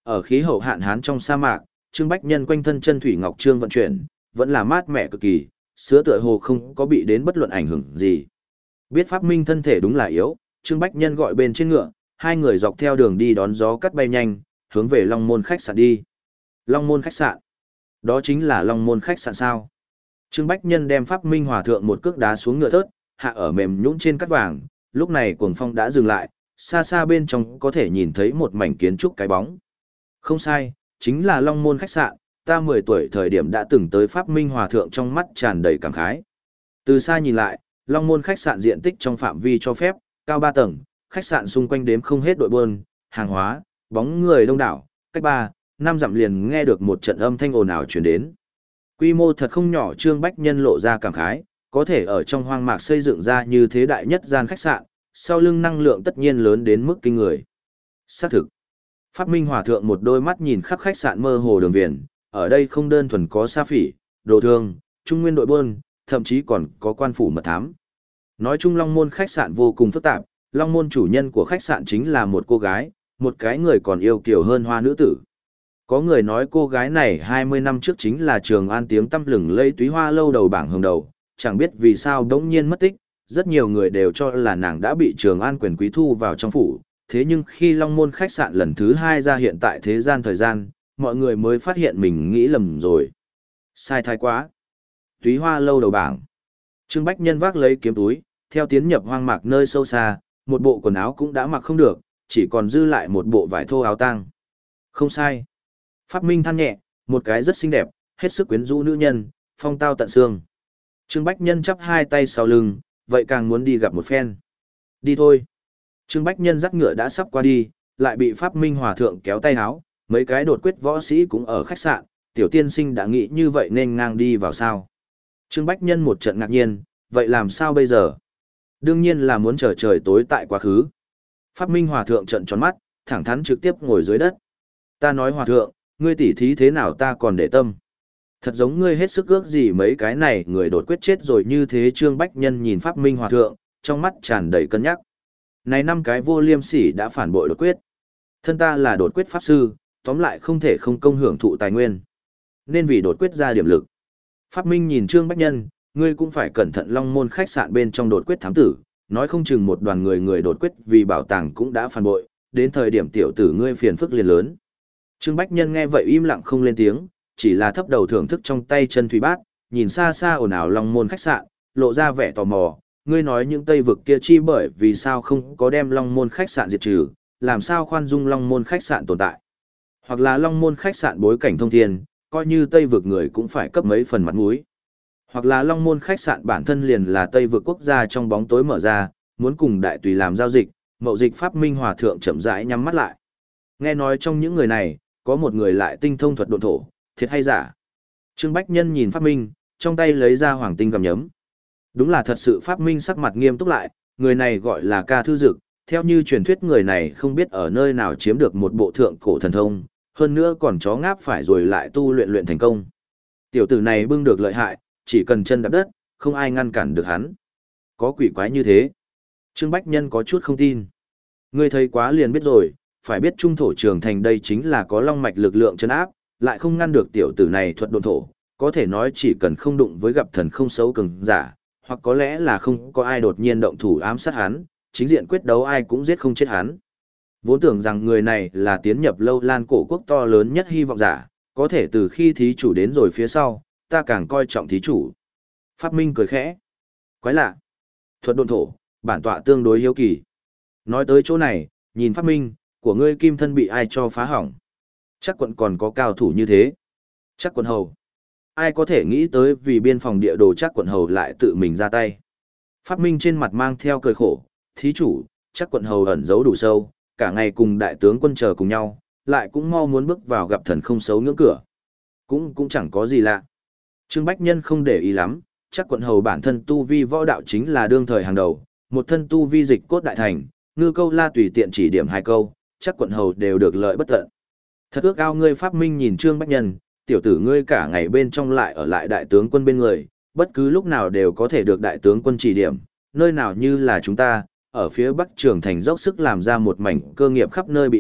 Ở khí hậu hạn hán trong sa mạc, Trương Bách Nhân quanh thân chân thủy ngọc trương vận chuyển, vẫn là mát mẻ cực kỳ, sữa tựa hồ không có bị đến bất luận ảnh hưởng gì. Biết Pháp Minh thân thể đúng là yếu, Trương Bách Nhân gọi bên trên ngựa, hai người dọc theo đường đi đón gió cắt bay nhanh, hướng về Long Môn khách sạn đi. Long Môn khách sạn? Đó chính là Long Môn khách sạn sao? Trương Bách Nhân đem Pháp Minh Hòa thượng một cước đá xuống ngựa thớt, hạ ở mềm nhũn trên cát vàng, lúc này cuồng phong đã dừng lại, xa xa bên trong có thể nhìn thấy một mảnh kiến trúc cái bóng. Không sai, chính là Long Môn khách sạn, ta mười tuổi thời điểm đã từng tới Pháp Minh Hòa thượng trong mắt tràn đầy cảm khái. Từ xa nhìn lại, Long Môn khách sạn diện tích trong phạm vi cho phép, cao ba tầng, khách sạn xung quanh đếm không hết đội buôn, hàng hóa, bóng người đông đảo, cách ba, năm dặm liền nghe được một trận âm thanh ồn ào truyền đến. Quy mô thật không nhỏ, Trương Bách Nhân lộ ra cảm khái, có thể ở trong hoang mạc xây dựng ra như thế đại nhất gian khách sạn, sau lưng năng lượng tất nhiên lớn đến mức kinh người. Xác thực. Pháp Minh Hòa thượng một đôi mắt nhìn khắp khách sạn mơ hồ đường viền, ở đây không đơn thuần có sa phỉ, đồ thương, trung nguyên đội buôn, thậm chí còn có quan phủ mật thám. Nói chung Long Môn khách sạn vô cùng phức tạp, Long Môn chủ nhân của khách sạn chính là một cô gái, một cái người còn yêu kiều hơn hoa nữ tử. Có người nói cô gái này hai mươi năm trước chính là Trường An tiếng tăm lừng lẫy túy hoa lâu đầu bảng hồng đầu, chẳng biết vì sao đống nhiên mất tích, rất nhiều người đều cho là nàng đã bị Trường An quyền quý thu vào trong phủ, thế nhưng khi Long Môn khách sạn lần thứ hai ra hiện tại thế gian thời gian, mọi người mới phát hiện mình nghĩ lầm rồi. Sai thái quá. Túy hoa lâu đầu bảng. Trương Bách Nhân vác lấy kiếm túi, theo tiến nhập hoang mạc nơi sâu xa, một bộ quần áo cũng đã mặc không được, chỉ còn dư lại một bộ vải thô áo tang. Không sai. Pháp Minh than nhẹ, một cái rất xinh đẹp, hết sức quyến rũ nữ nhân, phong tao tận xương. Trương Bách Nhân chắp hai tay sau lưng, vậy càng muốn đi gặp một phen. Đi thôi. Trương Bách Nhân dắt ngựa đã sắp qua đi, lại bị Pháp Minh Hòa thượng kéo tay áo, mấy cái đột quyết võ sĩ cũng ở khách sạn, tiểu tiên sinh đã nghĩ như vậy nên ngang đi vào sao. Trương Bách Nhân một trận ngạc nhiên, vậy làm sao bây giờ? Đương nhiên là muốn chờ trời tối tại quá khứ. Pháp Minh Hòa thượng trận tròn mắt, thẳng thắn trực tiếp ngồi dưới đất. Ta nói Hòa thượng, ngươi tỉ thí thế nào ta còn để tâm. Thật giống ngươi hết sức ước gì mấy cái này người đột quyết chết rồi như thế. Trương Bách Nhân nhìn Pháp Minh Hòa thượng, trong mắt tràn đầy cân nhắc. Này năm cái vô liêm sỉ đã phản bội đột quyết. Thân ta là đột quyết pháp sư, tóm lại không thể không công hưởng thụ tài nguyên. Nên vì đột quyết ra điểm lực. Pháp Minh nhìn Trương Bách Nhân, ngươi cũng phải cẩn thận Long Môn khách sạn bên trong đột quyết thám tử, nói không chừng một đoàn người người đột quyết vì bảo tàng cũng đã phản bội, đến thời điểm tiểu tử ngươi phiền phức liền lớn. Trương Bách Nhân nghe vậy im lặng không lên tiếng, chỉ là thấp đầu thưởng thức trong tay chân thủy bát, nhìn xa xa ồn ào Long Môn khách sạn, lộ ra vẻ tò mò, ngươi nói những Tây vực kia chi bởi vì sao không có đem Long Môn khách sạn diệt trừ, làm sao khoan dung Long Môn khách sạn tồn tại. Hoặc là Long Môn khách sạn bối cảnh thông thiên, coi như Tây vực người cũng phải cấp mấy phần mặt mũi. Hoặc là Long Môn khách sạn bản thân liền là Tây vực quốc gia trong bóng tối mở ra, muốn cùng đại tùy làm giao dịch, mậu dịch Pháp Minh Hòa thượng chậm rãi nhắm mắt lại. Nghe nói trong những người này, có một người lại tinh thông thuật độn thổ, thiệt hay giả? Trương Bách Nhân nhìn Pháp Minh, trong tay lấy ra hoàng tinh gầm nhấm. Đúng là thật sự. Pháp Minh sắc mặt nghiêm túc lại, người này gọi là Ca Thư Dực, theo như truyền thuyết người này không biết ở nơi nào chiếm được một bộ thượng cổ thần thông, hơn nữa còn chó ngáp phải rồi lại tu luyện luyện thành công. Tiểu tử này bưng được lợi hại, chỉ cần chân đạp đất, không ai ngăn cản được hắn. Có quỷ quái như thế. Trương Bách Nhân có chút không tin. Ngươi thấy quá liền biết rồi, phải biết trung thổ trường thành đây chính là có long mạch lực lượng chân áp, lại không ngăn được tiểu tử này thuật độn thổ, có thể nói chỉ cần không đụng với gặp thần không xấu cường giả, hoặc có lẽ là không có ai đột nhiên động thủ ám sát hắn, chính diện quyết đấu ai cũng giết không chết hắn. Vốn tưởng rằng người này là tiến nhập lâu lan cổ quốc to lớn nhất hy vọng giả, có thể từ khi thí chủ đến rồi phía sau, ta càng coi trọng thí chủ. Pháp Minh cười khẽ. Quái lạ. Thuật độn thổ, bản tọa tương đối hiếu kỳ. Nói tới chỗ này, nhìn Pháp Minh, của ngươi kim thân bị ai cho phá hỏng. Chắc quận còn có cao thủ như thế. Chắc quận hầu. Ai có thể nghĩ tới vì biên phòng địa đồ chắc quận hầu lại tự mình ra tay. Pháp Minh trên mặt mang theo cười khổ. Thí chủ, chắc quận hầu ẩn giấu đủ sâu, cả ngày cùng đại tướng quân chờ cùng nhau, lại cũng mau muốn bước vào gặp thần không xấu ngưỡng cửa. Cũng cũng chẳng có gì lạ. Trương Bách Nhân không để ý lắm, chắc quận hầu bản thân tu vi võ đạo chính là đương thời hàng đầu, một thân tu vi dịch cốt đại thành, ngư câu la tùy tiện chỉ điểm hai câu, chắc quận hầu đều được lợi bất tận. Thật ước ao ngươi. Pháp Minh nhìn Trương Bách Nhân, tiểu tử ngươi cả ngày bên trong lại ở lại đại tướng quân bên người, bất cứ lúc nào đều có thể được đại tướng quân chỉ điểm, nơi nào như là chúng ta, ở phía bắc trường thành dốc sức làm ra một mảnh cơ nghiệp khắp nơi bị nẹt,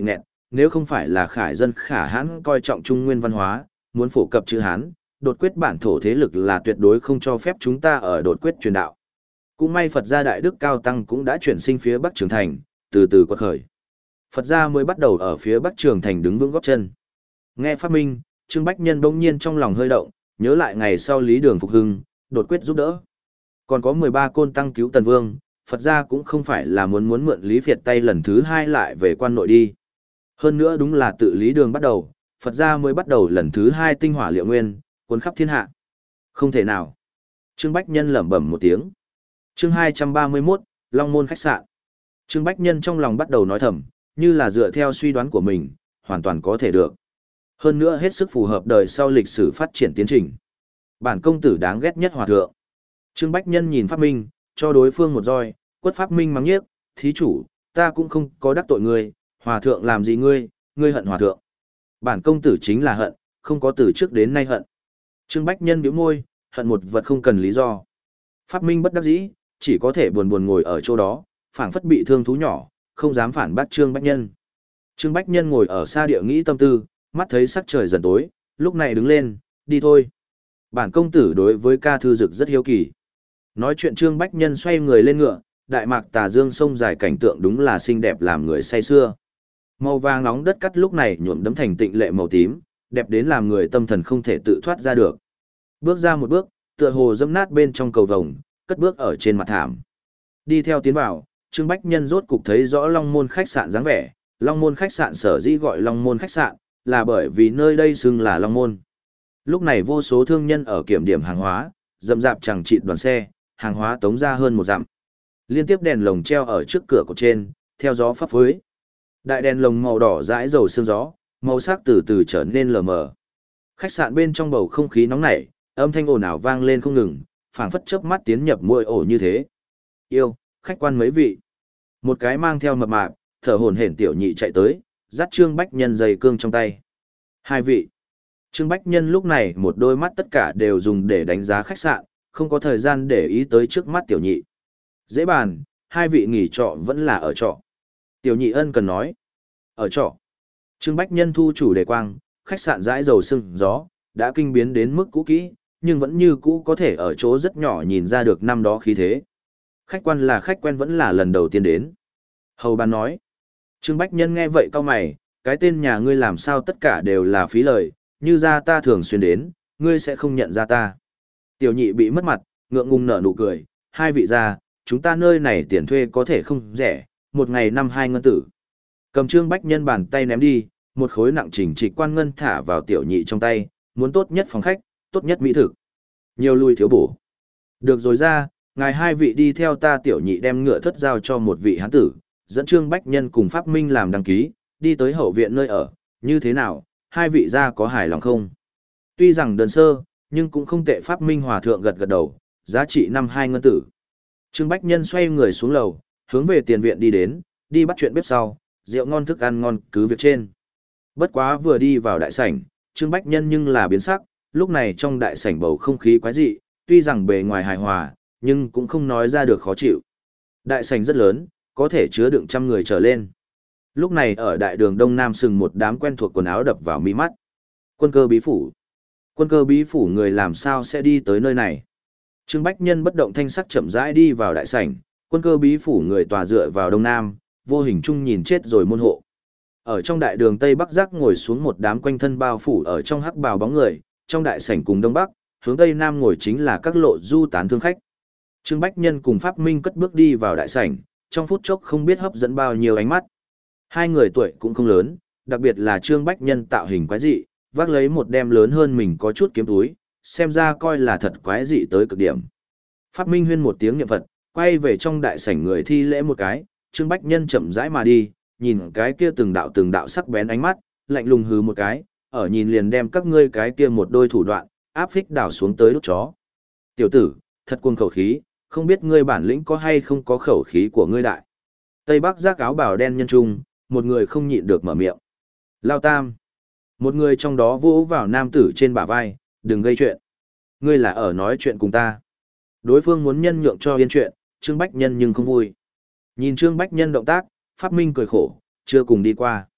nếu không phải là khải dân khả hãn coi trọng trung nguyên văn hóa, muốn phổ cập chữ Hán, đột quyết bản thổ thế lực là tuyệt đối không cho phép chúng ta ở đột quyết truyền đạo. Cũng may Phật gia Đại Đức Cao Tăng cũng đã chuyển sinh phía Bắc Trường Thành, từ từ quật khởi. Phật gia mới bắt đầu ở phía Bắc Trường Thành đứng vững góp chân. Nghe phát minh, Trương Bách Nhân bỗng nhiên trong lòng hơi động, nhớ lại ngày sau Lý Đường phục hưng, đột quyết giúp đỡ. Còn có mười ba côn tăng cứu Tần Vương, Phật gia cũng không phải là muốn muốn mượn Lý Việt tay lần thứ hai lại về quan nội đi. Hơn nữa đúng là tự Lý Đường bắt đầu, Phật gia mới bắt đầu lần thứ hai tinh hỏa liệu nguyên, cuốn khắp thiên hạ. Không thể nào. Trương Bách Nhân lẩm bẩm một tiếng. Chương hai trăm ba mươi mốt, Long Môn khách sạn. Trương Bách Nhân trong lòng bắt đầu nói thầm, như là dựa theo suy đoán của mình, hoàn toàn có thể được. Hơn nữa hết sức phù hợp đời sau lịch sử phát triển tiến trình. Bản công tử đáng ghét nhất hòa thượng. Trương Bách Nhân nhìn Pháp Minh, cho đối phương một roi, quất Pháp Minh mắng nhiếc, thí chủ, ta cũng không có đắc tội ngươi, hòa thượng làm gì ngươi, ngươi hận hòa thượng. Bản công tử chính là hận, không có từ trước đến nay hận. Trương Bách Nhân bĩu môi, hận một vật không cần lý do. Pháp Minh bất đắc dĩ, chỉ có thể buồn buồn ngồi ở chỗ đó, phảng phất bị thương thú nhỏ, không dám phản bác Trương Bách Nhân. Trương Bách Nhân ngồi ở xa địa nghĩ tâm tư, mắt thấy sắc trời dần tối, lúc này đứng lên, đi thôi. Bản công tử đối với ca thư dực rất hiếu kỳ. Nói chuyện Trương Bách Nhân xoay người lên ngựa, đại mạc tà dương sông dài cảnh tượng đúng là xinh đẹp làm người say sưa. Màu vàng nóng đất cắt lúc này nhuộm đấm thành tịnh lệ màu tím, đẹp đến làm người tâm thần không thể tự thoát ra được. Bước ra một bước, tựa hồ dẫm nát bên trong cầu vồng, cất bước ở trên mặt thảm. Đi theo tiến vào, Trương Bách Nhân rốt cục thấy rõ Long Môn khách sạn dáng vẻ. Long Môn khách sạn sở dĩ gọi Long Môn khách sạn, là bởi vì nơi đây xưng là Long Môn. Lúc này vô số thương nhân ở kiểm điểm hàng hóa, dầm dạp chẳng chịt đoàn xe, hàng hóa tống ra hơn một dặm. Liên tiếp đèn lồng treo ở trước cửa cột trên, theo gió phấp phới. Đại đèn lồng màu đỏ dãi dầu sương gió, màu sắc từ từ trở nên lờ mờ. Khách sạn bên trong bầu không khí nóng nảy, âm thanh ồn ào vang lên không ngừng, phảng phất chớp mắt tiến nhập môi ổ như thế. Yêu, khách quan mấy vị. Một cái mang theo mập mạp, thở hổn hển tiểu nhị chạy tới, dắt Trương Bách Nhân dây cương trong tay. Hai vị. Trương Bách Nhân lúc này một đôi mắt tất cả đều dùng để đánh giá khách sạn, không có thời gian để ý tới trước mắt tiểu nhị. Dễ bàn, hai vị nghỉ trọ vẫn là ở trọ. Tiểu nhị ân cần nói. Ở trọ. Trương Bách Nhân thu chủ đề quang, khách sạn dãi dầu sưng gió, đã kinh biến đến mức cũ kỹ, nhưng vẫn như cũ có thể ở chỗ rất nhỏ nhìn ra được năm đó khí thế. Khách quan là khách quen vẫn là lần đầu tiên đến. Hầu bàn nói. Trương Bách Nhân nghe vậy cau mày, cái tên nhà ngươi làm sao tất cả đều là phí lời, như ra ta thường xuyên đến, ngươi sẽ không nhận ra ta. Tiểu nhị bị mất mặt, ngượng ngùng nở nụ cười, hai vị gia, chúng ta nơi này tiền thuê có thể không rẻ, một ngày năm hai ngân tử. Cầm Trương Bách Nhân bàn tay ném đi, một khối nặng chỉnh trịch quan ngân thả vào tiểu nhị trong tay, muốn tốt nhất phòng khách, tốt nhất mỹ thực. Nhiều lui thiếu bổ. Được rồi ra, ngài hai vị đi theo ta. Tiểu nhị đem ngựa thất giao cho một vị hán tử, dẫn Trương Bách Nhân cùng Pháp Minh làm đăng ký, đi tới hậu viện nơi ở, như thế nào, hai vị gia có hài lòng không? Tuy rằng đơn sơ, nhưng cũng không tệ. Pháp Minh hòa thượng gật gật đầu, giá trị năm hai ngân tử. Trương Bách Nhân xoay người xuống lầu, hướng về tiền viện đi đến, đi bắt chuyện bếp sau, rượu ngon thức ăn ngon cứ việc trên. Bất quá vừa đi vào đại sảnh, Trương Bách Nhân nhưng là biến sắc, lúc này trong đại sảnh bầu không khí quái dị, tuy rằng bề ngoài hài hòa, nhưng cũng không nói ra được khó chịu. Đại sảnh rất lớn, có thể chứa đựng trăm người trở lên. Lúc này ở đại đường Đông Nam sừng một đám quen thuộc quần áo đập vào mi mắt. Quân cơ bí phủ. Quân cơ bí phủ người làm sao sẽ đi tới nơi này? Trương Bách Nhân bất động thanh sắc chậm rãi đi vào đại sảnh, quân cơ bí phủ người tòa dựa vào Đông Nam, vô hình chung nhìn chết rồi môn hộ. Ở trong đại đường Tây Bắc giác ngồi xuống một đám quanh thân bao phủ ở trong hắc bào bóng người, trong đại sảnh cùng Đông Bắc, hướng Tây Nam ngồi chính là các lộ du tán thương khách. Trương Bách Nhân cùng Pháp Minh cất bước đi vào đại sảnh, trong phút chốc không biết hấp dẫn bao nhiêu ánh mắt. Hai người tuổi cũng không lớn, đặc biệt là Trương Bách Nhân tạo hình quái dị, vác lấy một đem lớn hơn mình có chút kiếm túi, xem ra coi là thật quái dị tới cực điểm. Pháp Minh huyên một tiếng niệm Phật, quay về trong đại sảnh người thi lễ một cái, Trương Bách Nhân chậm rãi mà đi, nhìn cái kia từng đạo từng đạo sắc bén ánh mắt, lạnh lùng hừ một cái, ở nhìn liền đem các ngươi cái kia một đôi thủ đoạn, áp phích đảo xuống tới đút chó. Tiểu tử, thật cuồng khẩu khí, không biết ngươi bản lĩnh có hay không có khẩu khí của ngươi đại. Tây Bắc giác áo bào đen nhân trung, một người không nhịn được mở miệng. Lao Tam. Một người trong đó vỗ vào nam tử trên bả vai, đừng gây chuyện. Ngươi là ở nói chuyện cùng ta. Đối phương muốn nhân nhượng cho yên chuyện, Trương Bách Nhân nhưng không vui. Nhìn Trương Bách Nhân động tác, Pháp Minh cười khổ, chưa cùng đi qua.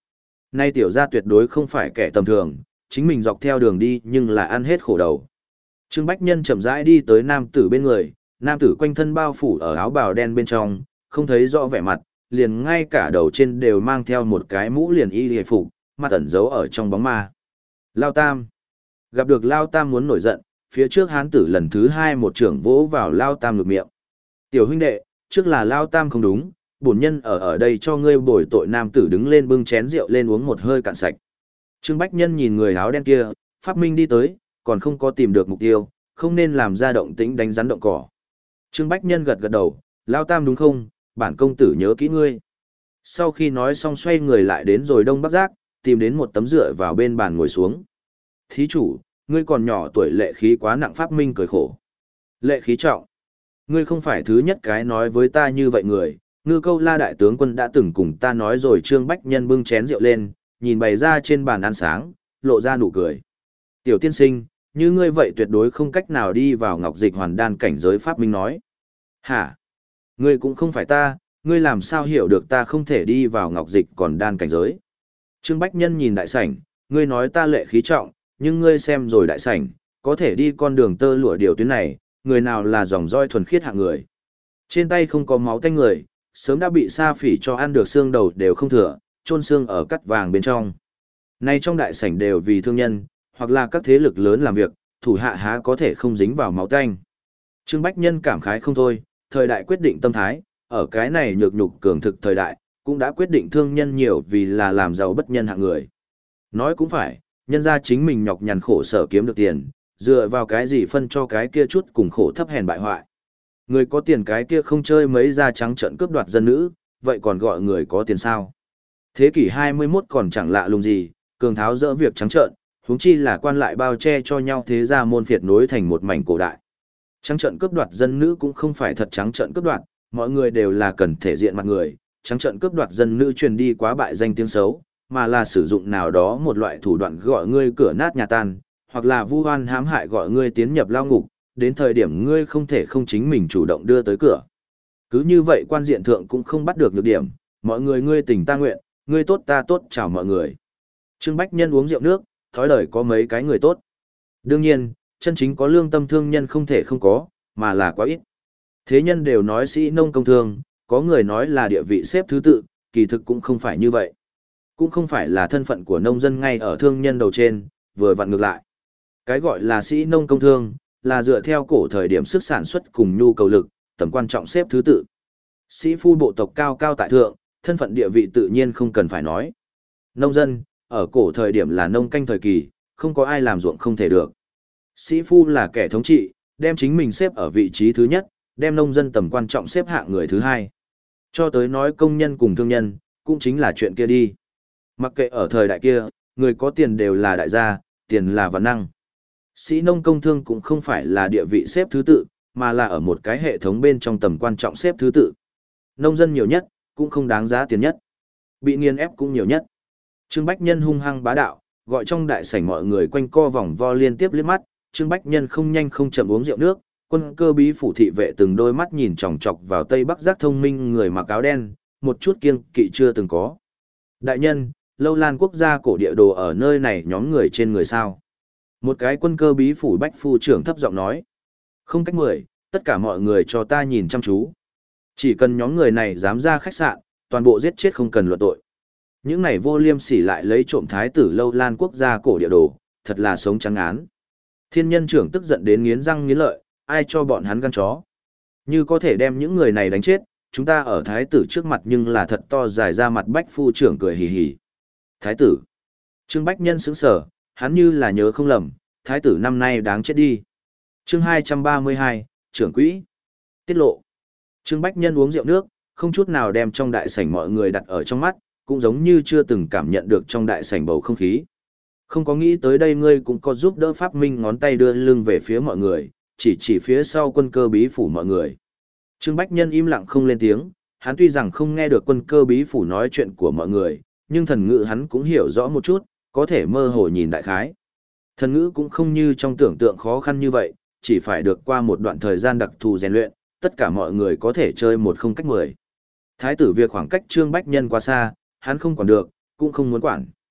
Nay tiểu gia tuyệt đối không phải kẻ tầm thường, chính mình dọc theo đường đi nhưng là ăn hết khổ đầu. Trương Bách Nhân chậm rãi đi tới nam tử bên người, nam tử quanh thân bao phủ ở áo bào đen bên trong, không thấy rõ vẻ mặt, liền ngay cả đầu trên đều mang theo một cái mũ liền y hề phục, mặt ẩn giấu ở trong bóng ma. Lao Tam. Gặp được Lao Tam muốn nổi giận, phía trước hán tử lần thứ hai một trưởng vỗ vào Lao Tam ngược miệng. Tiểu huynh đệ, trước là Lao Tam không đúng, bổn nhân ở ở đây cho ngươi bồi tội. Nam tử đứng lên bưng chén rượu lên uống một hơi cạn sạch. Trương Bách Nhân nhìn người áo đen kia, Pháp Minh đi tới, còn không có tìm được mục tiêu, không nên làm ra động tĩnh đánh rắn động cỏ. Trương Bách Nhân gật gật đầu, Lao Tam đúng không, bản công tử nhớ kỹ ngươi. Sau khi nói xong xoay người lại đến rồi Đông Bắc Giác, tìm đến một tấm dựa vào bên bàn ngồi xuống. Thí chủ, ngươi còn nhỏ tuổi lệ khí quá nặng. Pháp Minh cười khổ. Lệ khí trọng. Ngươi không phải thứ nhất cái nói với ta như vậy người, Ngư Câu La đại tướng quân đã từng cùng ta nói rồi. Trương Bách Nhân bưng chén rượu lên, nhìn bày ra trên bàn ăn sáng, lộ ra nụ cười. Tiểu tiên sinh, như ngươi vậy tuyệt đối không cách nào đi vào ngọc dịch hoàn đan cảnh giới. Pháp Minh nói. Hả? Ngươi cũng không phải ta, ngươi làm sao hiểu được ta không thể đi vào ngọc dịch còn đan cảnh giới? Trương Bách Nhân nhìn đại sảnh, ngươi nói ta lệ khí trọng, nhưng ngươi xem rồi đại sảnh, có thể đi con đường tơ lụa điều tuyến này, người nào là dòng roi thuần khiết hạng người. Trên tay không có máu tanh người, sớm đã bị sa phỉ cho ăn được xương đầu đều không thừa, chôn xương ở cắt vàng bên trong. Nay trong đại sảnh đều vì thương nhân, hoặc là các thế lực lớn làm việc, thủ hạ há có thể không dính vào máu tanh. Trương Bách Nhân cảm khái không thôi, thời đại quyết định tâm thái, ở cái này nhược nhục cường thực thời đại, cũng đã quyết định thương nhân nhiều vì là làm giàu bất nhân hạng người. Nói cũng phải, nhân ra chính mình nhọc nhằn khổ sở kiếm được tiền, dựa vào cái gì phân cho cái kia chút cùng khổ thấp hèn bại hoại. Người có tiền cái kia không chơi mấy da trắng trợn cướp đoạt dân nữ, vậy còn gọi người có tiền sao? Thế kỷ hai mươi mốt còn chẳng lạ lùng gì, cường tháo dỡ việc trắng trợn, huống chi là quan lại bao che cho nhau thế gia môn phiệt nối thành một mảnh cổ đại. Trắng trợn cướp đoạt dân nữ cũng không phải thật trắng trợn cướp đoạt, mọi người đều là cần thể diện mặt người, trắng trợn cướp đoạt dân nữ truyền đi quá bại danh tiếng xấu, mà là sử dụng nào đó một loại thủ đoạn gọi ngươi cửa nát nhà tan, hoặc là vu oan hãm hại gọi ngươi tiến nhập lao ngục, đến thời điểm ngươi không thể không chính mình chủ động đưa tới cửa. Cứ như vậy quan diện thượng cũng không bắt được nhược điểm, mọi người ngươi tình ta nguyện, ngươi tốt ta tốt chào mọi người. Trương Bách Nhân uống rượu nước, thói đời có mấy cái người tốt. Đương nhiên, chân chính có lương tâm thương nhân không thể không có, mà là quá ít. Thế nhân đều nói sĩ nông công thương, có người nói là địa vị xếp thứ tự, kỳ thực cũng không phải như vậy. Cũng không phải là thân phận của nông dân ngay ở thương nhân đầu trên, vừa vặn ngược lại. Cái gọi là sĩ nông công thương, là dựa theo cổ thời điểm sức sản xuất cùng nhu cầu lực, tầm quan trọng xếp thứ tự. Sĩ phu bộ tộc cao cao tại thượng, thân phận địa vị tự nhiên không cần phải nói. Nông dân, ở cổ thời điểm là nông canh thời kỳ, không có ai làm ruộng không thể được. Sĩ phu là kẻ thống trị, đem chính mình xếp ở vị trí thứ nhất, đem nông dân tầm quan trọng xếp hạng người thứ hai. Cho tới nói công nhân cùng thương nhân, cũng chính là chuyện kia đi. Mặc kệ ở thời đại kia, người có tiền đều là đại gia, tiền là vạn năng. Sĩ nông công thương cũng không phải là địa vị xếp thứ tự, mà là ở một cái hệ thống bên trong tầm quan trọng xếp thứ tự. Nông dân nhiều nhất, cũng không đáng giá tiền nhất. Bị nghiền ép cũng nhiều nhất. Trương Bách Nhân hung hăng bá đạo, gọi trong đại sảnh mọi người quanh co vòng vo liên tiếp liếc mắt, Trương Bách Nhân không nhanh không chậm uống rượu nước, quân cơ bí phủ thị vệ từng đôi mắt nhìn chòng chọc vào Tây Bắc Giác thông minh người mặc áo đen, một chút kiêng kỵ chưa từng có. Đại nhân, Lâu Lan quốc gia cổ địa đồ ở nơi này nhóm người trên người sao? Một cái quân cơ bí phủ bách phu trưởng thấp giọng nói. Không cách mười, tất cả mọi người cho ta nhìn chăm chú. Chỉ cần nhóm người này dám ra khách sạn, toàn bộ giết chết không cần luận tội. Những này vô liêm sỉ lại lấy trộm thái tử Lâu Lan quốc gia cổ địa đồ, thật là sống trắng án. Thiên nhân trưởng tức giận đến nghiến răng nghiến lợi, ai cho bọn hắn gan chó. Như có thể đem những người này đánh chết, chúng ta ở thái tử trước mặt nhưng là thật to dài ra. Mặt bách phu trưởng cười hì hì. Thái tử. Trương Bách Nhân sững sờ, hắn như là nhớ không lầm, thái tử năm nay đáng chết đi. Chương hai trăm ba mươi hai, trưởng quỹ. Tiết lộ. Trương Bách Nhân uống rượu nước, không chút nào đem trong đại sảnh mọi người đặt ở trong mắt, cũng giống như chưa từng cảm nhận được trong đại sảnh bầu không khí. Không có nghĩ tới đây ngươi cũng có giúp đỡ Pháp Minh ngón tay đưa lưng về phía mọi người, chỉ chỉ phía sau quân cơ bí phủ mọi người. Trương Bách Nhân im lặng không lên tiếng, hắn tuy rằng không nghe được quân cơ bí phủ nói chuyện của mọi người, nhưng thần ngữ hắn cũng hiểu rõ một chút, có thể mơ hồ nhìn đại khái. Thần ngữ cũng không như trong tưởng tượng khó khăn như vậy, chỉ phải được qua một đoạn thời gian đặc thù rèn luyện, tất cả mọi người có thể chơi một không cách mười. Thái tử việc khoảng cách Trương Bách Nhân quá xa, hắn không quản được, cũng không muốn quản.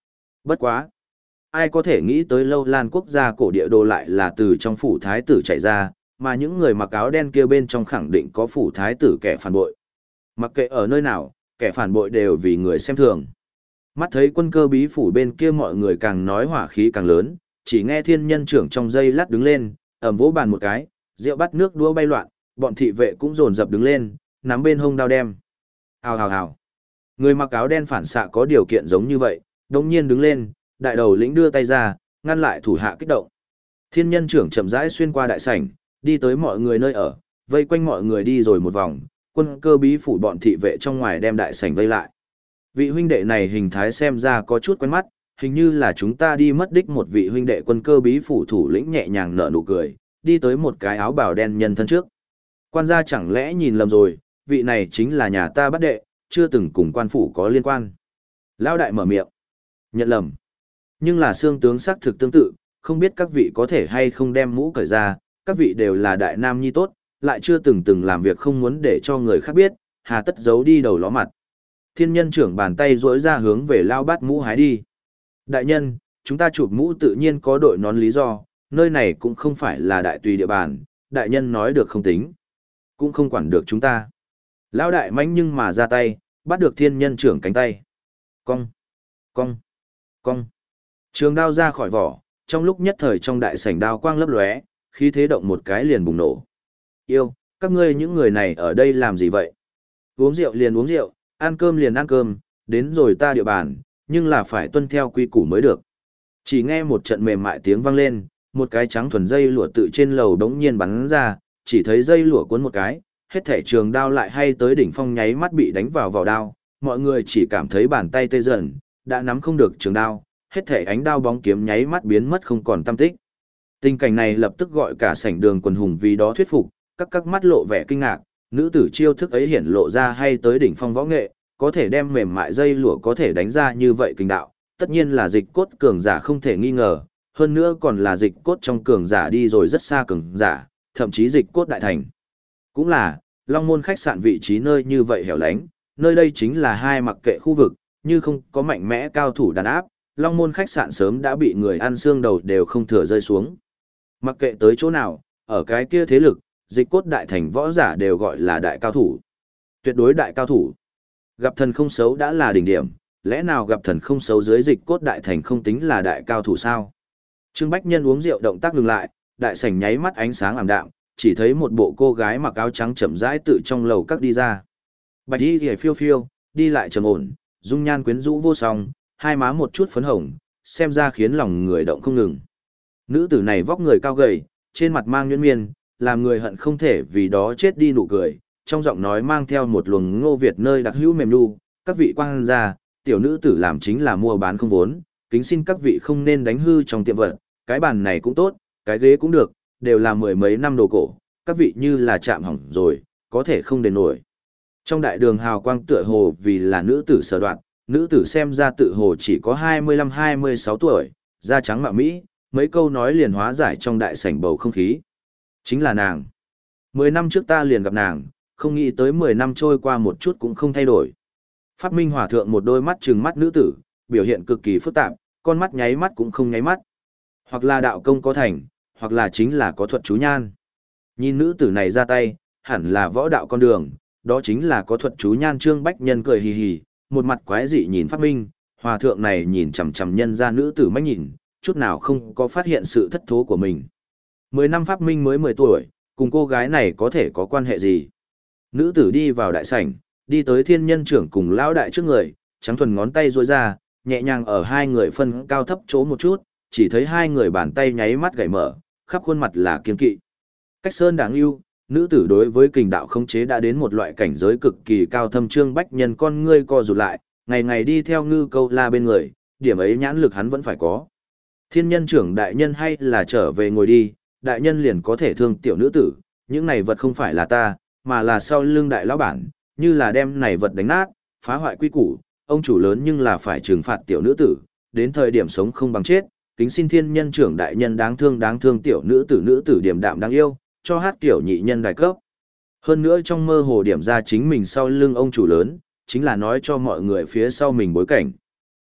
Bất quá. Ai có thể nghĩ tới Lâu Lan quốc gia cổ địa đồ lại là từ trong phủ thái tử chạy ra, mà những người mặc áo đen kia bên trong khẳng định có phủ thái tử kẻ phản bội. Mặc kệ ở nơi nào, kẻ phản bội đều vì người xem thường. Mắt thấy quân cơ bí phủ bên kia mọi người càng nói hỏa khí càng lớn, chỉ nghe thiên nhân trưởng trong giây lát đứng lên, ầm vỗ bàn một cái, rượu bắt nước đũa bay loạn, bọn thị vệ cũng dồn dập đứng lên, nắm bên hông đao đem. Hào hào hào. Người mặc áo đen phản xạ có điều kiện giống như vậy, đồng nhiên đứng lên, đại đầu lĩnh đưa tay ra, ngăn lại thủ hạ kích động. Thiên nhân trưởng chậm rãi xuyên qua đại sảnh, đi tới mọi người nơi ở, vây quanh mọi người đi rồi một vòng, quân cơ bí phủ bọn thị vệ trong ngoài đem đại sảnh vây lại. Vị huynh đệ này hình thái xem ra có chút quen mắt, hình như là chúng ta đi mất đích một vị huynh đệ quân cơ bí phủ thủ lĩnh nhẹ nhàng nở nụ cười, đi tới một cái áo bào đen nhân thân trước. Quan gia chẳng lẽ nhìn lầm rồi, vị này chính là nhà ta bắt đệ, chưa từng cùng quan phủ có liên quan. Lão đại mở miệng. Nhận lầm. Nhưng là xương tướng sắc thực tương tự, không biết các vị có thể hay không đem mũ cởi ra, các vị đều là đại nam nhi tốt, lại chưa từng từng làm việc không muốn để cho người khác biết, hà tất giấu đi đầu ló mặt. Thiên nhân trưởng bàn tay duỗi ra hướng về lao bát mũ hái đi. Đại nhân, chúng ta chụp mũ tự nhiên có đội nón lý do, nơi này cũng không phải là đại tùy địa bàn, đại nhân nói được không tính, cũng không quản được chúng ta. Lão đại mãnh nhưng mà ra tay, bắt được thiên nhân trưởng cánh tay. Cong, cong, cong. Trường đao ra khỏi vỏ, trong lúc nhất thời trong đại sảnh đao quang lấp lóe, khí thế động một cái liền bùng nổ. Yêu, các ngươi những người này ở đây làm gì vậy? Uống rượu liền uống rượu, ăn cơm liền ăn cơm, đến rồi ta địa bàn, nhưng là phải tuân theo quy củ mới được. Chỉ nghe một trận mềm mại tiếng vang lên, một cái trắng thuần dây lụa tự trên lầu đống nhiên bắn ra, chỉ thấy dây lụa cuốn một cái, hết thể trường đao lại hay tới đỉnh phong nháy mắt bị đánh vào vỏ đao, mọi người chỉ cảm thấy bàn tay tê dần, đã nắm không được trường đao, hết thể ánh đao bóng kiếm nháy mắt biến mất không còn tăm tích. Tình cảnh này lập tức gọi cả sảnh đường quần hùng vì đó thuyết phục, các các mắt lộ vẻ kinh ngạc, nữ tử chiêu thức ấy hiển lộ ra hay tới đỉnh phong võ nghệ, có thể đem mềm mại dây lụa có thể đánh ra như vậy kinh đạo, tất nhiên là dịch cốt cường giả không thể nghi ngờ, hơn nữa còn là dịch cốt trong cường giả đi rồi rất xa cường giả, thậm chí dịch cốt đại thành. Cũng là, Long Môn khách sạn vị trí nơi như vậy hẻo lánh, nơi đây chính là hai mặc kệ khu vực, như không có mạnh mẽ cao thủ đàn áp, Long Môn khách sạn sớm đã bị người ăn xương đầu đều không thừa rơi xuống. Mặc kệ tới chỗ nào, ở cái kia thế lực, dịch cốt đại thành võ giả đều gọi là đại cao thủ. Tuyệt đối đại cao thủ. Gặp thần không xấu đã là đỉnh điểm, lẽ nào gặp thần không xấu dưới dịch cốt đại thành không tính là đại cao thủ sao? Trương Bách Nhân uống rượu động tác ngừng lại, đại sảnh nháy mắt ánh sáng ảm đạm, chỉ thấy một bộ cô gái mặc áo trắng chậm rãi tự trong lầu các đi ra. Bạch y liễu phiêu phiêu, đi lại trầm ổn, dung nhan quyến rũ vô song, hai má một chút phấn hồng, xem ra khiến lòng người động không ngừng. Nữ tử này vóc người cao gầy, trên mặt mang nhuyễn miên, làm người hận không thể vì đó chết đi nụ cười, trong giọng nói mang theo một luồng Ngô Việt nơi đặc hữu mềm nu, các vị quan gia, tiểu nữ tử làm chính là mua bán không vốn, kính xin các vị không nên đánh hư trong tiệm vật, cái bàn này cũng tốt, cái ghế cũng được, đều là mười mấy năm đồ cổ, các vị như là chạm hỏng rồi, có thể không đền nổi. Trong đại đường hào quang tựa hồ vì là nữ tử sở đoạn, nữ tử xem ra tự hồ chỉ có hai mươi lăm hai mươi sáu tuổi, da trắng mạ mỹ, mấy câu nói liền hóa giải trong đại sảnh bầu không khí. Chính là nàng. Mười năm trước ta liền gặp nàng, không nghĩ tới mười năm trôi qua một chút cũng không thay đổi. Pháp Minh Hòa Thượng một đôi mắt trừng mắt nữ tử, biểu hiện cực kỳ phức tạp, con mắt nháy mắt cũng không nháy mắt. Hoặc là đạo công có thành, hoặc là chính là có thuật chú nhan. Nhìn nữ tử này ra tay, hẳn là võ đạo con đường, đó chính là có thuật chú nhan. Trương Bách Nhân cười hì hì, một mặt quái dị nhìn Pháp Minh, Hòa Thượng này nhìn chằm chằm nhân ra nữ tử mắt nhìn, chút nào không có phát hiện sự thất thố của mình. Mười năm Pháp Minh mới mười tuổi, cùng cô gái này có thể có quan hệ gì? Nữ tử đi vào đại sảnh, đi tới thiên nhân trưởng cùng lão đại trước người, trắng thuần ngón tay duỗi ra, nhẹ nhàng ở hai người phân cao thấp chỗ một chút, chỉ thấy hai người bàn tay nháy mắt gảy mở, khắp khuôn mặt là kiên kỵ. Cách sơn đáng yêu, nữ tử đối với kình đạo khống chế đã đến một loại cảnh giới cực kỳ cao thâm. Trương Bách Nhân con ngươi co rụt lại, ngày ngày đi theo Ngư Câu La bên người, điểm ấy nhãn lực hắn vẫn phải có. Thiên nhân trưởng đại nhân hay là trở về ngồi đi, đại nhân liền có thể thương tiểu nữ tử, những này vật không phải là ta, mà là sau lưng đại lão bản, như là đem này vật đánh nát, phá hoại quy củ, ông chủ lớn nhưng là phải trừng phạt tiểu nữ tử, đến thời điểm sống không bằng chết, kính xin thiên nhân trưởng đại nhân đáng thương đáng thương tiểu nữ tử nữ tử điểm đạm đáng yêu, cho hát tiểu nhị nhân đại cấp. Hơn nữa trong mơ hồ điểm ra chính mình sau lưng ông chủ lớn, chính là nói cho mọi người phía sau mình bối cảnh.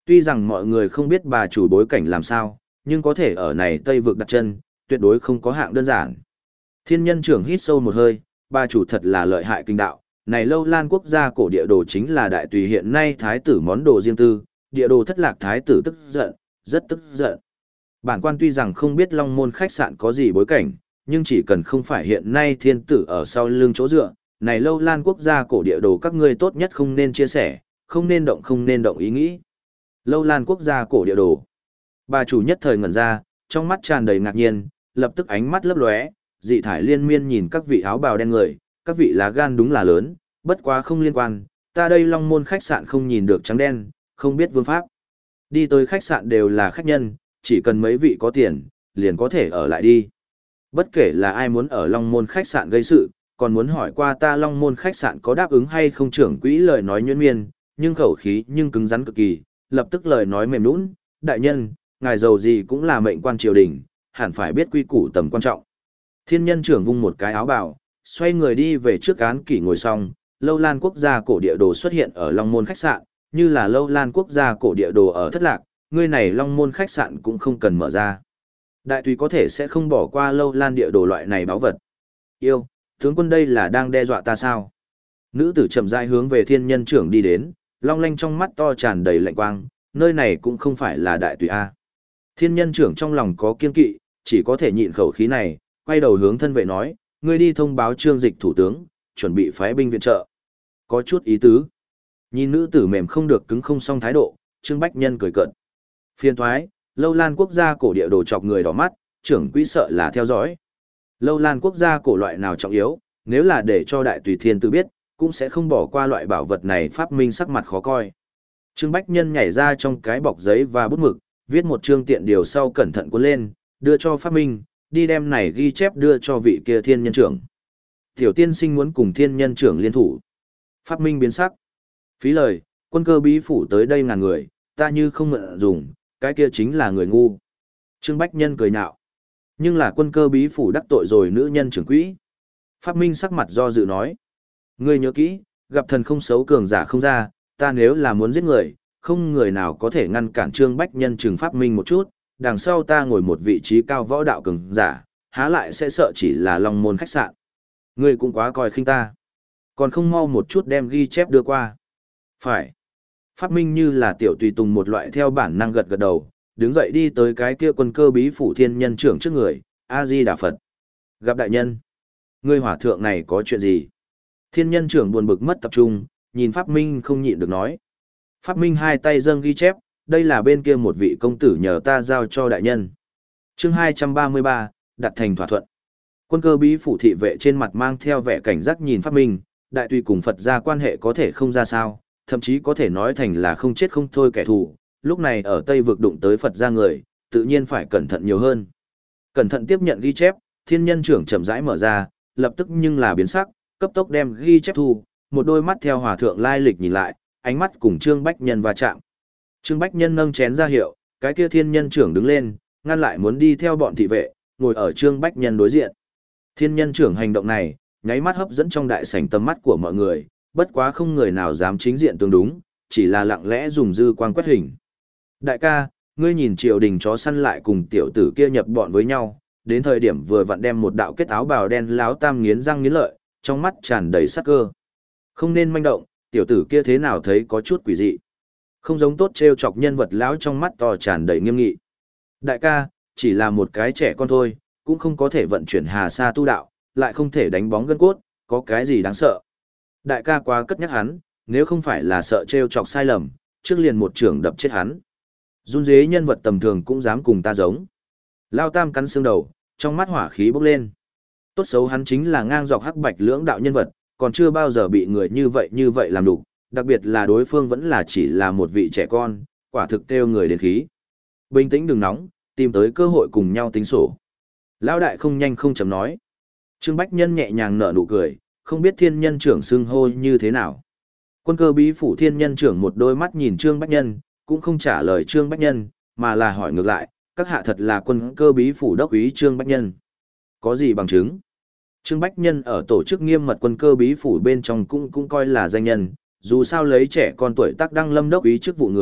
Tuy rằng mọi người không biết bà chủ bối cảnh làm sao, nhưng có thể ở này Tây vực đặt chân, tuyệt đối không có hạng đơn giản. Thiên nhân trưởng hít sâu một hơi, bà chủ thật là lợi hại kinh đạo, này Lâu Lan quốc gia cổ địa đồ chính là đại tùy hiện nay thái tử món đồ riêng tư, địa đồ thất lạc thái tử tức giận, rất tức giận. Bản quan tuy rằng không biết Long Môn khách sạn có gì bối cảnh, nhưng chỉ cần không phải hiện nay thiên tử ở sau lưng chỗ dựa, này Lâu Lan quốc gia cổ địa đồ các ngươi tốt nhất không nên chia sẻ, không nên động không nên động ý nghĩ. Lâu Lan quốc gia cổ địa đồ. Bà chủ nhất thời ngẩn ra, trong mắt tràn đầy ngạc nhiên, lập tức ánh mắt lấp lóe, dị thải liên miên nhìn các vị áo bào đen người, các vị lá gan đúng là lớn, bất quá không liên quan, ta đây Long Môn khách sạn không nhìn được trắng đen, không biết vương pháp. Đi tới khách sạn đều là khách nhân, chỉ cần mấy vị có tiền, liền có thể ở lại đi. Bất kể là ai muốn ở Long Môn khách sạn gây sự, còn muốn hỏi qua ta Long Môn khách sạn có đáp ứng hay không, trưởng quỹ lời nói nhuyễn miên, nhưng khẩu khí nhưng cứng rắn cực kỳ, lập tức lời nói mềm nũng, đại nhân, ngài giàu gì cũng là mệnh quan triều đình, hẳn phải biết quy củ tầm quan trọng. Thiên nhân trưởng vung một cái áo bào, xoay người đi về trước án kỷ ngồi xong, Lâu Lan quốc gia cổ địa đồ xuất hiện ở Long Môn khách sạn, như là Lâu Lan quốc gia cổ địa đồ ở thất lạc, ngươi này Long Môn khách sạn cũng không cần mở ra. Đại tùy có thể sẽ không bỏ qua Lâu Lan địa đồ loại này báo vật. Yêu, tướng quân đây là đang đe dọa ta sao? Nữ tử chậm rãi hướng về thiên nhân trưởng đi đến, long lanh trong mắt to tràn đầy lạnh quang, nơi này cũng không phải là đại tùy A. Thiên nhân trưởng trong lòng có kiên kỵ, chỉ có thể nhịn khẩu khí này, quay đầu hướng thân vệ nói, ngươi đi thông báo trương dịch thủ tướng, chuẩn bị phái binh viện trợ. Có chút ý tứ. Nhìn nữ tử mềm không được cứng không xong thái độ, Trương Bách Nhân cười cợt. Phiên thoái, Lâu Lan quốc gia cổ địa đồ chọc người đỏ mắt, trưởng quỹ sợ là theo dõi. Lâu Lan quốc gia cổ loại nào trọng yếu, nếu là để cho đại tùy thiên tử biết, cũng sẽ không bỏ qua loại bảo vật này, phát minh sắc mặt khó coi. Trương Bách Nhân nhảy ra trong cái bọc giấy và bút mực, viết một chương tiện điều sau cẩn thận cuốn lên, đưa cho phát minh, đi đem này ghi chép đưa cho vị kia thiên nhân trưởng. Tiểu tiên sinh muốn cùng thiên nhân trưởng liên thủ. Phát minh biến sắc. Phí lời, quân cơ bí phủ tới đây ngàn người, ta như không mượn dùng, cái kia chính là người ngu. Trương Bách Nhân cười nhạo. Nhưng là quân cơ bí phủ đắc tội rồi nữ nhân trưởng quỹ. Phát minh sắc mặt do dự nói. Ngươi nhớ kỹ, gặp thần không xấu cường giả không ra, ta nếu là muốn giết người, không người nào có thể ngăn cản Trương Bách Nhân trừng Phát minh một chút, đằng sau ta ngồi một vị trí cao võ đạo cường giả, há lại sẽ sợ chỉ là Long Môn khách sạn. Ngươi cũng quá coi khinh ta. Còn không mau một chút đem ghi chép đưa qua. Phải. Phát minh như là tiểu tùy tùng một loại theo bản năng gật gật đầu, đứng dậy đi tới cái kia quân cơ bí phủ thiên nhân trưởng trước người, A-di Đà Phật. Gặp đại nhân. Ngươi hỏa thượng này có chuyện gì? Thiên nhân trưởng buồn bực mất tập trung, nhìn Pháp Minh không nhịn được nói. Pháp Minh hai tay dâng ghi chép, đây là bên kia một vị công tử nhờ ta giao cho đại nhân. Chương hai trăm ba mươi ba, đặt thành thỏa thuận. Quân cơ bí phủ thị vệ trên mặt mang theo vẻ cảnh giác nhìn Pháp Minh, đại tùy cùng Phật gia quan hệ có thể không ra sao, thậm chí có thể nói thành là không chết không thôi kẻ thù, lúc này ở Tây vực đụng tới Phật gia người, tự nhiên phải cẩn thận nhiều hơn. Cẩn thận tiếp nhận ghi chép, thiên nhân trưởng chậm rãi mở ra, lập tức nhưng là biến sắc, cấp tốc đem ghi chép thu, một đôi mắt theo hòa thượng lai lịch nhìn lại, ánh mắt cùng Trương Bách Nhân va chạm. Trương Bách Nhân nâng chén ra hiệu, cái kia thiên nhân trưởng đứng lên, ngăn lại muốn đi theo bọn thị vệ, ngồi ở Trương Bách Nhân đối diện. Thiên nhân trưởng hành động này, nháy mắt hấp dẫn trong đại sảnh tầm mắt của mọi người, bất quá không người nào dám chính diện tương đúng, chỉ là lặng lẽ dùng dư quang quét hình. Đại ca, ngươi nhìn triều đình chó săn lại cùng tiểu tử kia nhập bọn với nhau, đến thời điểm vừa vặn đem một đạo kết áo bào đen láo tam nghiến răng nghiến lợi, trong mắt tràn đầy sắc cơ. Không nên manh động, tiểu tử kia thế nào thấy có chút quỷ dị. Không giống tốt trêu chọc nhân vật lão trong mắt to tràn đầy nghiêm nghị. Đại ca, chỉ là một cái trẻ con thôi, cũng không có thể vận chuyển hà sa tu đạo, lại không thể đánh bóng gân cốt, có cái gì đáng sợ. Đại ca quá cất nhắc hắn, nếu không phải là sợ trêu chọc sai lầm, trước liền một trưởng đập chết hắn. Run dế nhân vật tầm thường cũng dám cùng ta giống. Lao tam cắn xương đầu, trong mắt hỏa khí bốc lên. Tốt xấu hắn chính là ngang dọc hắc bạch lưỡng đạo nhân vật, còn chưa bao giờ bị người như vậy như vậy làm đủ, đặc biệt là đối phương vẫn là chỉ là một vị trẻ con, quả thực kêu người đến khí. Bình tĩnh đừng nóng, tìm tới cơ hội cùng nhau tính sổ. Lão đại không nhanh không chậm nói. Trương Bách Nhân nhẹ nhàng nở nụ cười, không biết thiên nhân trưởng xưng hô như thế nào. Quân cơ bí phủ thiên nhân trưởng một đôi mắt nhìn Trương Bách Nhân, cũng không trả lời Trương Bách Nhân, mà là hỏi ngược lại, các hạ thật là quân cơ bí phủ đốc úy Trương Bách Nhân. Có gì bằng chứng? Trương Bách Nhân ở tổ chức nghiêm mật quân cơ bí phủ bên trong cũng cũng coi là danh nhân, dù sao lấy trẻ con tuổi tác đăng lâm đốc úy chức vụ người,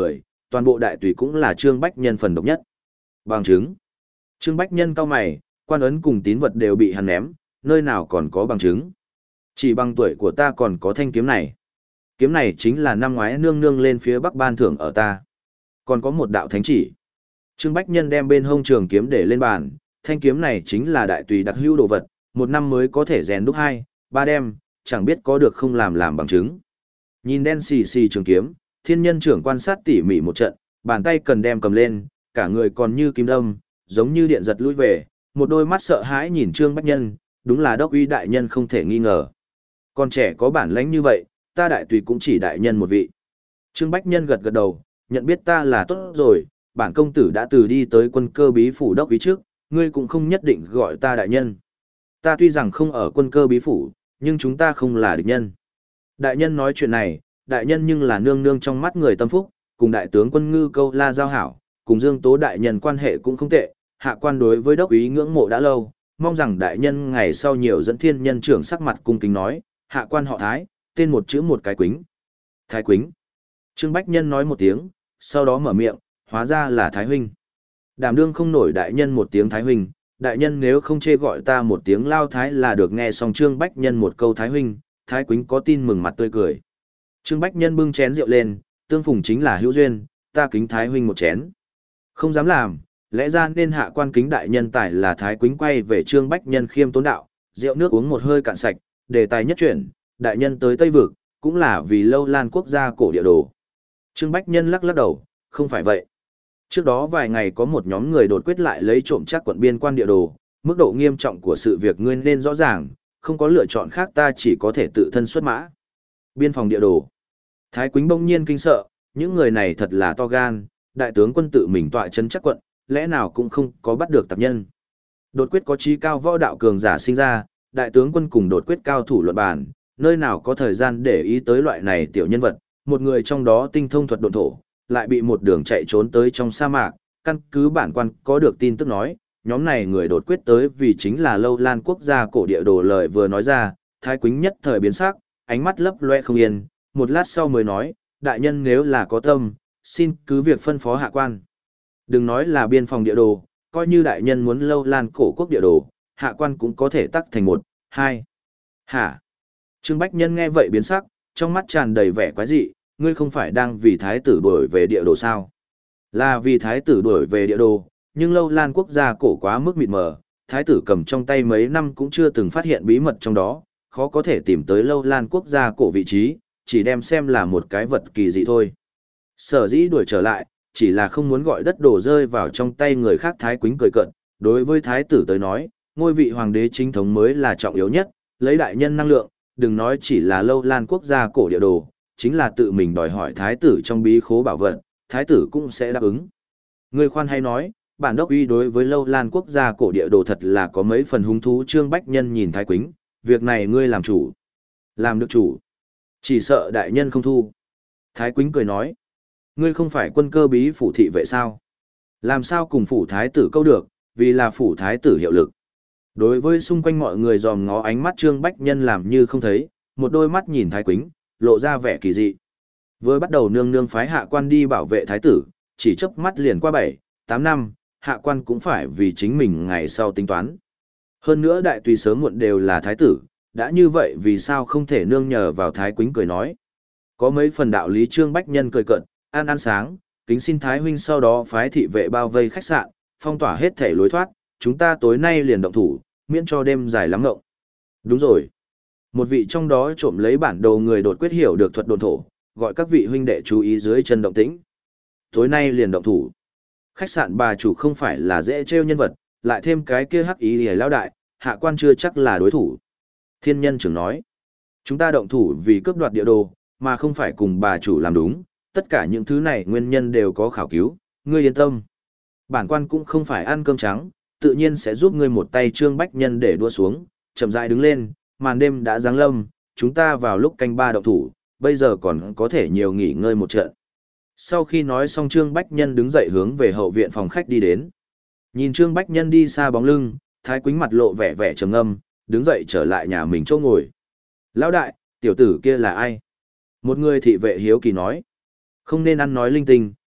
toàn bộ đại tùy cũng là Trương Bách Nhân phần độc nhất. Bằng chứng. Trương Bách Nhân cau mày, quan ấn cùng tín vật đều bị hắn ném, nơi nào còn có bằng chứng. Chỉ bằng tuổi của ta còn có thanh kiếm này. Kiếm này chính là năm ngoái nương nương lên phía bắc ban thưởng ở ta. Còn có một đạo thánh chỉ. Trương Bách Nhân đem bên hông trường kiếm để lên bàn, thanh kiếm này chính là đại tùy đặc hữu đồ vật, một năm mới có thể rèn đúc hai, ba đem, chẳng biết có được không làm làm bằng chứng. Nhìn đen xì xì trường kiếm, thiên nhân trưởng quan sát tỉ mỉ một trận, bàn tay cần đem cầm lên, cả người còn như kim đâm, giống như điện giật lùi về, một đôi mắt sợ hãi nhìn Trương Bách Nhân, đúng là đốc uy đại nhân không thể nghi ngờ. Con trẻ có bản lãnh như vậy, ta đại tùy cũng chỉ đại nhân một vị. Trương Bách Nhân gật gật đầu, nhận biết ta là tốt rồi, bản công tử đã từ đi tới quân cơ bí phủ đốc uy trước, ngươi cũng không nhất định gọi ta đại nhân. Ta tuy rằng không ở quân cơ bí phủ, nhưng chúng ta không là địch nhân. Đại nhân nói chuyện này, đại nhân nhưng là nương nương trong mắt người tâm phúc, cùng đại tướng quân Ngư Câu La giao hảo, cùng Dương Tố đại nhân quan hệ cũng không tệ, hạ quan đối với đốc úy ngưỡng mộ đã lâu, mong rằng đại nhân ngày sau nhiều dẫn thiên nhân trưởng sắc mặt cung kính nói, hạ quan họ Thái, tên một chữ một cái Quýnh. Thái Quýnh. Trương Bách Nhân nói một tiếng, sau đó mở miệng, hóa ra là Thái huynh. Đảm đương không nổi đại nhân một tiếng Thái huynh, đại nhân nếu không chê gọi ta một tiếng Lao Thái là được. Nghe xong Trương Bách Nhân một câu Thái huynh, Thái Quýnh có tin mừng mặt tươi cười. Trương Bách Nhân bưng chén rượu lên, tương phùng chính là hữu duyên, ta kính Thái huynh một chén. Không dám làm, lẽ ra nên hạ quan kính đại nhân tài là Thái Quýnh quay về Trương Bách Nhân khiêm tốn đạo, rượu nước uống một hơi cạn sạch, đề tài nhất chuyển, đại nhân tới Tây Vực, cũng là vì Lâu Lan quốc gia cổ địa đồ. Trương Bách Nhân lắc lắc đầu, không phải vậy. Trước đó vài ngày có một nhóm người đột quyết lại lấy trộm chắc quận biên quan địa đồ, mức độ nghiêm trọng của sự việc ngươi nên rõ ràng, không có lựa chọn khác ta chỉ có thể tự thân xuất mã. Biên phòng địa đồ. Thái Quýnh bỗng nhiên kinh sợ, những người này thật là to gan, đại tướng quân tự mình tọa trấn chắc quận, lẽ nào cũng không có bắt được tạp nhân. Đột quyết có trí cao võ đạo cường giả sinh ra, đại tướng quân cùng đột quyết cao thủ luận bàn, nơi nào có thời gian để ý tới loại này tiểu nhân vật, một người trong đó tinh thông thuật độn thổ, lại bị một đường chạy trốn tới trong sa mạc, căn cứ bản quan có được tin tức nói, nhóm này người đột quyết tới vì chính là Lâu Lan quốc gia cổ địa đồ. Lời vừa nói ra, Thái Quýnh nhất thời biến sắc, ánh mắt lấp loe không yên, một lát sau mới nói, đại nhân nếu là có tâm, xin cứ việc phân phó hạ quan. Đừng nói là biên phòng địa đồ, coi như đại nhân muốn Lâu Lan cổ quốc địa đồ, hạ quan cũng có thể tắc thành một, hai. Hả? Trương Bách Nhân nghe vậy biến sắc, trong mắt tràn đầy vẻ quái dị, ngươi không phải đang vì thái tử đuổi về địa đồ sao? Là vì thái tử đuổi về địa đồ, nhưng Lâu Lan quốc gia cổ quá mức mịt mờ, thái tử cầm trong tay mấy năm cũng chưa từng phát hiện bí mật trong đó, khó có thể tìm tới Lâu Lan quốc gia cổ vị trí, chỉ đem xem là một cái vật kỳ dị thôi. Sở dĩ đuổi trở lại, chỉ là không muốn gọi đất đổ rơi vào trong tay người khác. Thái Quýnh cười cợt, đối với thái tử tới nói, ngôi vị hoàng đế chính thống mới là trọng yếu nhất, lấy đại nhân năng lượng, đừng nói chỉ là Lâu Lan quốc gia cổ địa đồ, chính là tự mình đòi hỏi thái tử trong bí khố bảo vật, thái tử cũng sẽ đáp ứng. Người khoan hay nói, bản đốc uy đối với Lâu Lan quốc gia cổ địa đồ thật là có mấy phần hứng thú. Trương Bách Nhân nhìn Thái Quýnh, việc này ngươi làm chủ. Làm được chủ. Chỉ sợ đại nhân không thu. Thái Quýnh cười nói, ngươi không phải quân cơ bí phủ thị vệ sao? Làm sao cùng phủ thái tử câu được, vì là phủ thái tử hiệu lực. Đối với xung quanh mọi người dòm ngó ánh mắt Trương Bách Nhân làm như không thấy, một đôi mắt nhìn Thái Quýnh, lộ ra vẻ kỳ dị. Với bắt đầu nương nương phái hạ quan đi bảo vệ thái tử, chỉ chớp mắt liền qua bảy, tám năm, hạ quan cũng phải vì chính mình ngày sau tính toán. Hơn nữa đại tùy sớm muộn đều là thái tử, đã như vậy vì sao không thể nương nhờ vào. Thái Quýnh cười nói. Có mấy phần đạo lý. Trương Bách Nhân cười cợt, ăn ăn sáng, kính xin Thái huynh sau đó phái thị vệ bao vây khách sạn, phong tỏa hết thể lối thoát, chúng ta tối nay liền động thủ, miễn cho đêm dài lắm ngộng. Đúng rồi. Một vị trong đó trộm lấy bản đồ người đột quyết hiểu được thuật độn thổ, gọi các vị huynh đệ chú ý dưới chân động tĩnh. Tối nay liền động thủ. Khách sạn bà chủ không phải là dễ trêu nhân vật, lại thêm cái kia hắc ý lìa lao đại, hạ quan chưa chắc là đối thủ. Thiên nhân trưởng nói, chúng ta động thủ vì cướp đoạt địa đồ, mà không phải cùng bà chủ làm đúng, tất cả những thứ này nguyên nhân đều có khảo cứu, ngươi yên tâm. Bản quan cũng không phải ăn cơm trắng, tự nhiên sẽ giúp ngươi một tay. Trương Bách Nhân để đua xuống, chậm rãi đứng lên, màn đêm đã giáng lâm, chúng ta vào lúc canh ba động thủ, bây giờ còn có thể nhiều nghỉ ngơi một trận. Sau khi nói xong Trương Bách Nhân đứng dậy hướng về hậu viện phòng khách đi đến. Nhìn Trương Bách Nhân đi xa bóng lưng, Thái Quýnh mặt lộ vẻ vẻ trầm ngâm, đứng dậy trở lại nhà mình chỗ ngồi. Lão đại, tiểu tử kia là ai? Một người thị vệ hiếu kỳ nói. Không nên ăn nói linh tinh,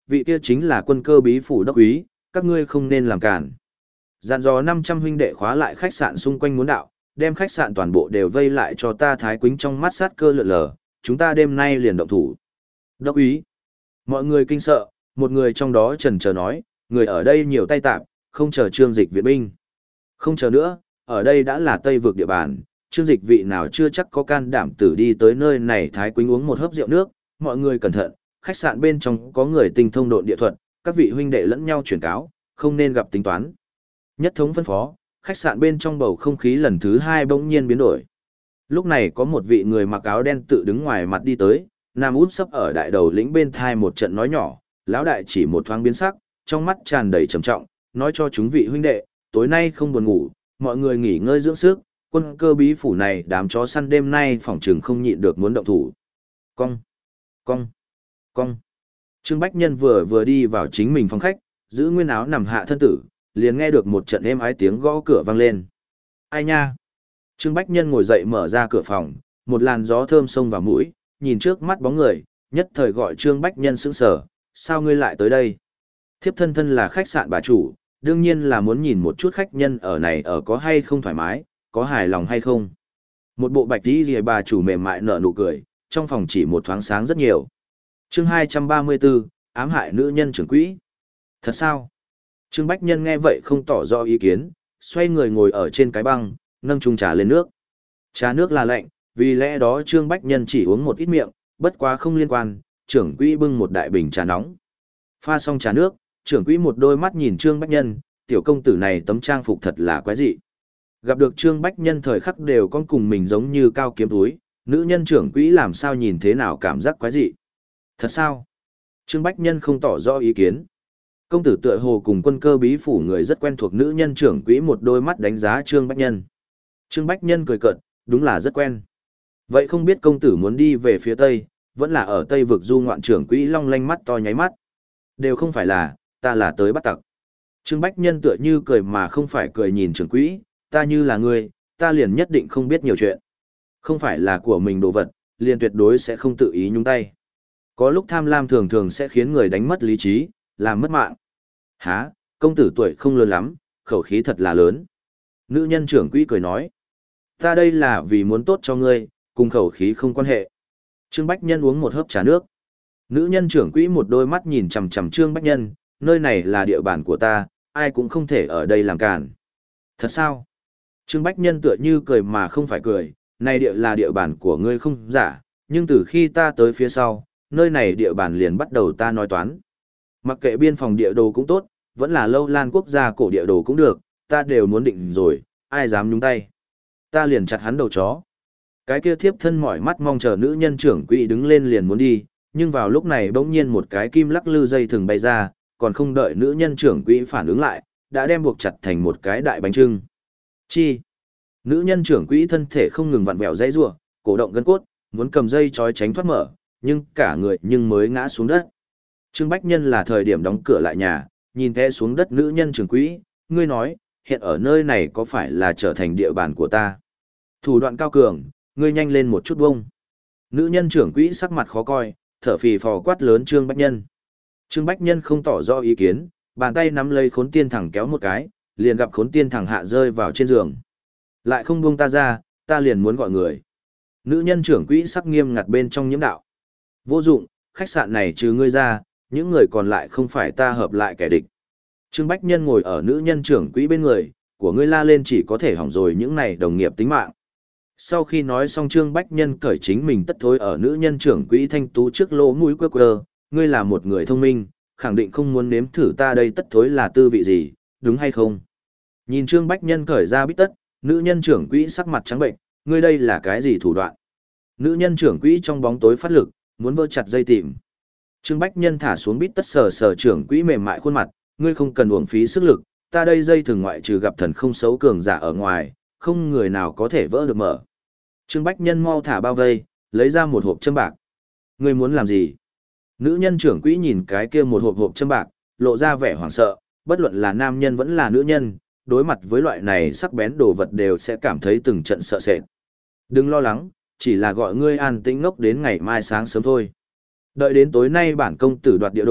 vị kia chính là quân cơ bí phủ đốc úy, các ngươi không nên làm cản. Dặn dò năm trăm huynh đệ khóa lại khách sạn xung quanh muốn đạo, đem khách sạn toàn bộ đều vây lại cho ta. Thái Quýnh trong mắt sát cơ lượn lờ, chúng ta đêm nay liền động thủ. Đốc úy. Mọi người kinh sợ, một người trong đó chần chờ nói, người ở đây nhiều tay tạp, không chờ Trương Dịch viện binh. Không chờ nữa, ở đây đã là Tây vực địa bàn, Trương Dịch vị nào chưa chắc có can đảm tử đi tới nơi này. Thái Quýnh uống một hớp rượu nước, mọi người cẩn thận, khách sạn bên trong có người tinh thông độn địa thuật, các vị huynh đệ lẫn nhau chuyển cáo, không nên gặp tính toán. Nhất thống phân phó, khách sạn bên trong bầu không khí lần thứ hai bỗng nhiên biến đổi. Lúc này có một vị người mặc áo đen tự đứng ngoài mặt đi tới, nam út sấp ở đại đầu lĩnh bên thai một trận nói nhỏ, lão đại chỉ một thoáng biến sắc, trong mắt tràn đầy trầm trọng, nói cho chúng vị huynh đệ, tối nay không buồn ngủ, mọi người nghỉ ngơi dưỡng sức, quân cơ bí phủ này đám chó săn đêm nay phỏng trừng không nhịn được muốn động thủ. Cong, cong, cong. Trương Bách Nhân vừa vừa đi vào chính mình phòng khách, giữ nguyên áo nằm hạ thân tử, liền nghe được một trận êm ái tiếng gõ cửa vang lên. Ai nha? Trương Bách Nhân ngồi dậy mở ra cửa phòng, một làn gió thơm xông vào mũi, nhìn trước mắt bóng người, nhất thời gọi Trương Bách Nhân sững sờ, sao ngươi lại tới đây? Thiếp thân thân là khách sạn bà chủ, đương nhiên là muốn nhìn một chút khách nhân ở này ở có hay không thoải mái, có hài lòng hay không. Một bộ bạch tí rìa bà chủ mềm mại nở nụ cười, trong phòng chỉ một thoáng sáng rất nhiều. Chương hai trăm ba mươi tư, ám hại nữ nhân trưởng quỹ. Thật sao? Trương Bách Nhân nghe vậy không tỏ rõ ý kiến, xoay người ngồi ở trên cái băng, nâng chung trà lên nước. Trà nước là lạnh, vì lẽ đó Trương Bách Nhân chỉ uống một ít miệng, bất quá không liên quan, trưởng quỹ bưng một đại bình trà nóng. Pha xong trà nước, trưởng quỹ một đôi mắt nhìn Trương Bách Nhân, tiểu công tử này tấm trang phục thật là quái dị. Gặp được Trương Bách Nhân thời khắc đều con cùng mình giống như cao kiếm túi, nữ nhân trưởng quỹ làm sao nhìn thế nào cảm giác quái dị. Thật sao? Trương Bách Nhân không tỏ rõ ý kiến. Công tử tựa hồ cùng quân cơ bí phủ người rất quen thuộc, nữ nhân trưởng quỹ một đôi mắt đánh giá Trương Bách Nhân. Trương Bách Nhân cười cợt, đúng là rất quen. Vậy không biết công tử muốn đi về phía Tây, vẫn là ở Tây vực du ngoạn, trưởng quỹ long lanh mắt to nháy mắt. Đều không phải là, ta là tới bắt tặc. Trương Bách Nhân tựa như cười mà không phải cười nhìn trưởng quỹ, ta như là ngươi, ta liền nhất định không biết nhiều chuyện. Không phải là của mình đồ vật, liền tuyệt đối sẽ không tự ý nhúng tay. Có lúc tham lam thường thường sẽ khiến người đánh mất lý trí, làm mất mạng. Hả, công tử tuổi không lớn lắm, khẩu khí thật là lớn. Nữ nhân trưởng quỹ cười nói, ta đây là vì muốn tốt cho ngươi, cùng khẩu khí không quan hệ. Trương Bách Nhân uống một hớp trà nước. Nữ nhân trưởng quỹ một đôi mắt nhìn chằm chằm Trương Bách Nhân, nơi này là địa bàn của ta, ai cũng không thể ở đây làm cản. Thật sao? Trương Bách Nhân tựa như cười mà không phải cười, này địa là địa bàn của ngươi không giả, nhưng từ khi ta tới phía sau, nơi này địa bàn liền bắt đầu ta nói toán. Mặc kệ biên phòng địa đồ cũng tốt, vẫn là lâu lan quốc gia cổ địa đồ cũng được, ta đều muốn định rồi, ai dám nhúng tay. Ta liền chặt hắn đầu chó. Cái kia thiếp thân mỏi mắt mong chờ nữ nhân trưởng quỹ đứng lên liền muốn đi, nhưng vào lúc này bỗng nhiên một cái kim lắc lư dây thừng bay ra, còn không đợi nữ nhân trưởng quỹ phản ứng lại, đã đem buộc chặt thành một cái đại bánh trưng. Chi? Nữ nhân trưởng quỹ thân thể không ngừng vặn vẹo dãy rủa, cổ động gân cốt, muốn cầm dây trói tránh thoát mở, nhưng cả người nhưng mới ngã xuống đất. Trương Bách Nhân là thời điểm đóng cửa lại nhà, nhìn té xuống đất nữ nhân trưởng quỹ, ngươi nói, hiện ở nơi này có phải là trở thành địa bàn của ta? Thủ đoạn cao cường, ngươi nhanh lên một chút bông. Nữ nhân trưởng quỹ sắc mặt khó coi, thở phì phò quát lớn Trương Bách Nhân. Trương Bách Nhân không tỏ rõ ý kiến, bàn tay nắm lấy khốn tiên thẳng kéo một cái, liền gặp khốn tiên thẳng hạ rơi vào trên giường. Lại không buông ta ra, ta liền muốn gọi người. Nữ nhân trưởng quỹ sắc nghiêm ngặt bên trong nhiễm đạo. Vô dụng, khách sạn này trừ ngươi ra, những người còn lại không phải ta hợp lại kẻ địch. Trương Bách Nhân ngồi ở nữ nhân trưởng quỹ bên người, của ngươi la lên chỉ có thể hỏng rồi những này đồng nghiệp tính mạng. Sau khi nói xong Trương Bách Nhân cởi chính mình tất thối ở nữ nhân trưởng quỹ thanh tú trước lỗ mũi quơ quơ, ngươi là một người thông minh, khẳng định không muốn nếm thử ta đây tất thối là tư vị gì, đúng hay không? Nhìn Trương Bách Nhân cởi ra bít tất, nữ nhân trưởng quỹ sắc mặt trắng bệnh, ngươi đây là cái gì thủ đoạn? Nữ nhân trưởng quỹ trong bóng tối phát lực, muốn vơ chặt dây tìm. Trương Bách Nhân thả xuống bít tất sờ sờ trưởng quỹ mềm mại khuôn mặt, ngươi không cần uổng phí sức lực, ta đây dây thường ngoại trừ gặp thần không xấu cường giả ở ngoài, không người nào có thể vỡ được mở. Trương Bách Nhân mau thả bao vây, lấy ra một hộp châm bạc. Ngươi muốn làm gì? Nữ nhân trưởng quỹ nhìn cái kia một hộp hộp châm bạc, lộ ra vẻ hoảng sợ, bất luận là nam nhân vẫn là nữ nhân, đối mặt với loại này sắc bén đồ vật đều sẽ cảm thấy từng trận sợ sệt. Đừng lo lắng, chỉ là gọi ngươi an tĩnh ngốc đến ngày mai sáng sớm thôi. Đợi đến tối nay bản công tử đoạt địa đồ,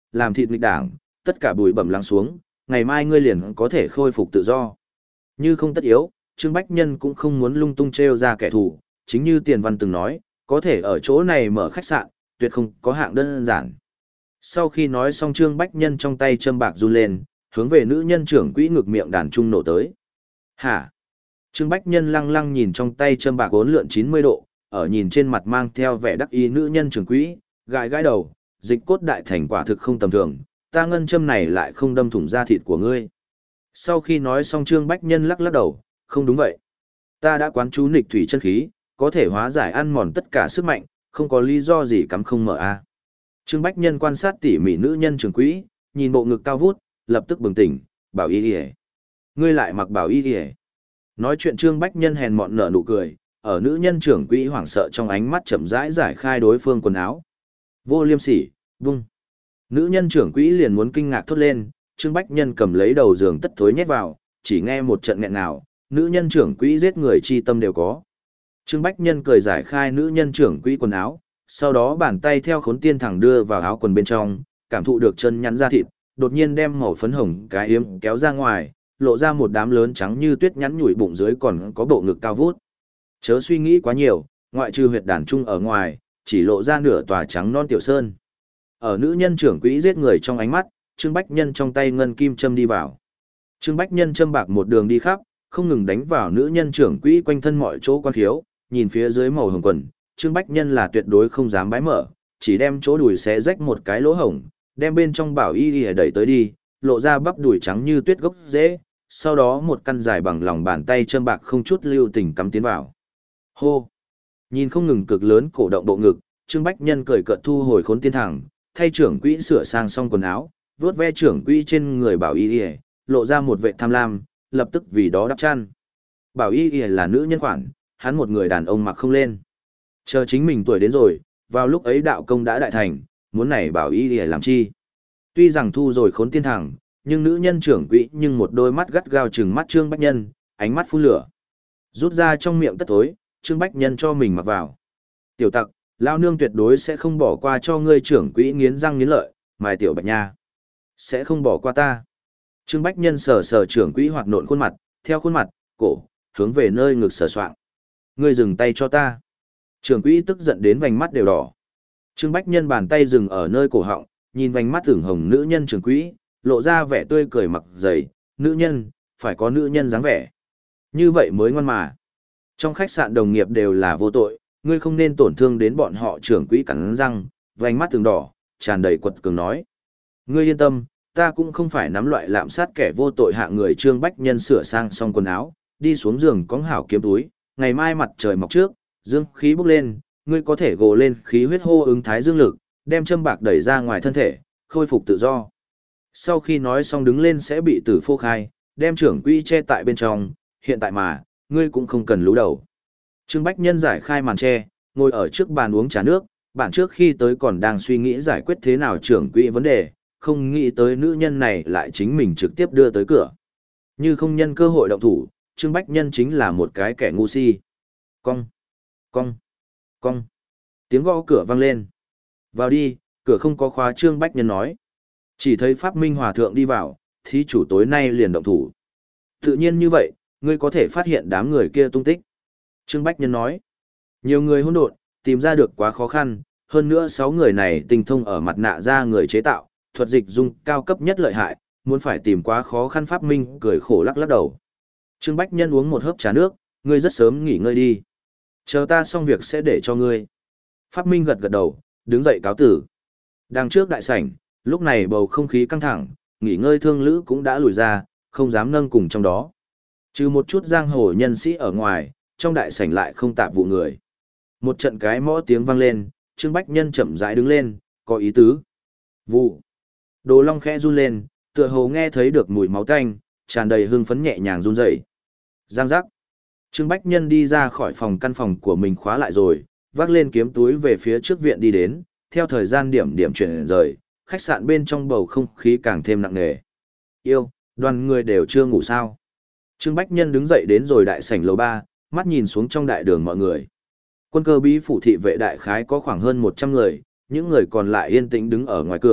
làm thịt nghịch đảng, tất cả bụi bẩm lắng xuống, ngày mai ngươi liền có thể khôi phục tự do. Như không tất yếu, Trương Bách Nhân cũng không muốn lung tung trêu ra kẻ thù, chính như Tiền Văn từng nói, có thể ở chỗ này mở khách sạn, tuyệt không có hạng đơn giản. Sau khi nói xong Trương Bách Nhân trong tay châm bạc run lên, hướng về nữ nhân trưởng quỹ ngực miệng đàn trung nổ tới. Hả? Trương Bách Nhân lăng lăng nhìn trong tay châm bạc uốn lượn chín mươi độ, ở nhìn trên mặt mang theo vẻ đắc ý nữ nhân trưởng quỹ, gãi gãi đầu, dịch cốt đại thành quả thực không tầm thường, ta ngân châm này lại không đâm thủng da thịt của ngươi. Sau khi nói xong Trương Bách Nhân lắc lắc đầu, không đúng vậy. Ta đã quán chú nghịch thủy chân khí, có thể hóa giải ăn mòn tất cả sức mạnh, không có lý do gì cắm không mở a. Trương Bách Nhân quan sát tỉ mỉ nữ nhân trưởng quỹ, nhìn bộ ngực cao vút, lập tức bừng tỉnh, bảo y đi. Ngươi lại mặc bảo y đi. Nói chuyện Trương Bách Nhân hèn mọn nở nụ cười, ở nữ nhân trưởng quỹ hoảng sợ trong ánh mắt chậm rãi giải khai đối phương quần áo. Vô liêm sỉ, vung. Nữ nhân trưởng quỹ liền muốn kinh ngạc thốt lên, Trương Bách Nhân cầm lấy đầu giường tất thối nhét vào, chỉ nghe một trận nghẹn nào, nữ nhân trưởng quỹ giết người chi tâm đều có. Trương Bách Nhân cười giải khai nữ nhân trưởng quỹ quần áo, sau đó bàn tay theo khốn tiên thẳng đưa vào áo quần bên trong, cảm thụ được chân nhắn da thịt, đột nhiên đem màu phấn hồng cái yếm kéo ra ngoài, lộ ra một đám lớn trắng như tuyết nhắn nhủi bụng dưới còn có bộ ngực cao vút. Chớ suy nghĩ quá nhiều, ngoại trừ huyệt đàn trung ở ngoài, chỉ lộ ra nửa tòa trắng non tiểu sơn. Ở nữ nhân trưởng quỹ giết người trong ánh mắt, Trương Bách Nhân trong tay ngân kim châm đi vào. Trương Bách Nhân châm bạc một đường đi khắp, không ngừng đánh vào nữ nhân trưởng quỹ quanh thân mọi chỗ quan khiếu, nhìn phía dưới màu hồng quần, Trương Bách Nhân là tuyệt đối không dám bái mở, chỉ đem chỗ đùi xé rách một cái lỗ hổng, đem bên trong bảo y y đẩy tới đi, lộ ra bắp đùi trắng như tuyết gốc rễ, sau đó một căn dài bằng lòng bàn tay châm bạc không chút lưu tình cắm tiến vào. Hô! Nhìn không ngừng cực lớn cổ động bộ ngực, Trương Bách Nhân cười cợt thu hồi khốn tiên thẳng, thay trưởng quỹ sửa sang xong quần áo, vuốt ve trưởng quỹ trên người bảo y y, lộ ra một vệ tham lam, lập tức vì đó đắp chăn. Bảo y y là nữ nhân khoản, hắn một người đàn ông mặc không lên. Chờ chính mình tuổi đến rồi, vào lúc ấy đạo công đã đại thành, muốn này bảo y y làm chi. Tuy rằng thu rồi khốn tiên thẳng, nhưng nữ nhân trưởng quỹ nhưng một đôi mắt gắt gao trừng mắt Trương Bách Nhân, ánh mắt phun lửa. Rút ra trong miệng tất thối, Trương Bách Nhân cho mình mặc vào. Tiểu tặc, lao nương tuyệt đối sẽ không bỏ qua cho ngươi trưởng quỹ nghiến răng nghiến lợi, mài tiểu bạch nha. Sẽ không bỏ qua ta. Trương Bách Nhân sờ sờ trưởng quỹ hoạt nộn khuôn mặt, theo khuôn mặt, cổ, hướng về nơi ngực sờ soạng. Ngươi dừng tay cho ta. Trưởng quỹ tức giận đến vành mắt đều đỏ. Trương Bách Nhân bàn tay dừng ở nơi cổ họng, nhìn vành mắt ửng hồng nữ nhân trưởng quỹ, lộ ra vẻ tươi cười mặc dày, nữ nhân, phải có nữ nhân dáng vẻ. Như vậy mới ngoan mà. Trong khách sạn đồng nghiệp đều là vô tội, ngươi không nên tổn thương đến bọn họ. Trưởng quỹ cắn răng, vành mắt từng đỏ, tràn đầy quật cường nói. Ngươi yên tâm, ta cũng không phải nắm loại lạm sát kẻ vô tội hạ người. Trương Bách Nhân sửa sang xong quần áo, đi xuống giường cõng hảo kiếm túi, ngày mai mặt trời mọc trước, dương khí bốc lên, ngươi có thể gồ lên khí huyết hô ứng thái dương lực, đem châm bạc đẩy ra ngoài thân thể, khôi phục tự do. Sau khi nói xong đứng lên sẽ bị tử phô khai, đem trưởng quỹ che tại bên trong, hiện tại mà, ngươi cũng không cần lú đầu. Trương Bách Nhân giải khai màn che, ngồi ở trước bàn uống trà nước, bạn trước khi tới còn đang suy nghĩ giải quyết thế nào trưởng quỹ vấn đề, không nghĩ tới nữ nhân này lại chính mình trực tiếp đưa tới cửa. Như không nhân cơ hội động thủ, Trương Bách Nhân chính là một cái kẻ ngu si. Cong, cong, cong. Tiếng gõ cửa vang lên. Vào đi, cửa không có khóa. Trương Bách Nhân nói. Chỉ thấy Pháp Minh Hòa Thượng đi vào, thí chủ tối nay liền động thủ. Tự nhiên như vậy, ngươi có thể phát hiện đám người kia tung tích. Trương Bách Nhân nói. Nhiều người hỗn độn, tìm ra được quá khó khăn, hơn nữa sáu người này tinh thông ở mặt nạ ra người chế tạo, thuật dịch dung cao cấp nhất lợi hại, muốn phải tìm quá khó khăn. Pháp Minh cười khổ lắc lắc đầu. Trương Bách Nhân uống một hớp trà nước, ngươi rất sớm nghỉ ngơi đi. Chờ ta xong việc sẽ để cho ngươi. Pháp Minh gật gật đầu, đứng dậy cáo tử. Đằng trước đại sảnh, lúc này bầu không khí căng thẳng, nghỉ ngơi thương lữ cũng đã lùi ra, không dám nâng cùng trong đó. Trừ một chút giang hồ nhân sĩ ở ngoài, trong đại sảnh lại không tạp vụ người. Một trận cái mõ tiếng vang lên, Trương Bách Nhân chậm rãi đứng lên, có ý tứ. Vụ. Đồ Long khẽ run lên, tựa hồ nghe thấy được mùi máu tanh, tràn đầy hưng phấn nhẹ nhàng run rẩy. Giang giác. Trương Bách Nhân đi ra khỏi phòng căn phòng của mình khóa lại rồi, vác lên kiếm túi về phía trước viện đi đến, theo thời gian điểm điểm chuyển rời, khách sạn bên trong bầu không khí càng thêm nặng nề. Yêu, đoàn người đều chưa ngủ sao. Trương Bách Nhân đứng dậy đến rồi đại sảnh lầu ba, mắt nhìn xuống trong đại đường mọi người. Quân cơ bí phủ thị vệ đại khái có khoảng hơn một trăm người, những người còn lại yên tĩnh đứng ở ngoài cửa,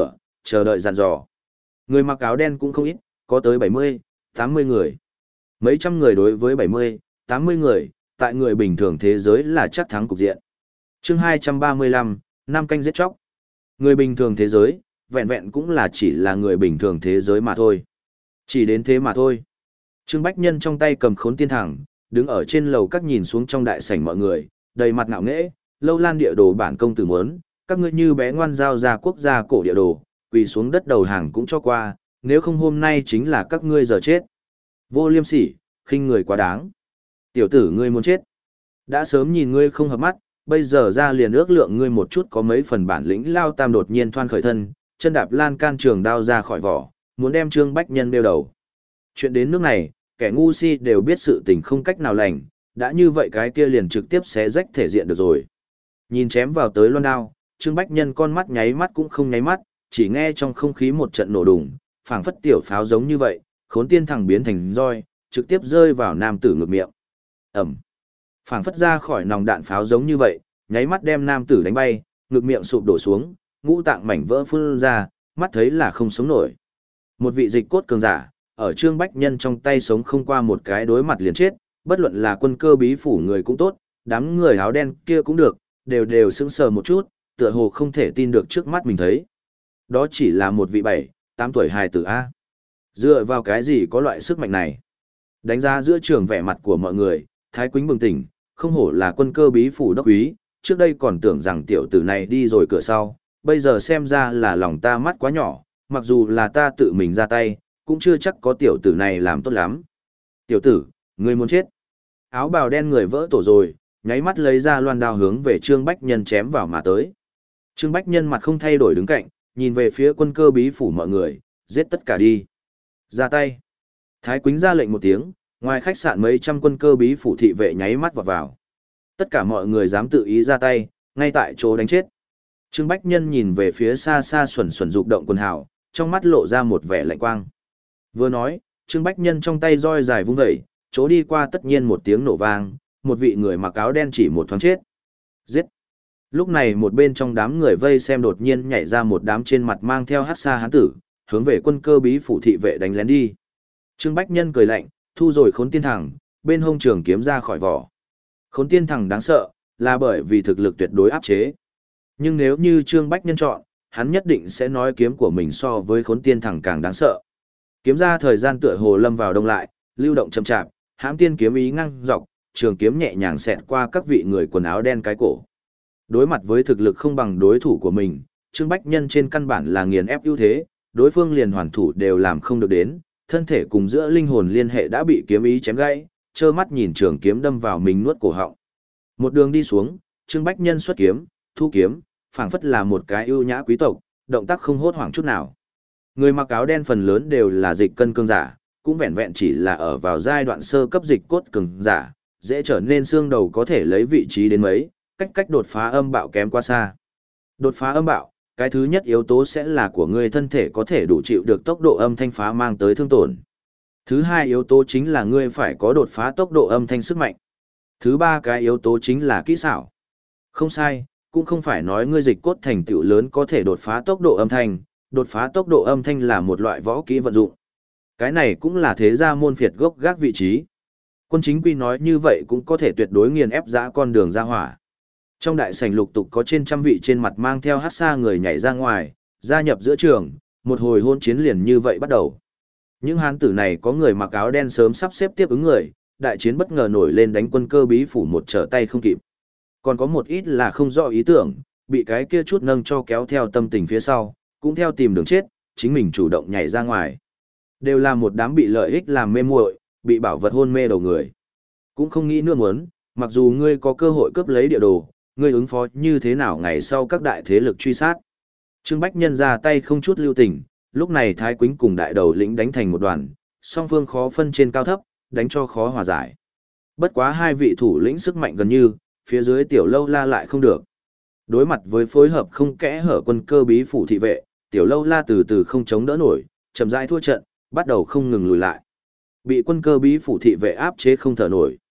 chờ đợi dặn dò. Người mặc áo đen cũng không ít, có tới bảy mươi, tám mươi người. Mấy trăm người đối với bảy mươi, tám mươi người, tại người bình thường thế giới là chắc thắng cục diện. Chương hai trăm ba mươi lăm, năm canh giết chóc. Người bình thường thế giới, vẹn vẹn cũng là chỉ là người bình thường thế giới mà thôi. Chỉ đến thế mà thôi. Trương Bách Nhân trong tay cầm khốn tiên thẳng, đứng ở trên lầu các nhìn xuống trong đại sảnh mọi người, đầy mặt ngạo nghễ, lâu lan địa đồ bản công tử muốn, các ngươi như bé ngoan giao ra quốc gia cổ địa đồ, quỳ xuống đất đầu hàng cũng cho qua, nếu không hôm nay chính là các ngươi giờ chết. Vô liêm sỉ, khinh người quá đáng. Tiểu tử ngươi muốn chết. Đã sớm nhìn ngươi không hợp mắt, bây giờ ra liền ước lượng ngươi một chút có mấy phần bản lĩnh. Lao Tam đột nhiên thoăn khởi thân, chân đạp lan can trường đao ra khỏi vỏ, muốn đem Trương Bách Nhân đeo đầu. Chuyện đến nước này, kẻ ngu si đều biết sự tình không cách nào lành, đã như vậy cái kia liền trực tiếp xé rách thể diện được rồi. Nhìn chém vào tới loan đao, Trương Bách Nhân con mắt nháy mắt cũng không nháy mắt, chỉ nghe trong không khí một trận nổ đùng, phảng phất tiểu pháo giống như vậy, khốn tiên thẳng biến thành roi, trực tiếp rơi vào nam tử ngực miệng. Ẩm. Phảng phất ra khỏi nòng đạn pháo giống như vậy, nháy mắt đem nam tử đánh bay, ngực miệng sụp đổ xuống, ngũ tạng mảnh vỡ phun ra, mắt thấy là không sống nổi. Một vị dịch cốt cường giả, ở Trương Bách Nhân trong tay sống không qua một cái đối mặt liền chết, bất luận là quân cơ bí phủ người cũng tốt, đám người áo đen kia cũng được, đều đều sững sờ một chút, tựa hồ không thể tin được trước mắt mình thấy. Đó chỉ là một vị bảy, tám tuổi hài tử A. Dựa vào cái gì có loại sức mạnh này? Đánh giá giữa trường vẻ mặt của mọi người, Thái Quýnh bừng tỉnh, không hổ là quân cơ bí phủ đốc úy, trước đây còn tưởng rằng tiểu tử này đi rồi cửa sau, bây giờ xem ra là lòng ta mắt quá nhỏ, mặc dù là ta tự mình ra tay, cũng chưa chắc có tiểu tử này làm tốt lắm. Tiểu tử, ngươi muốn chết. Áo bào đen người vỡ tổ rồi, nháy mắt lấy ra loan đao hướng về Trương Bách Nhân chém vào mà tới. Trương Bách Nhân mặt không thay đổi đứng cạnh, nhìn về phía quân cơ bí phủ mọi người, giết tất cả đi. Ra tay. Thái Quýnh ra lệnh một tiếng, ngoài khách sạn mấy trăm quân cơ bí phủ thị vệ nháy mắt vào vào. Tất cả mọi người dám tự ý ra tay, ngay tại chỗ đánh chết. Trương Bách Nhân nhìn về phía xa xa xuẩn xuẩn rụng động quần hào, trong mắt lộ ra một vẻ lạnh quang. Vừa nói, Trương Bách Nhân trong tay roi dài vung vẩy, chỗ đi qua tất nhiên một tiếng nổ vang, một vị người mặc áo đen chỉ một thoáng chết. Giết! Lúc này một bên trong đám người vây xem đột nhiên nhảy ra một đám trên mặt mang theo hắc sa hán tử, hướng về quân cơ bí phủ thị vệ đánh lén đi. Trương Bách Nhân cười lạnh, thu rồi khốn tiên thẳng, bên hông trường kiếm ra khỏi vỏ. Khốn tiên thẳng đáng sợ, là bởi vì thực lực tuyệt đối áp chế. Nhưng nếu như Trương Bách Nhân chọn, hắn nhất định sẽ nói kiếm của mình so với khốn tiên thẳng càng đáng sợ. Kiếm ra thời gian tựa hồ lâm vào đông lại, lưu động chậm chạp, hãm tiên kiếm ý ngang dọc, trường kiếm nhẹ nhàng xẹt qua các vị người quần áo đen cái cổ. Đối mặt với thực lực không bằng đối thủ của mình, Trương Bách Nhân trên căn bản là nghiền ép ưu thế, đối phương liền hoàn thủ đều làm không được đến, thân thể cùng giữa linh hồn liên hệ đã bị kiếm ý chém gãy, trơ mắt nhìn trường kiếm đâm vào mình nuốt cổ họng. Một đường đi xuống, Trương Bách Nhân xuất kiếm, thu kiếm, phảng phất là một cái ưu nhã quý tộc, động tác không hốt hoảng chút nào. Người mặc áo đen phần lớn đều là dịch cân cương giả, cũng vẹn vẹn chỉ là ở vào giai đoạn sơ cấp dịch cốt cường giả, dễ trở nên xương đầu có thể lấy vị trí đến mấy, cách cách đột phá âm bạo kém quá xa. Đột phá âm bạo, cái thứ nhất yếu tố sẽ là của người thân thể có thể đủ chịu được tốc độ âm thanh phá mang tới thương tổn. Thứ hai yếu tố chính là ngươi phải có đột phá tốc độ âm thanh sức mạnh. Thứ ba cái yếu tố chính là kỹ xảo. Không sai, cũng không phải nói ngươi dịch cốt thành tựu lớn có thể đột phá tốc độ âm thanh, đột phá tốc độ âm thanh là một loại võ kỹ vận dụng. Cái này cũng là thế gia môn phiệt gốc gác vị trí. Quân chính quy nói như vậy cũng có thể tuyệt đối nghiền ép dã con đường ra hỏa. Trong đại sảnh lục tục có trên trăm vị trên mặt mang theo hát xa người nhảy ra ngoài, gia nhập giữa trường, một hồi hôn chiến liền như vậy bắt đầu. Những hán tử này có người mặc áo đen sớm sắp xếp tiếp ứng người, đại chiến bất ngờ nổi lên đánh quân cơ bí phủ một trở tay không kịp. Còn có một ít là không rõ ý tưởng, bị cái kia chút nâng cho kéo theo tâm tình phía sau, cũng theo tìm đường chết, chính mình chủ động nhảy ra ngoài. Đều là một đám bị lợi ích làm mê muội, bị bảo vật hôn mê đầu người. Cũng không nghĩ nữa muốn, mặc dù ngươi có cơ hội cướp lấy địa đồ, ngươi ứng phó như thế nào ngày sau các đại thế lực truy sát. Trương Bách Nhân ra tay không chút lưu tình, lúc này Thái Quýnh cùng đại đầu lĩnh đánh thành một đoàn, song phương khó phân trên cao thấp, đánh cho khó hòa giải. Bất quá hai vị thủ lĩnh sức mạnh gần như, phía dưới tiểu lâu la lại không được. Đối mặt với phối hợp không kẽ hở quân cơ bí phủ thị vệ, tiểu lâu la từ từ không chống đỡ nổi, chậm rãi thua trận, bắt đầu không ngừng lùi lại. Bị quân cơ bí phủ thị vệ áp chế không thở nổi.